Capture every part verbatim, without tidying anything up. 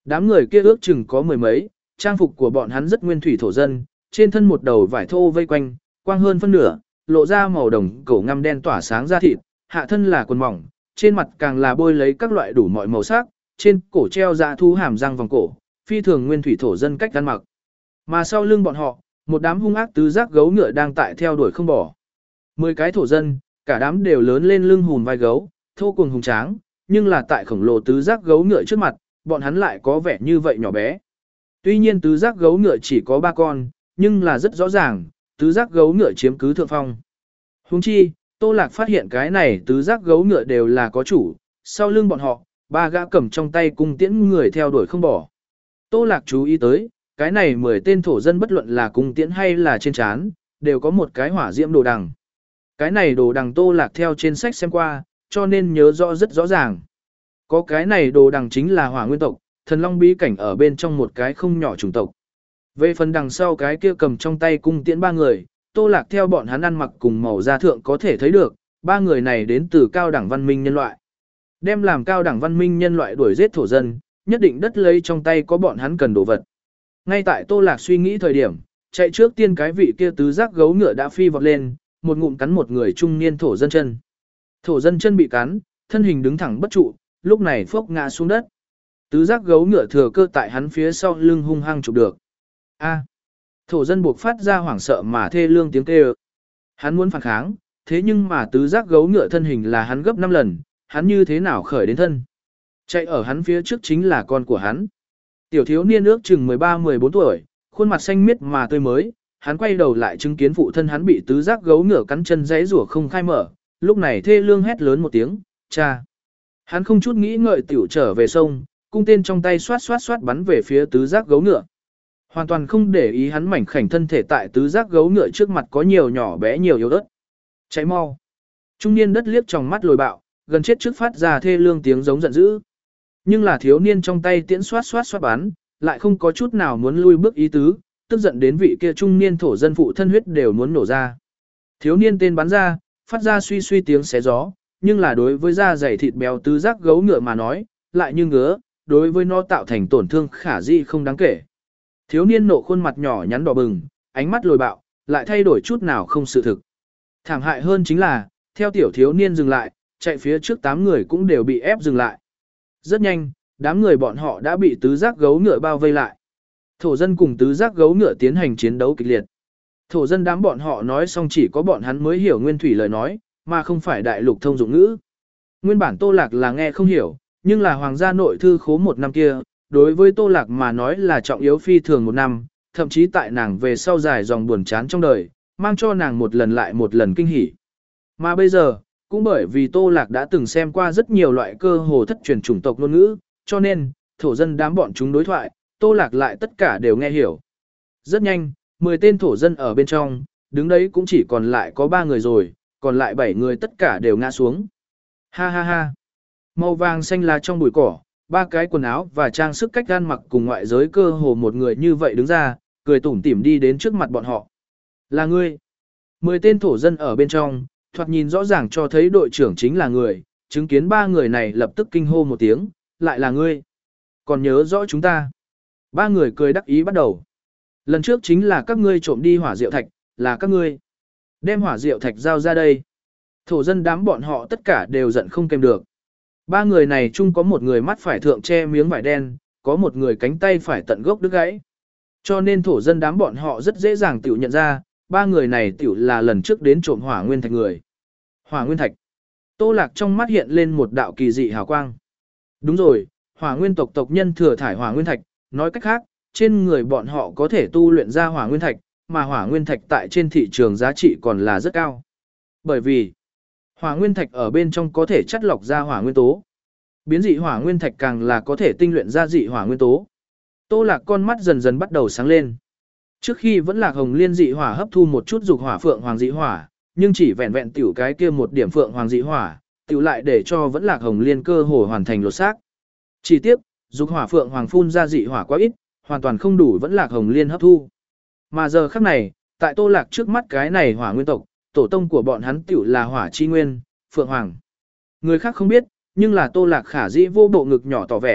Đám người kia ước chừng có mười mấy, trang phục của bọn hắn rất nguyên thủy thổ dân, trên thân một đầu vải thô vây quanh, quang hơn phân nửa, lộ ra màu đồng cổ ngăm đen tỏa sáng da thịt, hạ thân là quần mỏng, trên mặt càng là bôi lấy các loại đủ mọi màu sắc, trên cổ treo dã thú hàm răng vòng cổ, phi thường nguyên thủy thổ dân cách ăn mặc. Mà sau lưng bọn họ, một đám hung ác tứ giác gấu ngựa đang tại theo đuổi không bỏ. Mười cái thổ dân, cả đám đều lớn lên lưng hùn vai gấu, thô cùng hùng tráng, nhưng là tại khổng lồ tứ giác gấu ngựa trước mặt, bọn hắn lại có vẻ như vậy nhỏ bé. Tuy nhiên tứ giác gấu ngựa chỉ có ba con, nhưng là rất rõ ràng, tứ giác gấu ngựa chiếm cứ thượng phong. Huống chi, Tô Lạc phát hiện cái này tứ giác gấu ngựa đều là có chủ, sau lưng bọn họ, ba gã cầm trong tay cung tiễn người theo đuổi không bỏ. Tô Lạc chú ý tới, cái này mười tên thổ dân bất luận là cung tiễn hay là trên trán, đều có một cái hỏa diễm đồ đằng. Cái này đồ đằng Tô Lạc theo trên sách xem qua, cho nên nhớ rõ rất rõ ràng. Có cái này đồ đằng chính là hỏa nguyên tộc, thần long bí cảnh ở bên trong một cái không nhỏ chủng tộc. Về phần đằng sau cái kia cầm trong tay cung tiễn ba người, Tô Lạc theo bọn hắn ăn mặc cùng màu da thượng có thể thấy được, ba người này đến từ cao đẳng văn minh nhân loại. Đem làm cao đẳng văn minh nhân loại đuổi giết thổ dân, nhất định đất lấy trong tay có bọn hắn cần đồ vật. Ngay tại Tô Lạc suy nghĩ thời điểm, chạy trước tiên cái vị kia tứ giác gấu ngựa đã phi vọt lên, một ngụm cắn một người trung niên thổ dân chân. Thổ dân chân bị cắn, thân hình đứng thẳng bất trụ, lúc này phốc ngã xuống đất. Tứ giác gấu ngựa thừa cơ tại hắn phía sau lưng hung hăng chụp được. A. Thổ dân buộc phát ra hoảng sợ mà thê lương tiếng kêu. Hắn muốn phản kháng, thế nhưng mà tứ giác gấu ngựa thân hình là hắn gấp năm lần, hắn như thế nào khởi đến thân. Chạy ở hắn phía trước chính là con của hắn. Tiểu thiếu niên ước chừng mười ba mười bốn tuổi, khuôn mặt xanh miết mà tươi mới, hắn quay đầu lại chứng kiến phụ thân hắn bị tứ giác gấu ngựa cắn chân giãy rủa không khai mở, lúc này thê lương hét lớn một tiếng, "Cha!" Hắn không chút nghĩ ngợi tiểu trở về sông, cung tên trong tay xoát xoát xoát bắn về phía tứ giác gấu ngựa. Hoàn toàn không để ý hắn mảnh khảnh thân thể tại tứ giác gấu ngựa trước mặt có nhiều nhỏ bé nhiều yếu ớt. Cháy mau. Trung niên đất liếc trong mắt lồi bạo, gần chết trước phát ra thê lương tiếng giống giận dữ. Nhưng là thiếu niên trong tay tiễn xoát xoát xoát bắn, lại không có chút nào muốn lui bước ý tứ, tức giận đến vị kia trung niên thổ dân phụ thân huyết đều muốn nổ ra. Thiếu niên tên bắn ra, phát ra suy suy tiếng xé gió, nhưng là đối với da dày thịt béo tứ giác gấu ngựa mà nói, lại như ngứa, đối với nó tạo thành tổn thương khả di không đáng kể. Thiếu niên nộ khuôn mặt nhỏ nhắn đỏ bừng, ánh mắt lồi bạo, lại thay đổi chút nào không sự thực. Thảm hại hơn chính là, theo tiểu thiếu niên dừng lại, chạy phía trước tám người cũng đều bị ép dừng lại. Rất nhanh, đám người bọn họ đã bị tứ giác gấu ngựa bao vây lại. Thổ dân cùng tứ giác gấu ngựa tiến hành chiến đấu kịch liệt. Thổ dân đám bọn họ nói xong chỉ có bọn hắn mới hiểu nguyên thủy lời nói, mà không phải đại lục thông dụng ngữ. Nguyên bản Tô Lạc là nghe không hiểu, nhưng là hoàng gia nội thư khố một năm kia, đối với Tô Lạc mà nói là trọng yếu phi thường một năm, thậm chí tại nàng về sau dài dòng buồn chán trong đời, mang cho nàng một lần lại một lần kinh hỉ. Mà bây giờ, cũng bởi vì Tô Lạc đã từng xem qua rất nhiều loại cơ hồ thất truyền chủng tộc ngôn ngữ, cho nên, thổ dân đám bọn chúng đối thoại, Tô Lạc lại tất cả đều nghe hiểu. Rất nhanh, mười tên thổ dân ở bên trong, đứng đấy cũng chỉ còn lại có ba người rồi, còn lại bảy người tất cả đều ngã xuống. Ha ha ha. Màu vàng xanh là trong bụi cỏ, ba cái quần áo và trang sức cách gan mặc cùng ngoại giới cơ hồ một người như vậy đứng ra, cười tủm tỉm đi đến trước mặt bọn họ. Là ngươi. Mười tên thổ dân ở bên trong, thoạt nhìn rõ ràng cho thấy đội trưởng chính là người, chứng kiến ba người này lập tức kinh hô một tiếng, lại là ngươi. Còn nhớ rõ chúng ta. Ba người cười đắc ý bắt đầu. Lần trước chính là các ngươi trộm đi hỏa diệu thạch, là các ngươi. Đem hỏa diệu thạch giao ra đây. Thổ dân đám bọn họ tất cả đều giận không kèm được. Ba người này chung có một người mắt phải thượng che miếng vải đen, có một người cánh tay phải tận gốc đứt gãy. Cho nên thổ dân đám bọn họ rất dễ dàng tiểu nhận ra, ba người này tiểu là lần trước đến trộm hỏa nguyên thạch người. Hỏa nguyên thạch. Tô Lạc trong mắt hiện lên một đạo kỳ dị hào quang. Đúng rồi, hỏa nguyên tộc tộc nhân thừa thải hỏa nguyên thạch, nói cách khác, trên người bọn họ có thể tu luyện ra hỏa nguyên thạch, mà hỏa nguyên thạch tại trên thị trường giá trị còn là rất cao. Bởi vì, hỏa nguyên thạch ở bên trong có thể chất lọc ra hỏa nguyên tố. Biến dị hỏa nguyên thạch càng là có thể tinh luyện ra dị hỏa nguyên tố. Tô Lạc con mắt dần dần bắt đầu sáng lên. Trước khi vẫn là hồng liên dị hỏa hấp thu một chút dục hỏa phượng hoàng dị hỏa, nhưng chỉ vẹn vẹn tiểu cái kia một điểm phượng hoàng dị hỏa, tiểu lại để cho vẫn là hồng liên cơ hồ hoàn thành lột xác. Chỉ tiếc, dục hỏa phượng hoàng phun ra dị hỏa quá ít, hoàn toàn không đủ vẫn là hồng liên hấp thu. Mà giờ khắc này, tại Tô Lạc trước mắt cái này hỏa nguyên tộc, tổ tông của bọn hắn tiểu là hỏa chi nguyên, phượng hoàng. Người khác không biết, nhưng là Tô Lạc khả dĩ vô bộ ngực nhỏ tỏ vẻ,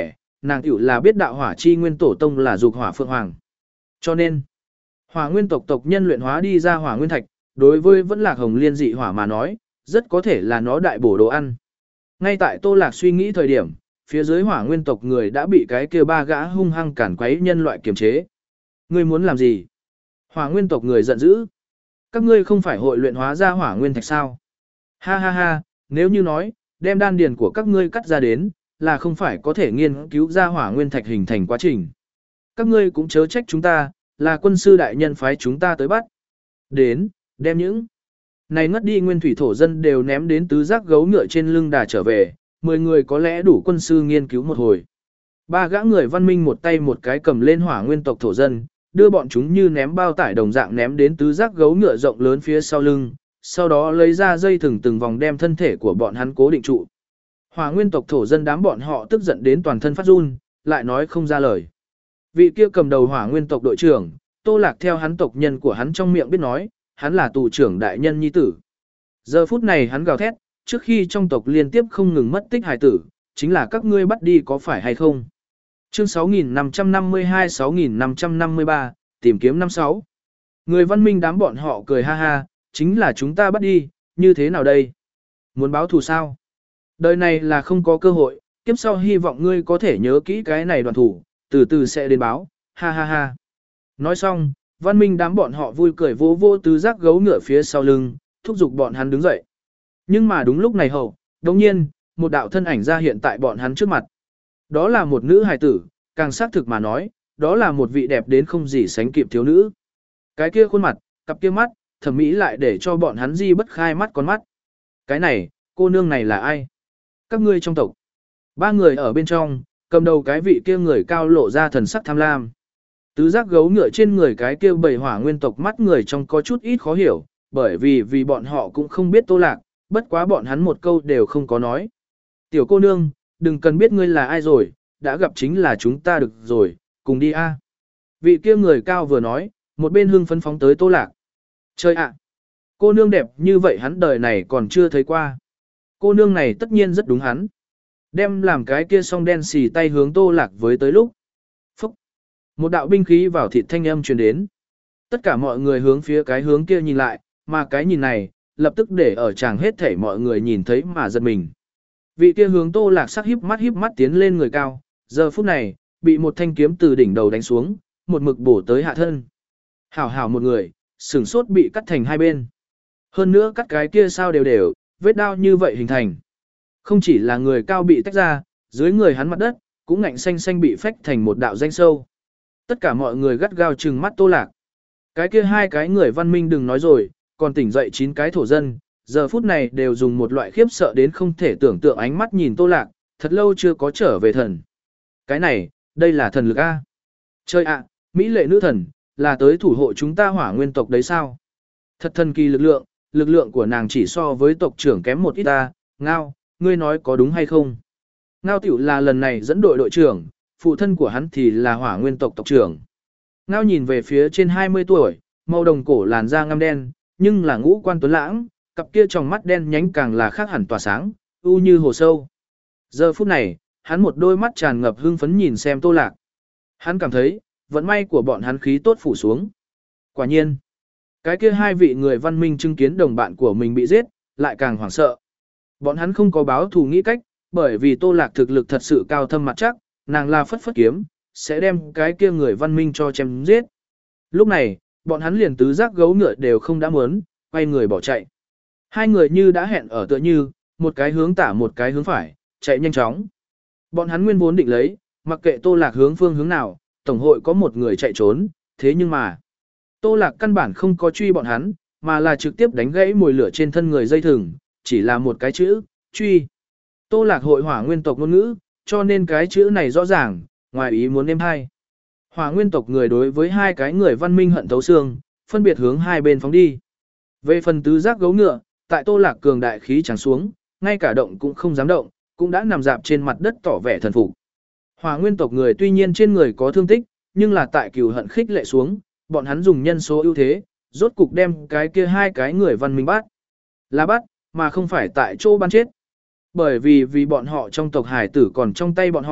nàng tiểu là biết đạo hỏa chi nguyên tổ tông là dục hỏa phượng hoàng. Cho nên, hỏa nguyên tộc tộc nhân luyện hóa đi ra hỏa nguyên thạch, đối với vẫn lạc hồng liên dị hỏa mà nói, rất có thể là nó đại bổ đồ ăn. Ngay tại Tô Lạc suy nghĩ thời điểm, phía dưới hỏa nguyên tộc người đã bị cái kia ba gã hung hăng cản quấy nhân loại kiềm chế. Ngươi muốn làm gì? Hỏa nguyên tộc người giận dữ. Các ngươi không phải hội luyện hóa ra hỏa nguyên thạch sao? Ha ha ha, nếu như nói, đem đan điền của các ngươi cắt ra đến, là không phải có thể nghiên cứu ra hỏa nguyên thạch hình thành quá trình. Các ngươi cũng chớ trách chúng ta, là quân sư đại nhân phái chúng ta tới bắt. Đến, đem những này ngất đi nguyên thủy thổ dân đều ném đến tứ giác gấu ngựa trên lưng đà trở về, mười người có lẽ đủ quân sư nghiên cứu một hồi. Ba gã người văn minh một tay một cái cầm lên hỏa nguyên tộc thổ dân, đưa bọn chúng như ném bao tải đồng dạng ném đến tứ giác gấu ngựa rộng lớn phía sau lưng, sau đó lấy ra dây thừng từng vòng đem thân thể của bọn hắn cố định trụ. Hỏa nguyên tộc thổ dân đám bọn họ tức giận đến toàn thân phát run, lại nói không ra lời. Vị kia cầm đầu hỏa nguyên tộc đội trưởng, Tô Lạc theo hắn tộc nhân của hắn trong miệng biết nói, hắn là tù trưởng đại nhân nhi tử. Giờ phút này hắn gào thét, trước khi trong tộc liên tiếp không ngừng mất tích hài tử, chính là các ngươi bắt đi có phải hay không? Chương sáu nghìn năm trăm năm mươi hai sáu nghìn năm trăm năm mươi ba, tìm kiếm năm sáu. Người văn minh đám bọn họ cười ha ha, chính là chúng ta bắt đi, như thế nào đây? Muốn báo thù sao? Đời này là không có cơ hội, kiếp sau hy vọng ngươi có thể nhớ kỹ cái này đoàn thủ, từ từ sẽ đến báo, ha ha ha. Nói xong, văn minh đám bọn họ vui cười vô vô tứ giác gấu ngựa phía sau lưng, thúc giục bọn hắn đứng dậy. Nhưng mà đúng lúc này hậu, đồng nhiên, một đạo thân ảnh ra hiện tại bọn hắn trước mặt. Đó là một nữ hài tử, càng xác thực mà nói, đó là một vị đẹp đến không gì sánh kịp thiếu nữ. Cái kia khuôn mặt, cặp kia mắt, thẩm mỹ lại để cho bọn hắn di bất khai mắt con mắt. Cái này, cô nương này là ai? Các ngươi trong tộc. Ba người ở bên trong, cầm đầu cái vị kia người cao lộ ra thần sắc tham lam. Tứ giác gấu ngựa trên người cái kia bầy hỏa nguyên tộc mắt người trong có chút ít khó hiểu, bởi vì vì bọn họ cũng không biết Tô Lạc, bất quá bọn hắn một câu đều không có nói. Tiểu cô nương, đừng cần biết ngươi là ai rồi, đã gặp chính là chúng ta được rồi, cùng đi a. Vị kia người cao vừa nói, một bên hưng phấn phóng tới Tô Lạc. Chơi ạ! Cô nương đẹp như vậy hắn đời này còn chưa thấy qua. Cô nương này tất nhiên rất đúng hắn. Đem làm cái kia song đen xì tay hướng Tô Lạc với tới lúc. Phúc! Một đạo binh khí vào thịt thanh âm truyền đến. Tất cả mọi người hướng phía cái hướng kia nhìn lại, mà cái nhìn này, lập tức để ở chàng hết thảy mọi người nhìn thấy mà giật mình. Vị kia hướng Tô Lạc sắc híp mắt híp mắt tiến lên người cao, giờ phút này, bị một thanh kiếm từ đỉnh đầu đánh xuống, một mực bổ tới hạ thân. Hảo hảo một người, sừng sốt bị cắt thành hai bên. Hơn nữa cắt cái kia sao đều đều, vết đao như vậy hình thành. Không chỉ là người cao bị tách ra, dưới người hắn mặt đất, cũng ngạnh xanh xanh bị phách thành một đạo danh sâu. Tất cả mọi người gắt gao trừng mắt Tô Lạc. Cái kia hai cái người văn minh đừng nói rồi, còn tỉnh dậy chín cái thổ dân, giờ phút này đều dùng một loại khiếp sợ đến không thể tưởng tượng ánh mắt nhìn Tô Lạc, thật lâu chưa có trở về thần. Cái này, đây là thần lực A. Chơi ạ, Mỹ lệ nữ thần, là tới thủ hộ chúng ta hỏa nguyên tộc đấy sao? Thật thần kỳ lực lượng, lực lượng của nàng chỉ so với tộc trưởng kém một ít ta, Ngao, ngươi nói có đúng hay không? Ngao tiểu là lần này dẫn đội đội trưởng, phụ thân của hắn thì là hỏa nguyên tộc tộc trưởng. Ngao nhìn về phía trên hai mươi tuổi, màu đồng cổ làn da ngăm đen, nhưng là ngũ quan tuấn lãng, cặp kia tròng mắt đen nhánh càng là khác hẳn tỏa sáng, u như hồ sâu. Giờ phút này, hắn một đôi mắt tràn ngập hưng phấn nhìn xem Tô Lạc. Hắn cảm thấy, vận may của bọn hắn khí tốt phủ xuống. Quả nhiên, cái kia hai vị người văn minh chứng kiến đồng bạn của mình bị giết, lại càng hoảng sợ. Bọn hắn không có báo thù nghĩ cách, bởi vì Tô Lạc thực lực thật sự cao thâm mặt chắc, nàng là phất phất kiếm, sẽ đem cái kia người văn minh cho chém giết. Lúc này, bọn hắn liền tứ giác gấu ngựa đều không đã muốn, quay người bỏ chạy. Hai người như đã hẹn ở tựa như, một cái hướng tả một cái hướng phải, chạy nhanh chóng. Bọn hắn nguyên vốn định lấy, mặc kệ Tô Lạc hướng phương hướng nào, tổng hội có một người chạy trốn, thế nhưng mà, Tô Lạc căn bản không có truy bọn hắn, mà là trực tiếp đánh gãy mồi lửa trên thân người dây thừng, chỉ là một cái chữ, truy. Tô Lạc hội hỏa nguyên tộc ngôn ngữ, cho nên cái chữ này rõ ràng, ngoài ý muốn êm hai. Hỏa nguyên tộc người đối với hai cái người văn minh hận thấu xương, phân biệt hướng hai bên phóng đi. Về phần tứ giác gấu ngựa, tại Tô Lạc cường đại khí trắng xuống, ngay cả động cũng không dám động, cũng đã nằm dạp trên mặt đất tỏ vẻ thần phục. Hỏa nguyên tộc người tuy nhiên trên người có thương tích, nhưng là tại cừu hận khích lệ xuống, bọn hắn dùng nhân số ưu thế, rốt cục đem cái kia hai cái người văn minh bắt. Là bắt, mà không phải tại chỗ bắn chết. Bởi vì vì bọn họ trong tộc hải tử còn trong tay bọn họ,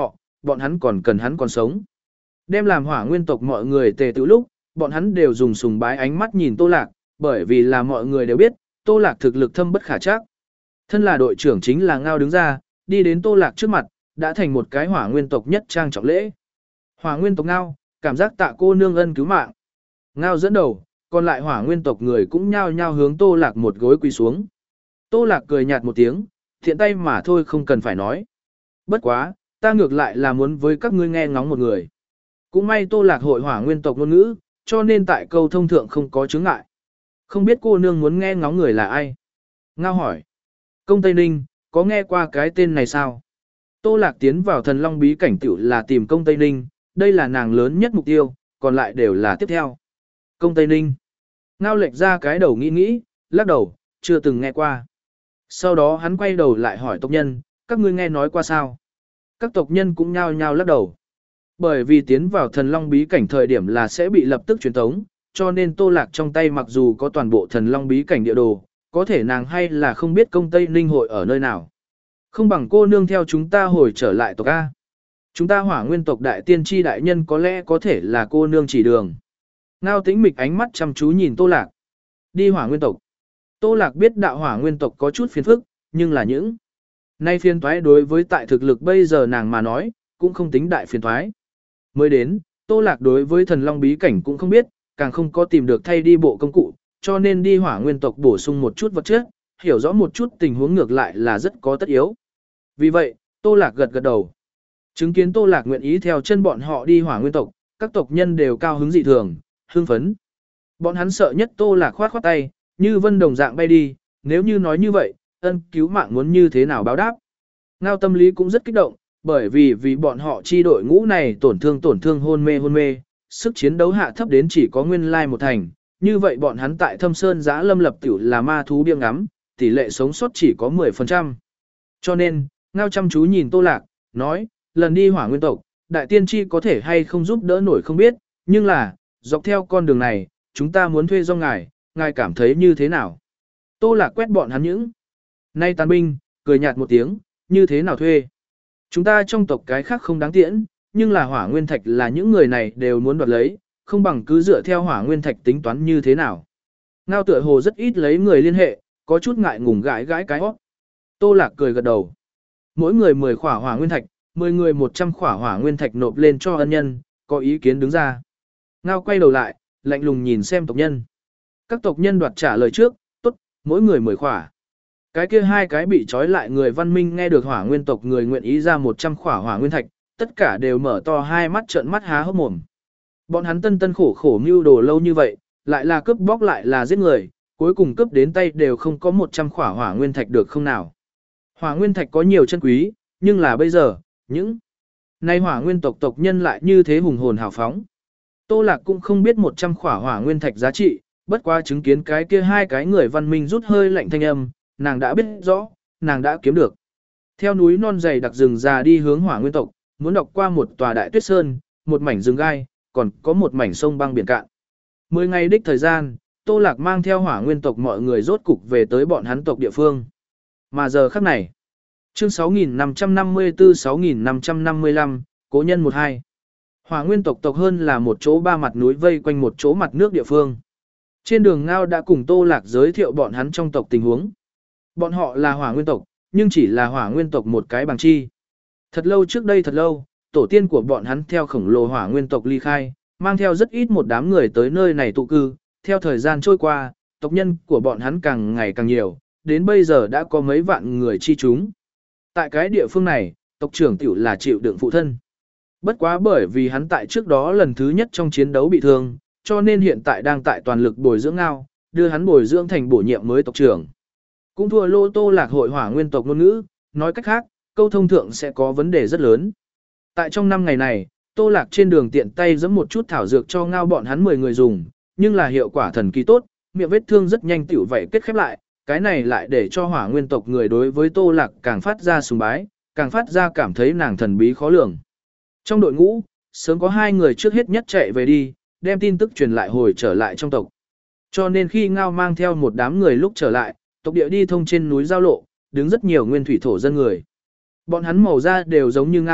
bọn hắn còn cần hắn còn sống. Đem làm hỏa nguyên tộc mọi người tề tự lúc, bọn hắn đều dùng sùng bái ánh mắt nhìn Tô Lạc, bởi vì là mọi người đều biết, Tô Lạc thực lực thâm bất khả trắc. Thân là đội trưởng chính là Ngao đứng ra, đi đến Tô Lạc trước mặt, đã thành một cái hỏa nguyên tộc nhất trang trọng lễ. Hỏa nguyên tộc Ngao, cảm giác tạ cô nương ân cứu mạng. Ngao dẫn đầu, còn lại hỏa nguyên tộc người cũng nhao nhao hướng Tô Lạc một gối quỳ xuống. Tô Lạc cười nhạt một tiếng, thiện tay mà thôi không cần phải nói. Bất quá, ta ngược lại là muốn với các ngươi nghe ngóng một người. Cũng may Tô Lạc hội hỏa nguyên tộc ngôn ngữ, cho nên tại câu thông thượng không có chướng ngại. Không biết cô nương muốn nghe ngóng người là ai? Ngao hỏi. Công Tây Ninh, có nghe qua cái tên này sao? Tô Lạc tiến vào thần long bí cảnh tiểu là tìm công Tây Ninh, đây là nàng lớn nhất mục tiêu, còn lại đều là tiếp theo. Công Tây Ninh. Ngao lệch ra cái đầu nghĩ nghĩ, lắc đầu, chưa từng nghe qua. Sau đó hắn quay đầu lại hỏi tộc nhân, các ngươi nghe nói qua sao? Các tộc nhân cũng nhao nhao lắc đầu. Bởi vì tiến vào thần long bí cảnh thời điểm là sẽ bị lập tức truyền tống, cho nên Tô Lạc trong tay mặc dù có toàn bộ thần long bí cảnh địa đồ, có thể nàng hay là không biết công Tây Ninh hội ở nơi nào. Không bằng cô nương theo chúng ta hồi trở lại tộc A. Chúng ta hỏa nguyên tộc đại tiên tri đại nhân có lẽ có thể là cô nương chỉ đường. Ngao Tĩnh Mịch ánh mắt chăm chú nhìn Tô Lạc. Đi hỏa nguyên tộc. Tô Lạc biết đạo hỏa nguyên tộc có chút phiền phức, nhưng là những nay phiền toái đối với tại thực lực bây giờ nàng mà nói, cũng không tính đại phiền toái. Mới đến, Tô Lạc đối với thần long bí cảnh cũng không biết, càng không có tìm được thay đi bộ công cụ, cho nên đi hỏa nguyên tộc bổ sung một chút vật chất, hiểu rõ một chút tình huống ngược lại là rất có tất yếu. Vì vậy, Tô Lạc gật gật đầu. Chứng kiến Tô Lạc nguyện ý theo chân bọn họ đi hỏa nguyên tộc, các tộc nhân đều cao hứng dị thường, hưng phấn. Bọn hắn sợ nhất Tô Lạc khoát khoát tay, như vân đồng dạng bay đi, nếu như nói như vậy, ân cứu mạng muốn như thế nào báo đáp. Ngao tâm lý cũng rất kích động, bởi vì vì bọn họ chi đội ngũ này tổn thương tổn thương hôn mê hôn mê, sức chiến đấu hạ thấp đến chỉ có nguyên lai một thành, như vậy bọn hắn tại Thâm Sơn Giã Lâm lập tiểu là ma thú biêng ngắm, tỷ lệ sống sót chỉ có mười phần trăm. Cho nên, Ngao chăm chú nhìn Tô Lạc, nói, lần đi hỏa nguyên tộc, đại tiên tri có thể hay không giúp đỡ nổi không biết, nhưng là, dọc theo con đường này, chúng ta muốn thuê do ngài, ngài cảm thấy như thế nào? Tô Lạc quét bọn hắn những nay tàn binh, cười nhạt một tiếng, như thế nào thuê? Chúng ta trong tộc cái khác không đáng tiễn, nhưng là hỏa nguyên thạch là những người này đều muốn đoạt lấy, không bằng cứ dựa theo hỏa nguyên thạch tính toán như thế nào. Ngao tựa hồ rất ít lấy người liên hệ, có chút ngại ngùng gãi gãi cái hót. Tô Lạc cười gật đầu. Mỗi người mười khỏa hỏa nguyên thạch, mười người một trăm khỏa hỏa nguyên thạch nộp lên cho ân nhân, có ý kiến đứng ra. Ngao quay đầu lại, lạnh lùng nhìn xem tộc nhân. Các tộc nhân đoạt trả lời trước, tốt, mỗi người mười khỏa. Cái kia hai cái bị trói lại người văn minh nghe được hỏa nguyên tộc người nguyện ý ra một trăm khỏa hỏa nguyên thạch, tất cả đều mở to hai mắt trợn mắt há hốc mồm. Bọn hắn tân tân khổ khổ mưu đồ lâu như vậy, lại là cướp bóc lại là giết người, cuối cùng cướp đến tay đều không có một trăm khỏa hỏa nguyên thạch được không nào. Hỏa nguyên thạch có nhiều chân quý, nhưng là bây giờ, những nay hỏa nguyên tộc tộc nhân lại như thế hùng hồn hào phóng. Tô Lạc cũng không biết một trăm khỏa hỏa nguyên thạch giá trị, bất qua chứng kiến cái kia hai cái người văn minh rút hơi lạnh thanh âm, nàng đã biết rõ, nàng đã kiếm được. Theo núi non dày đặc rừng già đi hướng hỏa nguyên tộc, muốn đọc qua một tòa đại tuyết sơn, một mảnh rừng gai, còn có một mảnh sông băng biển cạn. Mười ngày đích thời gian, Tô Lạc mang theo hỏa nguyên tộc mọi người rốt cục về tới bọn hắn tộc địa phương. Mà giờ khắc này, chương sáu nghìn năm trăm năm mươi tư sáu nghìn năm trăm năm mươi lăm, cố nhân một hai. Hỏa nguyên tộc tộc hơn là một chỗ ba mặt núi vây quanh một chỗ mặt nước địa phương. Trên đường Ngao đã cùng Tô Lạc giới thiệu bọn hắn trong tộc tình huống. Bọn họ là hỏa nguyên tộc, nhưng chỉ là hỏa nguyên tộc một cái bằng chi. Thật lâu trước đây thật lâu, tổ tiên của bọn hắn theo khổng lồ hỏa nguyên tộc ly khai, mang theo rất ít một đám người tới nơi này tụ cư. Theo thời gian trôi qua, tộc nhân của bọn hắn càng ngày càng nhiều, đến bây giờ đã có mấy vạn người chi chúng. Tại cái địa phương này, tộc trưởng tiểu là chịu đựng phụ thân. Bất quá bởi vì hắn tại trước đó lần thứ nhất trong chiến đấu bị thương, cho nên hiện tại đang tại toàn lực bồi dưỡng Ngao, đưa hắn bồi dưỡng thành bổ nhiệm mới tộc trưởng. Cũng thua lô Tô Lạc hội hỏa nguyên tộc ngôn ngữ, nói cách khác, câu thông thượng sẽ có vấn đề rất lớn. Tại trong năm ngày này, Tô Lạc trên đường tiện tay giẫm một chút thảo dược cho Ngao bọn hắn mười người dùng, nhưng là hiệu quả thần kỳ tốt, miệng vết thương rất nhanh tiểu vậy kết khép lại, cái này lại để cho hỏa nguyên tộc người đối với Tô Lạc càng phát ra sùng bái, càng phát ra cảm thấy nàng thần bí khó lường. Trong đội ngũ, sớm có hai người trước hết nhất chạy về đi, đem tin tức truyền lại hồi trở lại trong tộc. Cho nên khi Ngao mang theo một đám người lúc trở lại, tộc địa đi thông trên núi giao lộ, đứng rất nhiều nguyên thủy thổ dân người. Bọn hắn màu da đều giống như Ngao,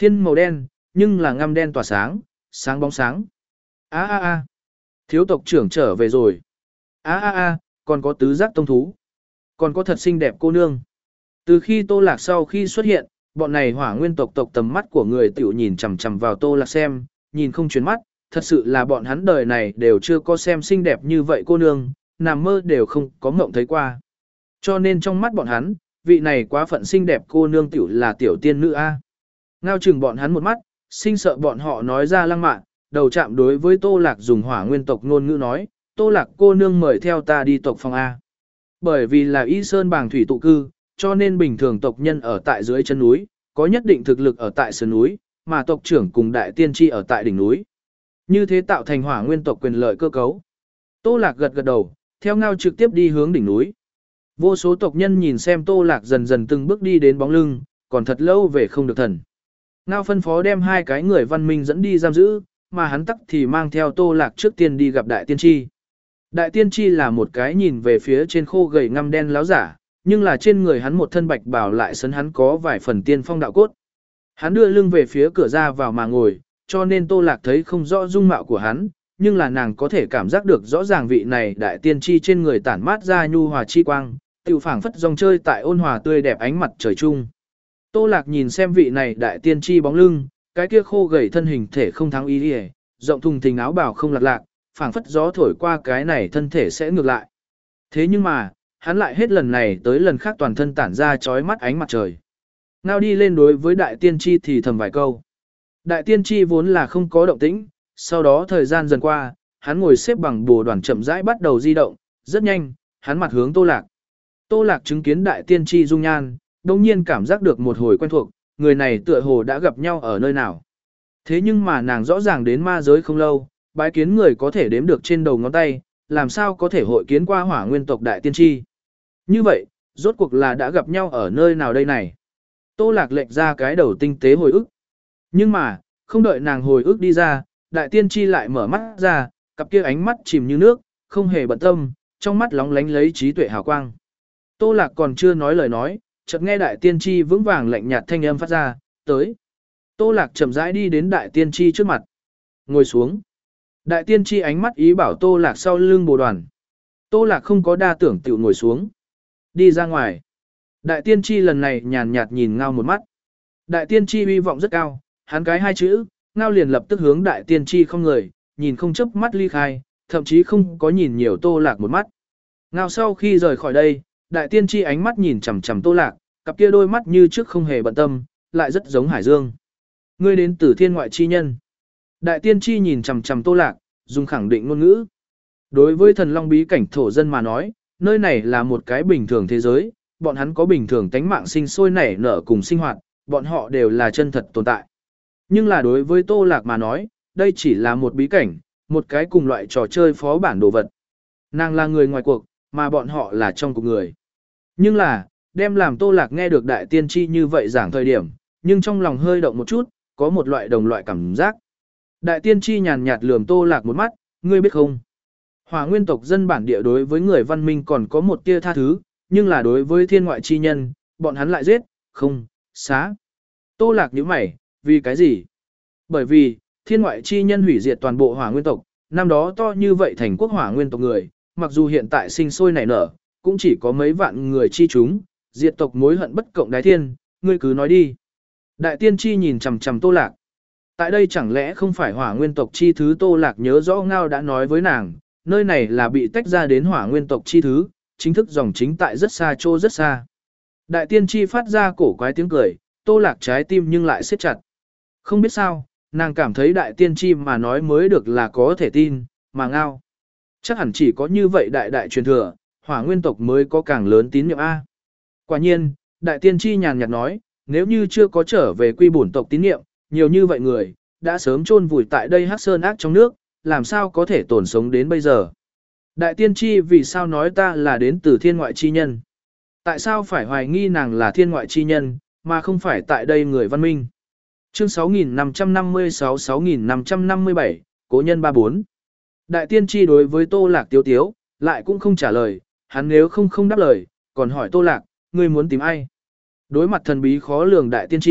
thiên màu đen, nhưng là ngăm đen tỏa sáng, sáng bóng sáng. A a a, thiếu tộc trưởng trở về rồi. A a a, còn có tứ giác tông thú. Còn có thật xinh đẹp cô nương. Từ khi Tô Lạc sau khi xuất hiện, bọn này hỏa nguyên tộc tộc tầm mắt của người tiểu nhìn chằm chằm vào Tô Lạc xem, nhìn không chuyển mắt, thật sự là bọn hắn đời này đều chưa có xem xinh đẹp như vậy cô nương, nằm mơ đều không có mộng thấy qua. Cho nên trong mắt bọn hắn, vị này quá phận xinh đẹp cô nương tiểu là tiểu tiên nữ A. Ngao chừng bọn hắn một mắt, sinh sợ bọn họ nói ra lăng mạ, đầu chạm đối với Tô Lạc dùng hỏa nguyên tộc ngôn ngữ nói, Tô Lạc cô nương mời theo ta đi tộc phòng A. Bởi vì là Y Sơn bàng thủy tụ cư, cho nên bình thường tộc nhân ở tại dưới chân núi, có nhất định thực lực ở tại sườn núi, mà tộc trưởng cùng đại tiên tri ở tại đỉnh núi. Như thế tạo thành hỏa nguyên tộc quyền lợi cơ cấu. Tô Lạc gật gật đầu, theo Ngao trực tiếp đi hướng đỉnh núi. Vô số tộc nhân nhìn xem Tô Lạc dần dần từng bước đi đến bóng lưng, còn thật lâu về không được thần. Ngao phân phó đem hai cái người văn minh dẫn đi giam giữ, mà hắn tắc thì mang theo Tô Lạc trước tiên đi gặp đại tiên tri. Đại tiên tri là một cái nhìn về phía trên khô gầy ngăm đen láo giả, nhưng là trên người hắn một thân bạch bào lại sấn hắn có vài phần tiên phong đạo cốt. Hắn đưa lưng về phía cửa ra vào mà ngồi, cho nên Tô Lạc thấy không rõ dung mạo của hắn, nhưng là nàng có thể cảm giác được rõ ràng vị này đại tiên tri trên người tản mát ra nhu hòa chi quang, tiểu phảng phất dòng chơi tại ôn hòa tươi đẹp ánh mặt trời chung. Tô Lạc nhìn xem vị này đại tiên tri bóng lưng, cái kia khô gầy thân hình thể không thắng ý đi, rộng thùng thình áo bào không lạc lạc, phảng phất gió thổi qua cái này thân thể sẽ ngược lại. Thế nhưng mà, hắn lại hết lần này tới lần khác toàn thân tản ra chói mắt ánh mặt trời. Ngao đi lên đối với đại tiên tri thì thầm vài câu. Đại tiên tri vốn là không có động tĩnh, sau đó thời gian dần qua, hắn ngồi xếp bằng bồ đoàn chậm rãi bắt đầu di động, rất nhanh, hắn mặt hướng Tô Lạc. Tô Lạc chứng kiến đại tiên tri dung nhan, đồng nhiên cảm giác được một hồi quen thuộc, người này tựa hồ đã gặp nhau ở nơi nào. Thế nhưng mà nàng rõ ràng đến ma giới không lâu, bái kiến người có thể đếm được trên đầu ngón tay, làm sao có thể hội kiến qua hỏa nguyên tộc đại tiên tri. Như vậy, rốt cuộc là đã gặp nhau ở nơi nào đây này? Tô Lạc lệch ra cái đầu tinh tế hồi ức. Nhưng mà, không đợi nàng hồi ức đi ra, đại tiên tri lại mở mắt ra, cặp kia ánh mắt chìm như nước, không hề bận tâm, trong mắt lóng lánh lấy trí tuệ hào quang. Tô Lạc còn chưa nói lời nói, chợt nghe đại tiên tri vững vàng lạnh nhạt thanh âm phát ra, tới. Tô Lạc chậm rãi đi đến đại tiên tri trước mặt. Ngồi xuống. Đại tiên tri ánh mắt ý bảo Tô Lạc sau lưng bồ đoàn. Tô Lạc không có đa tưởng tiểu ngồi xuống. Đi ra ngoài. Đại tiên tri lần này nhàn nhạt nhìn Ngao một mắt. Đại tiên tri uy vọng rất cao, hắn cái hai chữ, Ngao liền lập tức hướng đại tiên tri không người, nhìn không chớp mắt ly khai, thậm chí không có nhìn nhiều Tô Lạc một mắt. Ngao sau khi rời khỏi đây, đại tiên tri ánh mắt nhìn chằm chằm Tô Lạc, cặp kia đôi mắt như trước không hề bận tâm, lại rất giống Hải Dương. Ngươi đến từ thiên ngoại chi nhân. Đại tiên tri nhìn chằm chằm Tô Lạc, dùng khẳng định ngôn ngữ. Đối với thần long bí cảnh thổ dân mà nói, nơi này là một cái bình thường thế giới, bọn hắn có bình thường tánh mạng sinh sôi nảy nở cùng sinh hoạt, bọn họ đều là chân thật tồn tại. Nhưng là đối với Tô Lạc mà nói, đây chỉ là một bí cảnh, một cái cùng loại trò chơi phó bản đồ vật. Nàng là người ngoài cuộc, mà bọn họ là trong cuộc người. Nhưng là, đem làm Tô Lạc nghe được đại tiên tri như vậy giảng thời điểm, nhưng trong lòng hơi động một chút, có một loại đồng loại cảm giác. Đại tiên tri nhàn nhạt lườm Tô Lạc một mắt, ngươi biết không? Hỏa nguyên tộc dân bản địa đối với người văn minh còn có một tia tha thứ, nhưng là đối với thiên ngoại chi nhân, bọn hắn lại giết, không, xá. Tô Lạc nhíu mày, vì cái gì? Bởi vì, thiên ngoại chi nhân hủy diệt toàn bộ hỏa nguyên tộc, năm đó to như vậy thành quốc hỏa nguyên tộc người, mặc dù hiện tại sinh sôi nảy nở, cũng chỉ có mấy vạn người chi chúng, diệt tộc mối hận bất cộng đái thiên, ngươi cứ nói đi. Đại tiên tri nhìn chằm chằm Tô Lạc. Tại đây chẳng lẽ không phải hỏa nguyên tộc chi thứ Tô Lạc nhớ rõ Ngao đã nói với nàng, nơi này là bị tách ra đến hỏa nguyên tộc chi thứ, chính thức dòng chính tại rất xa chỗ rất xa. Đại tiên tri phát ra cổ quái tiếng cười, Tô Lạc trái tim nhưng lại siết chặt. Không biết sao, nàng cảm thấy đại tiên tri mà nói mới được là có thể tin, mà Ngao. Chắc hẳn chỉ có như vậy đại đại truyền thừa, hỏa nguyên tộc mới có càng lớn tín nhiệm A. Quả nhiên, đại tiên tri nhàn nhạt nói, nếu như chưa có trở về quy bổn tộc tín nhiệm, nhiều như vậy người, đã sớm chôn vùi tại đây hắc sơn ác trong nước, làm sao có thể tồn sống đến bây giờ. Đại tiên tri vì sao nói ta là đến từ thiên ngoại chi nhân? Tại sao phải hoài nghi nàng là thiên ngoại chi nhân, mà không phải tại đây người văn minh? Chương sáu nghìn năm trăm năm mươi sáu sáu nghìn năm trăm năm mươi bảy, Cố nhân ba bốn. Đại tiên tri đối với Tô Lạc tiếu tiếu, lại cũng không trả lời, hắn nếu không không đáp lời, còn hỏi Tô Lạc, ngươi muốn tìm ai? Đối mặt thần bí khó lường đại tiên tri,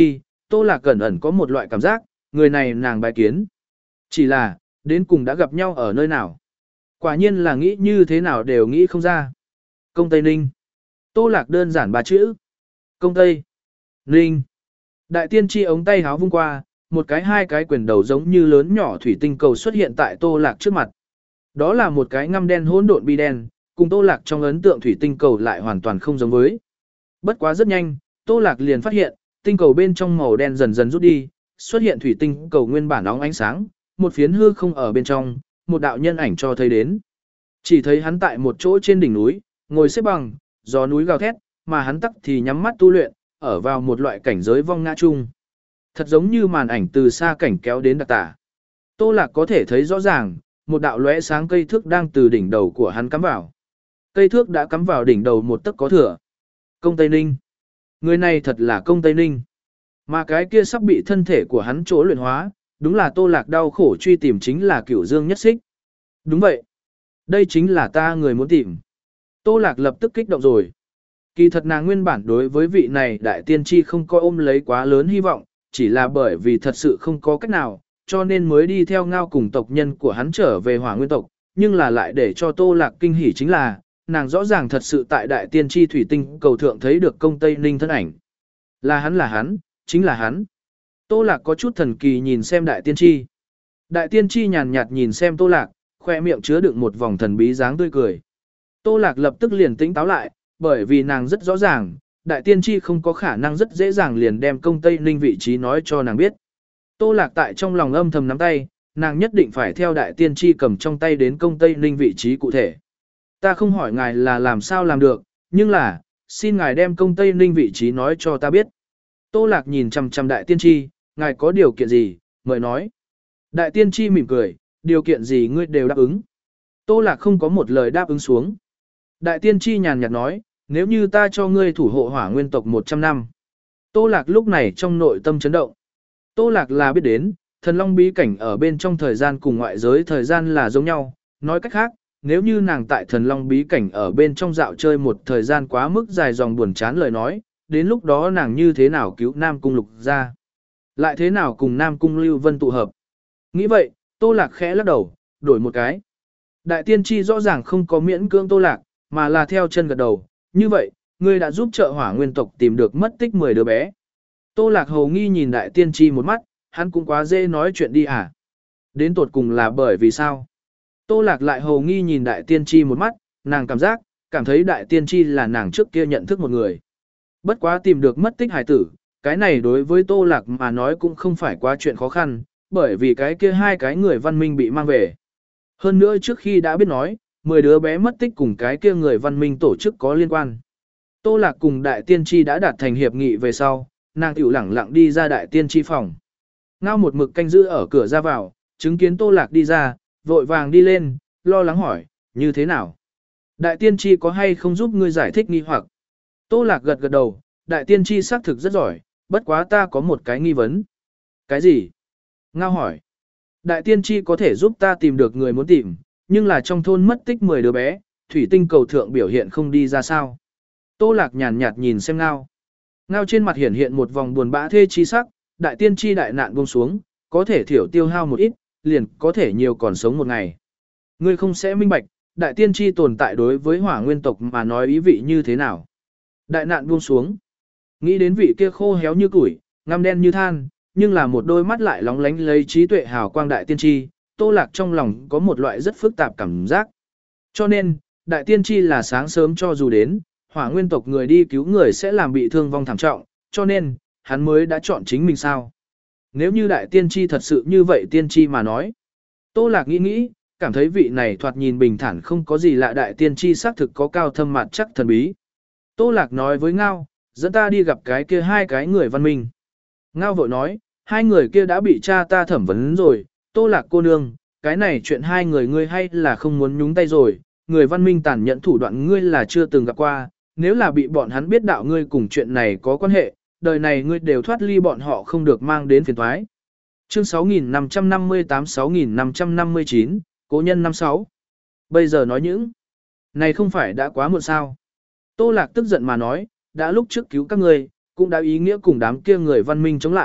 Tô Lạc cẩn ẩn có một loại cảm giác, người này nàng bài kiến. Chỉ là, đến cùng đã gặp nhau ở nơi nào. Quả nhiên là nghĩ như thế nào đều nghĩ không ra. Công Tây Ninh. Tô Lạc đơn giản ba chữ. Công Tây Ninh. Đại tiên tri ống tay háo vung qua, một cái hai cái quyền đầu giống như lớn nhỏ thủy tinh cầu xuất hiện tại Tô Lạc trước mặt. Đó là một cái ngăm đen hỗn độn bi đen, cùng Tô Lạc trong ấn tượng thủy tinh cầu lại hoàn toàn không giống với. Bất quá rất nhanh, Tô Lạc liền phát hiện, tinh cầu bên trong màu đen dần dần rút đi, xuất hiện thủy tinh cầu nguyên bản óng ánh sáng, một phiến hư không ở bên trong, một đạo nhân ảnh cho thấy đến. Chỉ thấy hắn tại một chỗ trên đỉnh núi, ngồi xếp bằng, gió núi gào thét, mà hắn tắc thì nhắm mắt tu luyện, ở vào một loại cảnh giới vong ngã chung. Thật giống như màn ảnh từ xa cảnh kéo đến đặc tả. Tô Lạc có thể thấy rõ ràng, một đạo lóe sáng cây thước đang từ đỉnh đầu của hắn cắm vào. Cây thước đã cắm vào đỉnh đầu một tấc có thừa. Công Tây Ninh. Người này thật là Công Tây Ninh. Mà cái kia sắp bị thân thể của hắn chỗ luyện hóa, đúng là Tô Lạc đau khổ truy tìm chính là Cửu Dương Nhất Xích. Đúng vậy. Đây chính là ta người muốn tìm. Tô Lạc lập tức kích động rồi. Kỳ thật nàng nguyên bản đối với vị này đại tiên tri không có ôm lấy quá lớn hy vọng, chỉ là bởi vì thật sự không có cách nào, cho nên mới đi theo Ngao cùng tộc nhân của hắn trở về Hỏa Nguyên tộc, nhưng là lại để cho Tô Lạc kinh hỉ chính là, nàng rõ ràng thật sự tại đại tiên tri thủy tinh cầu thượng thấy được Công Tây Ninh thân ảnh. Là hắn là hắn, chính là hắn. Tô Lạc có chút thần kỳ nhìn xem đại tiên tri. Đại tiên tri nhàn nhạt nhìn xem Tô Lạc, khoe miệng chứa đựng một vòng thần bí dáng tươi cười. Tô Lạc lập tức liền tỉnh táo lại, bởi vì nàng rất rõ ràng, đại tiên tri không có khả năng rất dễ dàng liền đem Công Tây Ninh vị trí nói cho nàng biết. Tô Lạc tại trong lòng âm thầm nắm tay, nàng nhất định phải theo đại tiên tri cầm trong tay đến Công Tây Ninh vị trí cụ thể. Ta không hỏi ngài là làm sao làm được, nhưng là, xin ngài đem Công Tây Ninh vị trí nói cho ta biết. Tô Lạc nhìn chằm chằm đại tiên tri, ngài có điều kiện gì, mời nói. Đại tiên tri mỉm cười, điều kiện gì ngươi đều đáp ứng. Tô Lạc không có một lời đáp ứng xuống. Đại tiên tri nhàn nhạt nói, nếu như ta cho ngươi thủ hộ Hỏa Nguyên tộc một trăm năm. Tô Lạc lúc này trong nội tâm chấn động. Tô Lạc là biết đến, thần long bí cảnh ở bên trong thời gian cùng ngoại giới thời gian là giống nhau. Nói cách khác, nếu như nàng tại thần long bí cảnh ở bên trong dạo chơi một thời gian quá mức dài dòng buồn chán lời nói, đến lúc đó nàng như thế nào cứu Nam Cung Lục ra? Lại thế nào cùng Nam Cung Lưu Vân tụ hợp? Nghĩ vậy, Tô Lạc khẽ lắc đầu, đổi một cái. Đại tiên tri rõ ràng không có miễn cưỡng Tô Lạc, mà là theo chân gật đầu. Như vậy, ngươi đã giúp trợ Hỏa Nguyên tộc tìm được mất tích mười đứa bé. Tô Lạc hầu nghi nhìn đại tiên tri một mắt, hắn cũng quá dễ nói chuyện đi à? Đến tột cùng là bởi vì sao? Tô Lạc lại hầu nghi nhìn đại tiên tri một mắt, nàng cảm giác, cảm thấy đại tiên tri là nàng trước kia nhận thức một người. Bất quá tìm được mất tích hải tử, cái này đối với Tô Lạc mà nói cũng không phải quá chuyện khó khăn, bởi vì cái kia hai cái người văn minh bị mang về. Hơn nữa trước khi đã biết nói, mười đứa bé mất tích cùng cái kia người văn minh tổ chức có liên quan. Tô Lạc cùng đại tiên tri đã đạt thành hiệp nghị về sau, nàng tiểu lẳng lặng đi ra đại tiên tri phòng. Ngao một mực canh giữ ở cửa ra vào, chứng kiến Tô Lạc đi ra, vội vàng đi lên, lo lắng hỏi, như thế nào? Đại tiên tri có hay không giúp ngươi giải thích nghi hoặc? Tô Lạc gật gật đầu, đại tiên tri xác thực rất giỏi, bất quá ta có một cái nghi vấn. Cái gì? Ngao hỏi. Đại tiên tri có thể giúp ta tìm được người muốn tìm, nhưng là trong thôn mất tích mười đứa bé, thủy tinh cầu thượng biểu hiện không đi ra sao. Tô Lạc nhàn nhạt nhìn xem Ngao. Ngao trên mặt hiển hiện một vòng buồn bã thê chi sắc, đại tiên tri đại nạn buông xuống, có thể thiểu tiêu hao một ít, liền có thể nhiều còn sống một ngày. Ngươi không sẽ minh bạch, đại tiên tri tồn tại đối với Hỏa Nguyên tộc mà nói ý vị như thế nào. Đại nạn buông xuống. Nghĩ đến vị kia khô héo như củi, ngăm đen như than, nhưng là một đôi mắt lại lóng lánh lấy trí tuệ hào quang đại tiên tri, Tô Lạc trong lòng có một loại rất phức tạp cảm giác. Cho nên, đại tiên tri là sáng sớm cho dù đến, Hỏa Nguyên tộc người đi cứu người sẽ làm bị thương vong thảm trọng, cho nên, hắn mới đã chọn chính mình sao. Nếu như đại tiên tri thật sự như vậy tiên tri mà nói. Tô Lạc nghĩ nghĩ, cảm thấy vị này thoạt nhìn bình thản không có gì lạ đại tiên tri xác thực có cao thâm mặt chắc thần bí. Tô Lạc nói với Ngao, dẫn ta đi gặp cái kia hai cái người văn minh. Ngao vội nói, hai người kia đã bị cha ta thẩm vấn rồi, Tô Lạc cô nương, cái này chuyện hai người ngươi hay là không muốn nhúng tay rồi, người văn minh tàn nhẫn thủ đoạn ngươi là chưa từng gặp qua, nếu là bị bọn hắn biết đạo ngươi cùng chuyện này có quan hệ, đời này ngươi đều thoát ly bọn họ không được mang đến phiền toái. Chương sáu nghìn năm trăm năm mươi tám sáu nghìn năm trăm năm mươi chín, Cố nhân năm sáu. Bây giờ nói những này không phải đã quá muộn sao? Tô Lạc tức giận mà nói, đã lúc trước cứu các ngươi, cũng đã ý nghĩa cùng đám kia người văn minh chống lại,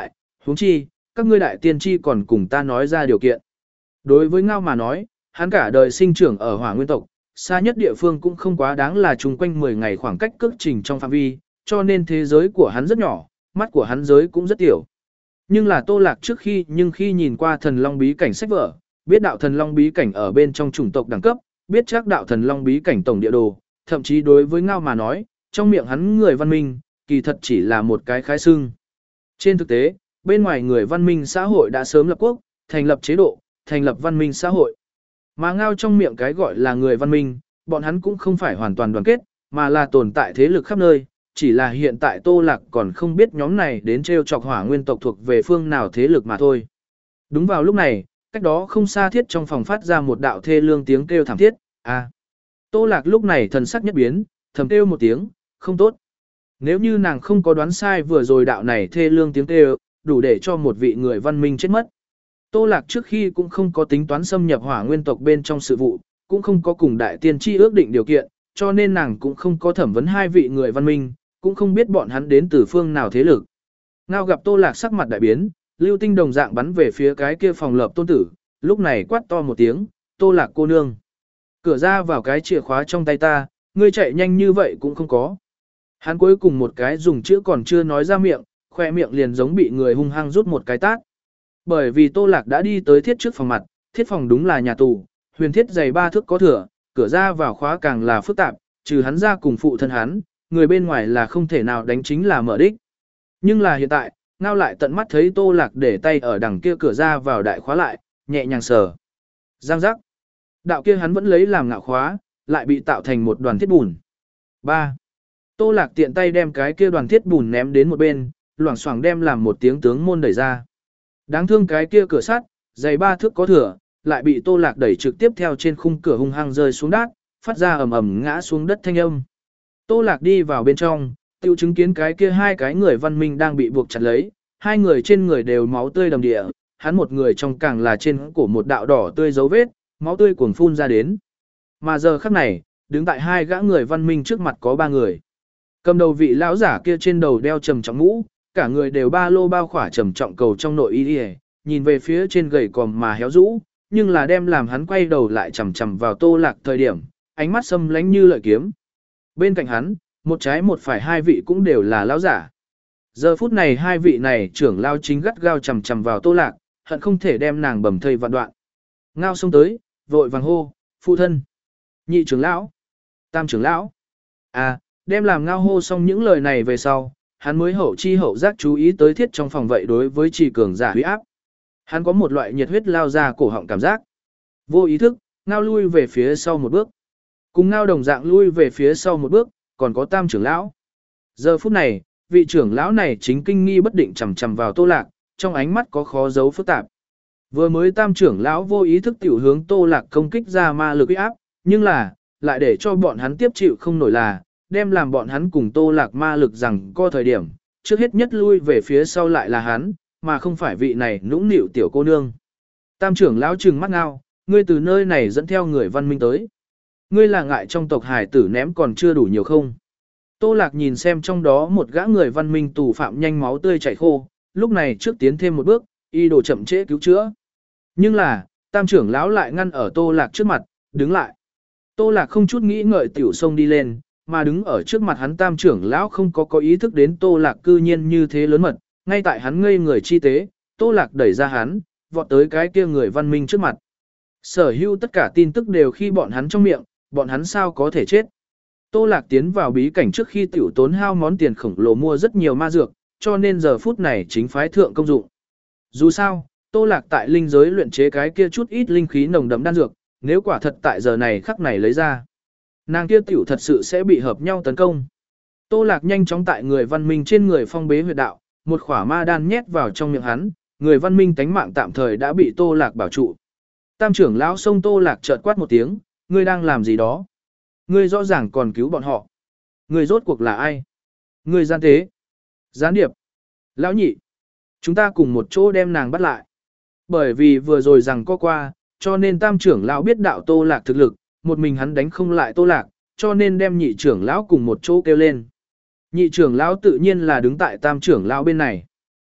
Huống chi, các ngươi đại tiên tri còn cùng ta nói ra điều kiện. Đối với Ngao mà nói, hắn cả đời sinh trưởng ở Hỏa Nguyên tộc, xa nhất địa phương cũng không quá đáng là chung quanh mười ngày khoảng cách cước trình trong phạm vi, cho nên thế giới của hắn rất nhỏ, mắt của hắn giới cũng rất tiểu. Nhưng là Tô Lạc trước khi nhưng khi nhìn qua thần long bí cảnh sách vở, biết đạo thần long bí cảnh ở bên trong chủng tộc đẳng cấp, biết chắc đạo thần long bí cảnh tổng địa đồ, thậm chí đối với Ngao mà nói, trong miệng hắn người văn minh, kỳ thật chỉ là một cái khái xưng. Trên thực tế, bên ngoài người văn minh xã hội đã sớm lập quốc, thành lập chế độ, thành lập văn minh xã hội. Mà Ngao trong miệng cái gọi là người văn minh, bọn hắn cũng không phải hoàn toàn đoàn kết, mà là tồn tại thế lực khắp nơi, chỉ là hiện tại Tô Lạc còn không biết nhóm này đến trêu chọc Hỏa Nguyên tộc thuộc về phương nào thế lực mà thôi. Đúng vào lúc này, cách đó không xa thiết trong phòng phát ra một đạo thê lương tiếng kêu thảm thiết, à. Tô Lạc lúc này thần sắc nhất biến, thầm kêu một tiếng, không tốt. Nếu như nàng không có đoán sai vừa rồi đạo này thê lương tiếng kêu, đủ để cho một vị người văn minh chết mất. Tô Lạc trước khi cũng không có tính toán xâm nhập Hỏa Nguyên tộc bên trong sự vụ, cũng không có cùng đại tiên tri ước định điều kiện, cho nên nàng cũng không có thẩm vấn hai vị người văn minh, cũng không biết bọn hắn đến từ phương nào thế lực. Ngao gặp Tô Lạc sắc mặt đại biến, lưu tinh đồng dạng bắn về phía cái kia phòng lập tôn tử, lúc này quát to một tiếng, Tô Lạc cô nương. Cửa ra vào cái chìa khóa trong tay ta, ngươi chạy nhanh như vậy cũng không có. Hắn cuối cùng một cái dùng chữ còn chưa nói ra miệng, khoe miệng liền giống bị người hung hăng rút một cái tát. Bởi vì Tô Lạc đã đi tới thiết trước phòng mặt, thiết phòng đúng là nhà tù, huyền thiết dày ba thước có thừa, cửa ra vào khóa càng là phức tạp, trừ hắn ra cùng phụ thân hắn, người bên ngoài là không thể nào đánh chính là mở đích. Nhưng là hiện tại, Ngao lại tận mắt thấy Tô Lạc để tay ở đằng kia cửa ra vào đại khóa lại, nhẹ nhàng sờ. Giang giác. Đạo kia hắn vẫn lấy làm ngạo khóa, lại bị tạo thành một đoàn thiết bùn. ba. Tô Lạc tiện tay đem cái kia đoàn thiết bùn ném đến một bên, loảng xoảng đem làm một tiếng tướng môn đẩy ra. Đáng thương cái kia cửa sắt, dày ba thước có thừa, lại bị Tô Lạc đẩy trực tiếp theo trên khung cửa hung hăng rơi xuống đất, phát ra ầm ầm ngã xuống đất thanh âm. Tô Lạc đi vào bên trong, tiêu chứng kiến cái kia hai cái người văn minh đang bị buộc chặt lấy, hai người trên người đều máu tươi đầm địa, hắn một người trong càng là trên cổ một đạo đỏ tươi dấu vết, máu tươi cuồng phun ra đến. Mà giờ khắc này, đứng tại hai gã người văn minh trước mặt có ba người. Cầm đầu vị lão giả kia trên đầu đeo trầm trọng mũ, cả người đều ba lô bao khỏa trầm trọng cầu trong nội y, nhìn về phía trên gầy còm mà héo rũ, nhưng là đem làm hắn quay đầu lại chằm chằm vào Tô Lạc thời điểm, ánh mắt xâm lánh như lợi kiếm. Bên cạnh hắn, một trái một phải hai vị cũng đều là lão giả. Giờ phút này hai vị này trưởng lao chính gắt gao chằm chằm vào Tô Lạc, hận không thể đem nàng bầm thây vạn đoạn. Ngao xông tới, vội vàng hô, phụ thân, nhị trưởng lão, tam trưởng lão. À, đem làm Ngao hô xong những lời này về sau, hắn mới hậu chi hậu giác chú ý tới thiết trong phòng vậy đối với trì cường giả huy áp. Hắn có một loại nhiệt huyết lao ra cổ họng cảm giác. Vô ý thức, Ngao lui về phía sau một bước. Cùng Ngao đồng dạng lui về phía sau một bước, còn có tam trưởng lão. Giờ phút này, vị trưởng lão này chính kinh nghi bất định chằm chằm vào Tô Lạc, trong ánh mắt có khó giấu phức tạp. Vừa mới tam trưởng lão vô ý thức tiểu hướng Tô Lạc công kích ra ma lực uy áp, nhưng là, lại để cho bọn hắn tiếp chịu không nổi là, đem làm bọn hắn cùng Tô Lạc ma lực rằng có thời điểm, trước hết nhất lui về phía sau lại là hắn, mà không phải vị này nũng nịu tiểu cô nương. Tam trưởng lão trừng mắt Ngao, ngươi từ nơi này dẫn theo người văn minh tới. Ngươi là ngại trong tộc hải tử ném còn chưa đủ nhiều không? Tô Lạc nhìn xem trong đó một gã người văn minh tù phạm nhanh máu tươi chảy khô, lúc này trước tiến thêm một bước, y đồ chậm trễ cứu chữa. Nhưng là, tam trưởng lão lại ngăn ở Tô Lạc trước mặt, đứng lại. Tô Lạc không chút nghĩ ngợi tiểu xông đi lên, mà đứng ở trước mặt hắn tam trưởng lão không có có ý thức đến Tô Lạc cư nhiên như thế lớn mật, ngay tại hắn ngây người chi tế, Tô Lạc đẩy ra hắn, vọt tới cái kia người văn minh trước mặt. Sở hữu tất cả tin tức đều khi bọn hắn trong miệng, bọn hắn sao có thể chết. Tô Lạc tiến vào bí cảnh trước khi tiểu tốn hao món tiền khổng lồ mua rất nhiều ma dược, cho nên giờ phút này chính phái thượng công dụng. Dù sao, Tô Lạc tại linh giới luyện chế cái kia chút ít linh khí nồng đậm đan dược, nếu quả thật tại giờ này khắc này lấy ra, nàng kia tiểu thật sự sẽ bị hợp nhau tấn công. Tô Lạc nhanh chóng tại người văn minh trên người phong bế huyệt đạo, một khỏa ma đan nhét vào trong miệng hắn, người văn minh tánh mạng tạm thời đã bị Tô Lạc bảo trụ. Tam trưởng lão xông Tô Lạc chợt quát một tiếng, ngươi đang làm gì đó? Ngươi rõ ràng còn cứu bọn họ. Ngươi rốt cuộc là ai? Ngươi gian tế. Gián điệp. Lão nhị. Chúng ta cùng một chỗ đem nàng bắt lại. Bởi vì vừa rồi rằng có qua, cho nên tam trưởng lão biết đạo Tô Lạc thực lực, một mình hắn đánh không lại Tô Lạc, cho nên đem nhị trưởng lão cùng một chỗ kêu lên. Nhị trưởng lão tự nhiên là đứng tại tam trưởng lão bên này.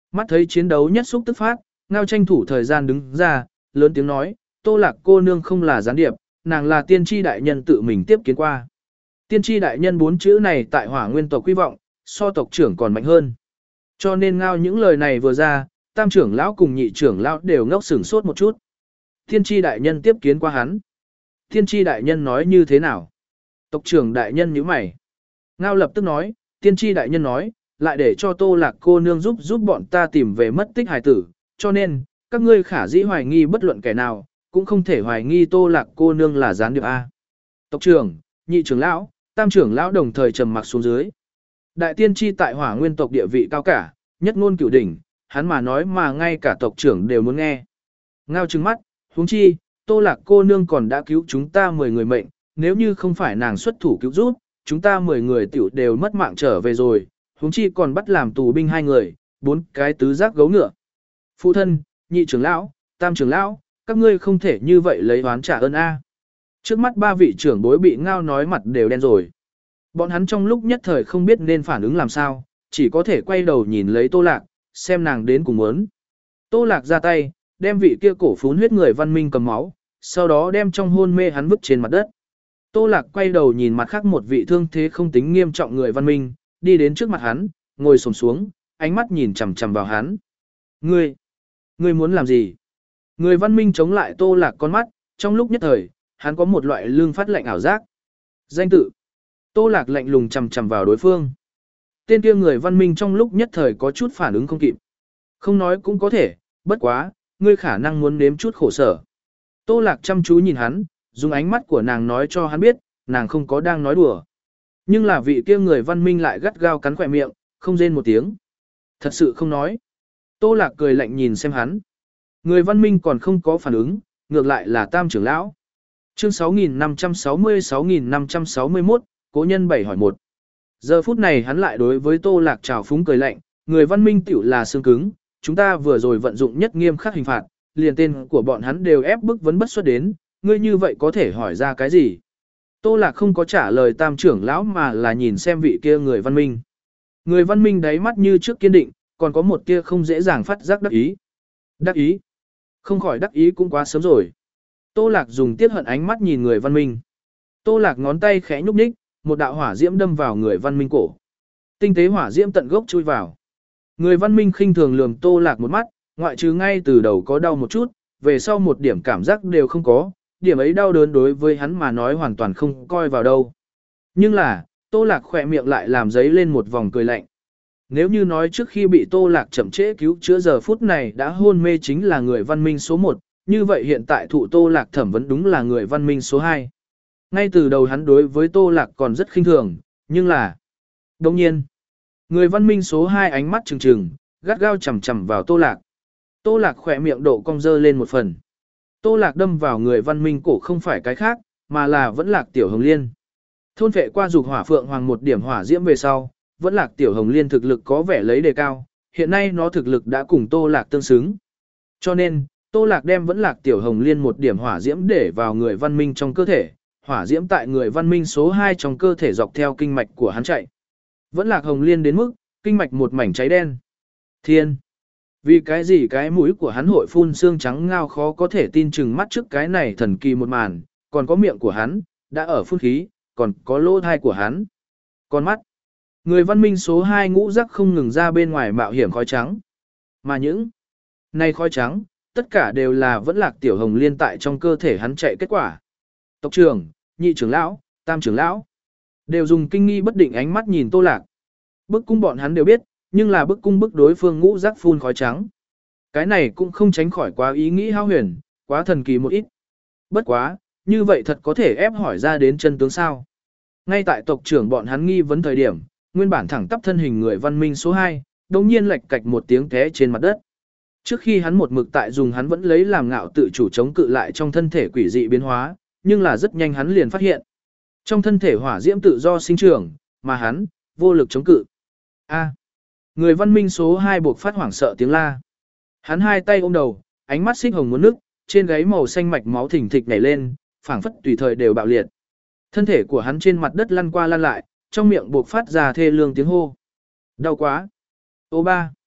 Mắt thấy chiến đấu nhất xúc tức phát, Ngao tranh thủ thời gian đứng ra, lớn tiếng nói, Tô Lạc cô nương không là gián điệp, nàng là tiên tri đại nhân tự mình tiếp kiến qua. Tiên tri đại nhân bốn chữ này tại Hỏa Nguyên tộc quy vọng, so tộc trưởng còn mạnh hơn. Cho nên Ngao những lời này vừa ra, tam trưởng lão cùng nhị trưởng lão đều ngốc sửng sốt một chút. Tiên tri đại nhân tiếp kiến qua hắn. Tiên tri đại nhân nói như thế nào? Tộc trưởng đại nhân nhíu mày. Ngao lập tức nói, tiên tri đại nhân nói, lại để cho Tô Lạc cô nương giúp giúp bọn ta tìm về mất tích hài tử, cho nên, các ngươi khả dĩ hoài nghi bất luận kẻ nào, cũng không thể hoài nghi Tô Lạc cô nương là gián điệp A. Tộc trưởng, nhị trưởng lão, tam trưởng lão đồng thời trầm mặc xuống dưới. Đại tiên tri tại Hỏa Nguyên tộc địa vị cao cả, nhất ngôn cửu đỉnh, hắn mà nói mà ngay cả tộc trưởng đều muốn nghe. Ngao trừng mắt, huống chi, Tô Lạc cô nương còn đã cứu chúng ta mười người mệnh, nếu như không phải nàng xuất thủ cứu giúp, chúng ta mười người tiểu đều mất mạng trở về rồi, huống chi còn bắt làm tù binh hai người, bốn cái tứ giác gấu ngựa. Phụ thân, nhị trưởng lão, tam trưởng lão, các ngươi không thể như vậy lấy oán trả ơn a. Trước mắt ba vị trưởng bối bị Ngao nói mặt đều đen rồi. Bọn hắn trong lúc nhất thời không biết nên phản ứng làm sao, chỉ có thể quay đầu nhìn lấy Tô Lạc, xem nàng đến cùng muốn. Tô Lạc ra tay, đem vị kia cổ phún huyết người văn minh cầm máu, sau đó đem trong hôn mê hắn vứt trên mặt đất. Tô Lạc quay đầu nhìn mặt khác một vị thương thế không tính nghiêm trọng người văn minh, đi đến trước mặt hắn, ngồi xổm xuống, ánh mắt nhìn chằm chằm vào hắn. Ngươi, ngươi muốn làm gì? Người văn minh chống lại Tô Lạc con mắt, trong lúc nhất thời, hắn có một loại lương phát lệnh ảo giác. Danh tự. Tô Lạc lạnh lùng chằm chằm vào đối phương. Tên kia người văn minh trong lúc nhất thời có chút phản ứng không kịp. Không nói cũng có thể, bất quá, ngươi khả năng muốn nếm chút khổ sở. Tô Lạc chăm chú nhìn hắn, dùng ánh mắt của nàng nói cho hắn biết, nàng không có đang nói đùa. Nhưng là vị kia người văn minh lại gắt gao cắn khỏe miệng, không rên một tiếng. Thật sự không nói. Tô Lạc cười lạnh nhìn xem hắn. Người văn minh còn không có phản ứng, ngược lại là tam trưởng lão. Chương sáu nghìn năm trăm sáu mươi sáu nghìn năm trăm sáu mươi mốt, cố nhân bảy hỏi một. Giờ phút này hắn lại đối với Tô Lạc trào phúng cười lạnh, người văn minh tiểu là xương cứng, chúng ta vừa rồi vận dụng nhất nghiêm khắc hình phạt, liền tên của bọn hắn đều ép bức vấn bất xuất đến, ngươi như vậy có thể hỏi ra cái gì? Tô Lạc không có trả lời tam trưởng lão mà là nhìn xem vị kia người văn minh. Người văn minh đáy mắt như trước kiên định, còn có một kia không dễ dàng phát giác đắc ý. Đắc ý? Không khỏi đắc ý cũng quá sớm rồi. Tô Lạc dùng tiếc hận ánh mắt nhìn người văn minh. Tô Lạc ngón tay khẽ nhúc nhích, một đạo hỏa diễm đâm vào người văn minh cổ. Tinh tế hỏa diễm tận gốc chui vào. Người văn minh khinh thường lườm Tô Lạc một mắt, ngoại trừ ngay từ đầu có đau một chút, về sau một điểm cảm giác đều không có, điểm ấy đau đớn đối với hắn mà nói hoàn toàn không coi vào đâu. Nhưng là, Tô Lạc khỏe miệng lại làm giấy lên một vòng cười lạnh. Nếu như nói trước khi bị Tô Lạc chậm trễ cứu chữa giờ phút này đã hôn mê chính là người văn minh số một, như vậy hiện tại thụ Tô Lạc thẩm vấn đúng là người văn minh số hai. Ngay từ đầu hắn đối với Tô Lạc còn rất khinh thường, nhưng là... Đồng nhiên, người văn minh số hai ánh mắt trừng trừng, gắt gao chầm chầm vào Tô Lạc. Tô Lạc khỏe miệng độ cong dơ lên một phần. Tô Lạc đâm vào người văn minh cổ không phải cái khác, mà là vẫn Lạc Tiểu Hồng Liên. Thôn vệ qua dục hỏa phượng hoàng một điểm hỏa diễm về sau, vẫn Lạc Tiểu Hồng Liên thực lực có vẻ lấy đề cao, hiện nay nó thực lực đã cùng Tô Lạc tương xứng. Cho nên, Tô Lạc đem vẫn Lạc Tiểu Hồng Liên một điểm hỏa diễm để vào người văn minh trong cơ thể, hỏa diễm tại người văn minh số hai trong cơ thể dọc theo kinh mạch của hắn chạy. Vẫn Lạc Hồng Liên đến mức, kinh mạch một mảnh cháy đen. Thiên! Vì cái gì cái mũi của hắn hội phun xương trắng ngao khó có thể tin chừng mắt trước cái này thần kỳ một màn, còn có miệng của hắn, đã ở phun khí, còn có lỗ thai của hắn. Con mắt! Người văn minh số hai ngũ giác không ngừng ra bên ngoài mạo hiểm khói trắng. Mà những này khói trắng, tất cả đều là vẫn Lạc Tiểu Hồng Liên tại trong cơ thể hắn chạy kết quả. Tộc trưởng, nhị trưởng lão, tam trưởng lão, đều dùng kinh nghi bất định ánh mắt nhìn Tô Lạc. Bức cung bọn hắn đều biết, nhưng là bức cung bức đối phương ngũ giác phun khói trắng. Cái này cũng không tránh khỏi quá ý nghĩ hao huyền, quá thần kỳ một ít. Bất quá, như vậy thật có thể ép hỏi ra đến chân tướng sao. Ngay tại tộc trưởng bọn hắn nghi vấn thời điểm, nguyên bản thẳng tắp thân hình người văn minh số hai, đồng nhiên lệch cạch một tiếng té trên mặt đất. Trước khi hắn một mực tại dùng hắn vẫn lấy làm ngạo tự chủ chống cự lại trong thân thể quỷ dị biến hóa, nhưng là rất nhanh hắn liền phát hiện. Trong thân thể hỏa diễm tự do sinh trưởng, mà hắn, vô lực chống cự. A. Người văn minh số hai buộc phát hoảng sợ tiếng la. Hắn hai tay ôm đầu, ánh mắt xích hồng muốn nước, trên gáy màu xanh mạch máu thình thịch nhảy lên, phảng phất tùy thời đều bạo liệt. Thân thể của hắn trên mặt đất lăn qua lăn lại, trong miệng buộc phát ra thê lương tiếng hô. Đau quá. Ô ba.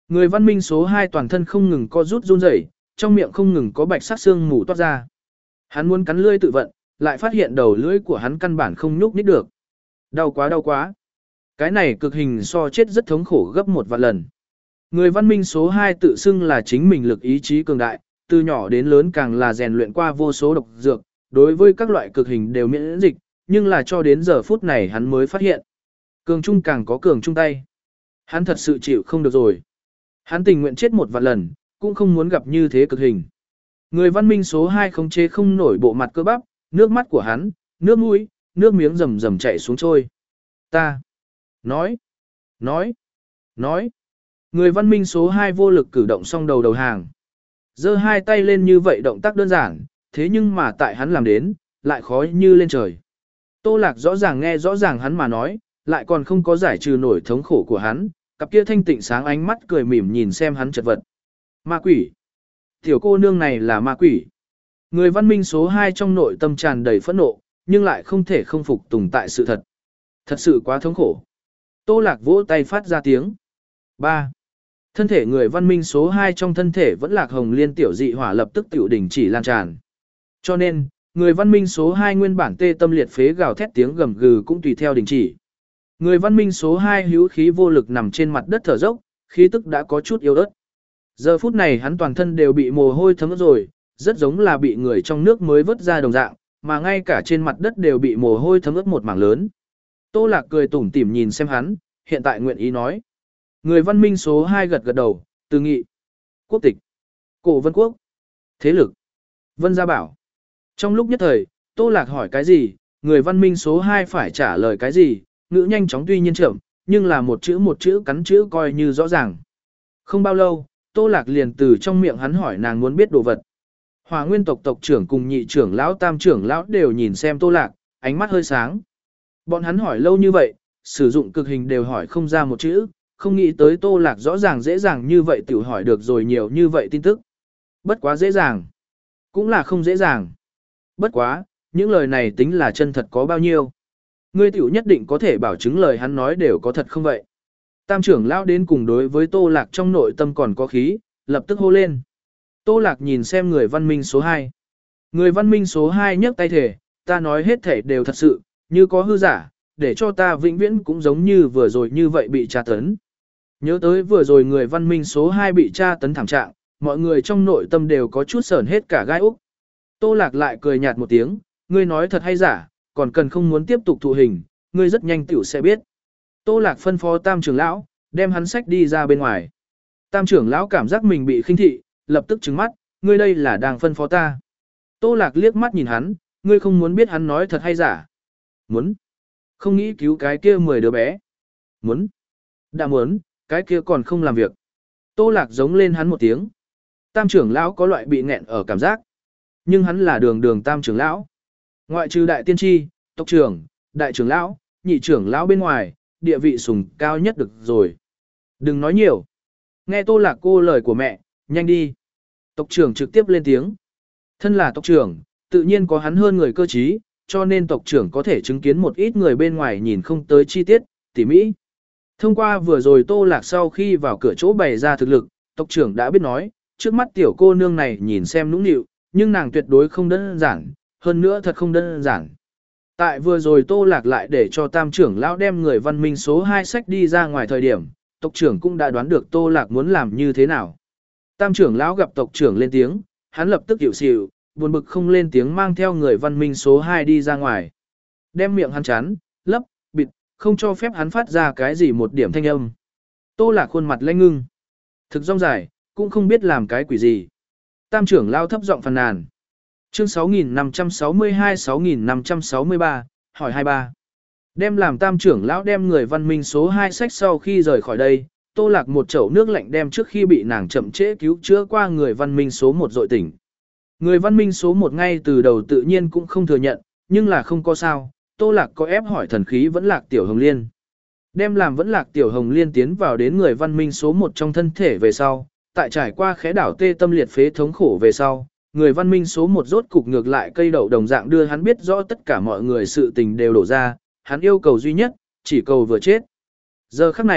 Người văn minh số hai toàn thân không ngừng co rút run rẩy, trong miệng không ngừng có bạch sắc xương mù toát ra. Hắn muốn cắn lưỡi tự vận, lại phát hiện đầu lưỡi của hắn căn bản không nhúc nhích được. Đau quá đau quá. Cái này cực hình so chết rất thống khổ gấp một vạn lần. Người văn minh số hai tự xưng là chính mình lực ý chí cường đại, từ nhỏ đến lớn càng là rèn luyện qua vô số độc dược, đối với các loại cực hình đều miễn dịch, nhưng là cho đến giờ phút này hắn mới phát hiện. Cường trung càng có cường trung tay. Hắn thật sự chịu không được rồi. Hắn tình nguyện chết một vạn lần, cũng không muốn gặp như thế cực hình. Người văn minh số hai khống chế không nổi bộ mặt cơ bắp, nước mắt của hắn, nước mũi, nước miếng rầm rầm chảy xuống trôi. Ta. Nói. Nói. Nói. Người văn minh số hai vô lực cử động xong đầu đầu hàng. Giơ hai tay lên như vậy động tác đơn giản, thế nhưng mà tại hắn làm đến, lại khó như lên trời. Tô Lạc rõ ràng nghe rõ ràng hắn mà nói, lại còn không có giải trừ nổi thống khổ của hắn, cặp kia thanh tịnh sáng ánh mắt cười mỉm nhìn xem hắn chật vật. Ma quỷ. Tiểu cô nương này là ma quỷ. Người văn minh số hai trong nội tâm tràn đầy phẫn nộ, nhưng lại không thể không phục tùng tại sự thật. Thật sự quá thống khổ. Tô Lạc vỗ tay phát ra tiếng. ba. Thân thể người văn minh số hai trong thân thể vẫn lạc hồng liên tiểu dị hỏa lập tức tiểu đỉnh chỉ lan tràn. Cho nên, người văn minh số hai nguyên bản tê tâm liệt phế gào thét tiếng gầm gừ cũng tùy theo đình chỉ. Người văn minh số hai hữu khí vô lực nằm trên mặt đất thở dốc, khí tức đã có chút yếu ớt. Giờ phút này hắn toàn thân đều bị mồ hôi thấm ướt rồi, rất giống là bị người trong nước mới vớt ra đồng dạng, mà ngay cả trên mặt đất đều bị mồ hôi thấm ướt một mảng lớn. Tô Lạc cười tủm tỉm nhìn xem hắn, hiện tại nguyện ý nói. Người văn minh số hai gật gật đầu, từ nghị. Quốc tịch. Cổ Vân Quốc. Thế lực. Vân Gia Bảo. Trong lúc nhất thời, Tô Lạc hỏi cái gì, người văn minh số hai phải trả lời cái gì, ngữ nhanh chóng tuy nhiên chậm, nhưng là một chữ một chữ cắn chữ coi như rõ ràng. Không bao lâu, Tô Lạc liền từ trong miệng hắn hỏi nàng muốn biết đồ vật. Hỏa Nguyên tộc tộc trưởng cùng nhị trưởng lão tam trưởng lão đều nhìn xem Tô Lạc, ánh mắt hơi sáng. Bọn hắn hỏi lâu như vậy, sử dụng cực hình đều hỏi không ra một chữ, không nghĩ tới Tô Lạc rõ ràng dễ dàng như vậy tự hỏi được rồi nhiều như vậy tin tức. Bất quá dễ dàng. Cũng là không dễ dàng. Bất quá, những lời này tính là chân thật có bao nhiêu. Ngươi tiểu nhất định có thể bảo chứng lời hắn nói đều có thật không vậy. Tam trưởng lão đến cùng đối với Tô Lạc trong nội tâm còn có khí, lập tức hô lên. Tô Lạc nhìn xem người văn minh số hai. Người văn minh số hai nhấc tay thể, ta nói hết thể đều thật sự, như có hư giả, để cho ta vĩnh viễn cũng giống như vừa rồi như vậy bị tra tấn. Nhớ tới vừa rồi người văn minh số hai bị tra tấn thảm trạng, mọi người trong nội tâm đều có chút sởn hết cả gai úc. Tô Lạc lại cười nhạt một tiếng, ngươi nói thật hay giả, còn cần không muốn tiếp tục thụ hình, ngươi rất nhanh tiểu sẽ biết. Tô Lạc phân phó tam trưởng lão, đem hắn sách đi ra bên ngoài. Tam trưởng lão cảm giác mình bị khinh thị, lập tức trừng mắt, ngươi đây là đang phân phó ta. Tô Lạc liếc mắt nhìn hắn, ngươi không muốn biết hắn nói thật hay giả. Muốn. Không nghĩ cứu cái kia mười đứa bé. Muốn. Đã muốn, cái kia còn không làm việc. Tô Lạc giống lên hắn một tiếng. Tam trưởng lão có loại bị nghẹn ở cảm giác. Nhưng hắn là đường đường tam trưởng lão. Ngoại trừ đại tiên tri, tộc trưởng, đại trưởng lão, nhị trưởng lão bên ngoài, địa vị sùng cao nhất được rồi. Đừng nói nhiều. Nghe Tô Lạc cô lời của mẹ, nhanh đi. Tộc trưởng trực tiếp lên tiếng. Thân là tộc trưởng, tự nhiên có hắn hơn người cơ trí, cho nên tộc trưởng có thể chứng kiến một ít người bên ngoài nhìn không tới chi tiết, tỉ mỹ. Thông qua vừa rồi Tô Lạc sau khi vào cửa chỗ bày ra thực lực, tộc trưởng đã biết nói, trước mắt tiểu cô nương này nhìn xem nũng nịu, nhưng nàng tuyệt đối không đơn giản, hơn nữa thật không đơn giản. Tại vừa rồi Tô Lạc lại để cho tam trưởng lão đem người văn minh số hai sách đi ra ngoài thời điểm, tộc trưởng cũng đã đoán được Tô Lạc muốn làm như thế nào. Tam trưởng lão gặp tộc trưởng lên tiếng, hắn lập tức hiểu xỉu, buồn bực không lên tiếng mang theo người văn minh số hai đi ra ngoài. Đem miệng hắn chắn, lấp, bịt, không cho phép hắn phát ra cái gì một điểm thanh âm. Tô Lạc khuôn mặt lanh ngưng. Thực rong dài, cũng không biết làm cái quỷ gì. Tam trưởng lão thấp giọng phàn nàn. Chương sáu nghìn năm trăm sáu mươi hai sáu nghìn năm trăm sáu mươi ba, hỏi hai ba. Đem làm tam trưởng lão đem người văn minh số hai sách sau khi rời khỏi đây, Tô Lạc một chậu nước lạnh đem trước khi bị nàng chậm trễ cứu chữa qua người văn minh số một dội tỉnh. Người văn minh số một ngay từ đầu tự nhiên cũng không thừa nhận, nhưng là không có sao, Tô Lạc có ép hỏi thần khí vẫn lạc tiểu hồng liên. Đem làm vẫn lạc tiểu hồng liên tiến vào đến người văn minh số một trong thân thể về sau, tại trải qua khẽ đảo tê tâm liệt phế thống khổ về sau, người văn minh số một rốt cục ngược lại cây đậu đồng dạng đưa hắn biết rõ tất cả mọi người sự tình đều đổ ra, hắn yêu cầu duy nhất, chỉ cầu vừa chết. Giờ khắc này,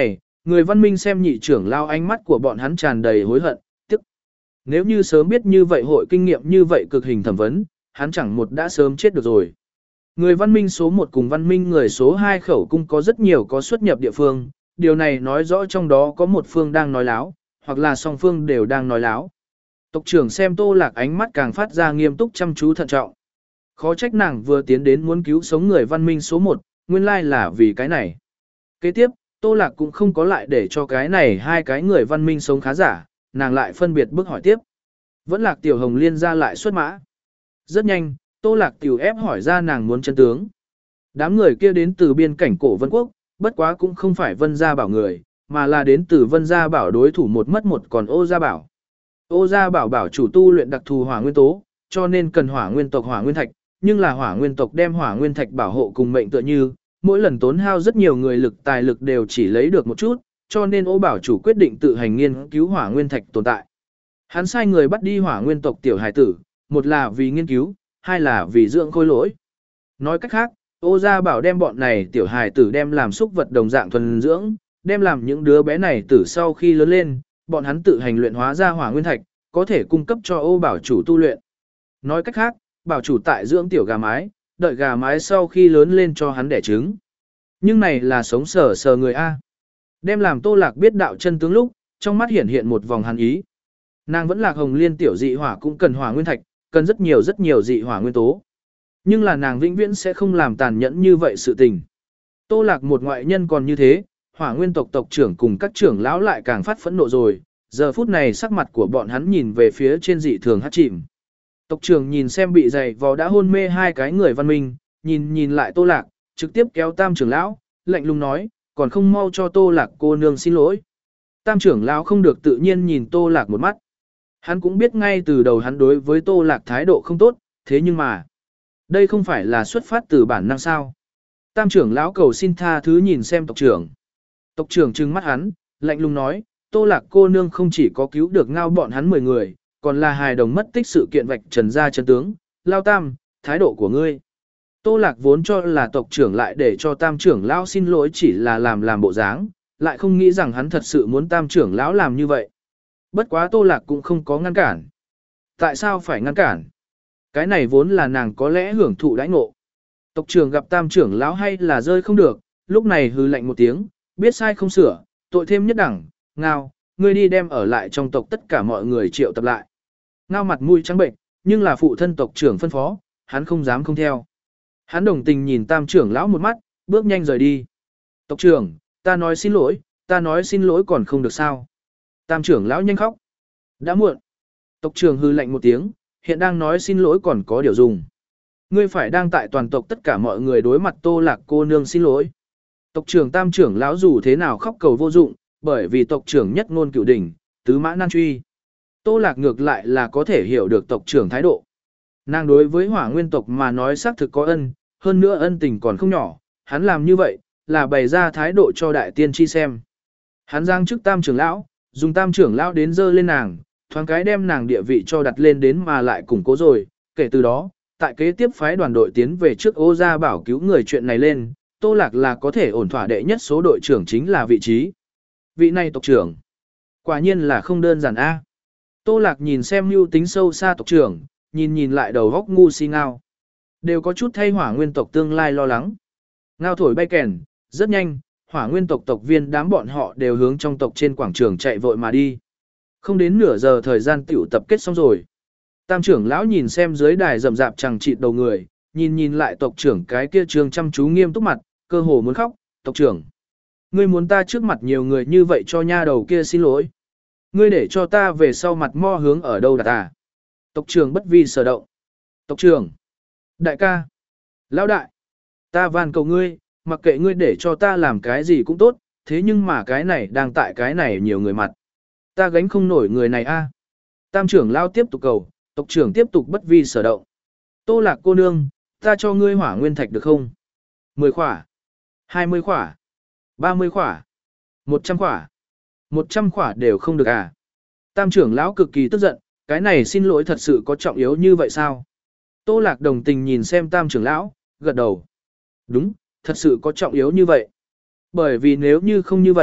Người văn minh xem nhị trưởng lao ánh mắt của bọn hắn tràn đầy hối hận, tức. Nếu như sớm biết như vậy hội kinh nghiệm như vậy cực hình thẩm vấn, hắn chẳng một đã sớm chết được rồi. Người văn minh số một cùng văn minh người số hai khẩu cung có rất nhiều có xuất nhập địa phương, điều này nói rõ trong đó có một phương đang nói láo, hoặc là song phương đều đang nói láo. Tộc trưởng xem Tô Lạc ánh mắt càng phát ra nghiêm túc chăm chú thận trọng. Khó trách nàng vừa tiến đến muốn cứu sống người văn minh số một, nguyên lai là vì cái này. Kế tiếp, Tô Lạc cũng không có lại để cho cái này hai cái người văn minh sống khá giả, nàng lại phân biệt bước hỏi tiếp. Vẫn Lạc Tiểu Hồng Liên ra lại xuất mã. Rất nhanh, Tô Lạc Tiểu ép hỏi ra nàng muốn chân tướng. Đám người kia đến từ biên cảnh cổ Vân Quốc, bất quá cũng không phải Vân Gia Bảo người, mà là đến từ Vân Gia Bảo đối thủ một mất một còn Ô Gia Bảo. Ô Gia Bảo bảo chủ tu luyện đặc thù hỏa nguyên tố, cho nên cần hỏa nguyên tộc hỏa nguyên thạch, nhưng là hỏa nguyên tộc đem hỏa nguyên thạch bảo hộ cùng mệnh tựa như, mỗi lần tốn hao rất nhiều người lực tài lực đều chỉ lấy được một chút, cho nên Ô bảo chủ quyết định tự hành nghiên cứu hỏa nguyên thạch tồn tại. Hắn sai người bắt đi hỏa nguyên tộc tiểu hải tử, một là vì nghiên cứu, hai là vì dưỡng khôi lỗi. Nói cách khác, Ô Gia Bảo đem bọn này tiểu hài tử đem làm xúc vật đồng dạng thuần dưỡng, đem làm những đứa bé này tử sau khi lớn lên, bọn hắn tự hành luyện hóa ra hỏa nguyên thạch, có thể cung cấp cho Ô Bảo chủ tu luyện. Nói cách khác, Bảo chủ tại dưỡng tiểu gà mái, đợi gà mái sau khi lớn lên cho hắn đẻ trứng. Nhưng này là sống sờ sờ người A. Đem làm Tô Lạc biết đạo chân tướng lúc, trong mắt hiện hiện một vòng hàn ý. Nàng vẫn là Hồng Liên tiểu dị hỏa cũng cần hỏa nguyên thạch, cần rất nhiều rất nhiều dị hỏa nguyên tố. Nhưng là nàng vĩnh viễn sẽ không làm tàn nhẫn như vậy sự tình. Tô Lạc một ngoại nhân còn như thế, hỏa nguyên tộc tộc trưởng cùng các trưởng lão lại càng phát phẫn nộ rồi, giờ phút này sắc mặt của bọn hắn nhìn về phía trên dị thường hát chìm. Tộc trưởng nhìn xem bị dày vò đã hôn mê hai cái người văn minh, nhìn nhìn lại Tô Lạc, trực tiếp kéo tam trưởng lão, lạnh lùng nói, còn không mau cho Tô Lạc cô nương xin lỗi. Tam trưởng lão không được tự nhiên nhìn Tô Lạc một mắt. Hắn cũng biết ngay từ đầu hắn đối với Tô Lạc thái độ không tốt, thế nhưng mà, đây không phải là xuất phát từ bản năng sao. Tam trưởng lão cầu xin tha thứ nhìn xem tộc trưởng. Tộc trưởng trừng mắt hắn, lạnh lùng nói, Tô Lạc cô nương không chỉ có cứu được ngao bọn hắn mười người, còn là hài đồng mất tích sự kiện vạch trần ra chân tướng, lao tam, thái độ của ngươi. Tô Lạc vốn cho là tộc trưởng lại để cho tam trưởng lão xin lỗi chỉ là làm làm bộ dáng, lại không nghĩ rằng hắn thật sự muốn tam trưởng lão làm như vậy. Bất quá Tô Lạc cũng không có ngăn cản. Tại sao phải ngăn cản? Cái này vốn là nàng có lẽ hưởng thụ đãi ngộ. Tộc trưởng gặp tam trưởng lão hay là rơi không được, lúc này hừ lạnh một tiếng, biết sai không sửa, tội thêm nhất đẳng, ngao, ngươi đi đem ở lại trong tộc tất cả mọi người triệu tập lại. Ngao mặt mũi trắng bệnh, nhưng là phụ thân tộc trưởng phân phó, hắn không dám không theo. Hắn đồng tình nhìn tam trưởng lão một mắt, bước nhanh rời đi. Tộc trưởng, ta nói xin lỗi, ta nói xin lỗi còn không được sao. Tam trưởng lão nhanh khóc. Đã muộn. Tộc trưởng hư lạnh một tiếng, hiện đang nói xin lỗi còn có điều dùng. Ngươi phải đang tại toàn tộc tất cả mọi người đối mặt Tô Lạc cô nương xin lỗi. Tộc trưởng tam trưởng lão dù thế nào khóc cầu vô dụng, bởi vì tộc trưởng nhất ngôn cửu đỉnh, tứ mã nan truy. Tô Lạc ngược lại là có thể hiểu được tộc trưởng thái độ. Nàng đối với hỏa nguyên tộc mà nói xác thực có ân, hơn nữa ân tình còn không nhỏ, hắn làm như vậy, là bày ra thái độ cho đại tiên tri xem. Hắn giang chức tam trưởng lão, dùng tam trưởng lão đến dơ lên nàng, thoáng cái đem nàng địa vị cho đặt lên đến mà lại củng cố rồi, kể từ đó, tại kế tiếp phái đoàn đội tiến về trước Ô Gia Bảo cứu người chuyện này lên, Tô Lạc là có thể ổn thỏa đệ nhất số đội trưởng chính là vị trí. Vị này tộc trưởng, quả nhiên là không đơn giản a. Tô Lạc nhìn xem mưu tính sâu xa tộc trưởng, nhìn nhìn lại đầu góc ngu si ngao. Đều có chút thay hỏa nguyên tộc tương lai lo lắng. Ngao thổi bay kèn, rất nhanh, hỏa nguyên tộc tộc viên đám bọn họ đều hướng trong tộc trên quảng trường chạy vội mà đi. Không đến nửa giờ thời gian tiểu tập kết xong rồi. Tam trưởng lão nhìn xem dưới đài rậm rạp chẳng chịt đầu người, nhìn nhìn lại tộc trưởng cái kia trường chăm chú nghiêm túc mặt, cơ hồ muốn khóc, tộc trưởng. Ngươi muốn ta trước mặt nhiều người như vậy cho nha đầu kia xin lỗi. Ngươi để cho ta về sau mặt mo hướng ở đâu đặt à? Tộc trưởng bất vi sở động. Tộc trưởng. Đại ca. Lão đại. Ta van cầu ngươi, mặc kệ ngươi để cho ta làm cái gì cũng tốt, thế nhưng mà cái này đang tại cái này nhiều người mặt. Ta gánh không nổi người này a. Tam trưởng lao tiếp tục cầu, tộc trưởng tiếp tục bất vi sở động. Tô Lạc cô nương, ta cho ngươi hỏa nguyên thạch được không? Mười khỏa. Hai mươi khỏa. Ba mươi khỏa. Một trăm khỏa. Một trăm khỏa đều không được à? Tam trưởng lão cực kỳ tức giận, cái này xin lỗi thật sự có trọng yếu như vậy sao? Tô Lạc đồng tình nhìn xem tam trưởng lão, gật đầu. Đúng, thật sự có trọng yếu như vậy. Bởi vì nếu như không như vậy,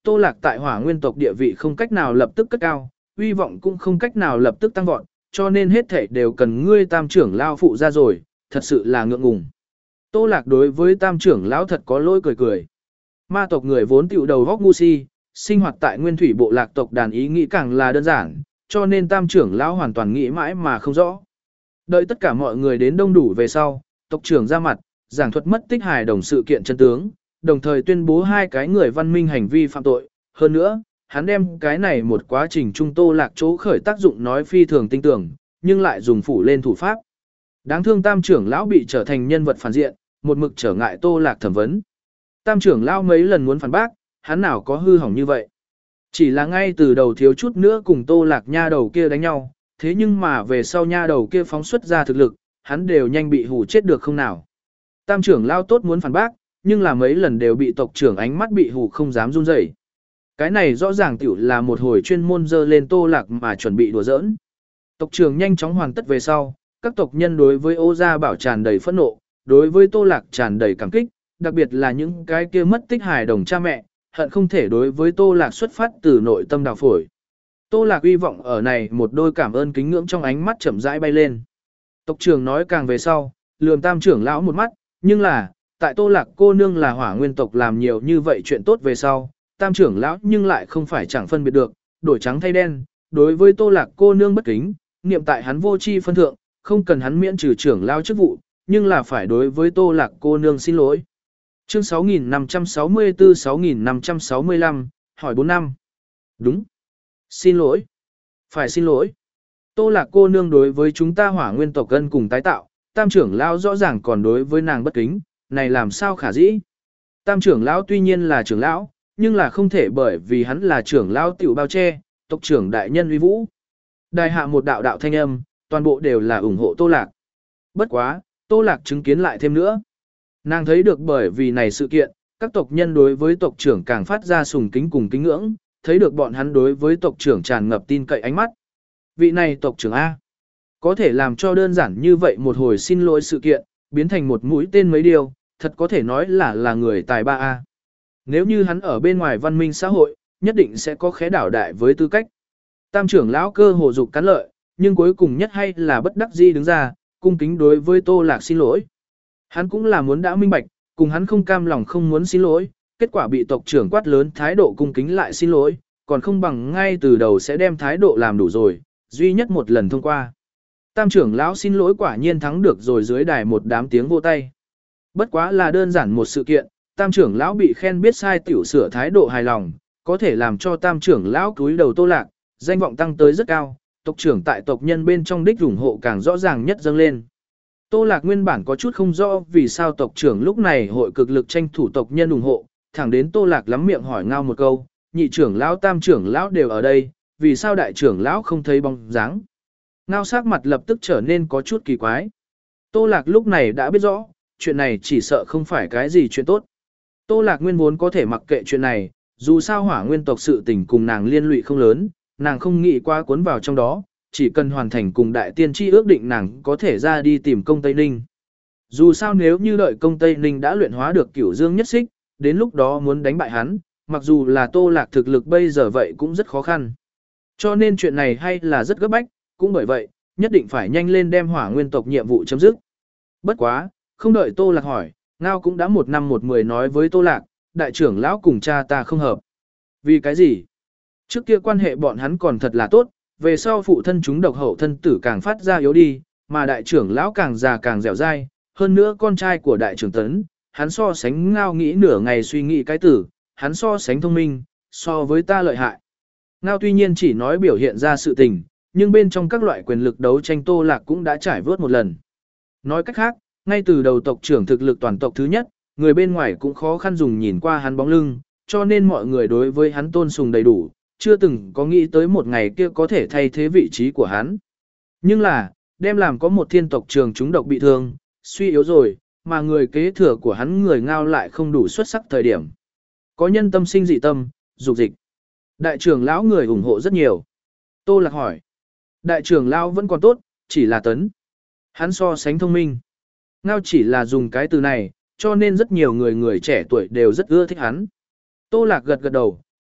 Tô Lạc tại Hỏa Nguyên tộc địa vị không cách nào lập tức cất cao, uy vọng cũng không cách nào lập tức tăng vọt, cho nên hết thảy đều cần ngươi Tam trưởng lão phụ ra rồi, thật sự là ngượng ngùng. Tô Lạc đối với Tam trưởng lão thật có lỗi cười cười. Ma tộc người vốn tiểu đầu góc ngu si, sinh hoạt tại Nguyên Thủy bộ lạc tộc đàn ý nghĩ càng là đơn giản, cho nên Tam trưởng lão hoàn toàn nghĩ mãi mà không rõ. Đợi tất cả mọi người đến đông đủ về sau, tộc trưởng ra mặt, giảng thuật mất tích hài đồng sự kiện chân tướng, đồng thời tuyên bố hai cái người văn minh hành vi phạm tội. Hơn nữa, hắn đem cái này một quá trình trung Tô Lạc chỗ khởi tác dụng nói phi thường tinh tưởng, nhưng lại dùng phủ lên thủ pháp. Đáng thương Tam trưởng lão bị trở thành nhân vật phản diện, một mực trở ngại Tô Lạc thẩm vấn. Tam trưởng lão mấy lần muốn phản bác, hắn nào có hư hỏng như vậy. Chỉ là ngay từ đầu thiếu chút nữa cùng Tô Lạc nha đầu kia đánh nhau, thế nhưng mà về sau nha đầu kia phóng xuất ra thực lực, hắn đều nhanh bị hù chết được không nào. Tam trưởng lão tốt muốn phản bác, nhưng là mấy lần đều bị tộc trưởng ánh mắt bị hù không dám run rẩy. Cái này rõ ràng tiểu là một hồi chuyên môn dơ lên Tô Lạc mà chuẩn bị đùa giỡn. Tộc trưởng nhanh chóng hoàn tất về sau, các tộc nhân đối với Ô Gia Bảo tràn đầy phẫn nộ, đối với Tô Lạc tràn đầy cảm kích, đặc biệt là những cái kia mất tích hài đồng cha mẹ, hận không thể đối với Tô Lạc xuất phát từ nội tâm đào phổi. Tô Lạc uy vọng ở này một đôi cảm ơn kính ngưỡng trong ánh mắt chậm rãi bay lên. Tộc trưởng nói càng về sau, lườm Tam trưởng lão một mắt, nhưng là, tại Tô Lạc cô nương là Hỏa Nguyên tộc làm nhiều như vậy chuyện tốt về sau, Tam trưởng lão nhưng lại không phải chẳng phân biệt được, đổi trắng thay đen, đối với Tô Lạc cô nương bất kính, niệm tại hắn vô tri phân thượng, không cần hắn miễn trừ trưởng lão chức vụ, nhưng là phải đối với Tô Lạc cô nương xin lỗi. Chương sáu nghìn năm trăm sáu mươi tư sáu nghìn năm trăm sáu mươi lăm, hỏi bốn năm. Đúng. Xin lỗi. Phải xin lỗi. Tô Lạc cô nương đối với chúng ta Hỏa Nguyên tộc ân cùng tái tạo, Tam trưởng lão rõ ràng còn đối với nàng bất kính, này làm sao khả dĩ. Tam trưởng lão tuy nhiên là trưởng lão, nhưng là không thể bởi vì hắn là trưởng lão tiểu bao che, tộc trưởng đại nhân uy vũ. Đài hạ một đạo đạo thanh âm, toàn bộ đều là ủng hộ Tô Lạc. Bất quá, Tô Lạc chứng kiến lại thêm nữa. Nàng thấy được bởi vì này sự kiện, các tộc nhân đối với tộc trưởng càng phát ra sùng kính cùng kính ngưỡng, thấy được bọn hắn đối với tộc trưởng tràn ngập tin cậy ánh mắt. Vị này tộc trưởng A, có thể làm cho đơn giản như vậy một hồi xin lỗi sự kiện, biến thành một mũi tên mấy điều, thật có thể nói là là người tài ba A. Nếu như hắn ở bên ngoài văn minh xã hội, nhất định sẽ có khế đảo đại với tư cách. Tam trưởng lão cơ hồ dục cắn lợi, nhưng cuối cùng nhất hay là bất đắc dĩ đứng ra, cung kính đối với Tô Lạc xin lỗi. Hắn cũng là muốn đã minh bạch, cùng hắn không cam lòng không muốn xin lỗi, kết quả bị tộc trưởng quát lớn thái độ cung kính lại xin lỗi, còn không bằng ngay từ đầu sẽ đem thái độ làm đủ rồi, duy nhất một lần thông qua. Tam trưởng lão xin lỗi quả nhiên thắng được rồi dưới đài một đám tiếng vô tay. Bất quá là đơn giản một sự kiện, Tam trưởng lão bị khen biết sai tiểu sửa thái độ hài lòng, có thể làm cho Tam trưởng lão cúi đầu Tô Lạc, danh vọng tăng tới rất cao, tộc trưởng tại tộc nhân bên trong đích ủng hộ càng rõ ràng nhất dâng lên. Tô Lạc nguyên bản có chút không rõ vì sao tộc trưởng lúc này hội cực lực tranh thủ tộc nhân ủng hộ, thẳng đến Tô Lạc lắm miệng hỏi Ngao một câu, nhị trưởng lão Tam trưởng lão đều ở đây, vì sao đại trưởng lão không thấy bóng dáng. Ngao sắc mặt lập tức trở nên có chút kỳ quái. Tô Lạc lúc này đã biết rõ, chuyện này chỉ sợ không phải cái gì chuyện tốt. Tô Lạc nguyên vốn có thể mặc kệ chuyện này, dù sao Hỏa Nguyên tộc sự tình cùng nàng liên lụy không lớn, nàng không nghĩ quá cuốn vào trong đó, chỉ cần hoàn thành cùng đại tiên tri ước định nàng có thể ra đi tìm công Tây Ninh. Dù sao nếu như đợi công Tây Ninh đã luyện hóa được Cửu Dương nhất xích, đến lúc đó muốn đánh bại hắn, mặc dù là Tô Lạc thực lực bây giờ vậy cũng rất khó khăn. Cho nên chuyện này hay là rất gấp bách, cũng bởi vậy, nhất định phải nhanh lên đem Hỏa Nguyên tộc nhiệm vụ chấm dứt. Bất quá, không đợi Tô Lạc hỏi, Ngao cũng đã một năm một mười nói với Tô Lạc, đại trưởng lão cùng cha ta không hợp. Vì cái gì? Trước kia quan hệ bọn hắn còn thật là tốt, về sau phụ thân chúng độc hậu thân tử càng phát ra yếu đi, mà đại trưởng lão càng già càng dẻo dai, hơn nữa con trai của đại trưởng Tấn, hắn so sánh Ngao nghĩ nửa ngày suy nghĩ cái tử, hắn so sánh thông minh, so với ta lợi hại. Ngao tuy nhiên chỉ nói biểu hiện ra sự tình, nhưng bên trong các loại quyền lực đấu tranh Tô Lạc cũng đã trải vớt một lần. Nói cách khác, ngay từ đầu tộc trưởng thực lực toàn tộc thứ nhất, người bên ngoài cũng khó khăn dùng nhìn qua hắn bóng lưng, cho nên mọi người đối với hắn tôn sùng đầy đủ, chưa từng có nghĩ tới một ngày kia có thể thay thế vị trí của hắn. Nhưng là, đem làm có một thiên tộc trường chúng độc bị thương, suy yếu rồi, mà người kế thừa của hắn người Ngao lại không đủ xuất sắc thời điểm. Có nhân tâm sinh dị tâm, dục dịch. Đại trưởng lão người ủng hộ rất nhiều. Tô Lạc hỏi. Đại trưởng lão vẫn còn tốt, chỉ là Tấn. Hắn so sánh thông minh. Ngao chỉ là dùng cái từ này, cho nên rất nhiều người người trẻ tuổi đều rất ưa thích hắn. Tô Lạc gật gật đầu,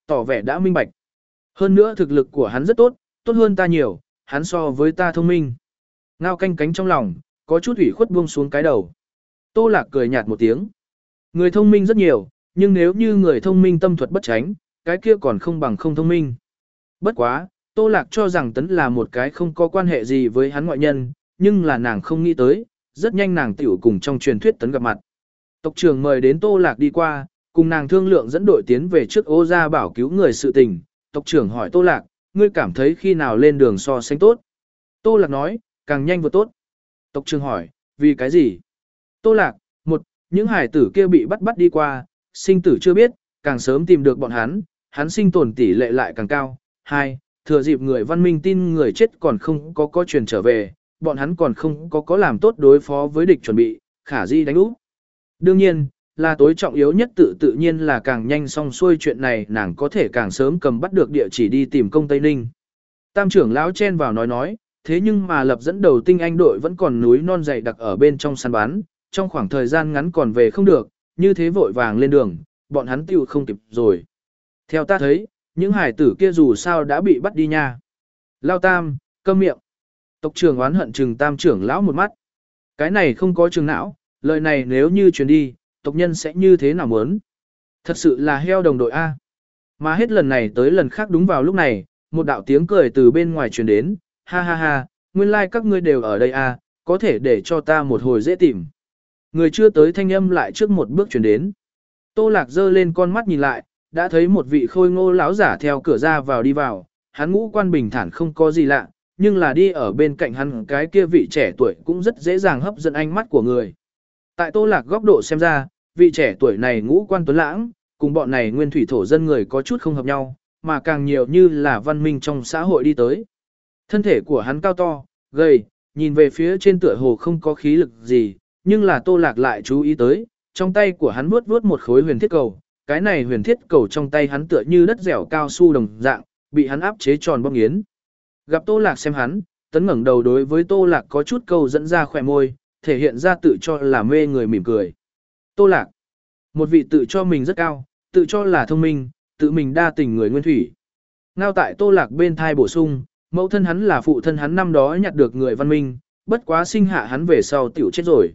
tỏ vẻ đã minh bạch. Hơn nữa thực lực của hắn rất tốt, tốt hơn ta nhiều, hắn so với ta thông minh. Ngao canh cánh trong lòng, có chút ủy khuất buông xuống cái đầu. Tô Lạc cười nhạt một tiếng. Người thông minh rất nhiều, nhưng nếu như người thông minh tâm thuật bất tránh, cái kia còn không bằng không thông minh. Bất quá, Tô Lạc cho rằng Tấn là một cái không có quan hệ gì với hắn ngoại nhân, nhưng là nàng không nghĩ tới, rất nhanh nàng tiểu cùng trong truyền thuyết Tấn gặp mặt. Tộc trưởng mời đến Tô Lạc đi qua, cùng nàng thương lượng dẫn đội tiến về trước Ô Gia Bảo cứu người sự tình. Tộc trưởng hỏi Tô Lạc, ngươi cảm thấy khi nào lên đường so sánh tốt? Tô Lạc nói, càng nhanh vừa tốt. Tộc trưởng hỏi, vì cái gì? Tô Lạc, một, những hải tử kia bị bắt bắt đi qua, sinh tử chưa biết, càng sớm tìm được bọn hắn, hắn sinh tồn tỷ lệ lại càng cao. Hai, thừa dịp người văn minh tin người chết còn không có có truyền trở về, bọn hắn còn không có có làm tốt đối phó với địch chuẩn bị, khả di đánh úp. Đương nhiên, là tối trọng yếu nhất tự tự nhiên là càng nhanh xong xuôi chuyện này nàng có thể càng sớm cầm bắt được địa chỉ đi tìm công Tây Ninh. Tam trưởng lão chen vào nói nói, thế nhưng mà lập dẫn đầu tinh anh đội vẫn còn núi non dày đặc ở bên trong săn bắn, trong khoảng thời gian ngắn còn về không được, như thế vội vàng lên đường, bọn hắn tiêu không kịp rồi. Theo ta thấy, những hải tử kia dù sao đã bị bắt đi nha. Lao Tam, câm miệng. Tộc trưởng oán hận trừng Tam trưởng lão một mắt. Cái này không có trường não, lời này nếu như truyền đi, tộc nhân sẽ như thế nào muốn? Thật sự là heo đồng đội A. Mà hết lần này tới lần khác đúng vào lúc này, một đạo tiếng cười từ bên ngoài truyền đến, ha ha ha, nguyên lai like các ngươi đều ở đây A, có thể để cho ta một hồi dễ tìm. Người chưa tới thanh âm lại trước một bước truyền đến. Tô Lạc giơ lên con mắt nhìn lại, đã thấy một vị khôi ngô lão giả theo cửa ra vào đi vào, hắn ngũ quan bình thản không có gì lạ, nhưng là đi ở bên cạnh hắn cái kia vị trẻ tuổi cũng rất dễ dàng hấp dẫn ánh mắt của người. Tại Tô Lạc góc độ xem ra, vị trẻ tuổi này ngũ quan tuấn lãng, cùng bọn này nguyên thủy thổ dân người có chút không hợp nhau, mà càng nhiều như là văn minh trong xã hội đi tới. Thân thể của hắn cao to, gầy, nhìn về phía trên tựa hồ không có khí lực gì, nhưng là Tô Lạc lại chú ý tới, trong tay của hắn vuốt vuốt một khối huyền thiết cầu, cái này huyền thiết cầu trong tay hắn tựa như đất dẻo cao su đồng dạng, bị hắn áp chế tròn bong nghiến. Gặp Tô Lạc xem hắn, Tấn ngẩng đầu đối với Tô Lạc có chút câu dẫn ra khỏe môi, thể hiện ra tự cho là mê người mỉm cười. Tô Lạc, một vị tự cho mình rất cao, tự cho là thông minh, tự mình đa tình người nguyên thủy. Ngao tại Tô Lạc bên thai bổ sung, mẫu thân hắn là phụ thân hắn năm đó nhặt được người văn minh, bất quá sinh hạ hắn về sau tiểu chết rồi.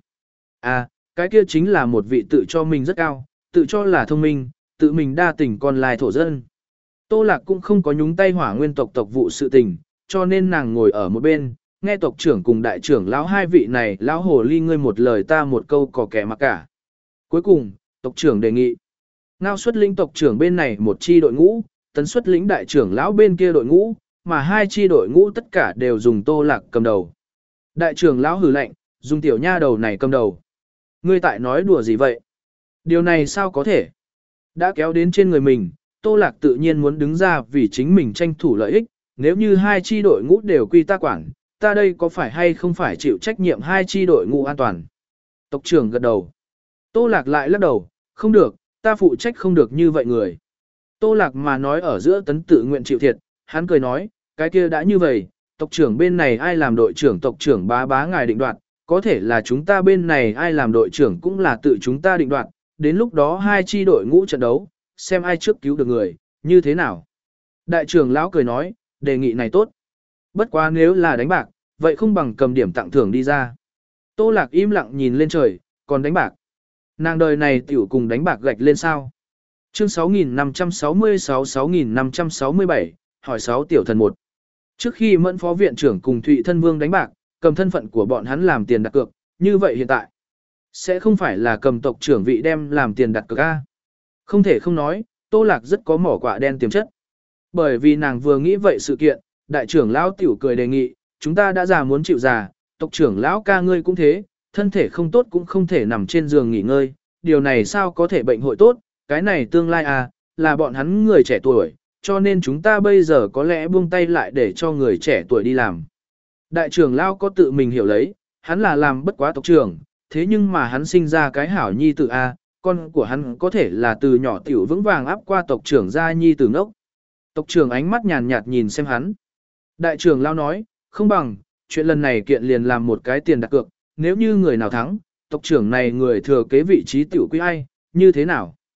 À, cái kia chính là một vị tự cho mình rất cao, tự cho là thông minh, tự mình đa tình còn lại thổ dân. Tô Lạc cũng không có nhúng tay hỏa nguyên tộc tộc vụ sự tình, cho nên nàng ngồi ở một bên, nghe tộc trưởng cùng đại trưởng lão hai vị này lão hồ ly ngươi một lời ta một câu có kẻ mặc cả. Cuối cùng, tộc trưởng đề nghị. Ngao xuất lĩnh tộc trưởng bên này một chi đội ngũ, Tấn xuất lĩnh đại trưởng lão bên kia đội ngũ, mà hai chi đội ngũ tất cả đều dùng Tô Lạc cầm đầu. Đại trưởng lão hừ lạnh, dùng tiểu nha đầu này cầm đầu. Ngươi tại nói đùa gì vậy? Điều này sao có thể? Đã kéo đến trên người mình, Tô Lạc tự nhiên muốn đứng ra vì chính mình tranh thủ lợi ích, nếu như hai chi đội ngũ đều quy ta quản, ta đây có phải hay không phải chịu trách nhiệm hai chi đội ngũ an toàn? Tộc trưởng gật đầu. Tô Lạc lại lắc đầu, không được, ta phụ trách không được như vậy người. Tô Lạc mà nói ở giữa Tấn tự nguyện chịu thiệt, hắn cười nói, cái kia đã như vậy, tộc trưởng bên này ai làm đội trưởng tộc trưởng bá bá ngài định đoạt, có thể là chúng ta bên này ai làm đội trưởng cũng là tự chúng ta định đoạt, đến lúc đó hai chi đội ngũ trận đấu, xem ai trước cứu được người, như thế nào. Đại trưởng lão cười nói, đề nghị này tốt. Bất quá nếu là đánh bạc, vậy không bằng cầm điểm tặng thưởng đi ra. Tô Lạc im lặng nhìn lên trời, còn đánh bạc. Nàng đời này tiểu cùng đánh bạc gạch lên sao. Chương sáu nghìn năm trăm sáu mươi sáu sáu nghìn năm trăm sáu mươi bảy, hỏi sáu tiểu thần một. Trước khi Mẫn phó viện trưởng cùng Thụy Thân Vương đánh bạc, cầm thân phận của bọn hắn làm tiền đặt cược, như vậy hiện tại sẽ không phải là cầm tộc trưởng vị đem làm tiền đặt cược a. Không thể không nói, Tô Lạc rất có mỏ quạ đen tiềm chất. Bởi vì nàng vừa nghĩ vậy sự kiện, đại trưởng lão tiểu cười đề nghị, chúng ta đã già muốn chịu già, tộc trưởng lão ca ngươi cũng thế, thân thể không tốt cũng không thể nằm trên giường nghỉ ngơi, điều này sao có thể bệnh hội tốt, cái này tương lai à, là bọn hắn người trẻ tuổi, cho nên chúng ta bây giờ có lẽ buông tay lại để cho người trẻ tuổi đi làm. Đại trưởng lão có tự mình hiểu lấy, hắn là làm bất quá tộc trưởng, thế nhưng mà hắn sinh ra cái hảo nhi tử A, con của hắn có thể là từ nhỏ tiểu vững vàng áp qua tộc trưởng gia nhi tử ngốc. Tộc trưởng ánh mắt nhàn nhạt nhìn xem hắn. Đại trưởng lão nói, không bằng, chuyện lần này kiện liền làm một cái tiền đặt cược, nếu như người nào thắng, tộc trưởng này người thừa kế vị trí tiểu quý ai, như thế nào?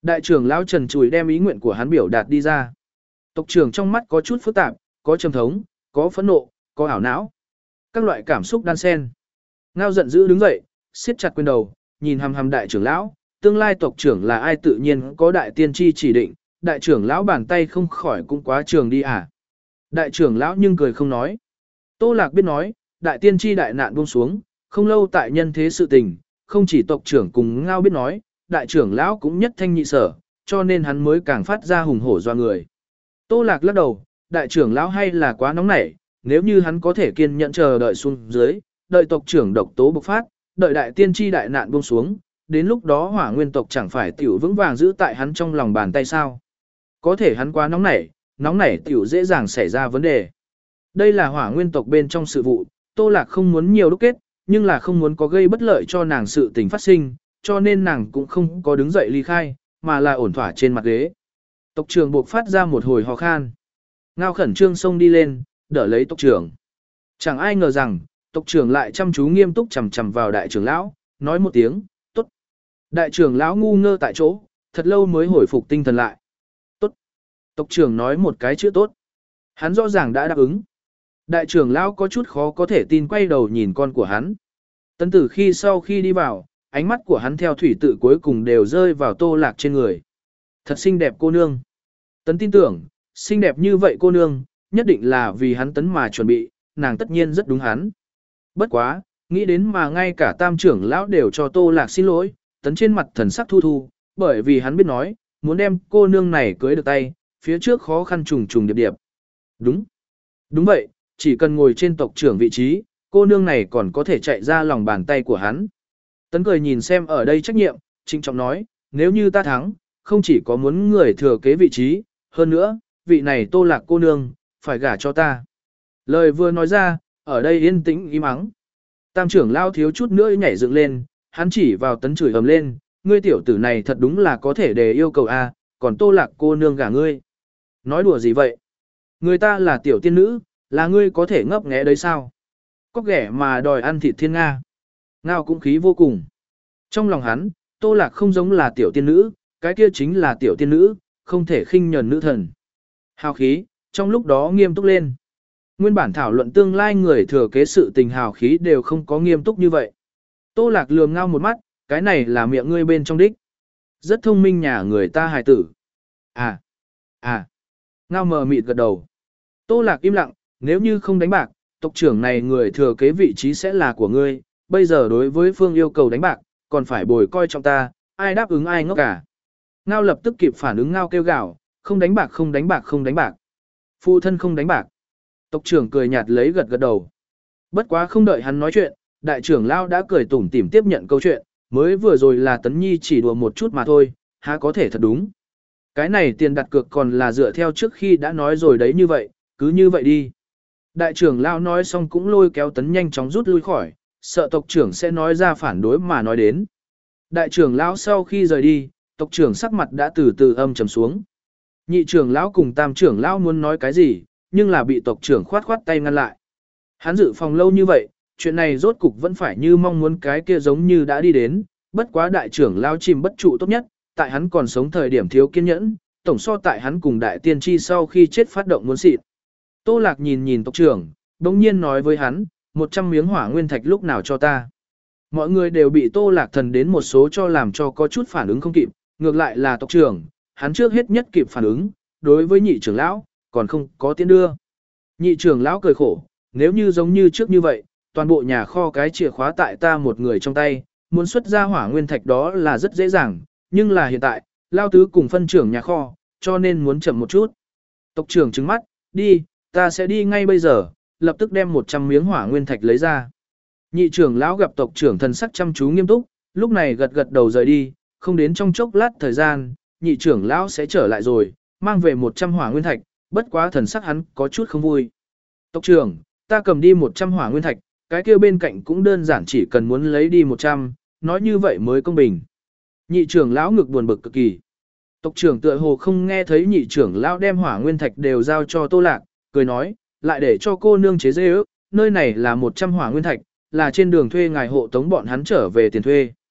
Đại trưởng lão Trần Chùi đem ý nguyện của hắn biểu đạt đi ra. Tộc trưởng trong mắt có chút phức tạp, có trầm thống, có phẫn nộ, có ảo não. Các loại cảm xúc đan xen. Ngao giận dữ đứng dậy, siết chặt quyền đầu, nhìn hằm hằm đại trưởng lão, tương lai tộc trưởng là ai tự nhiên có đại tiên tri chỉ định, đại trưởng lão bàn tay không khỏi cũng quá trường đi à. Đại trưởng lão nhưng cười không nói. Tô Lạc biết nói, đại tiên tri đại nạn buông xuống, không lâu tại nhân thế sự tình, không chỉ tộc trưởng cùng Ngao biết nói, đại trưởng lão cũng nhất thanh nhị sở, cho nên hắn mới càng phát ra hùng hổ doa người. Tô Lạc lắc đầu, đại trưởng lão hay là quá nóng nảy, nếu như hắn có thể kiên nhẫn chờ đợi xuống dưới, đợi tộc trưởng độc tố bộc phát, đợi đại tiên tri đại nạn buông xuống, đến lúc đó hỏa nguyên tộc chẳng phải tiểu vững vàng giữ tại hắn trong lòng bàn tay sao. Có thể hắn quá nóng nảy, nóng nảy tiểu dễ dàng xảy ra vấn đề. Đây là hỏa nguyên tộc bên trong sự vụ, Tô Lạc không muốn nhiều đúc kết, nhưng là không muốn có gây bất lợi cho nàng sự tình phát sinh, cho nên nàng cũng không có đứng dậy ly khai, mà là ổn thỏa trên mặt ghế. Tộc trưởng buộc phát ra một hồi hò khan. Ngao khẩn trương xông đi lên, đỡ lấy tộc trưởng. Chẳng ai ngờ rằng, tộc trưởng lại chăm chú nghiêm túc chằm chằm vào đại trưởng lão, nói một tiếng, tốt. Đại trưởng lão ngu ngơ tại chỗ, thật lâu mới hồi phục tinh thần lại. Tốt. Tộc trưởng nói một cái chữ tốt. Hắn rõ ràng đã đáp ứng. Đại trưởng lão có chút khó có thể tin quay đầu nhìn con của hắn. Tấn tử khi sau khi đi vào, ánh mắt của hắn theo thủy tự cuối cùng đều rơi vào Tô Lạc trên người. Thật xinh đẹp cô nương. Tấn tin tưởng, xinh đẹp như vậy cô nương, nhất định là vì hắn Tấn mà chuẩn bị, nàng tất nhiên rất đúng hắn. Bất quá, nghĩ đến mà ngay cả tam trưởng lão đều cho Tô Lạc xin lỗi, Tấn trên mặt thần sắc thu thu, bởi vì hắn biết nói, muốn đem cô nương này cưới được tay, phía trước khó khăn trùng trùng điệp điệp. Đúng. Đúng vậy, chỉ cần ngồi trên tộc trưởng vị trí, cô nương này còn có thể chạy ra lòng bàn tay của hắn. Tấn cười nhìn xem ở đây trách nhiệm, trịnh trọng nói, nếu như ta thắng, không chỉ có muốn người thừa kế vị trí, hơn nữa, vị này Tô Lạc cô nương, phải gả cho ta. Lời vừa nói ra, ở đây yên tĩnh im ắng. Tam trưởng lao thiếu chút nữa nhảy dựng lên, hắn chỉ vào Tấn chửi ầm lên, ngươi tiểu tử này thật đúng là có thể để yêu cầu a, còn Tô Lạc cô nương gả ngươi. Nói đùa gì vậy? Người ta là tiểu tiên nữ, là ngươi có thể ngấp nghé đấy sao? Có ghẻ mà đòi ăn thịt thiên Nga. Ngao cũng khí vô cùng. Trong lòng hắn, Tô Lạc không giống là tiểu tiên nữ, cái kia chính là tiểu tiên nữ, không thể khinh nhờn nữ thần. Hào khí, trong lúc đó nghiêm túc lên. Nguyên bản thảo luận tương lai người thừa kế sự tình hào khí đều không có nghiêm túc như vậy. Tô Lạc lườm Ngao một mắt, cái này là miệng ngươi bên trong đích. Rất thông minh nhà người ta hài tử. À, à. Ngao mờ mịt gật đầu. Tô Lạc im lặng, nếu như không đánh bạc, tộc trưởng này người thừa kế vị trí sẽ là của ngươi, bây giờ đối với Phương yêu cầu đánh bạc, còn phải bồi coi trọng ta, ai đáp ứng ai ngốc cả. Ngao lập tức kịp phản ứng Ngao kêu gào, không đánh bạc không đánh bạc không đánh bạc. Phụ thân không đánh bạc. Tộc trưởng cười nhạt lấy gật gật đầu. Bất quá không đợi hắn nói chuyện, đại trưởng Lao đã cười tủm tỉm tiếp nhận câu chuyện, mới vừa rồi là Tấn Nhi chỉ đùa một chút mà thôi, há có thể thật đúng. Cái này tiền đặt cược còn là dựa theo trước khi đã nói rồi đấy như vậy, cứ như vậy đi. Đại trưởng Lao nói xong cũng lôi kéo Tấn nhanh chóng rút lui khỏi, sợ tộc trưởng sẽ nói ra phản đối mà nói đến. Đại trưởng Lão sau khi rời đi, tộc trưởng sắc mặt đã từ từ âm trầm xuống. Nhị trưởng Lão cùng tam trưởng Lão muốn nói cái gì, nhưng là bị tộc trưởng khoát khoát tay ngăn lại. Hắn dự phòng lâu như vậy, chuyện này rốt cục vẫn phải như mong muốn cái kia giống như đã đi đến, bất quá đại trưởng Lão chìm bất trụ tốt nhất, tại hắn còn sống thời điểm thiếu kiên nhẫn, tổng so tại hắn cùng đại tiên tri sau khi chết phát động muốn xịt. Tô Lạc nhìn nhìn tộc trưởng, bỗng nhiên nói với hắn, một trăm miếng hỏa nguyên thạch lúc nào cho ta. Mọi người đều bị Tô Lạc thần đến một số cho làm cho có chút phản ứng không kịp, ngược lại là tộc trưởng, hắn trước hết nhất kịp phản ứng, đối với nhị trưởng lão, còn không có tiến đưa. Nhị trưởng lão cười khổ, nếu như giống như trước như vậy, toàn bộ nhà kho cái chìa khóa tại ta một người trong tay, muốn xuất ra hỏa nguyên thạch đó là rất dễ dàng, nhưng là hiện tại, Lao tứ cùng phân trưởng nhà kho, cho nên muốn chậm một chút. Tộc trưởng trừng mắt, đi, ta sẽ đi ngay bây giờ, lập tức đem một trăm miếng hỏa nguyên thạch lấy ra. Nhị trưởng lão gặp tộc trưởng thần sắc chăm chú nghiêm túc, lúc này gật gật đầu rời đi, không đến trong chốc lát thời gian, nhị trưởng lão sẽ trở lại rồi, mang về một trăm hỏa nguyên thạch, bất quá thần sắc hắn có chút không vui. Tộc trưởng, ta cầm đi một trăm hỏa nguyên thạch, cái kia bên cạnh cũng đơn giản chỉ cần muốn lấy đi một trăm, nói như vậy mới công bình. Nhị trưởng lão ngực buồn bực cực kỳ. Tộc trưởng tựa hồ không nghe thấy nhị trưởng lão đem hỏa nguyên thạch đều giao cho Tô Lạc, cười nói, lại để cho cô nương chế dê ước, nơi này là một trăm hỏa nguyên thạch, là trên đường thuê ngài hộ tống bọn hắn trở về tiền thuê.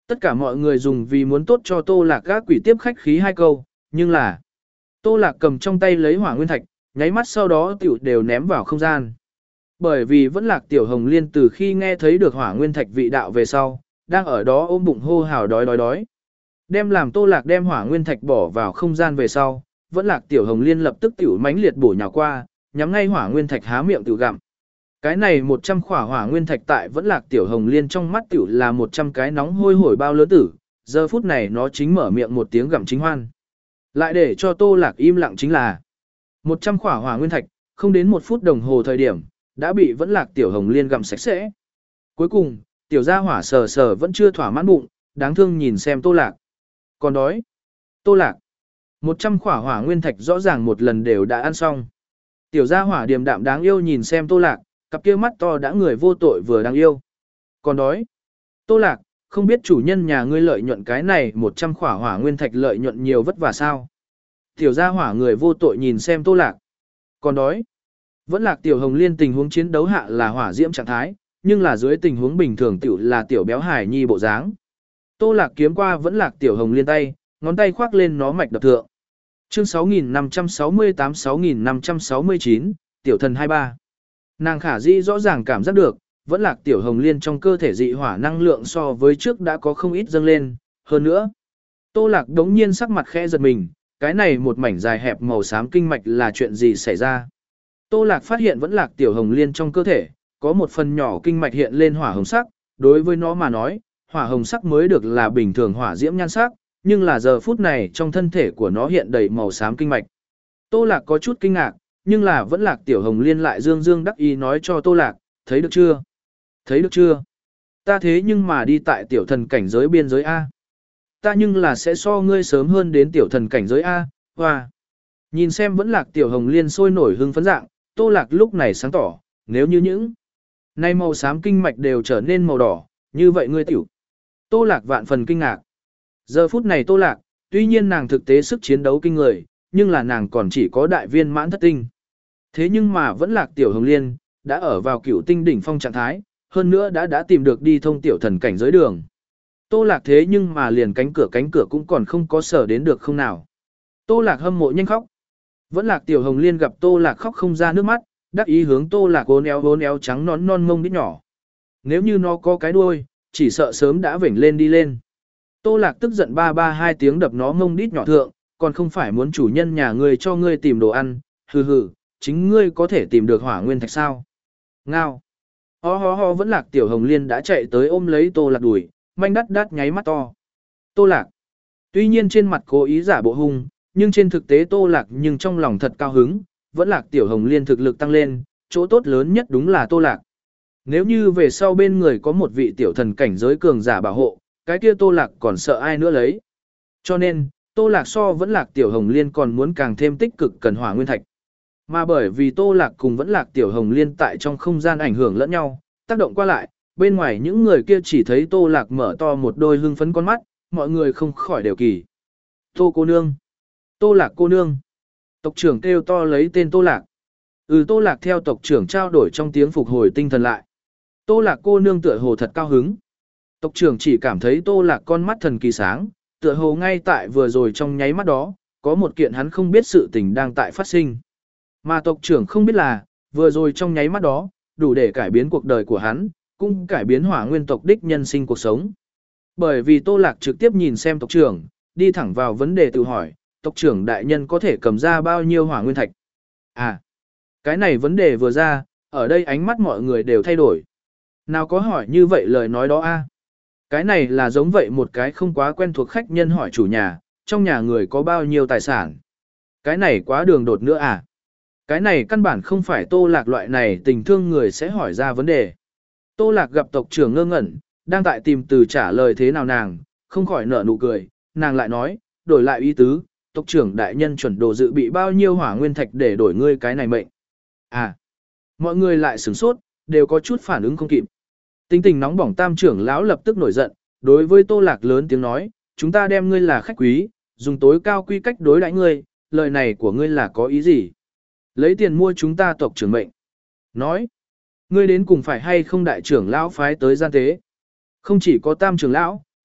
Tất cả mọi người dùng vì muốn tốt cho Tô Lạc gác quỷ tiếp khách khí hai câu, nhưng là Tô Lạc cầm trong tay lấy hỏa nguyên thạch, nháy mắt sau đó tiểu đều ném vào không gian. Bởi vì vẫn Lạc Tiểu Hồng Liên từ khi nghe thấy được hỏa nguyên thạch vị đạo về sau, đang ở đó ôm bụng hô hào đói đói đói. Đem làm Tô Lạc đem hỏa nguyên thạch bỏ vào không gian về sau, vẫn Lạc Tiểu Hồng Liên lập tức tiểu mãnh liệt bổ nhào qua, nhắm ngay hỏa nguyên thạch há miệng tiểu gặm. Cái này một trăm khỏa hỏa nguyên thạch tại vẫn Lạc Tiểu Hồng Liên trong mắt tiểu là một trăm cái nóng hôi hổi bao lớn tử, giờ phút này nó chính mở miệng một tiếng gặm chính hoan. Lại để cho Tô Lạc im lặng chính là một trăm khỏa hỏa nguyên thạch, không đến một phút đồng hồ thời điểm, đã bị vẫn Lạc Tiểu Hồng Liên gặm sạch sẽ. Cuối cùng, tiểu gia hỏa sờ sờ vẫn chưa thỏa mãn bụng, đáng thương nhìn xem Tô Lạc. Còn đói. Tô Lạc. một trăm khỏa hỏa nguyên thạch rõ ràng một lần đều đã ăn xong. Tiểu gia hỏa điềm đạm đáng yêu nhìn xem Tô Lạc, cặp kia mắt to đã người vô tội vừa đáng yêu. Còn đói. Tô Lạc, không biết chủ nhân nhà ngươi lợi nhuận cái này một trăm khỏa hỏa nguyên thạch lợi nhuận nhiều vất vả sao? Tiểu gia hỏa người vô tội nhìn xem Tô Lạc. Còn đói. Vẫn Lạc Tiểu Hồng Liên tình huống chiến đấu hạ là hỏa diễm trạng thái, nhưng là dưới tình huống bình thường tiểu là tiểu béo hải nhi bộ dáng. Tô Lạc kiếm qua vẫn Lạc Tiểu Hồng Liên tay, ngón tay khoác lên nó mạch đập thượng. Chương sáu nghìn năm trăm sáu mươi tám sáu nghìn năm trăm sáu mươi chín, Tiểu Thần hai mươi ba. Nàng khả dĩ rõ ràng cảm giác được, vẫn Lạc Tiểu Hồng Liên trong cơ thể dị hỏa năng lượng so với trước đã có không ít dâng lên, hơn nữa. Tô Lạc đống nhiên sắc mặt khẽ giật mình, cái này một mảnh dài hẹp màu xám kinh mạch là chuyện gì xảy ra. Tô Lạc phát hiện vẫn Lạc Tiểu Hồng Liên trong cơ thể, có một phần nhỏ kinh mạch hiện lên hỏa hồng sắc, đối với nó mà nói, hỏa hồng sắc mới được là bình thường hỏa diễm nhan sắc, nhưng là giờ phút này trong thân thể của nó hiện đầy màu xám kinh mạch. Tô Lạc có chút kinh ngạc, nhưng là vẫn Lạc Tiểu Hồng Liên lại dương dương đắc ý nói cho Tô Lạc, thấy được chưa? Thấy được chưa? Ta thế nhưng mà đi tại tiểu thần cảnh giới biên giới A. Ta nhưng là sẽ so ngươi sớm hơn đến tiểu thần cảnh giới A, hoa. Nhìn xem vẫn Lạc Tiểu Hồng Liên sôi nổi hưng phấn dạng, Tô Lạc lúc này sáng tỏ, nếu như những nay màu xám kinh mạch đều trở nên màu đỏ, như vậy ngươi tiểu. Tô Lạc vạn phần kinh ngạc. Giờ phút này Tô Lạc, tuy nhiên nàng thực tế sức chiến đấu kinh người, nhưng là nàng còn chỉ có đại viên mãn thất tinh. Thế nhưng mà vẫn Lạc Tiểu Hồng Liên, đã ở vào cửu tinh đỉnh phong trạng thái, hơn nữa đã đã tìm được đi thông tiểu thần cảnh giới đường. Tô Lạc thế nhưng mà liền cánh cửa cánh cửa cũng còn không có sở đến được không nào. Tô Lạc hâm mộ nhanh khóc. Vẫn Lạc Tiểu Hồng Liên gặp Tô Lạc khóc không ra nước mắt, đắc ý hướng Tô Lạc ốn éo ốn éo trắng nón non mông đít nhỏ. Nếu như nó có cái đuôi, chỉ sợ sớm đã vểnh lên đi lên. Tô Lạc tức giận ba ba hai tiếng đập nó mông đít nhỏ thượng, còn không phải muốn chủ nhân nhà ngươi cho ngươi tìm đồ ăn, hừ hừ, chính ngươi có thể tìm được hỏa nguyên thạch sao. Ngao. Ho ho ho vẫn Lạc Tiểu Hồng Liên đã chạy tới ôm lấy Tô Lạc đuổi, manh đắt đắt nháy mắt to. Tô Lạc. Tuy nhiên trên mặt cố ý giả bộ hung, nhưng trên thực tế Tô Lạc nhưng trong lòng thật cao hứng, vẫn Lạc Tiểu Hồng Liên thực lực tăng lên, chỗ tốt lớn nhất đúng là Tô Lạc. Nếu như về sau bên người có một vị tiểu thần cảnh giới cường giả bảo hộ, cái kia Tô Lạc còn sợ ai nữa lấy. Cho nên, Tô Lạc so vẫn Lạc Tiểu Hồng Liên còn muốn càng thêm tích cực cần hỏa nguyên thạch. Mà bởi vì Tô Lạc cùng vẫn Lạc Tiểu Hồng Liên tại trong không gian ảnh hưởng lẫn nhau, tác động qua lại, bên ngoài những người kia chỉ thấy Tô Lạc mở to một đôi hưng phấn con mắt, mọi người không khỏi đều kỳ. Tô cô nương. Tô Lạc cô nương. Tộc trưởng kêu to lấy tên Tô Lạc. Ừ Tô Lạc theo tộc trưởng trao đổi trong tiếng phục hồi tinh thần lại. Tô Lạc cô nương tựa hồ thật cao hứng. Tộc trưởng chỉ cảm thấy Tô Lạc con mắt thần kỳ sáng, tựa hồ ngay tại vừa rồi trong nháy mắt đó, có một kiện hắn không biết sự tình đang tại phát sinh. Mà tộc trưởng không biết là, vừa rồi trong nháy mắt đó, đủ để cải biến cuộc đời của hắn, cũng cải biến hỏa nguyên tộc đích nhân sinh cuộc sống. Bởi vì Tô Lạc trực tiếp nhìn xem tộc trưởng, đi thẳng vào vấn đề tự hỏi, tộc trưởng đại nhân có thể cầm ra bao nhiêu hỏa nguyên thạch. À, cái này vấn đề vừa ra, ở đây ánh mắt mọi người đều thay đổi. Nào có hỏi như vậy lời nói đó a? Cái này là giống vậy một cái không quá quen thuộc khách nhân hỏi chủ nhà, trong nhà người có bao nhiêu tài sản. Cái này quá đường đột nữa à? Cái này căn bản không phải Tô Lạc loại này tình thương người sẽ hỏi ra vấn đề. Tô Lạc gặp tộc trưởng ngơ ngẩn, đang tại tìm từ trả lời thế nào nàng, không khỏi nở nụ cười, nàng lại nói, đổi lại ý tứ, tộc trưởng đại nhân chuẩn đồ dự bị bao nhiêu hỏa nguyên thạch để đổi ngươi cái này mệnh. À, mọi người lại sửng sốt, đều có chút phản ứng không kịp. Tính tình nóng bỏng tam trưởng lão lập tức nổi giận, đối với Tô Lạc lớn tiếng nói, chúng ta đem ngươi là khách quý, dùng tối cao quy cách đối đãi ngươi, lời này của ngươi là có ý gì? Lấy tiền mua chúng ta tộc trưởng mệnh. Nói, ngươi đến cùng phải hay không đại trưởng lão phái tới gian tế. Không chỉ có tam trưởng lão,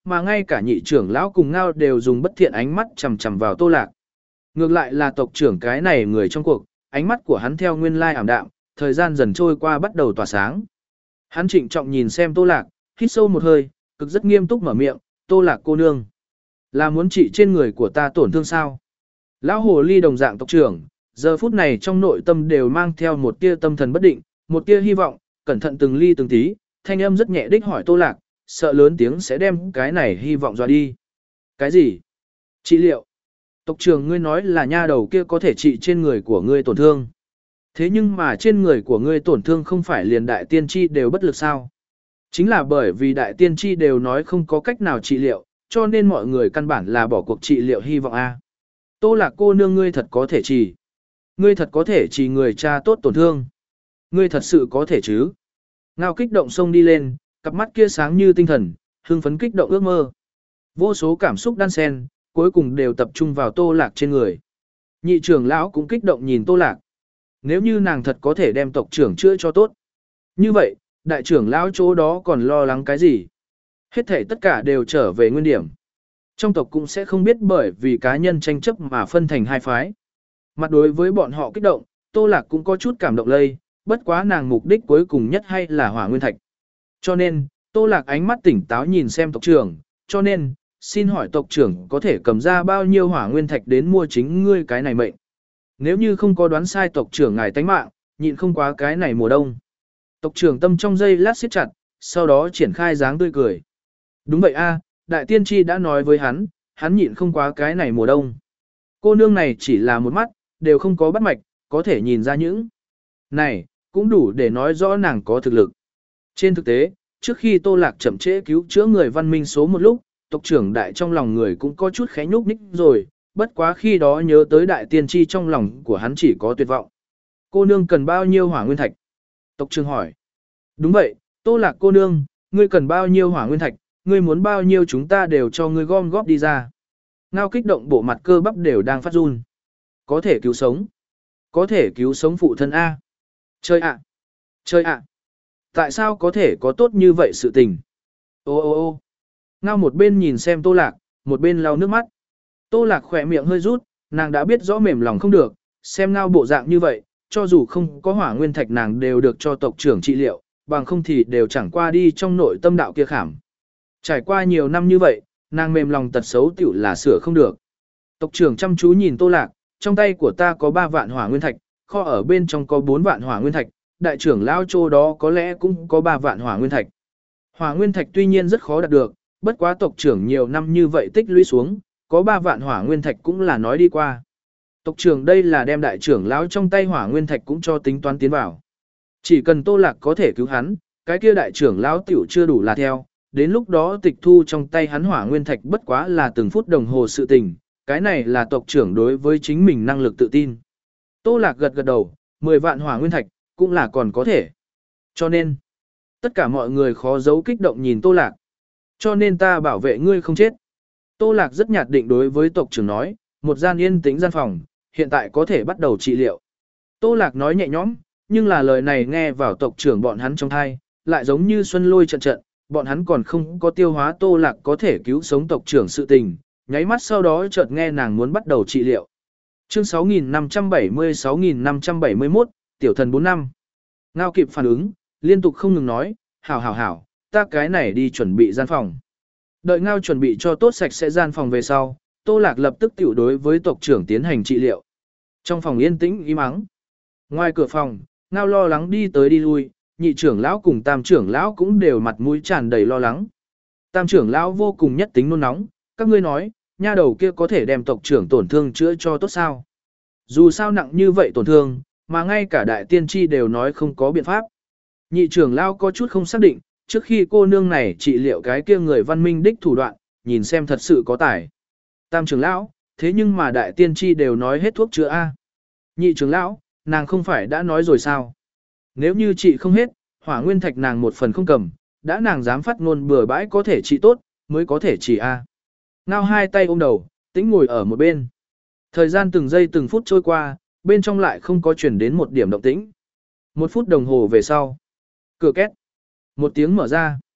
mà ngay cả nhị trưởng lão cùng Ngao đều dùng bất thiện ánh mắt chằm chằm vào Tô Lạc. Ngược lại là tộc trưởng cái này người trong cuộc, ánh mắt của hắn theo nguyên lai ảm đạm, thời gian dần trôi qua bắt đầu tỏa sáng. Hắn trịnh trọng nhìn xem Tô Lạc, hít sâu một hơi, cực rất nghiêm túc mở miệng, Tô Lạc cô nương. Là muốn trị trên người của ta tổn thương sao? Lão hồ ly đồng dạng tộc trưởng, giờ phút này trong nội tâm đều mang theo một tia tâm thần bất định, một tia hy vọng, cẩn thận từng ly từng tí, thanh âm rất nhẹ đích hỏi Tô Lạc, sợ lớn tiếng sẽ đem cái này hy vọng dọa đi. Cái gì? Trị liệu? Tộc trưởng ngươi nói là nha đầu kia có thể trị trên người của ngươi tổn thương. Thế nhưng mà trên người của ngươi tổn thương không phải liền đại tiên tri đều bất lực sao? Chính là bởi vì đại tiên tri đều nói không có cách nào trị liệu, cho nên mọi người căn bản là bỏ cuộc trị liệu hy vọng A. Tô Lạc cô nương ngươi thật có thể trị. Ngươi thật có thể trị người cha tốt tổn thương. Ngươi thật sự có thể chứ? Ngao kích động xông đi lên, cặp mắt kia sáng như tinh thần, hưng phấn kích động ước mơ. Vô số cảm xúc đan xen, cuối cùng đều tập trung vào Tô Lạc trên người. Nhị trưởng lão cũng kích động nhìn Tô Lạc. Nếu như nàng thật có thể đem tộc trưởng chữa cho tốt. Như vậy, đại trưởng lão chỗ đó còn lo lắng cái gì? Hết thể tất cả đều trở về nguyên điểm. Trong tộc cũng sẽ không biết bởi vì cá nhân tranh chấp mà phân thành hai phái. Mặt đối với bọn họ kích động, Tô Lạc cũng có chút cảm động lây, bất quá nàng mục đích cuối cùng nhất hay là hỏa nguyên thạch. Cho nên, Tô Lạc ánh mắt tỉnh táo nhìn xem tộc trưởng, cho nên, xin hỏi tộc trưởng có thể cầm ra bao nhiêu hỏa nguyên thạch đến mua chính ngươi cái này mệnh. Nếu như không có đoán sai tộc trưởng ngài tánh mạng, nhịn không quá cái này mùa đông. Tộc trưởng tâm trong giây lát siết chặt, sau đó triển khai dáng tươi cười. Đúng vậy a, đại tiên tri đã nói với hắn, hắn nhịn không quá cái này mùa đông. Cô nương này chỉ là một mắt, đều không có bắt mạch, có thể nhìn ra những này, cũng đủ để nói rõ nàng có thực lực. Trên thực tế, trước khi Tô Lạc chậm trễ cứu chữa người văn minh số một lúc, tộc trưởng đại trong lòng người cũng có chút khẽ nhúc nhích rồi, bất quá khi đó nhớ tới đại tiên tri trong lòng của hắn chỉ có tuyệt vọng. Cô nương cần bao nhiêu hỏa nguyên thạch? Tộc trưởng hỏi. Đúng vậy, Tô Lạc cô nương, ngươi cần bao nhiêu hỏa nguyên thạch, ngươi muốn bao nhiêu chúng ta đều cho ngươi gom góp đi ra. Ngao kích động bộ mặt cơ bắp đều đang phát run. Có thể cứu sống. Có thể cứu sống phụ thân A. Chơi ạ. Chơi ạ. Tại sao có thể có tốt như vậy sự tình? Ô ô ô Ngao một bên nhìn xem Tô Lạc, một bên lau nước mắt. Tô Lạc khỏe miệng hơi rút, nàng đã biết rõ mềm lòng không được, xem Ngao bộ dạng như vậy, cho dù không có hỏa nguyên thạch nàng đều được cho tộc trưởng trị liệu, bằng không thì đều chẳng qua đi trong nội tâm đạo kia khảm. Trải qua nhiều năm như vậy, nàng mềm lòng tật xấu tiểu là sửa không được. Tộc trưởng chăm chú nhìn Tô Lạc, trong tay của ta có ba vạn hỏa nguyên thạch, kho ở bên trong có bốn vạn hỏa nguyên thạch, đại trưởng lão chỗ đó có lẽ cũng có ba vạn hỏa nguyên thạch. Hỏa nguyên thạch tuy nhiên rất khó đạt được, bất quá tộc trưởng nhiều năm như vậy tích lũy xuống, có ba vạn hỏa nguyên thạch cũng là nói đi qua. Tộc trưởng đây là đem đại trưởng lão trong tay hỏa nguyên thạch cũng cho tính toán tiến vào. Chỉ cần Tô Lạc có thể cứu hắn, cái kia đại trưởng lão tiểu chưa đủ là theo, đến lúc đó tịch thu trong tay hắn hỏa nguyên thạch bất quá là từng phút đồng hồ sự tình, cái này là tộc trưởng đối với chính mình năng lực tự tin. Tô Lạc gật gật đầu, mười vạn hỏa nguyên thạch, cũng là còn có thể. Cho nên, tất cả mọi người khó giấu kích động nhìn Tô Lạc. Cho nên ta bảo vệ ngươi không chết. Tô Lạc rất nhạt định đối với tộc trưởng nói, một gian yên tĩnh gian phòng, hiện tại có thể bắt đầu trị liệu. Tô Lạc nói nhẹ nhõm, nhưng là lời này nghe vào tộc trưởng bọn hắn trong thai, lại giống như xuân lôi trận trận, bọn hắn còn không có tiêu hóa Tô Lạc có thể cứu sống tộc trưởng sự tình, nháy mắt sau đó chợt nghe nàng muốn bắt đầu trị liệu. Chương sáu nghìn năm trăm bảy mươi sáu nghìn năm trăm bảy mươi mốt, tiểu thần bốn năm. Ngao kịp phản ứng, liên tục không ngừng nói, hảo hảo hảo, ta cái này đi chuẩn bị gian phòng. Đợi Ngao chuẩn bị cho tốt sạch sẽ gian phòng về sau, Tô Lạc lập tức tiểu đối với tộc trưởng tiến hành trị liệu. Trong phòng yên tĩnh im ắng. Ngoài cửa phòng, Ngao lo lắng đi tới đi lui, nhị trưởng lão cùng tam trưởng lão cũng đều mặt mũi tràn đầy lo lắng. Tam trưởng lão vô cùng nhất tính nôn nóng, các ngươi nói, nha đầu kia có thể đem tộc trưởng tổn thương chữa cho tốt sao? Dù sao nặng như vậy tổn thương, mà ngay cả đại tiên tri đều nói không có biện pháp. Nhị trưởng lão có chút không xác định, trước khi cô nương này trị liệu cái kia người văn minh đích thủ đoạn, nhìn xem thật sự có tài. Tam trưởng lão, thế nhưng mà đại tiên tri đều nói hết thuốc chữa A. Nhị trưởng lão, nàng không phải đã nói rồi sao? Nếu như trị không hết, hỏa nguyên thạch nàng một phần không cầm, đã nàng dám phát ngôn bừa bãi có thể trị tốt, mới có thể trị A. Ngao hai tay ôm đầu, tĩnh ngồi ở một bên. Thời gian từng giây từng phút trôi qua, bên trong lại không có chuyển đến một điểm động tĩnh. Một phút đồng hồ về sau. Cửa két. Một tiếng mở ra.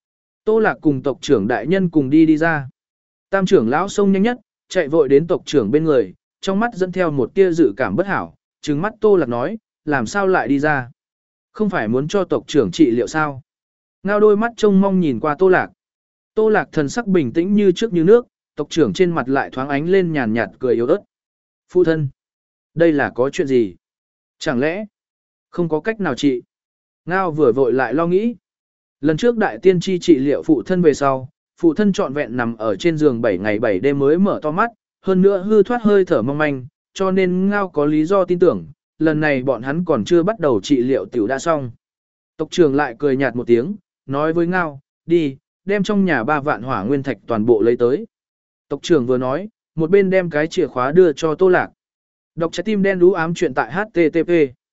Tô Lạc cùng tộc trưởng đại nhân cùng đi đi ra. Tam trưởng lão xông nhanh nhất, chạy vội đến tộc trưởng bên người, trong mắt dẫn theo một tia dự cảm bất hảo, trừng mắt Tô Lạc nói, làm sao lại đi ra? Không phải muốn cho tộc trưởng trị liệu sao? Ngao đôi mắt trông mong nhìn qua Tô Lạc. Tô Lạc thần sắc bình tĩnh như trước như nước, tộc trưởng trên mặt lại thoáng ánh lên nhàn nhạt cười yếu ớt. Phụ thân, đây là có chuyện gì? Chẳng lẽ không có cách nào trị? Ngao vừa vội lại lo nghĩ. Lần trước đại tiên tri trị liệu phụ thân về sau, phụ thân trọn vẹn nằm ở trên giường bảy ngày bảy đêm mới mở to mắt, hơn nữa hư thoát hơi thở mong manh, cho nên Ngao có lý do tin tưởng, lần này bọn hắn còn chưa bắt đầu trị liệu tiểu đã xong. Tộc trưởng lại cười nhạt một tiếng, nói với Ngao, đi, đem trong nhà ba vạn hỏa nguyên thạch toàn bộ lấy tới. Tộc trưởng vừa nói, một bên đem cái chìa khóa đưa cho Tô Lạc. Đọc trái tim đen đú ám chuyện tại H T T P.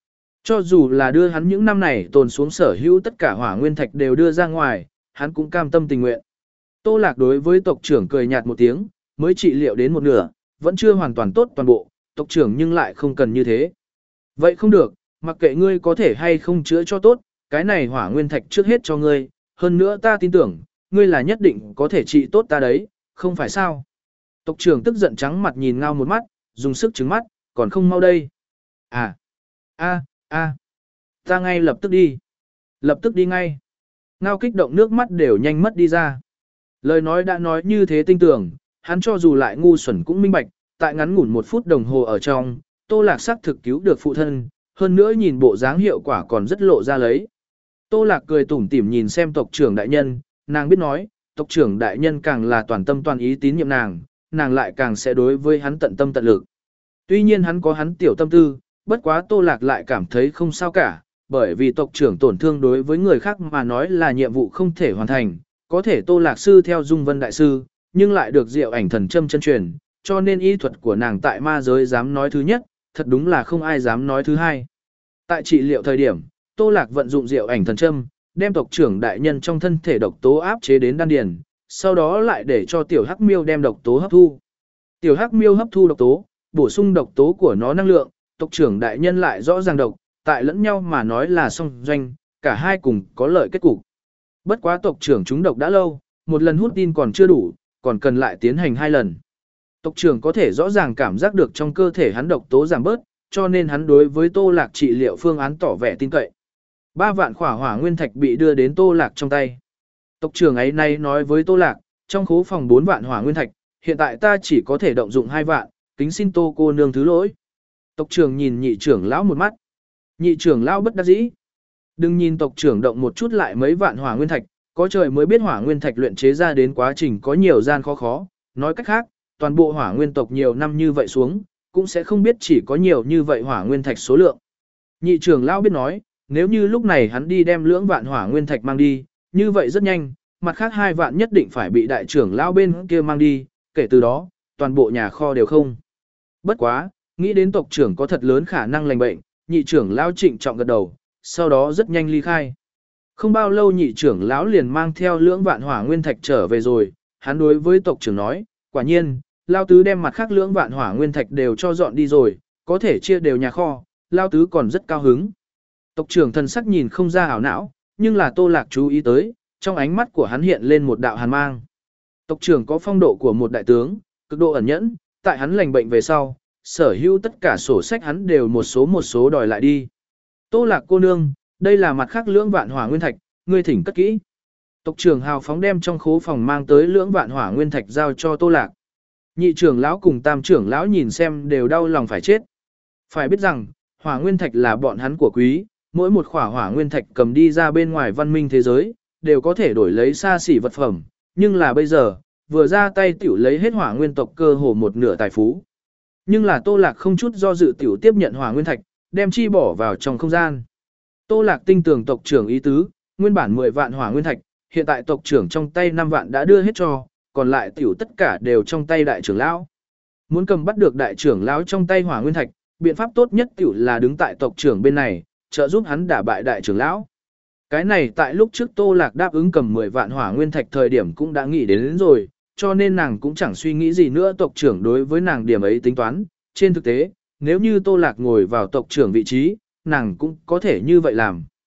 Cho dù là đưa hắn những năm này tồn xuống sở hữu tất cả hỏa nguyên thạch đều đưa ra ngoài, hắn cũng cam tâm tình nguyện. Tô Lạc đối với tộc trưởng cười nhạt một tiếng, mới trị liệu đến một nửa, vẫn chưa hoàn toàn tốt toàn bộ, tộc trưởng nhưng lại không cần như thế. Vậy không được, mặc kệ ngươi có thể hay không chữa cho tốt, cái này hỏa nguyên thạch trước hết cho ngươi, hơn nữa ta tin tưởng, ngươi là nhất định có thể trị tốt ta đấy, không phải sao? Tộc trưởng tức giận trắng mặt nhìn Ngao một mắt, dùng sức trừng mắt, còn không mau đây. À, a, a, ta ngay lập tức đi. Lập tức đi ngay. Ngao kích động nước mắt đều nhanh mất đi ra. Lời nói đã nói như thế tinh tưởng, hắn cho dù lại ngu xuẩn cũng minh bạch, tại ngắn ngủn một phút đồng hồ ở trong, Tô Lạc sắc thực cứu được phụ thân, hơn nữa nhìn bộ dáng hiệu quả còn rất lộ ra lấy. Tô Lạc cười tủm tỉm nhìn xem tộc trưởng đại nhân, nàng biết nói, tộc trưởng đại nhân càng là toàn tâm toàn ý tín nhiệm nàng, nàng lại càng sẽ đối với hắn tận tâm tận lực. Tuy nhiên hắn có hắn tiểu tâm tư, bất quá Tô Lạc lại cảm thấy không sao cả, bởi vì tộc trưởng tổn thương đối với người khác mà nói là nhiệm vụ không thể hoàn thành, có thể Tô Lạc sư theo Dung Vân đại sư, nhưng lại được diệu ảnh thần châm chân truyền, cho nên y thuật của nàng tại ma giới dám nói thứ nhất, thật đúng là không ai dám nói thứ hai. Tại trị liệu thời điểm, Tô Lạc vận dụng diệu ảnh thần châm, đem tộc trưởng đại nhân trong thân thể độc tố áp chế đến đan điền, sau đó lại để cho tiểu hắc miêu đem độc tố hấp thu. Tiểu hắc miêu hấp thu độc tố, bổ sung độc tố của nó năng lượng, tộc trưởng đại nhân lại rõ ràng độc, tại lẫn nhau mà nói là song doanh, cả hai cùng có lợi kết cục. Bất quá tộc trưởng chúng độc đã lâu, một lần hút tin còn chưa đủ, còn cần lại tiến hành hai lần. Tộc trưởng có thể rõ ràng cảm giác được trong cơ thể hắn độc tố giảm bớt, cho nên hắn đối với Tô Lạc trị liệu phương án tỏ vẻ tin cậy. Ba vạn khỏa hỏa nguyên thạch bị đưa đến Tô Lạc trong tay. Tộc trưởng ấy nay nói với Tô Lạc, trong khố phòng bốn vạn hỏa nguyên thạch, hiện tại ta chỉ có thể động dụng hai vạn, kính xin Tô cô nương thứ lỗi. Tộc trưởng nhìn nhị trưởng lão một mắt. Nhị trưởng lão bất đắc dĩ. Đừng nhìn tộc trưởng động một chút lại mấy vạn hỏa nguyên thạch, có trời mới biết hỏa nguyên thạch luyện chế ra đến quá trình có nhiều gian khó khó, nói cách khác, toàn bộ hỏa nguyên tộc nhiều năm như vậy xuống, cũng sẽ không biết chỉ có nhiều như vậy hỏa nguyên thạch số lượng. Nhị trưởng lão biết nói, nếu như lúc này hắn đi đem lưỡng vạn hỏa nguyên thạch mang đi, như vậy rất nhanh, mặt khác hai vạn nhất định phải bị đại trưởng lão bên kia mang đi, kể từ đó, toàn bộ nhà kho đều không. Bất quá, nghĩ đến tộc trưởng có thật lớn khả năng lành bệnh, nhị trưởng lão trịnh trọng gật đầu, sau đó rất nhanh ly khai. Không bao lâu nhị trưởng lão liền mang theo lưỡng vạn hỏa nguyên thạch trở về rồi, hắn đối với tộc trưởng nói, quả nhiên, lao tứ đem mặt khác lưỡng vạn hỏa nguyên thạch đều cho dọn đi rồi, có thể chia đều nhà kho, lao tứ còn rất cao hứng. Tộc trưởng thần sắc nhìn không ra ảo não, nhưng là Tô Lạc chú ý tới, trong ánh mắt của hắn hiện lên một đạo hàn mang. Tộc trưởng có phong độ của một đại tướng, cực độ ẩn nhẫn, tại hắn lành bệnh về sau, sở hữu tất cả sổ sách hắn đều một số một số đòi lại đi. Tô Lạc cô nương, đây là mặt khác lưỡng vạn hỏa nguyên thạch, ngươi thỉnh cất kỹ. Tộc trưởng hào phóng đem trong khố phòng mang tới lưỡng vạn hỏa nguyên thạch giao cho Tô Lạc. Nhị trưởng lão cùng tam trưởng lão nhìn xem đều đau lòng phải chết. Phải biết rằng, hỏa nguyên thạch là bọn hắn của quý, mỗi một khỏa hỏa nguyên thạch cầm đi ra bên ngoài văn minh thế giới, đều có thể đổi lấy xa xỉ vật phẩm, nhưng là bây giờ, vừa ra tay tiểu lấy hết hỏa nguyên tộc cơ hồ một nửa tài phú. Nhưng là Tô Lạc không chút do dự tiểu tiếp nhận hỏa nguyên thạch, đem chi bỏ vào trong không gian. Tô Lạc tinh tường tộc trưởng ý tứ, nguyên bản mười vạn hỏa nguyên thạch, hiện tại tộc trưởng trong tay năm vạn đã đưa hết cho, còn lại tiểu tất cả đều trong tay đại trưởng lão. Muốn cầm bắt được đại trưởng lão trong tay hỏa nguyên thạch, biện pháp tốt nhất tiểu là đứng tại tộc trưởng bên này, trợ giúp hắn đả bại đại trưởng lão. Cái này tại lúc trước Tô Lạc đáp ứng cầm mười vạn hỏa nguyên thạch thời điểm cũng đã nghĩ đến, đến rồi, cho nên nàng cũng chẳng suy nghĩ gì nữa tộc trưởng đối với nàng điểm ấy tính toán. Trên thực tế, nếu như Tô Lạc ngồi vào tộc trưởng vị trí, nàng cũng có thể như vậy làm.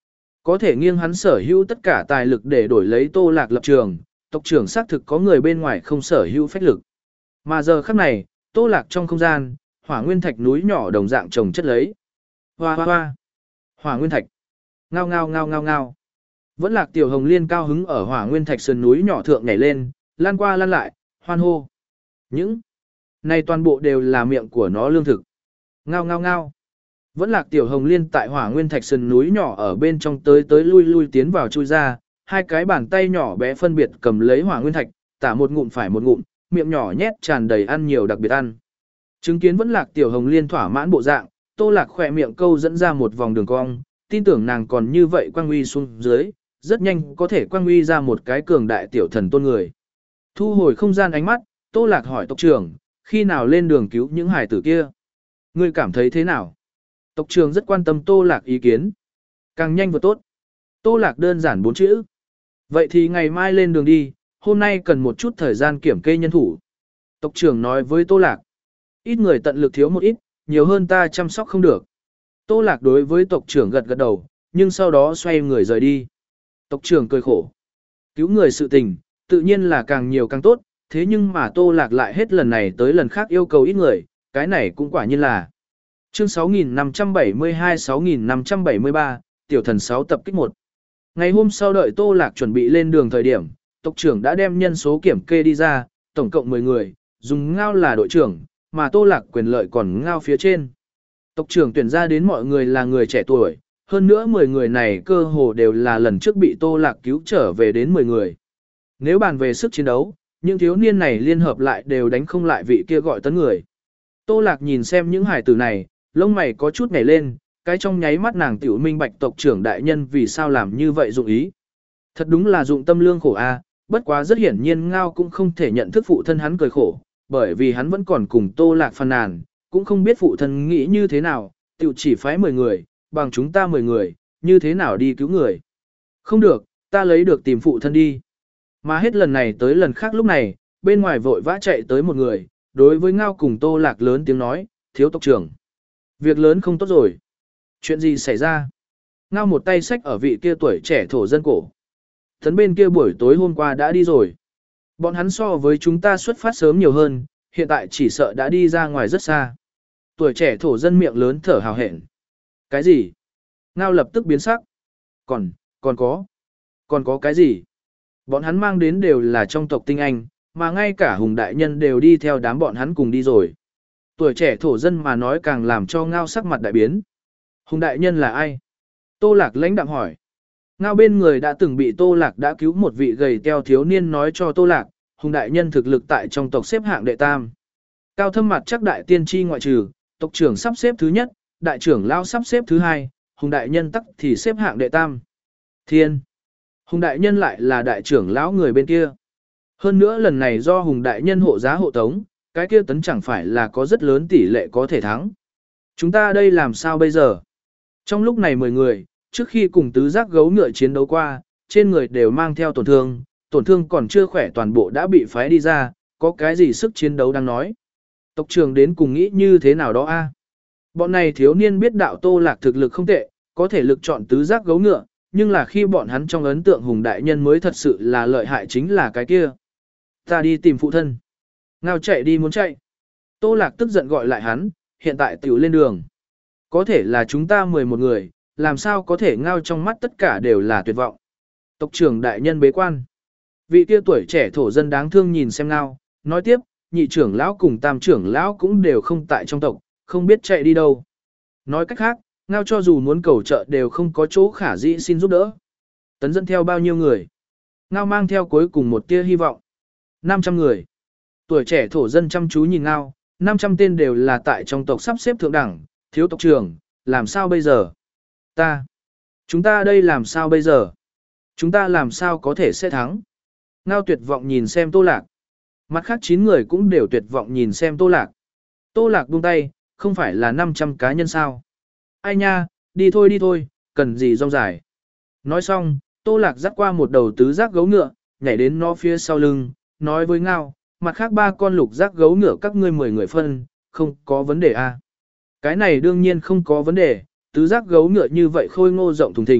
Có thể nghiêng hắn sở hữu tất cả tài lực để đổi lấy Tô Lạc lập trường, tộc trưởng xác thực có người bên ngoài không sở hữu phách lực. Mà giờ khắc này, Tô Lạc trong không gian, hỏa nguyên thạch núi nhỏ đồng dạng trồng chất lấy. Hoa hoa hoa. Hỏa nguyên thạch. Ngao ngao ngao ngao ngao. Vẫn Lạc Tiểu Hồng Liên cao hứng ở hỏa nguyên thạch sườn núi nhỏ thượng nhảy lên, lan qua lan lại, hoan hô. Những này toàn bộ đều là miệng của nó lương thực. Ngao ngao ngao. Vẫn Lạc Tiểu Hồng Liên tại hỏa nguyên thạch sườn núi nhỏ ở bên trong tới tới lui lui tiến vào chui ra, hai cái bàn tay nhỏ bé phân biệt cầm lấy hỏa nguyên thạch, tả một ngụm phải một ngụm, miệng nhỏ nhét tràn đầy ăn nhiều đặc biệt ăn. Chứng kiến Vẫn Lạc Tiểu Hồng Liên thỏa mãn bộ dạng, Tô Lạc khỏe miệng câu dẫn ra một vòng đường cong, tin tưởng nàng còn như vậy quang uy xuống dưới, rất nhanh có thể quang uy ra một cái cường đại tiểu thần tôn người. Thu hồi không gian ánh mắt, Tô Lạc hỏi tộc trưởng, khi nào lên đường cứu những hải tử kia? Ngươi cảm thấy thế nào? Tộc trưởng rất quan tâm Tô Lạc ý kiến. Càng nhanh vừa tốt. Tô Lạc đơn giản bốn chữ. Vậy thì ngày mai lên đường đi, hôm nay cần một chút thời gian kiểm kê nhân thủ. Tộc trưởng nói với Tô Lạc. Ít người tận lực thiếu một ít, nhiều hơn ta chăm sóc không được. Tô Lạc đối với tộc trưởng gật gật đầu, nhưng sau đó xoay người rời đi. Tộc trưởng cười khổ. Cứu người sự tình, tự nhiên là càng nhiều càng tốt, thế nhưng mà Tô Lạc lại hết lần này tới lần khác yêu cầu ít người, cái này cũng quả nhiên là. Chương sáu nghìn năm trăm bảy mươi hai sáu nghìn năm trăm bảy mươi ba, Tiểu thần sáu tập kích một. Ngày hôm sau đợi Tô Lạc chuẩn bị lên đường thời điểm, tộc trưởng đã đem nhân số kiểm kê đi ra, tổng cộng mười người, dùng Ngao là đội trưởng, mà Tô Lạc quyền lợi còn Ngao phía trên. Tộc trưởng tuyển ra đến mọi người là người trẻ tuổi, hơn nữa mười người này cơ hồ đều là lần trước bị Tô Lạc cứu trở về đến mười người. Nếu bàn về sức chiến đấu, những thiếu niên này liên hợp lại đều đánh không lại vị kia gọi tấn người. Tô Lạc nhìn xem những hải tử này, lông mày có chút nhảy lên, cái trong nháy mắt nàng tiểu minh bạch tộc trưởng đại nhân vì sao làm như vậy dụng ý. Thật đúng là dụng tâm lương khổ a, bất quá rất hiển nhiên Ngao cũng không thể nhận thức phụ thân hắn cười khổ, bởi vì hắn vẫn còn cùng Tô Lạc phàn nàn, cũng không biết phụ thân nghĩ như thế nào, tiểu chỉ phái mười người, bằng chúng ta mười người, như thế nào đi cứu người. Không được, ta lấy được tìm phụ thân đi. Mà hết lần này tới lần khác lúc này, bên ngoài vội vã chạy tới một người, đối với Ngao cùng Tô Lạc lớn tiếng nói, thiếu tộc trưởng. Việc lớn không tốt rồi. Chuyện gì xảy ra? Ngao một tay xách ở vị kia tuổi trẻ thổ dân cổ. Tấn bên kia buổi tối hôm qua đã đi rồi. Bọn hắn so với chúng ta xuất phát sớm nhiều hơn, hiện tại chỉ sợ đã đi ra ngoài rất xa. Tuổi trẻ thổ dân miệng lớn thở hào hẹn. Cái gì? Ngao lập tức biến sắc. Còn, còn có. Còn có cái gì? Bọn hắn mang đến đều là trong tộc tinh anh, mà ngay cả Hùng đại nhân đều đi theo đám bọn hắn cùng đi rồi. Tuổi trẻ thổ dân mà nói càng làm cho Ngao sắc mặt đại biến. Hùng đại nhân là ai? Tô Lạc lãnh đạm hỏi. Ngao bên người đã từng bị Tô Lạc đã cứu một vị gầy teo thiếu niên nói cho Tô Lạc, Hùng đại nhân thực lực tại trong tộc xếp hạng đệ tam. Cao thâm mặt chắc đại tiên tri ngoại trừ, tộc trưởng sắp xếp thứ nhất, đại trưởng lao sắp xếp thứ hai, Hùng đại nhân tắc thì xếp hạng đệ tam. Thiên. Hùng đại nhân lại là đại trưởng lão người bên kia. Hơn nữa lần này do Hùng đại nhân hộ giá hộ tống, cái kia tấn chẳng phải là có rất lớn tỷ lệ có thể thắng. Chúng ta đây làm sao bây giờ? Trong lúc này mười người, trước khi cùng tứ giác gấu ngựa chiến đấu qua, trên người đều mang theo tổn thương, tổn thương còn chưa khỏe toàn bộ đã bị phái đi ra, có cái gì sức chiến đấu đang nói. Tộc trưởng đến cùng nghĩ như thế nào đó a? Bọn này thiếu niên biết đạo Tô Lạc thực lực không tệ, có thể lực chọn tứ giác gấu ngựa, nhưng là khi bọn hắn trong ấn tượng Hùng đại nhân mới thật sự là lợi hại chính là cái kia. Ta đi tìm phụ thân. Ngao chạy đi muốn chạy. Tô Lạc tức giận gọi lại hắn, hiện tại tiểu lên đường. Có thể là chúng ta mười một người, làm sao có thể Ngao trong mắt tất cả đều là tuyệt vọng. Tộc trưởng đại nhân bế quan. Vị kia tuổi trẻ thổ dân đáng thương nhìn xem Ngao, nói tiếp, nhị trưởng lão cùng tam trưởng lão cũng đều không tại trong tộc, không biết chạy đi đâu. Nói cách khác, Ngao cho dù muốn cầu trợ đều không có chỗ khả dĩ xin giúp đỡ. Tấn dẫn theo bao nhiêu người? Ngao mang theo cuối cùng một tia hy vọng. năm trăm người. Tuổi trẻ thổ dân chăm chú nhìn Ngao, năm trăm tên đều là tại trong tộc sắp xếp thượng đẳng, thiếu tộc trưởng, làm sao bây giờ? Ta. Chúng ta đây làm sao bây giờ? Chúng ta làm sao có thể sẽ thắng? Ngao tuyệt vọng nhìn xem Tô Lạc. Mặt khác chín người cũng đều tuyệt vọng nhìn xem Tô Lạc. Tô Lạc buông tay, không phải là năm trăm cá nhân sao? Ai nha, đi thôi đi thôi, cần gì rong dài. Nói xong, Tô Lạc dắt qua một đầu tứ giác gấu ngựa, nhảy đến nó phía sau lưng, nói với Ngao, mặt khác ba con lục giác gấu ngựa các ngươi mười người phân, không có vấn đề à. Cái này đương nhiên không có vấn đề, tứ giác gấu ngựa như vậy khôi ngô rộng thùng thình,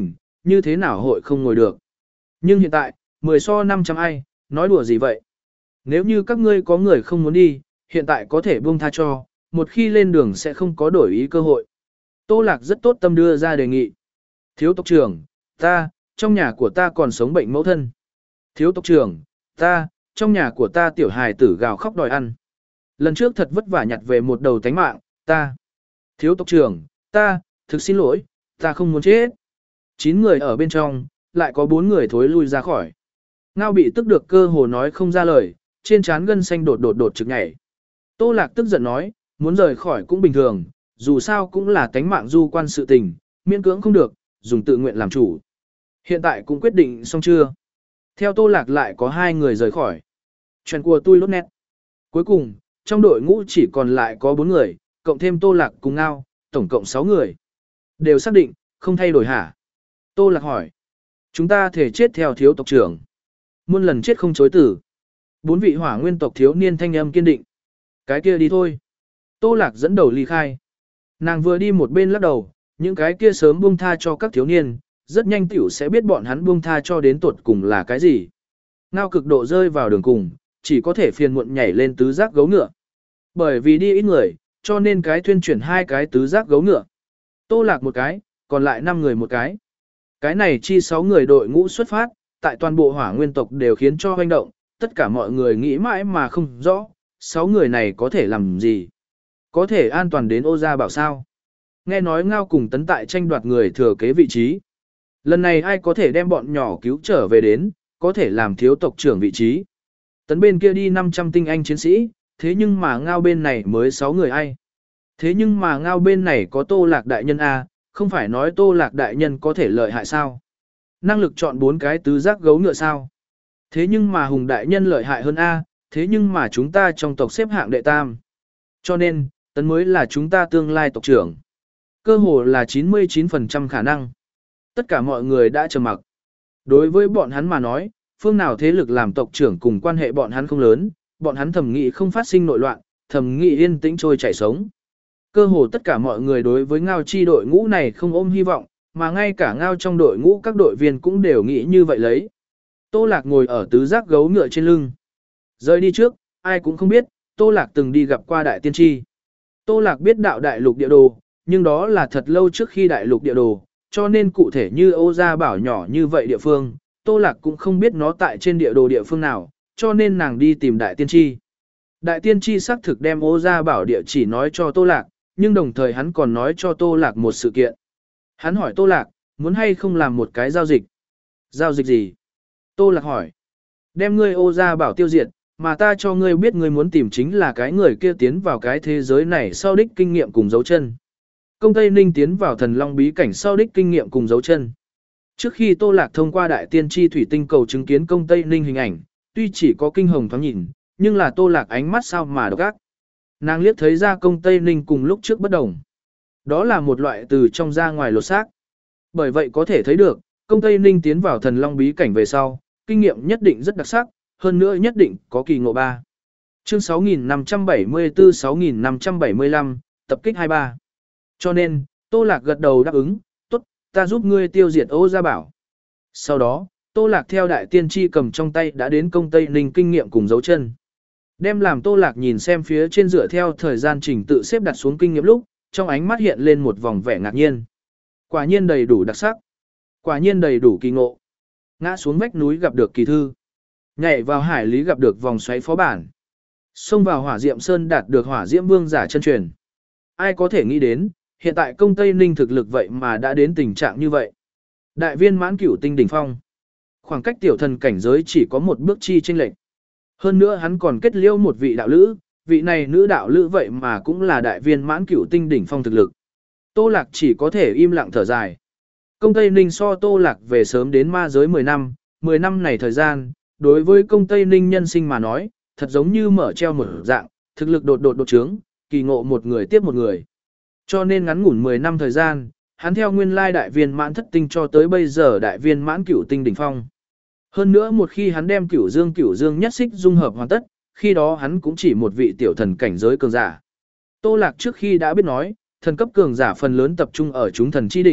như thế nào hội không ngồi được. Nhưng hiện tại, mười so năm trăm ai, nói đùa gì vậy? Nếu như các ngươi có người không muốn đi, hiện tại có thể buông tha cho, một khi lên đường sẽ không có đổi ý cơ hội. Tô Lạc rất tốt tâm đưa ra đề nghị. Thiếu tộc trưởng, ta, trong nhà của ta còn sống bệnh mẫu thân. Thiếu tộc trưởng, ta, trong nhà của ta tiểu hài tử gào khóc đòi ăn. Lần trước thật vất vả nhặt về một đầu tánh mạng, ta. Thiếu tộc trưởng, ta, thực xin lỗi, ta không muốn chết. Chín người ở bên trong, lại có bốn người thối lui ra khỏi. Ngao bị tức được cơ hồ nói không ra lời, trên trán gân xanh đột đột đột trực nhảy. Tô Lạc tức giận nói, muốn rời khỏi cũng bình thường, dù sao cũng là tánh mạng du quan sự tình, miễn cưỡng không được, dùng tự nguyện làm chủ. Hiện tại cũng quyết định xong chưa? Theo Tô Lạc lại có hai người rời khỏi. Chuyện của tôi lốt nét. Cuối cùng, trong đội ngũ chỉ còn lại có bốn người, cộng thêm Tô Lạc cùng Ngao, tổng cộng sáu người. Đều xác định, không thay đổi hả? Tô Lạc hỏi. Chúng ta thể chết theo thiếu tộc trưởng. Muôn lần chết không chối tử. Bốn vị hỏa nguyên tộc thiếu niên thanh âm kiên định. Cái kia đi thôi. Tô Lạc dẫn đầu ly khai. Nàng vừa đi một bên lắc đầu, những cái kia sớm buông tha cho các thiếu niên, rất nhanh tiểu sẽ biết bọn hắn buông tha cho đến tuột cùng là cái gì. Ngao cực độ rơi vào đường cùng, chỉ có thể phiền muộn nhảy lên tứ giác gấu ngựa. Bởi vì đi ít người, cho nên cái thuyên chuyển hai cái tứ giác gấu ngựa. Tô Lạc một cái, còn lại năm người một cái. Cái này chi sáu người đội ngũ xuất phát, tại toàn bộ hỏa nguyên tộc đều khiến cho hoành động, tất cả mọi người nghĩ mãi mà không rõ, sáu người này có thể làm gì? Có thể an toàn đến Ô Gia Bảo sao? Nghe nói Ngao cùng Tấn tại tranh đoạt người thừa kế vị trí. Lần này ai có thể đem bọn nhỏ cứu trở về đến, có thể làm thiếu tộc trưởng vị trí. Tấn bên kia đi năm trăm tinh anh chiến sĩ, thế nhưng mà Ngao bên này mới sáu người ai. Thế nhưng mà Ngao bên này có Tô Lạc đại nhân A, không phải nói Tô Lạc đại nhân có thể lợi hại sao? Năng lực chọn bốn cái tứ giác gấu ngựa sao? Thế nhưng mà Hùng đại nhân lợi hại hơn A, thế nhưng mà chúng ta trong tộc xếp hạng đệ tam. Cho nên, Tấn mới là chúng ta tương lai tộc trưởng. Cơ hồ là chín mươi chín phần trăm khả năng. Tất cả mọi người đã trầm mặc. Đối với bọn hắn mà nói, phương nào thế lực làm tộc trưởng cùng quan hệ bọn hắn không lớn, bọn hắn thầm nghĩ không phát sinh nội loạn, thầm nghĩ yên tĩnh trôi chảy sống. Cơ hồ tất cả mọi người đối với Ngao chi đội ngũ này không ôm hy vọng, mà ngay cả Ngao trong đội ngũ các đội viên cũng đều nghĩ như vậy lấy. Tô Lạc ngồi ở tứ giác gấu ngựa trên lưng. Rời đi trước, ai cũng không biết, Tô Lạc từng đi gặp qua đại tiên tri. Tô Lạc biết đạo đại lục địa đồ, nhưng đó là thật lâu trước khi đại lục địa đồ, cho nên cụ thể như Ô Gia Bảo nhỏ như vậy địa phương, Tô Lạc cũng không biết nó tại trên địa đồ địa phương nào, cho nên nàng đi tìm đại tiên tri. Đại tiên tri xác thực đem Ô Gia Bảo địa chỉ nói cho Tô Lạc, nhưng đồng thời hắn còn nói cho Tô Lạc một sự kiện. Hắn hỏi Tô Lạc, muốn hay không làm một cái giao dịch? Giao dịch gì? Tô Lạc hỏi. Đem ngươi Ô Gia Bảo tiêu diệt, mà ta cho ngươi biết ngươi muốn tìm chính là cái người kia tiến vào cái thế giới này sau đích kinh nghiệm cùng dấu chân. Công Tây Ninh tiến vào thần long bí cảnh sau đích kinh nghiệm cùng dấu chân. Trước khi Tô Lạc thông qua đại tiên tri thủy tinh cầu chứng kiến Công Tây Ninh hình ảnh, tuy chỉ có kinh hồng thoáng nhìn, nhưng là Tô Lạc ánh mắt sao mà độc ác. Nàng liếc thấy ra Công Tây Ninh cùng lúc trước bất đồng. Đó là một loại từ trong ra ngoài lột xác. Bởi vậy có thể thấy được, Công Tây Ninh tiến vào thần long bí cảnh về sau, kinh nghiệm nhất định rất đặc sắc, hơn nữa nhất định có kỳ ngộ ba. Chương sáu nghìn năm trăm bảy mươi tư sáu nghìn năm trăm bảy mươi lăm, tập kích hai mươi ba. Cho nên, Tô Lạc gật đầu đáp ứng, tốt, ta giúp ngươi tiêu diệt Ô Gia Bảo. Sau đó, Tô Lạc theo đại tiên tri cầm trong tay đã đến Công Tây Ninh kinh nghiệm cùng dấu chân. Đem làm Tô Lạc nhìn xem phía trên dựa theo thời gian trình tự xếp đặt xuống kinh nghiệm lúc, trong ánh mắt hiện lên một vòng vẻ ngạc nhiên. Quả nhiên đầy đủ đặc sắc. Quả nhiên đầy đủ kỳ ngộ. Ngã xuống vách núi gặp được kỳ thư. Nhảy vào hải lý gặp được vòng xoáy phó bản. Xông vào hỏa diệm sơn đạt được hỏa diễm vương giả chân truyền. Ai có thể nghĩ đến, hiện tại Công Tây Ninh thực lực vậy mà đã đến tình trạng như vậy. Đại viên mãn cửu tinh đỉnh phong. Khoảng cách tiểu thần cảnh giới chỉ có một bước chi chênh lệch. Hơn nữa hắn còn kết liễu một vị đạo lữ, vị này nữ đạo lữ vậy mà cũng là đại viên mãn cửu tinh đỉnh phong thực lực. Tô Lạc chỉ có thể im lặng thở dài. Công Tây Ninh so Tô Lạc về sớm đến ma giới mười năm, mười năm này thời gian, đối với Công Tây Ninh nhân sinh mà nói, thật giống như mở treo một dạng, thực lực đột đột đột trướng, kỳ ngộ một người tiếp một người. Cho nên ngắn ngủn mười năm thời gian, hắn theo nguyên lai đại viên mãn thất tinh cho tới bây giờ đại viên mãn cửu tinh đỉnh phong. Hơn nữa một khi hắn đem cửu dương cửu dương nhất xích dung hợp hoàn tất, khi đó hắn cũng chỉ một vị tiểu thần cảnh giới cường giả. Tô Lạc trước khi đã biết nói, thần cấp cường giả phần lớn tập trung ở chúng thần chi đỉnh,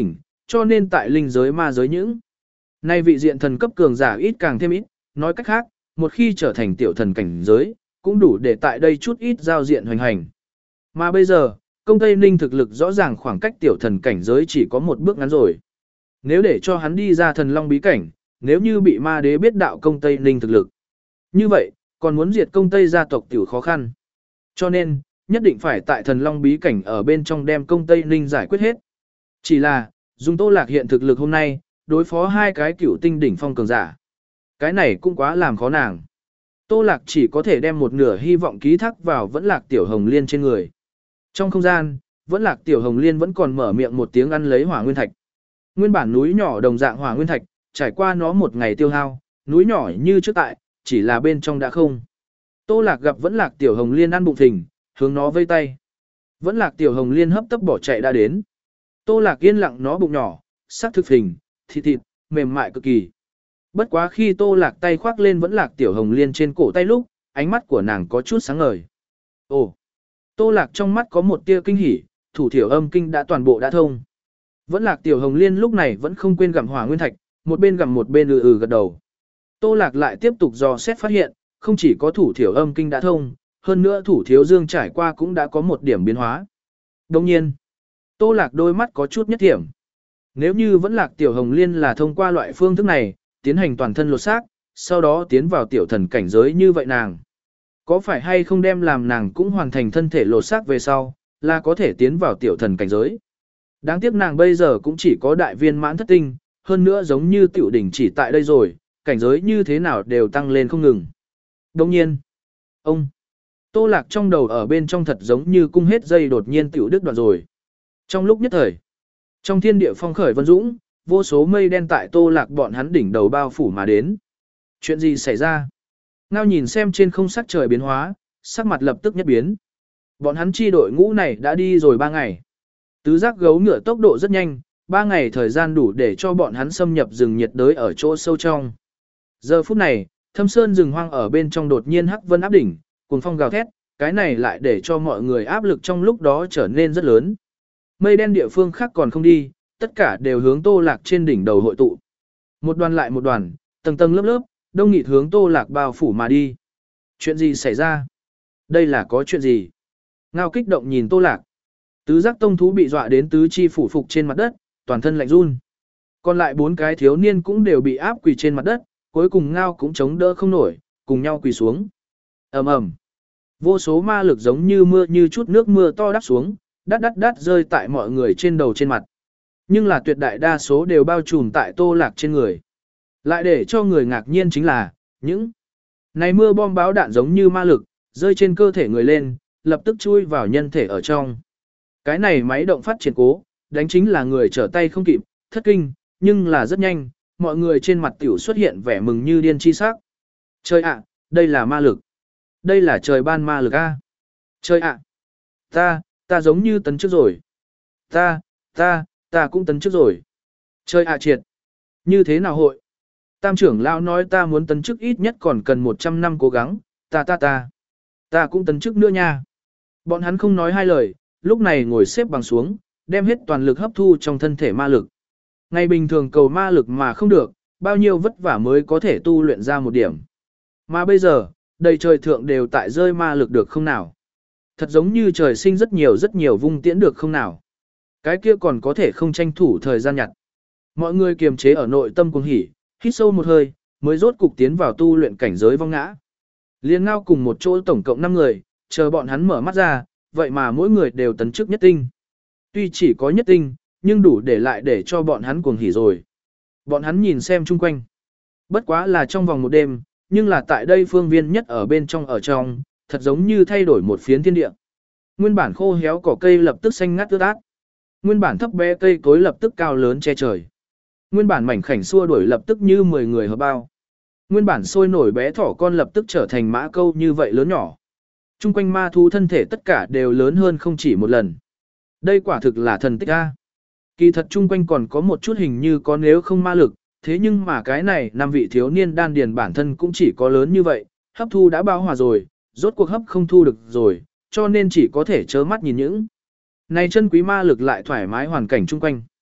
cho nên tại linh giới ma giới những nay vị diện thần cấp cường giả ít càng thêm ít, nói cách khác, một khi trở thành tiểu thần cảnh giới, cũng đủ để tại đây chút ít giao diện hoành hành. Mà bây giờ, công Tây Ninh thực lực rõ ràng khoảng cách tiểu thần cảnh giới chỉ có một bước ngắn rồi. Nếu để cho hắn đi ra thần long bí cảnh, nếu như bị ma đế biết đạo công Tây Ninh thực lực, như vậy, còn muốn diệt công Tây gia tộc tiểu khó khăn. Cho nên, nhất định phải tại thần long bí cảnh ở bên trong đem công Tây Ninh giải quyết hết. Chỉ là, dùng Tô Lạc hiện thực lực hôm nay, đối phó hai cái cửu tinh đỉnh phong cường giả. Cái này cũng quá làm khó nàng. Tô Lạc chỉ có thể đem một nửa hy vọng ký thác vào Vẫn Lạc Tiểu Hồng Liên trên người. Trong không gian, Vẫn Lạc Tiểu Hồng Liên vẫn còn mở miệng một tiếng ăn lấy hỏa nguyên thạch. Nguyên bản núi nhỏ đồng dạng hỏa nguyên thạch, trải qua nó một ngày tiêu hao, núi nhỏ như trước tại, chỉ là bên trong đã không. Tô Lạc gặp Vẫn Lạc Tiểu Hồng Liên ăn bụng thình, hướng nó vây tay. Vẫn Lạc Tiểu Hồng Liên hấp tấp bỏ chạy đã đến. Tô Lạc yên lặng nó bụng nhỏ, sắc thực phình, thịt thịt, mềm mại cực kỳ. Bất quá khi Tô Lạc tay khoác lên Vẫn Lạc Tiểu Hồng Liên trên cổ tay lúc, ánh mắt của nàng có chút sáng ngời. Ồ! Tô Lạc trong mắt có một tia kinh hỉ, thủ thiểu âm kinh đã toàn bộ đã thông. Vẫn Lạc Tiểu Hồng Liên lúc này vẫn không quên gặm hỏa nguyên thạch, một bên gặm một bên ừ ừ gật đầu. Tô Lạc lại tiếp tục dò xét phát hiện, không chỉ có thủ thiểu âm kinh đã thông, hơn nữa thủ thiếu dương trải qua cũng đã có một điểm biến hóa. Đồng nhiên, Tô Lạc đôi mắt có chút nhất điểm. Nếu như Vẫn Lạc Tiểu Hồng Liên là thông qua loại phương thức này, tiến hành toàn thân lột xác, sau đó tiến vào tiểu thần cảnh giới như vậy nàng. Có phải hay không đem làm nàng cũng hoàn thành thân thể lột xác về sau, là có thể tiến vào tiểu thần cảnh giới. Đáng tiếc nàng bây giờ cũng chỉ có đại viên mãn thất tinh, hơn nữa giống như tiểu đỉnh chỉ tại đây rồi, cảnh giới như thế nào đều tăng lên không ngừng. Đồng nhiên, ông, Tô Lạc trong đầu ở bên trong thật giống như cung hết dây đột nhiên tiểu đứt đoạn rồi. Trong lúc nhất thời, trong thiên địa phong khởi vân dũng, vô số mây đen tại Tô Lạc bọn hắn đỉnh đầu bao phủ mà đến. Chuyện gì xảy ra? Ngao nhìn xem trên không sắc trời biến hóa, sắc mặt lập tức nhất biến. Bọn hắn chi đội ngũ này đã đi rồi ba ngày. Tứ giác gấu ngựa tốc độ rất nhanh, ba ngày thời gian đủ để cho bọn hắn xâm nhập rừng nhiệt đới ở chỗ sâu trong. Giờ phút này, thâm sơn rừng hoang ở bên trong đột nhiên hắc vân áp đỉnh, cuồng phong gào thét, cái này lại để cho mọi người áp lực trong lúc đó trở nên rất lớn. Mây đen địa phương khác còn không đi, tất cả đều hướng Tô Lạc trên đỉnh đầu hội tụ. Một đoàn lại một đoàn, tầng tầng lớp lớp, đông nghịt hướng Tô Lạc bao phủ mà đi. Chuyện gì xảy ra? Đây là có chuyện gì? Ngao kích động nhìn Tô Lạc. Tứ giác tông thú bị dọa đến tứ chi phủ phục trên mặt đất, toàn thân lạnh run. Còn lại bốn cái thiếu niên cũng đều bị áp quỳ trên mặt đất, cuối cùng Ngao cũng chống đỡ không nổi, cùng nhau quỳ xuống. Ầm ầm. Vô số ma lực giống như mưa như chút nước mưa to đắp xuống, đắt đắt đắt rơi tại mọi người trên đầu trên mặt. Nhưng là tuyệt đại đa số đều bao trùm tại Tô Lạc trên người. Lại để cho người ngạc nhiên chính là, những này mưa bom báo đạn giống như ma lực, rơi trên cơ thể người lên, lập tức chui vào nhân thể ở trong. Cái này máy động phát triển cố, đánh chính là người trở tay không kịp, thất kinh, nhưng là rất nhanh, mọi người trên mặt tiểu xuất hiện vẻ mừng như điên chi sắc. Trời ạ, đây là ma lực. Đây là trời ban ma lực a. Trời ạ, ta, ta giống như tấn trước rồi. Ta, ta, ta cũng tấn trước rồi. Trời ạ triệt. Như thế nào hội? Tam trưởng lão nói ta muốn tấn chức ít nhất còn cần một trăm năm cố gắng, ta ta ta. Ta cũng tấn chức nữa nha. Bọn hắn không nói hai lời, lúc này ngồi xếp bằng xuống, đem hết toàn lực hấp thu trong thân thể ma lực. Ngày bình thường cầu ma lực mà không được, bao nhiêu vất vả mới có thể tu luyện ra một điểm. Mà bây giờ, đầy trời thượng đều tại rơi ma lực được không nào. Thật giống như trời sinh rất nhiều rất nhiều vung tiễn được không nào. Cái kia còn có thể không tranh thủ thời gian nhặt. Mọi người kiềm chế ở nội tâm cuồng hỉ, hít sâu một hơi, mới rốt cục tiến vào tu luyện cảnh giới vong ngã. Liên Ngao cùng một chỗ tổng cộng năm người, chờ bọn hắn mở mắt ra, vậy mà mỗi người đều tấn chức nhất tinh. Tuy chỉ có nhất tinh, nhưng đủ để lại để cho bọn hắn cuồng hỉ rồi. Bọn hắn nhìn xem chung quanh. Bất quá là trong vòng một đêm, nhưng là tại đây phương viên nhất ở bên trong ở trong, thật giống như thay đổi một phiến thiên địa. Nguyên bản khô héo cỏ cây lập tức xanh ngắt tươi át. Nguyên bản thấp bé cây cối lập tức cao lớn che trời. Nguyên bản mảnh khảnh xua đuổi lập tức như mười người hợp bao. Nguyên bản sôi nổi bé thỏ con lập tức trở thành mã câu như vậy lớn nhỏ. Trung quanh ma thú thân thể tất cả đều lớn hơn không chỉ một lần. Đây quả thực là thần tích a. Kỳ thật trung quanh còn có một chút hình như có nếu không ma lực, thế nhưng mà cái này năm vị thiếu niên đan điền bản thân cũng chỉ có lớn như vậy, hấp thu đã bao hòa rồi, rốt cuộc hấp không thu được rồi, cho nên chỉ có thể trơ mắt nhìn những này chân quý ma lực lại thoải mái hoàn cảnh chung quanh.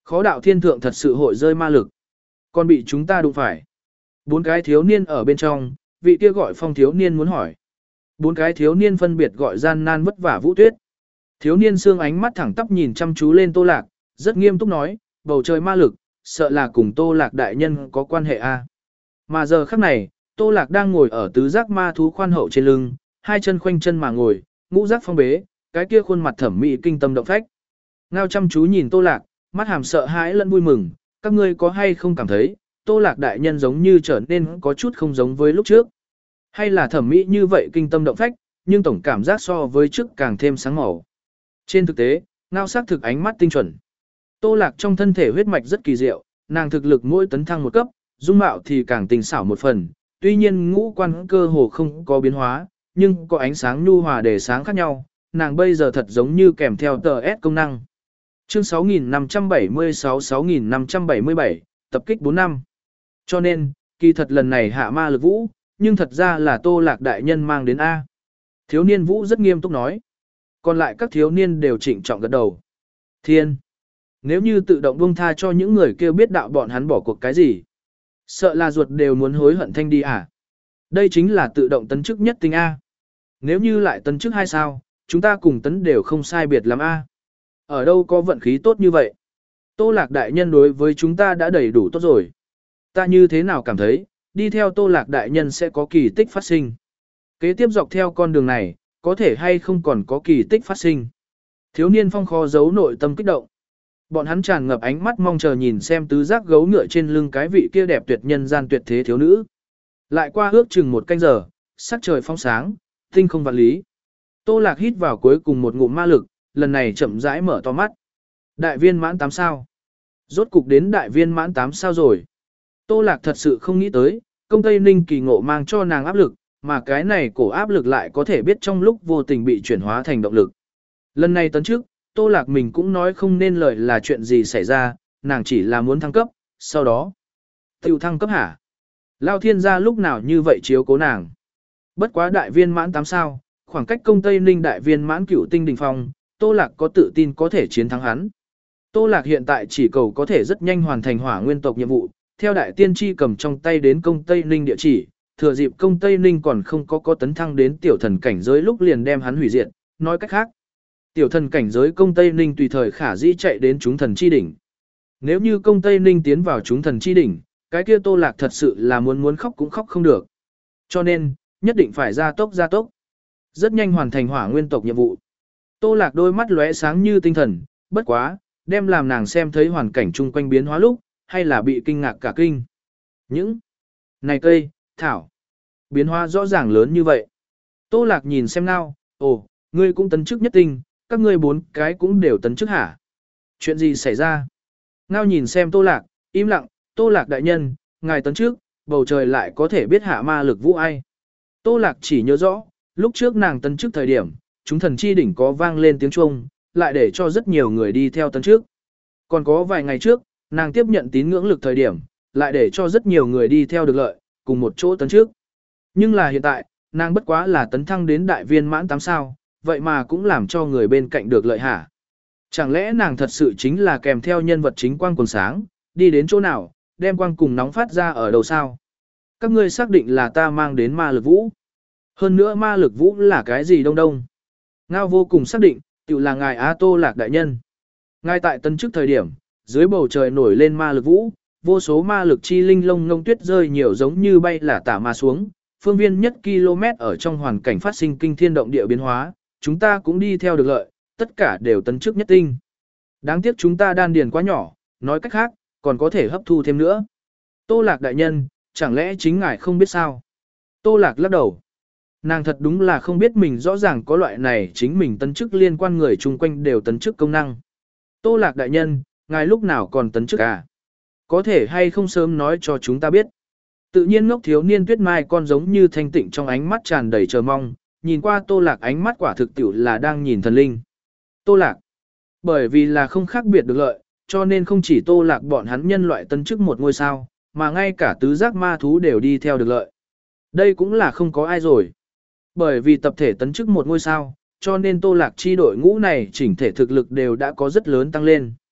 Khó đạo thiên thượng thật sự hội rơi ma lực. Còn bị chúng ta đụng phải. Bốn cái thiếu niên ở bên trong, vị kia gọi Phong thiếu niên muốn hỏi. Bốn cái thiếu niên phân biệt gọi gian nan vất vả Vũ Tuyết. Thiếu niên xương ánh mắt thẳng tắp nhìn chăm chú lên Tô Lạc, rất nghiêm túc nói, bầu trời ma lực, sợ là cùng Tô Lạc đại nhân có quan hệ a. Mà giờ khắc này, Tô Lạc đang ngồi ở tứ giác ma thú khoan hậu trên lưng, hai chân khoanh chân mà ngồi, ngũ giác phong bế, cái kia khuôn mặt thẩm mỹ kinh tâm động phách. Ngao chăm chú nhìn Tô Lạc, mắt hàm sợ hãi lẫn vui mừng, các ngươi có hay không cảm thấy, Tô Lạc đại nhân giống như trở nên có chút không giống với lúc trước. Hay là thẩm mỹ như vậy kinh tâm động phách, nhưng tổng cảm giác so với trước càng thêm sáng màu. Trên thực tế, Ngao xác thực ánh mắt tinh chuẩn. Tô Lạc trong thân thể huyết mạch rất kỳ diệu, nàng thực lực mỗi tấn thăng một cấp, dung mạo thì càng tình xảo một phần, tuy nhiên ngũ quan cơ hồ không có biến hóa, nhưng có ánh sáng nhu hòa để sáng khác nhau, nàng bây giờ thật giống như kèm theo tờ S công năng. Chương sáu nghìn năm trăm bảy mươi sáu sáu nghìn năm trăm bảy mươi bảy, tập kích bốn năm. Cho nên, kỳ thật lần này hạ ma lực vũ, nhưng thật ra là Tô Lạc đại nhân mang đến A. Thiếu niên vũ rất nghiêm túc nói. Còn lại các thiếu niên đều trịnh trọng gật đầu. Thiên! Nếu như tự động buông tha cho những người kêu biết đạo bọn hắn bỏ cuộc cái gì. Sợ là ruột đều muốn hối hận thanh đi à. Đây chính là tự động tấn chức nhất tinh A. Nếu như lại tấn chức hai sao, chúng ta cùng tấn đều không sai biệt lắm A. Ở đâu có vận khí tốt như vậy? Tô Lạc đại nhân đối với chúng ta đã đầy đủ tốt rồi. Ta như thế nào cảm thấy, đi theo Tô Lạc đại nhân sẽ có kỳ tích phát sinh. Kế tiếp dọc theo con đường này, có thể hay không còn có kỳ tích phát sinh. Thiếu niên Phong khó giấu nội tâm kích động. Bọn hắn tràn ngập ánh mắt mong chờ nhìn xem tứ giác gấu ngựa trên lưng cái vị kia đẹp tuyệt nhân gian tuyệt thế thiếu nữ. Lại qua ước chừng một canh giờ, sắc trời phong sáng, tinh không vạn lý. Tô Lạc hít vào cuối cùng một ngụm ma lực, lần này chậm rãi mở to mắt. Đại viên mãn tám sao. Rốt cục đến đại viên mãn tám sao rồi. Tô Lạc thật sự không nghĩ tới, công Tây Ninh kỳ ngộ mang cho nàng áp lực, mà cái này cổ áp lực lại có thể biết trong lúc vô tình bị chuyển hóa thành động lực. Lần này tấn trước, Tô Lạc mình cũng nói không nên lời là chuyện gì xảy ra, nàng chỉ là muốn thăng cấp, sau đó. Tiêu thăng cấp hả? Lao thiên gia lúc nào như vậy chiếu cố nàng. Bất quá đại viên mãn tám sao, khoảng cách công Tây Ninh đại viên mãn cửu tinh đỉnh phong, Tô Lạc có tự tin có thể chiến thắng hắn. Tô Lạc hiện tại chỉ cầu có thể rất nhanh hoàn thành hỏa nguyên tộc nhiệm vụ, theo đại tiên tri cầm trong tay đến công Tây Ninh địa chỉ, thừa dịp công Tây Ninh còn không có có tấn thăng đến tiểu thần cảnh giới lúc liền đem hắn hủy diệt, nói cách khác. Tiểu thần cảnh giới công Tây Ninh tùy thời khả dĩ chạy đến chúng thần chi đỉnh. Nếu như công Tây Ninh tiến vào chúng thần chi đỉnh, cái kia Tô Lạc thật sự là muốn muốn khóc cũng khóc không được. Cho nên, nhất định phải gia tốc gia tốc. Rất nhanh hoàn thành hỏa nguyên tộc nhiệm vụ. Tô Lạc đôi mắt lóe sáng như tinh thần, bất quá, đem làm nàng xem thấy hoàn cảnh chung quanh biến hóa lúc, hay là bị kinh ngạc cả kinh. Những này cây, thảo, biến hóa rõ ràng lớn như vậy. Tô Lạc nhìn xem nào, ồ, ngươi cũng tấn chức nhất tinh, các ngươi bốn cái cũng đều tấn chức hả? Chuyện gì xảy ra? Ngao nhìn xem Tô Lạc, im lặng, Tô Lạc đại nhân, ngài tấn chức, bầu trời lại có thể biết hạ ma lực vũ ai. Tô Lạc chỉ nhớ rõ, lúc trước nàng tấn chức thời điểm, chúng thần chi đỉnh có vang lên tiếng chuông, lại để cho rất nhiều người đi theo tấn trước. Còn có vài ngày trước, nàng tiếp nhận tín ngưỡng lực thời điểm, lại để cho rất nhiều người đi theo được lợi, cùng một chỗ tấn trước. Nhưng là hiện tại, nàng bất quá là tấn thăng đến đại viên mãn tám sao, vậy mà cũng làm cho người bên cạnh được lợi hả? Chẳng lẽ nàng thật sự chính là kèm theo nhân vật chính quang quần sáng, đi đến chỗ nào, đem quang cùng nóng phát ra ở đầu sao? Các ngươi xác định là ta mang đến ma lực vũ. Hơn nữa ma lực vũ là cái gì đông đông? Ngao vô cùng xác định, tự là ngài Á Tô Lạc đại nhân. Ngay tại tân chức thời điểm, dưới bầu trời nổi lên ma lực vũ, vô số ma lực chi linh lông ngông tuyết rơi nhiều giống như bay là tả mà xuống, phương viên nhất km ở trong hoàn cảnh phát sinh kinh thiên động địa biến hóa, chúng ta cũng đi theo được lợi, tất cả đều tấn chức nhất tinh. Đáng tiếc chúng ta đan điền quá nhỏ, nói cách khác, còn có thể hấp thu thêm nữa. Tô Lạc đại nhân, chẳng lẽ chính ngài không biết sao? Tô Lạc lắc đầu. Nàng thật đúng là không biết mình rõ ràng có loại này chính mình tấn chức liên quan người chung quanh đều tấn chức công năng. Tô Lạc đại nhân, ngài lúc nào còn tấn chức à? Có thể hay không sớm nói cho chúng ta biết. Tự nhiên ngốc thiếu niên Tuyết Mai con giống như thanh tịnh trong ánh mắt tràn đầy chờ mong, nhìn qua Tô Lạc ánh mắt quả thực tiểu là đang nhìn thần linh. Tô Lạc, bởi vì là không khác biệt được lợi, cho nên không chỉ Tô Lạc bọn hắn nhân loại tấn chức một ngôi sao, mà ngay cả tứ giác ma thú đều đi theo được lợi. Đây cũng là không có ai rồi. Bởi vì tập thể tấn chức một ngôi sao, cho nên Tô Lạc chi đội ngũ này chỉnh thể thực lực đều đã có rất lớn tăng lên.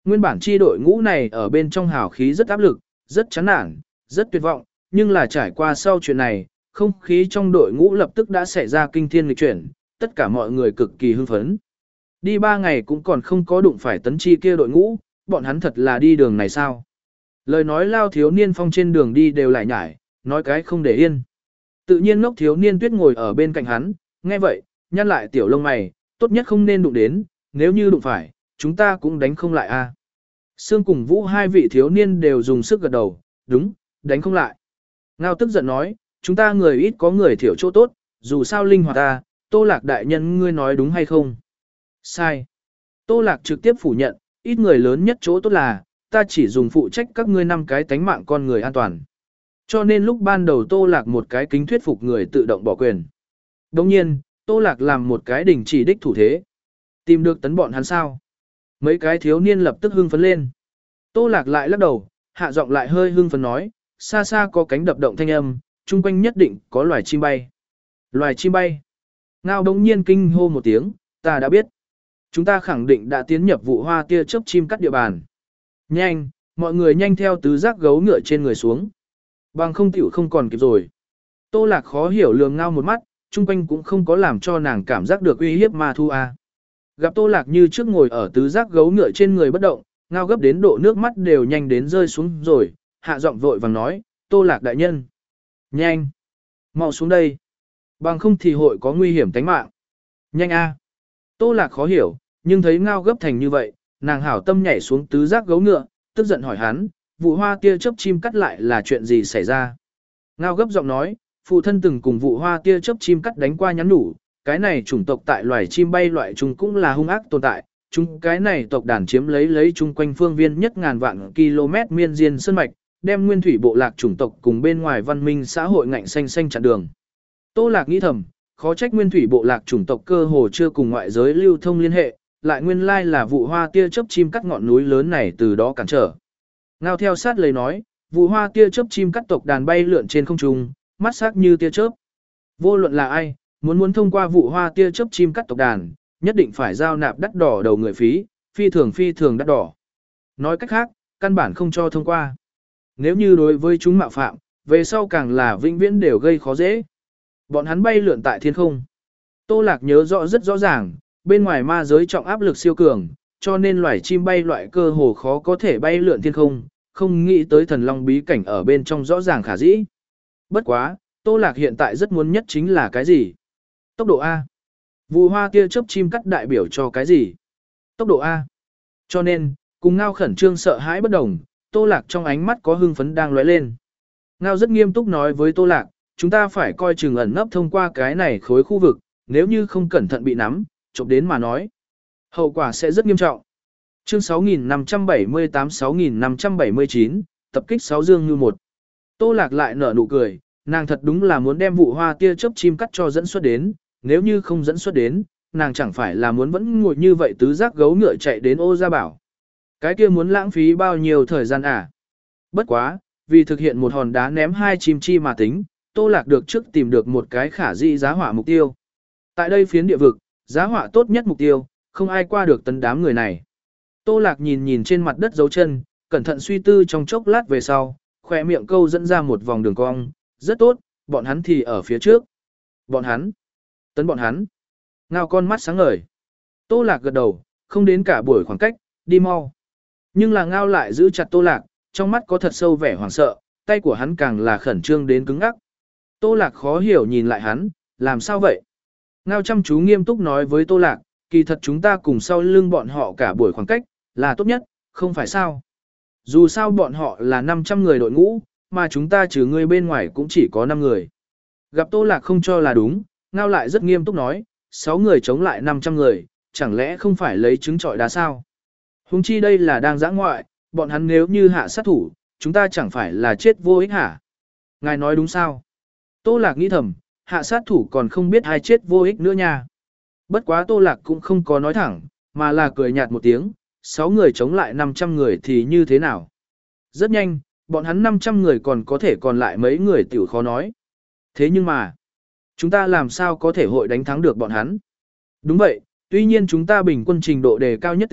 Nguyên bản chi đội ngũ này ở bên trong hào khí rất áp lực, rất chán nản, rất tuyệt vọng, nhưng là trải qua sau chuyện này, không khí trong đội ngũ lập tức đã xảy ra kinh thiên nghịch chuyển, tất cả mọi người cực kỳ hưng phấn. Đi ba ngày cũng còn không có đụng phải tấn chi kia đội ngũ, bọn hắn thật là đi đường này sao? Lời nói lao thiếu niên phong trên đường đi đều lại nhải, nói cái không để yên. Tự nhiên ngốc thiếu niên tuyết ngồi ở bên cạnh hắn, nghe vậy, nhăn lại tiểu lông mày, tốt nhất không nên đụng đến, nếu như đụng phải, chúng ta cũng đánh không lại a. Sương cùng Vũ hai vị thiếu niên đều dùng sức gật đầu, đúng, đánh không lại. Ngao tức giận nói, chúng ta người ít có người thiểu chỗ tốt, dù sao linh hoạt ta, Tô Lạc đại nhân ngươi nói đúng hay không? Sai. Tô Lạc trực tiếp phủ nhận, ít người lớn nhất chỗ tốt là, ta chỉ dùng phụ trách các ngươi năm cái tánh mạng con người an toàn. Cho nên lúc ban đầu Tô Lạc một cái kính thuyết phục người tự động bỏ quyền. Đồng nhiên, Tô Lạc làm một cái đình chỉ đích thủ thế. Tìm được tấn bọn hắn sao? Mấy cái thiếu niên lập tức hưng phấn lên. Tô Lạc lại lắc đầu, hạ giọng lại hơi hưng phấn nói, xa xa có cánh đập động thanh âm, chung quanh nhất định có loài chim bay. Loài chim bay. Ngao đống nhiên kinh hô một tiếng, ta đã biết. Chúng ta khẳng định đã tiến nhập vụ hoa tia chớp chim cắt địa bàn. Nhanh, mọi người nhanh theo tứ giác gấu ngựa trên người xuống. Bằng không tiểu không còn kịp rồi. Tô Lạc khó hiểu lường Ngao một mắt, chung quanh cũng không có làm cho nàng cảm giác được uy hiếp ma thu a. Gặp Tô Lạc như trước ngồi ở tứ giác gấu ngựa trên người bất động, Ngao gấp đến độ nước mắt đều nhanh đến rơi xuống rồi, hạ giọng vội vàng nói, Tô Lạc đại nhân. Nhanh, mau xuống đây. Bằng không thì hội có nguy hiểm tính mạng. Nhanh a. Tô Lạc khó hiểu, nhưng thấy Ngao gấp thành như vậy, nàng hảo tâm nhảy xuống tứ giác gấu ngựa, tức giận hỏi hắn, vụ hoa tia chớp chim cắt lại là chuyện gì xảy ra. Ngao gấp giọng nói, phụ thân từng cùng vụ hoa tia chớp chim cắt đánh qua nhắn nhủ, cái này chủng tộc tại loài chim bay loại chúng cũng là hung ác tồn tại, chúng cái này tộc đàn chiếm lấy lấy chung quanh phương viên nhất ngàn vạn km miên diên sơn mạch, đem nguyên thủy bộ lạc chủng tộc cùng bên ngoài văn minh xã hội ngạnh xanh xanh chặn đường. Tô Lạc nghĩ thầm, khó trách nguyên thủy bộ lạc chủng tộc cơ hồ chưa cùng ngoại giới lưu thông liên hệ, lại nguyên lai là vụ hoa tia chớp chim cắt ngọn núi lớn này từ đó cản trở. Ngao theo sát lời nói, vụ hoa tia chớp chim cắt tộc đàn bay lượn trên không trung, mắt sắc như tia chớp. Vô luận là ai, muốn muốn thông qua vụ hoa tia chớp chim cắt tộc đàn, nhất định phải giao nạp đắt đỏ đầu người phí, phi thường phi thường đắt đỏ. Nói cách khác, căn bản không cho thông qua. Nếu như đối với chúng mạo phạm, về sau càng là vĩnh viễn đều gây khó dễ. Bọn hắn bay lượn tại thiên không. Tô Lạc nhớ rõ rất rõ ràng, bên ngoài ma giới trọng áp lực siêu cường, cho nên loài chim bay loại cơ hồ khó có thể bay lượn thiên không, không nghĩ tới thần long bí cảnh ở bên trong rõ ràng khả dĩ. Bất quá, Tô Lạc hiện tại rất muốn nhất chính là cái gì? Tốc độ A. Vụ hoa tia chớp chim cắt đại biểu cho cái gì? Tốc độ A. Cho nên, cùng Ngao khẩn trương sợ hãi bất đồng, Tô Lạc trong ánh mắt có hưng phấn đang lóe lên. Ngao rất nghiêm túc nói với Tô Lạc, chúng ta phải coi chừng ẩn nấp thông qua cái này khối khu vực, nếu như không cẩn thận bị nắm, chụp đến mà nói. Hậu quả sẽ rất nghiêm trọng. Chương sáu nghìn năm trăm bảy mươi tám sáu nghìn năm trăm bảy mươi chín, tập kích sáu dương như một. Tô Lạc lại nở nụ cười, nàng thật đúng là muốn đem vụ hoa tia chớp chim cắt cho dẫn xuất đến, nếu như không dẫn xuất đến, nàng chẳng phải là muốn vẫn ngồi như vậy tứ giác gấu ngựa chạy đến Ô Gia Bảo. Cái kia muốn lãng phí bao nhiêu thời gian à? Bất quá, vì thực hiện một hòn đá ném hai chim chi mà tính, Tô Lạc được trước tìm được một cái khả dĩ giá hỏa mục tiêu. Tại đây phiến địa vực, giá hỏa tốt nhất mục tiêu, không ai qua được tấn đám người này. Tô Lạc nhìn nhìn trên mặt đất dấu chân, cẩn thận suy tư trong chốc lát về sau, khỏe miệng câu dẫn ra một vòng đường cong, rất tốt, bọn hắn thì ở phía trước. Bọn hắn? Tấn bọn hắn? Ngao con mắt sáng ngời. Tô Lạc gật đầu, không đến cả buổi khoảng cách, đi mau. Nhưng là Ngao lại giữ chặt Tô Lạc, trong mắt có thật sâu vẻ hoảng sợ, tay của hắn càng là khẩn trương đến cứng ngắc. Tô Lạc khó hiểu nhìn lại hắn, làm sao vậy? Ngao chăm chú nghiêm túc nói với Tô Lạc, kỳ thật chúng ta cùng sau lưng bọn họ cả buổi khoảng cách, là tốt nhất, không phải sao? Dù sao bọn họ là năm trăm người đội ngũ, mà chúng ta trừ người bên ngoài cũng chỉ có năm người. Gặp Tô Lạc không cho là đúng, Ngao lại rất nghiêm túc nói, sáu người chống lại năm trăm người, chẳng lẽ không phải lấy trứng trọi đá sao? Huống chi đây là đang giã ngoại, bọn hắn nếu như hạ sát thủ, chúng ta chẳng phải là chết vô ích hả? Ngài nói đúng sao? Tô Lạc nghĩ thầm, hạ sát thủ còn không biết ai chết vô ích nữa nha. Bất quá Tô Lạc cũng không có nói thẳng, mà là cười nhạt một tiếng, sáu người chống lại năm trăm người thì như thế nào? Rất nhanh, bọn hắn năm trăm người còn có thể còn lại mấy người tiểu khó nói. Thế nhưng mà, chúng ta làm sao có thể hội đánh thắng được bọn hắn? Đúng vậy, tuy nhiên chúng ta bình quân trình độ đề cao nhất tinh,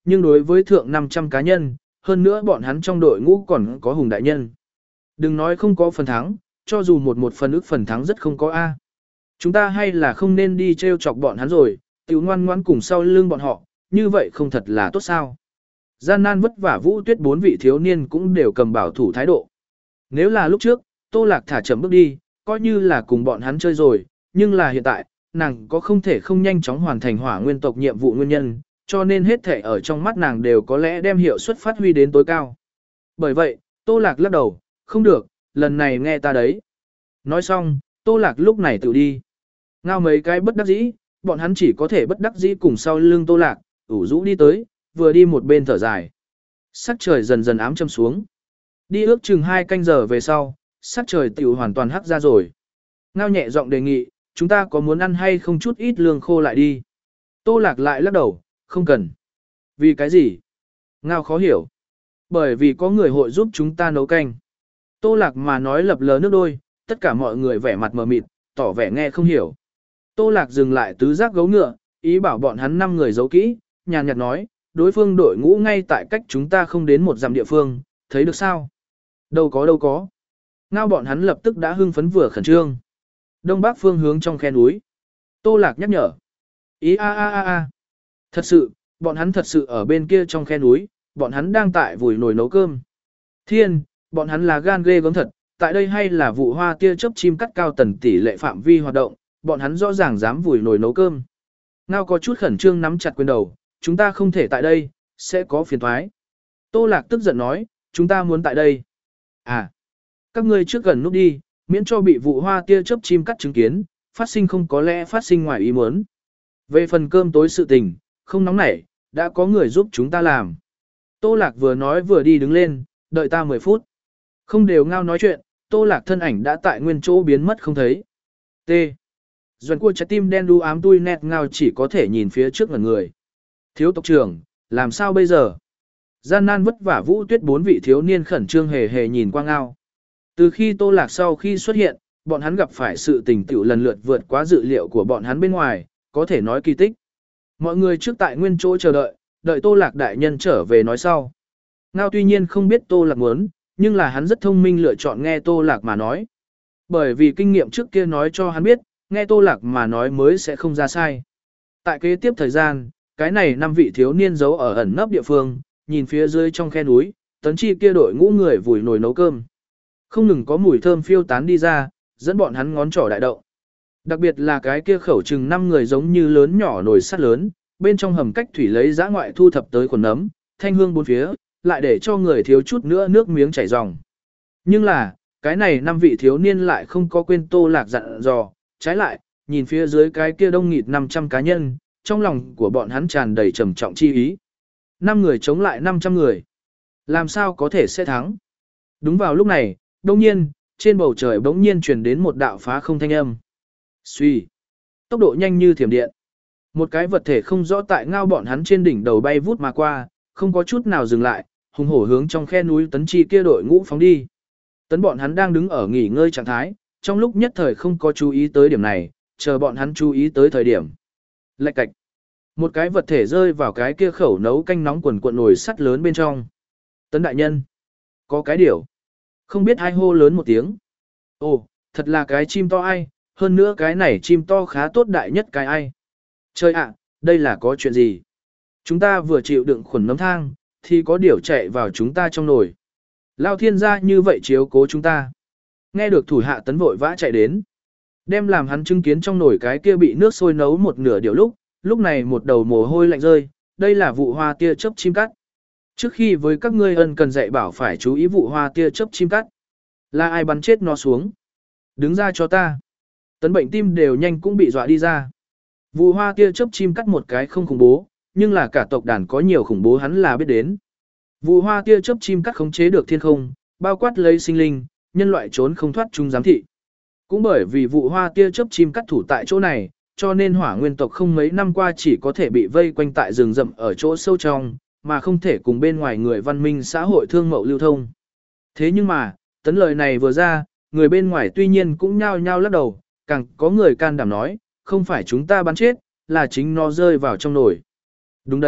nhưng đối với thượng năm trăm cá nhân, hơn nữa bọn hắn trong đội ngũ còn có Hùng đại nhân. Đừng nói không có phần thắng, cho dù một một phần ức phần thắng rất không có A. Chúng ta hay là không nên đi trêu chọc bọn hắn rồi, tiểu ngoan ngoan cùng sau lưng bọn họ, như vậy không thật là tốt sao. Gian nan vất vả Vũ Tuyết bốn vị thiếu niên cũng đều cầm bảo thủ thái độ. Nếu là lúc trước, Tô Lạc thả chậm bước đi, coi như là cùng bọn hắn chơi rồi, nhưng là hiện tại, nàng có không thể không nhanh chóng hoàn thành hỏa nguyên tộc nhiệm vụ nguyên nhân, cho nên hết thể ở trong mắt nàng đều có lẽ đem hiệu suất phát huy đến tối cao. Bởi vậy, Tô Lạc lắc đầu, không được, lần này nghe ta đấy. Nói xong, Tô Lạc lúc này tự đi. Ngao mấy cái bất đắc dĩ, bọn hắn chỉ có thể bất đắc dĩ cùng sau lưng Tô Lạc, ủ rũ đi tới, vừa đi một bên thở dài. Sắc trời dần dần ám châm xuống. Đi ước chừng hai canh giờ về sau, sắc trời tiểu hoàn toàn hắc ra rồi. Ngao nhẹ giọng đề nghị, chúng ta có muốn ăn hay không chút ít lương khô lại đi. Tô Lạc lại lắc đầu, không cần. Vì cái gì? Ngao khó hiểu. Bởi vì có người hội giúp chúng ta nấu canh. Tô Lạc mà nói lập lờ nước đôi, tất cả mọi người vẻ mặt mờ mịt, tỏ vẻ nghe không hiểu. Tô Lạc dừng lại tứ giác gấu ngựa, ý bảo bọn hắn năm người giấu kỹ, nhàn nhạt nói, đối phương đội ngũ ngay tại cách chúng ta không đến một dặm địa phương, thấy được sao? Đâu có đâu có. Ngao bọn hắn lập tức đã hưng phấn vừa khẩn trương. Đông bắc phương hướng trong khe núi. Tô Lạc nhắc nhở. Ý a a a a. Thật sự, bọn hắn thật sự ở bên kia trong khe núi, bọn hắn đang tại vùi nồi nấu cơm. Thiên, bọn hắn là gan ghê gớm thật, tại đây hay là vụ hoa tia chớp chim cắt cao tần tỷ lệ phạm vi hoạt động, bọn hắn rõ ràng dám vùi nồi nấu cơm. Ngao có chút khẩn trương nắm chặt quyền đầu, chúng ta không thể tại đây, sẽ có phiền thoái. Tô Lạc tức giận nói, chúng ta muốn tại đây. À, các ngươi trước gần núp đi, miễn cho bị vụ hoa tia chớp chim cắt chứng kiến, phát sinh không có lẽ phát sinh ngoài ý muốn. Về phần cơm tối sự tình, không nóng nảy, đã có người giúp chúng ta làm. Tô Lạc vừa nói vừa đi đứng lên, đợi ta mười phút. Không đều Ngao nói chuyện, Tô Lạc thân ảnh đã tại nguyên chỗ biến mất không thấy. T. Doan cua trái tim đen đu ám tui nét Ngao chỉ có thể nhìn phía trước ngần người. Thiếu tộc trưởng, làm sao bây giờ? Gian nan vất vả Vũ Tuyết bốn vị thiếu niên khẩn trương hề hề nhìn qua Ngao. Từ khi Tô Lạc sau khi xuất hiện, bọn hắn gặp phải sự tình tiểu lần lượt vượt quá dự liệu của bọn hắn bên ngoài, có thể nói kỳ tích. Mọi người trước tại nguyên chỗ chờ đợi, đợi Tô Lạc đại nhân trở về nói sau. Ngao tuy nhiên không biết Tô Lạc muốn, nhưng là hắn rất thông minh lựa chọn nghe Tô Lạc mà nói. Bởi vì kinh nghiệm trước kia nói cho hắn biết, nghe Tô Lạc mà nói mới sẽ không ra sai. Tại kế tiếp thời gian, cái này năm vị thiếu niên giấu ở ẩn nấp địa phương, nhìn phía dưới trong khe núi, tấn chi kia đội ngũ người vùi nồi nấu cơm. Không ngừng có mùi thơm phiêu tán đi ra, dẫn bọn hắn ngón trỏ đại động. Đặc biệt là cái kia khẩu chừng năm người giống như lớn nhỏ nồi sắt lớn, bên trong hầm cách thủy lấy giã ngoại thu thập tới khuẩn nấm, thanh hương bốn phía, lại để cho người thiếu chút nữa nước miếng chảy ròng. Nhưng là, cái này năm vị thiếu niên lại không có quên Tô Lạc dặn dò, trái lại, nhìn phía dưới cái kia đông nghịt năm trăm cá nhân, trong lòng của bọn hắn tràn đầy trầm trọng chi ý. Năm người chống lại năm trăm người. Làm sao có thể sẽ thắng? Đúng vào lúc này, đông nhiên, trên bầu trời bỗng nhiên truyền đến một đạo phá không thanh âm. Xuy. Tốc độ nhanh như thiểm điện. Một cái vật thể không rõ tại Ngao bọn hắn trên đỉnh đầu bay vút mà qua, không có chút nào dừng lại, hùng hổ hướng trong khe núi tấn chi kia đội ngũ phóng đi. Tấn bọn hắn đang đứng ở nghỉ ngơi trạng thái, trong lúc nhất thời không có chú ý tới điểm này, chờ bọn hắn chú ý tới thời điểm. Lạch cạch. Một cái vật thể rơi vào cái kia khẩu nấu canh nóng quần cuộn nồi sắt lớn bên trong. Tấn đại nhân. Có cái điểu. Không biết ai hô lớn một tiếng. Ồ, thật là cái chim to ai, hơn nữa cái này chim to khá tốt đại nhất cái ai. Trời ạ, đây là có chuyện gì? Chúng ta vừa chịu đựng khuẩn nấm thang, thì có điểu chạy vào chúng ta trong nồi. Lao thiên gia như vậy chiếu cố chúng ta. Nghe được thủ hạ Tấn vội vã chạy đến. Đem làm hắn chứng kiến trong nồi cái kia bị nước sôi nấu một nửa điều lúc, lúc này một đầu mồ hôi lạnh rơi, đây là vụ hoa tia chớp chim cắt. Trước khi với các ngươi ân cần dạy bảo phải chú ý vụ hoa tia chớp chim cắt. Là ai bắn chết nó xuống? Đứng ra cho ta. Tấn bệnh tim đều nhanh cũng bị dọa đi ra. Vụ hoa tia chớp chim cắt một cái không khủng bố, nhưng là cả tộc đàn có nhiều khủng bố hắn là biết đến. Vụ hoa tia chớp chim cắt khống chế được thiên không, bao quát lấy sinh linh, nhân loại trốn không thoát chung giám thị. Cũng bởi vì vụ hoa tia chớp chim cắt thủ tại chỗ này, cho nên hỏa nguyên tộc không mấy năm qua chỉ có thể bị vây quanh tại rừng rậm ở chỗ sâu trong, mà không thể cùng bên ngoài người văn minh xã hội thương mậu lưu thông. Thế nhưng mà, Tấn lời này vừa ra, người bên ngoài tuy nhiên cũng nhao nhao lắc đầu, càng có người can đảm nói, không phải chúng ta bắn chết, là chính nó rơi vào trong nồi. Đúng đấy,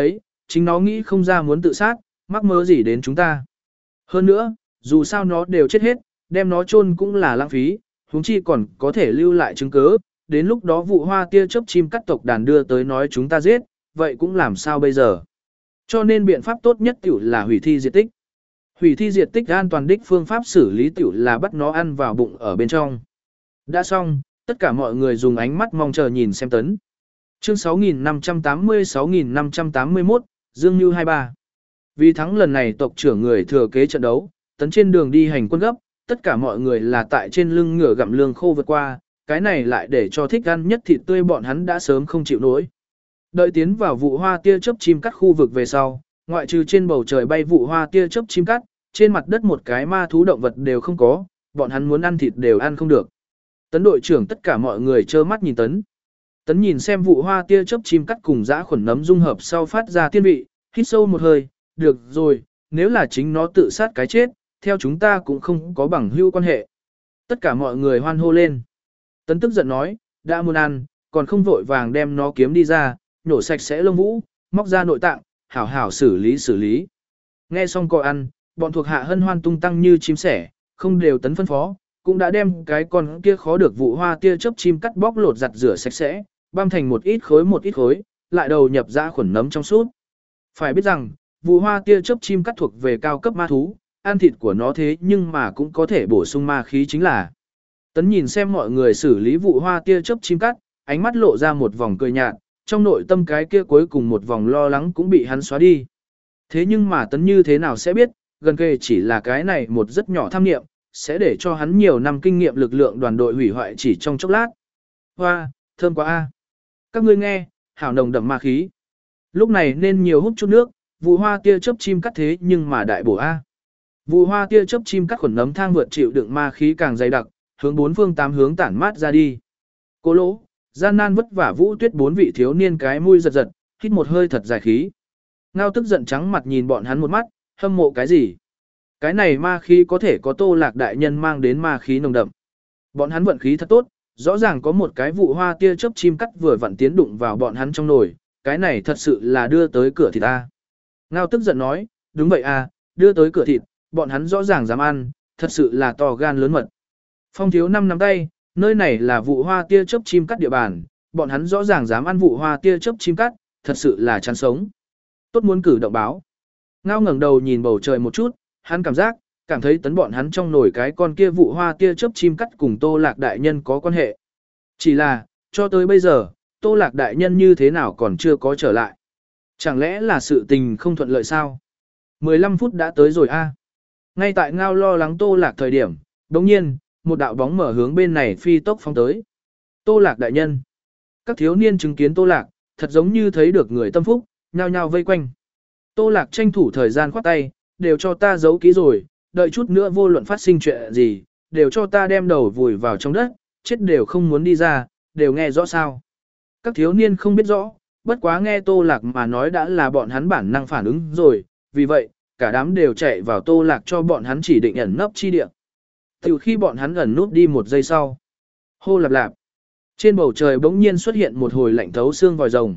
chính nó nghĩ không ra muốn tự sát, mắc mớ gì đến chúng ta. Hơn nữa, dù sao nó đều chết hết, đem nó chôn cũng là lãng phí, huống chi còn có thể lưu lại chứng cứ, đến lúc đó vụ hoa tia chớp chim cắt tộc đàn đưa tới nói chúng ta giết, vậy cũng làm sao bây giờ. Cho nên biện pháp tốt nhất tiểu là hủy thi diệt tích. Hủy thi diệt tích an toàn đích phương pháp xử lý tiểu là bắt nó ăn vào bụng ở bên trong. Đã xong, tất cả mọi người dùng ánh mắt mong chờ nhìn xem tấn. Chương sáu nghìn năm trăm tám mươi sáu nghìn năm trăm tám mươi mốt, Dương Nhu hai mươi ba. Vì thắng lần này tộc trưởng người thừa kế trận đấu, tấn trên đường đi hành quân gấp, tất cả mọi người là tại trên lưng ngựa gặm lương khô vượt qua, cái này lại để cho thích ăn nhất thịt tươi bọn hắn đã sớm không chịu nổi. Đợi tiến vào vụ hoa tia chớp chim cắt khu vực về sau, ngoại trừ trên bầu trời bay vụ hoa tia chớp chim cắt, trên mặt đất một cái ma thú động vật đều không có, bọn hắn muốn ăn thịt đều ăn không được. Tấn đội trưởng tất cả mọi người trơ mắt nhìn Tấn. Tấn nhìn xem vụ hoa tia chớp chim cắt cùng dã khuẩn nấm dung hợp sau phát ra tiên vị, hít sâu một hơi, được rồi, nếu là chính nó tự sát cái chết, theo chúng ta cũng không có bằng hữu quan hệ. Tất cả mọi người hoan hô lên. Tấn tức giận nói, đã muốn ăn, còn không vội vàng đem nó kiếm đi ra, nhổ sạch sẽ lông vũ, móc ra nội tạng, hảo hảo xử lý xử lý. Nghe xong coi ăn, bọn thuộc hạ hân hoan tung tăng như chim sẻ, không đều Tấn phân phó, cũng đã đem cái con kia khó được vụ hoa tia chớp chim cắt bóc lột giặt rửa sạch sẽ, băm thành một ít khối một ít khối, lại đầu nhập dã khuẩn nấm trong suốt. Phải biết rằng, vụ hoa tia chớp chim cắt thuộc về cao cấp ma thú, ăn thịt của nó thế nhưng mà cũng có thể bổ sung ma khí chính là. Tấn nhìn xem mọi người xử lý vụ hoa tia chớp chim cắt, ánh mắt lộ ra một vòng cười nhạt, trong nội tâm cái kia cuối cùng một vòng lo lắng cũng bị hắn xóa đi. Thế nhưng mà Tấn như thế nào sẽ biết, gần kề chỉ là cái này một rất nhỏ tham nghiệm, sẽ để cho hắn nhiều năm kinh nghiệm lực lượng đoàn đội hủy hoại chỉ trong chốc lát. Hoa, thơm quá a. Các ngươi nghe, hảo nồng đậm ma khí. Lúc này nên nhiều hút chút nước, vụ hoa tia chớp chim cắt thế nhưng mà đại bổ a. Vụ hoa tia chớp chim cắt khuẩn nấm thang vượt chịu đựng ma khí càng dày đặc, hướng bốn phương tám hướng tản mát ra đi. Cô lỗ, gian nan vất vả Vũ Tuyết bốn vị thiếu niên cái mũi giật giật, hít một hơi thật dài khí. Ngao tức giận trắng mặt nhìn bọn hắn một mắt, hâm mộ cái gì? Cái này ma khí có thể có Tô Lạc đại nhân mang đến ma khí nồng đậm. Bọn hắn vận khí thật tốt, rõ ràng có một cái vụ hoa tia chớp chim cắt vừa vặn tiến đụng vào bọn hắn trong nồi, cái này thật sự là đưa tới cửa thịt ta. Ngao tức giận nói, đúng vậy à, đưa tới cửa thịt, bọn hắn rõ ràng dám ăn, thật sự là to gan lớn mật. Phong thiếu năm nắm tay, nơi này là vụ hoa tia chớp chim cắt địa bàn, bọn hắn rõ ràng dám ăn vụ hoa tia chớp chim cắt, thật sự là chán sống. Tốt muốn cử động báo. Ngao ngẩng đầu nhìn bầu trời một chút, hắn cảm giác, cảm thấy Tấn bọn hắn trong nồi cái con kia vụ hoa tia chớp chim cắt cùng Tô Lạc đại nhân có quan hệ. Chỉ là, cho tới bây giờ, Tô Lạc đại nhân như thế nào còn chưa có trở lại. Chẳng lẽ là sự tình không thuận lợi sao? mười lăm phút đã tới rồi a. Ngay tại Ngao lo lắng Tô Lạc thời điểm, đồng nhiên, một đạo bóng mở hướng bên này phi tốc phóng tới. Tô Lạc đại nhân. Các thiếu niên chứng kiến Tô Lạc, thật giống như thấy được người tâm phúc, nhao nhao vây quanh. Tô Lạc tranh thủ thời gian khoát tay, đều cho ta giấu kỹ rồi, đợi chút nữa vô luận phát sinh chuyện gì, đều cho ta đem đầu vùi vào trong đất, chết đều không muốn đi ra, đều nghe rõ sao. Các thiếu niên không biết rõ, bất quá nghe Tô Lạc mà nói đã là bọn hắn bản năng phản ứng rồi, vì vậy, cả đám đều chạy vào Tô Lạc cho bọn hắn chỉ định ẩn nấp chi địa. Từ khi bọn hắn ẩn núp đi một giây sau, hô lạp lạp, trên bầu trời bỗng nhiên xuất hiện một hồi lạnh thấu xương vòi rồng.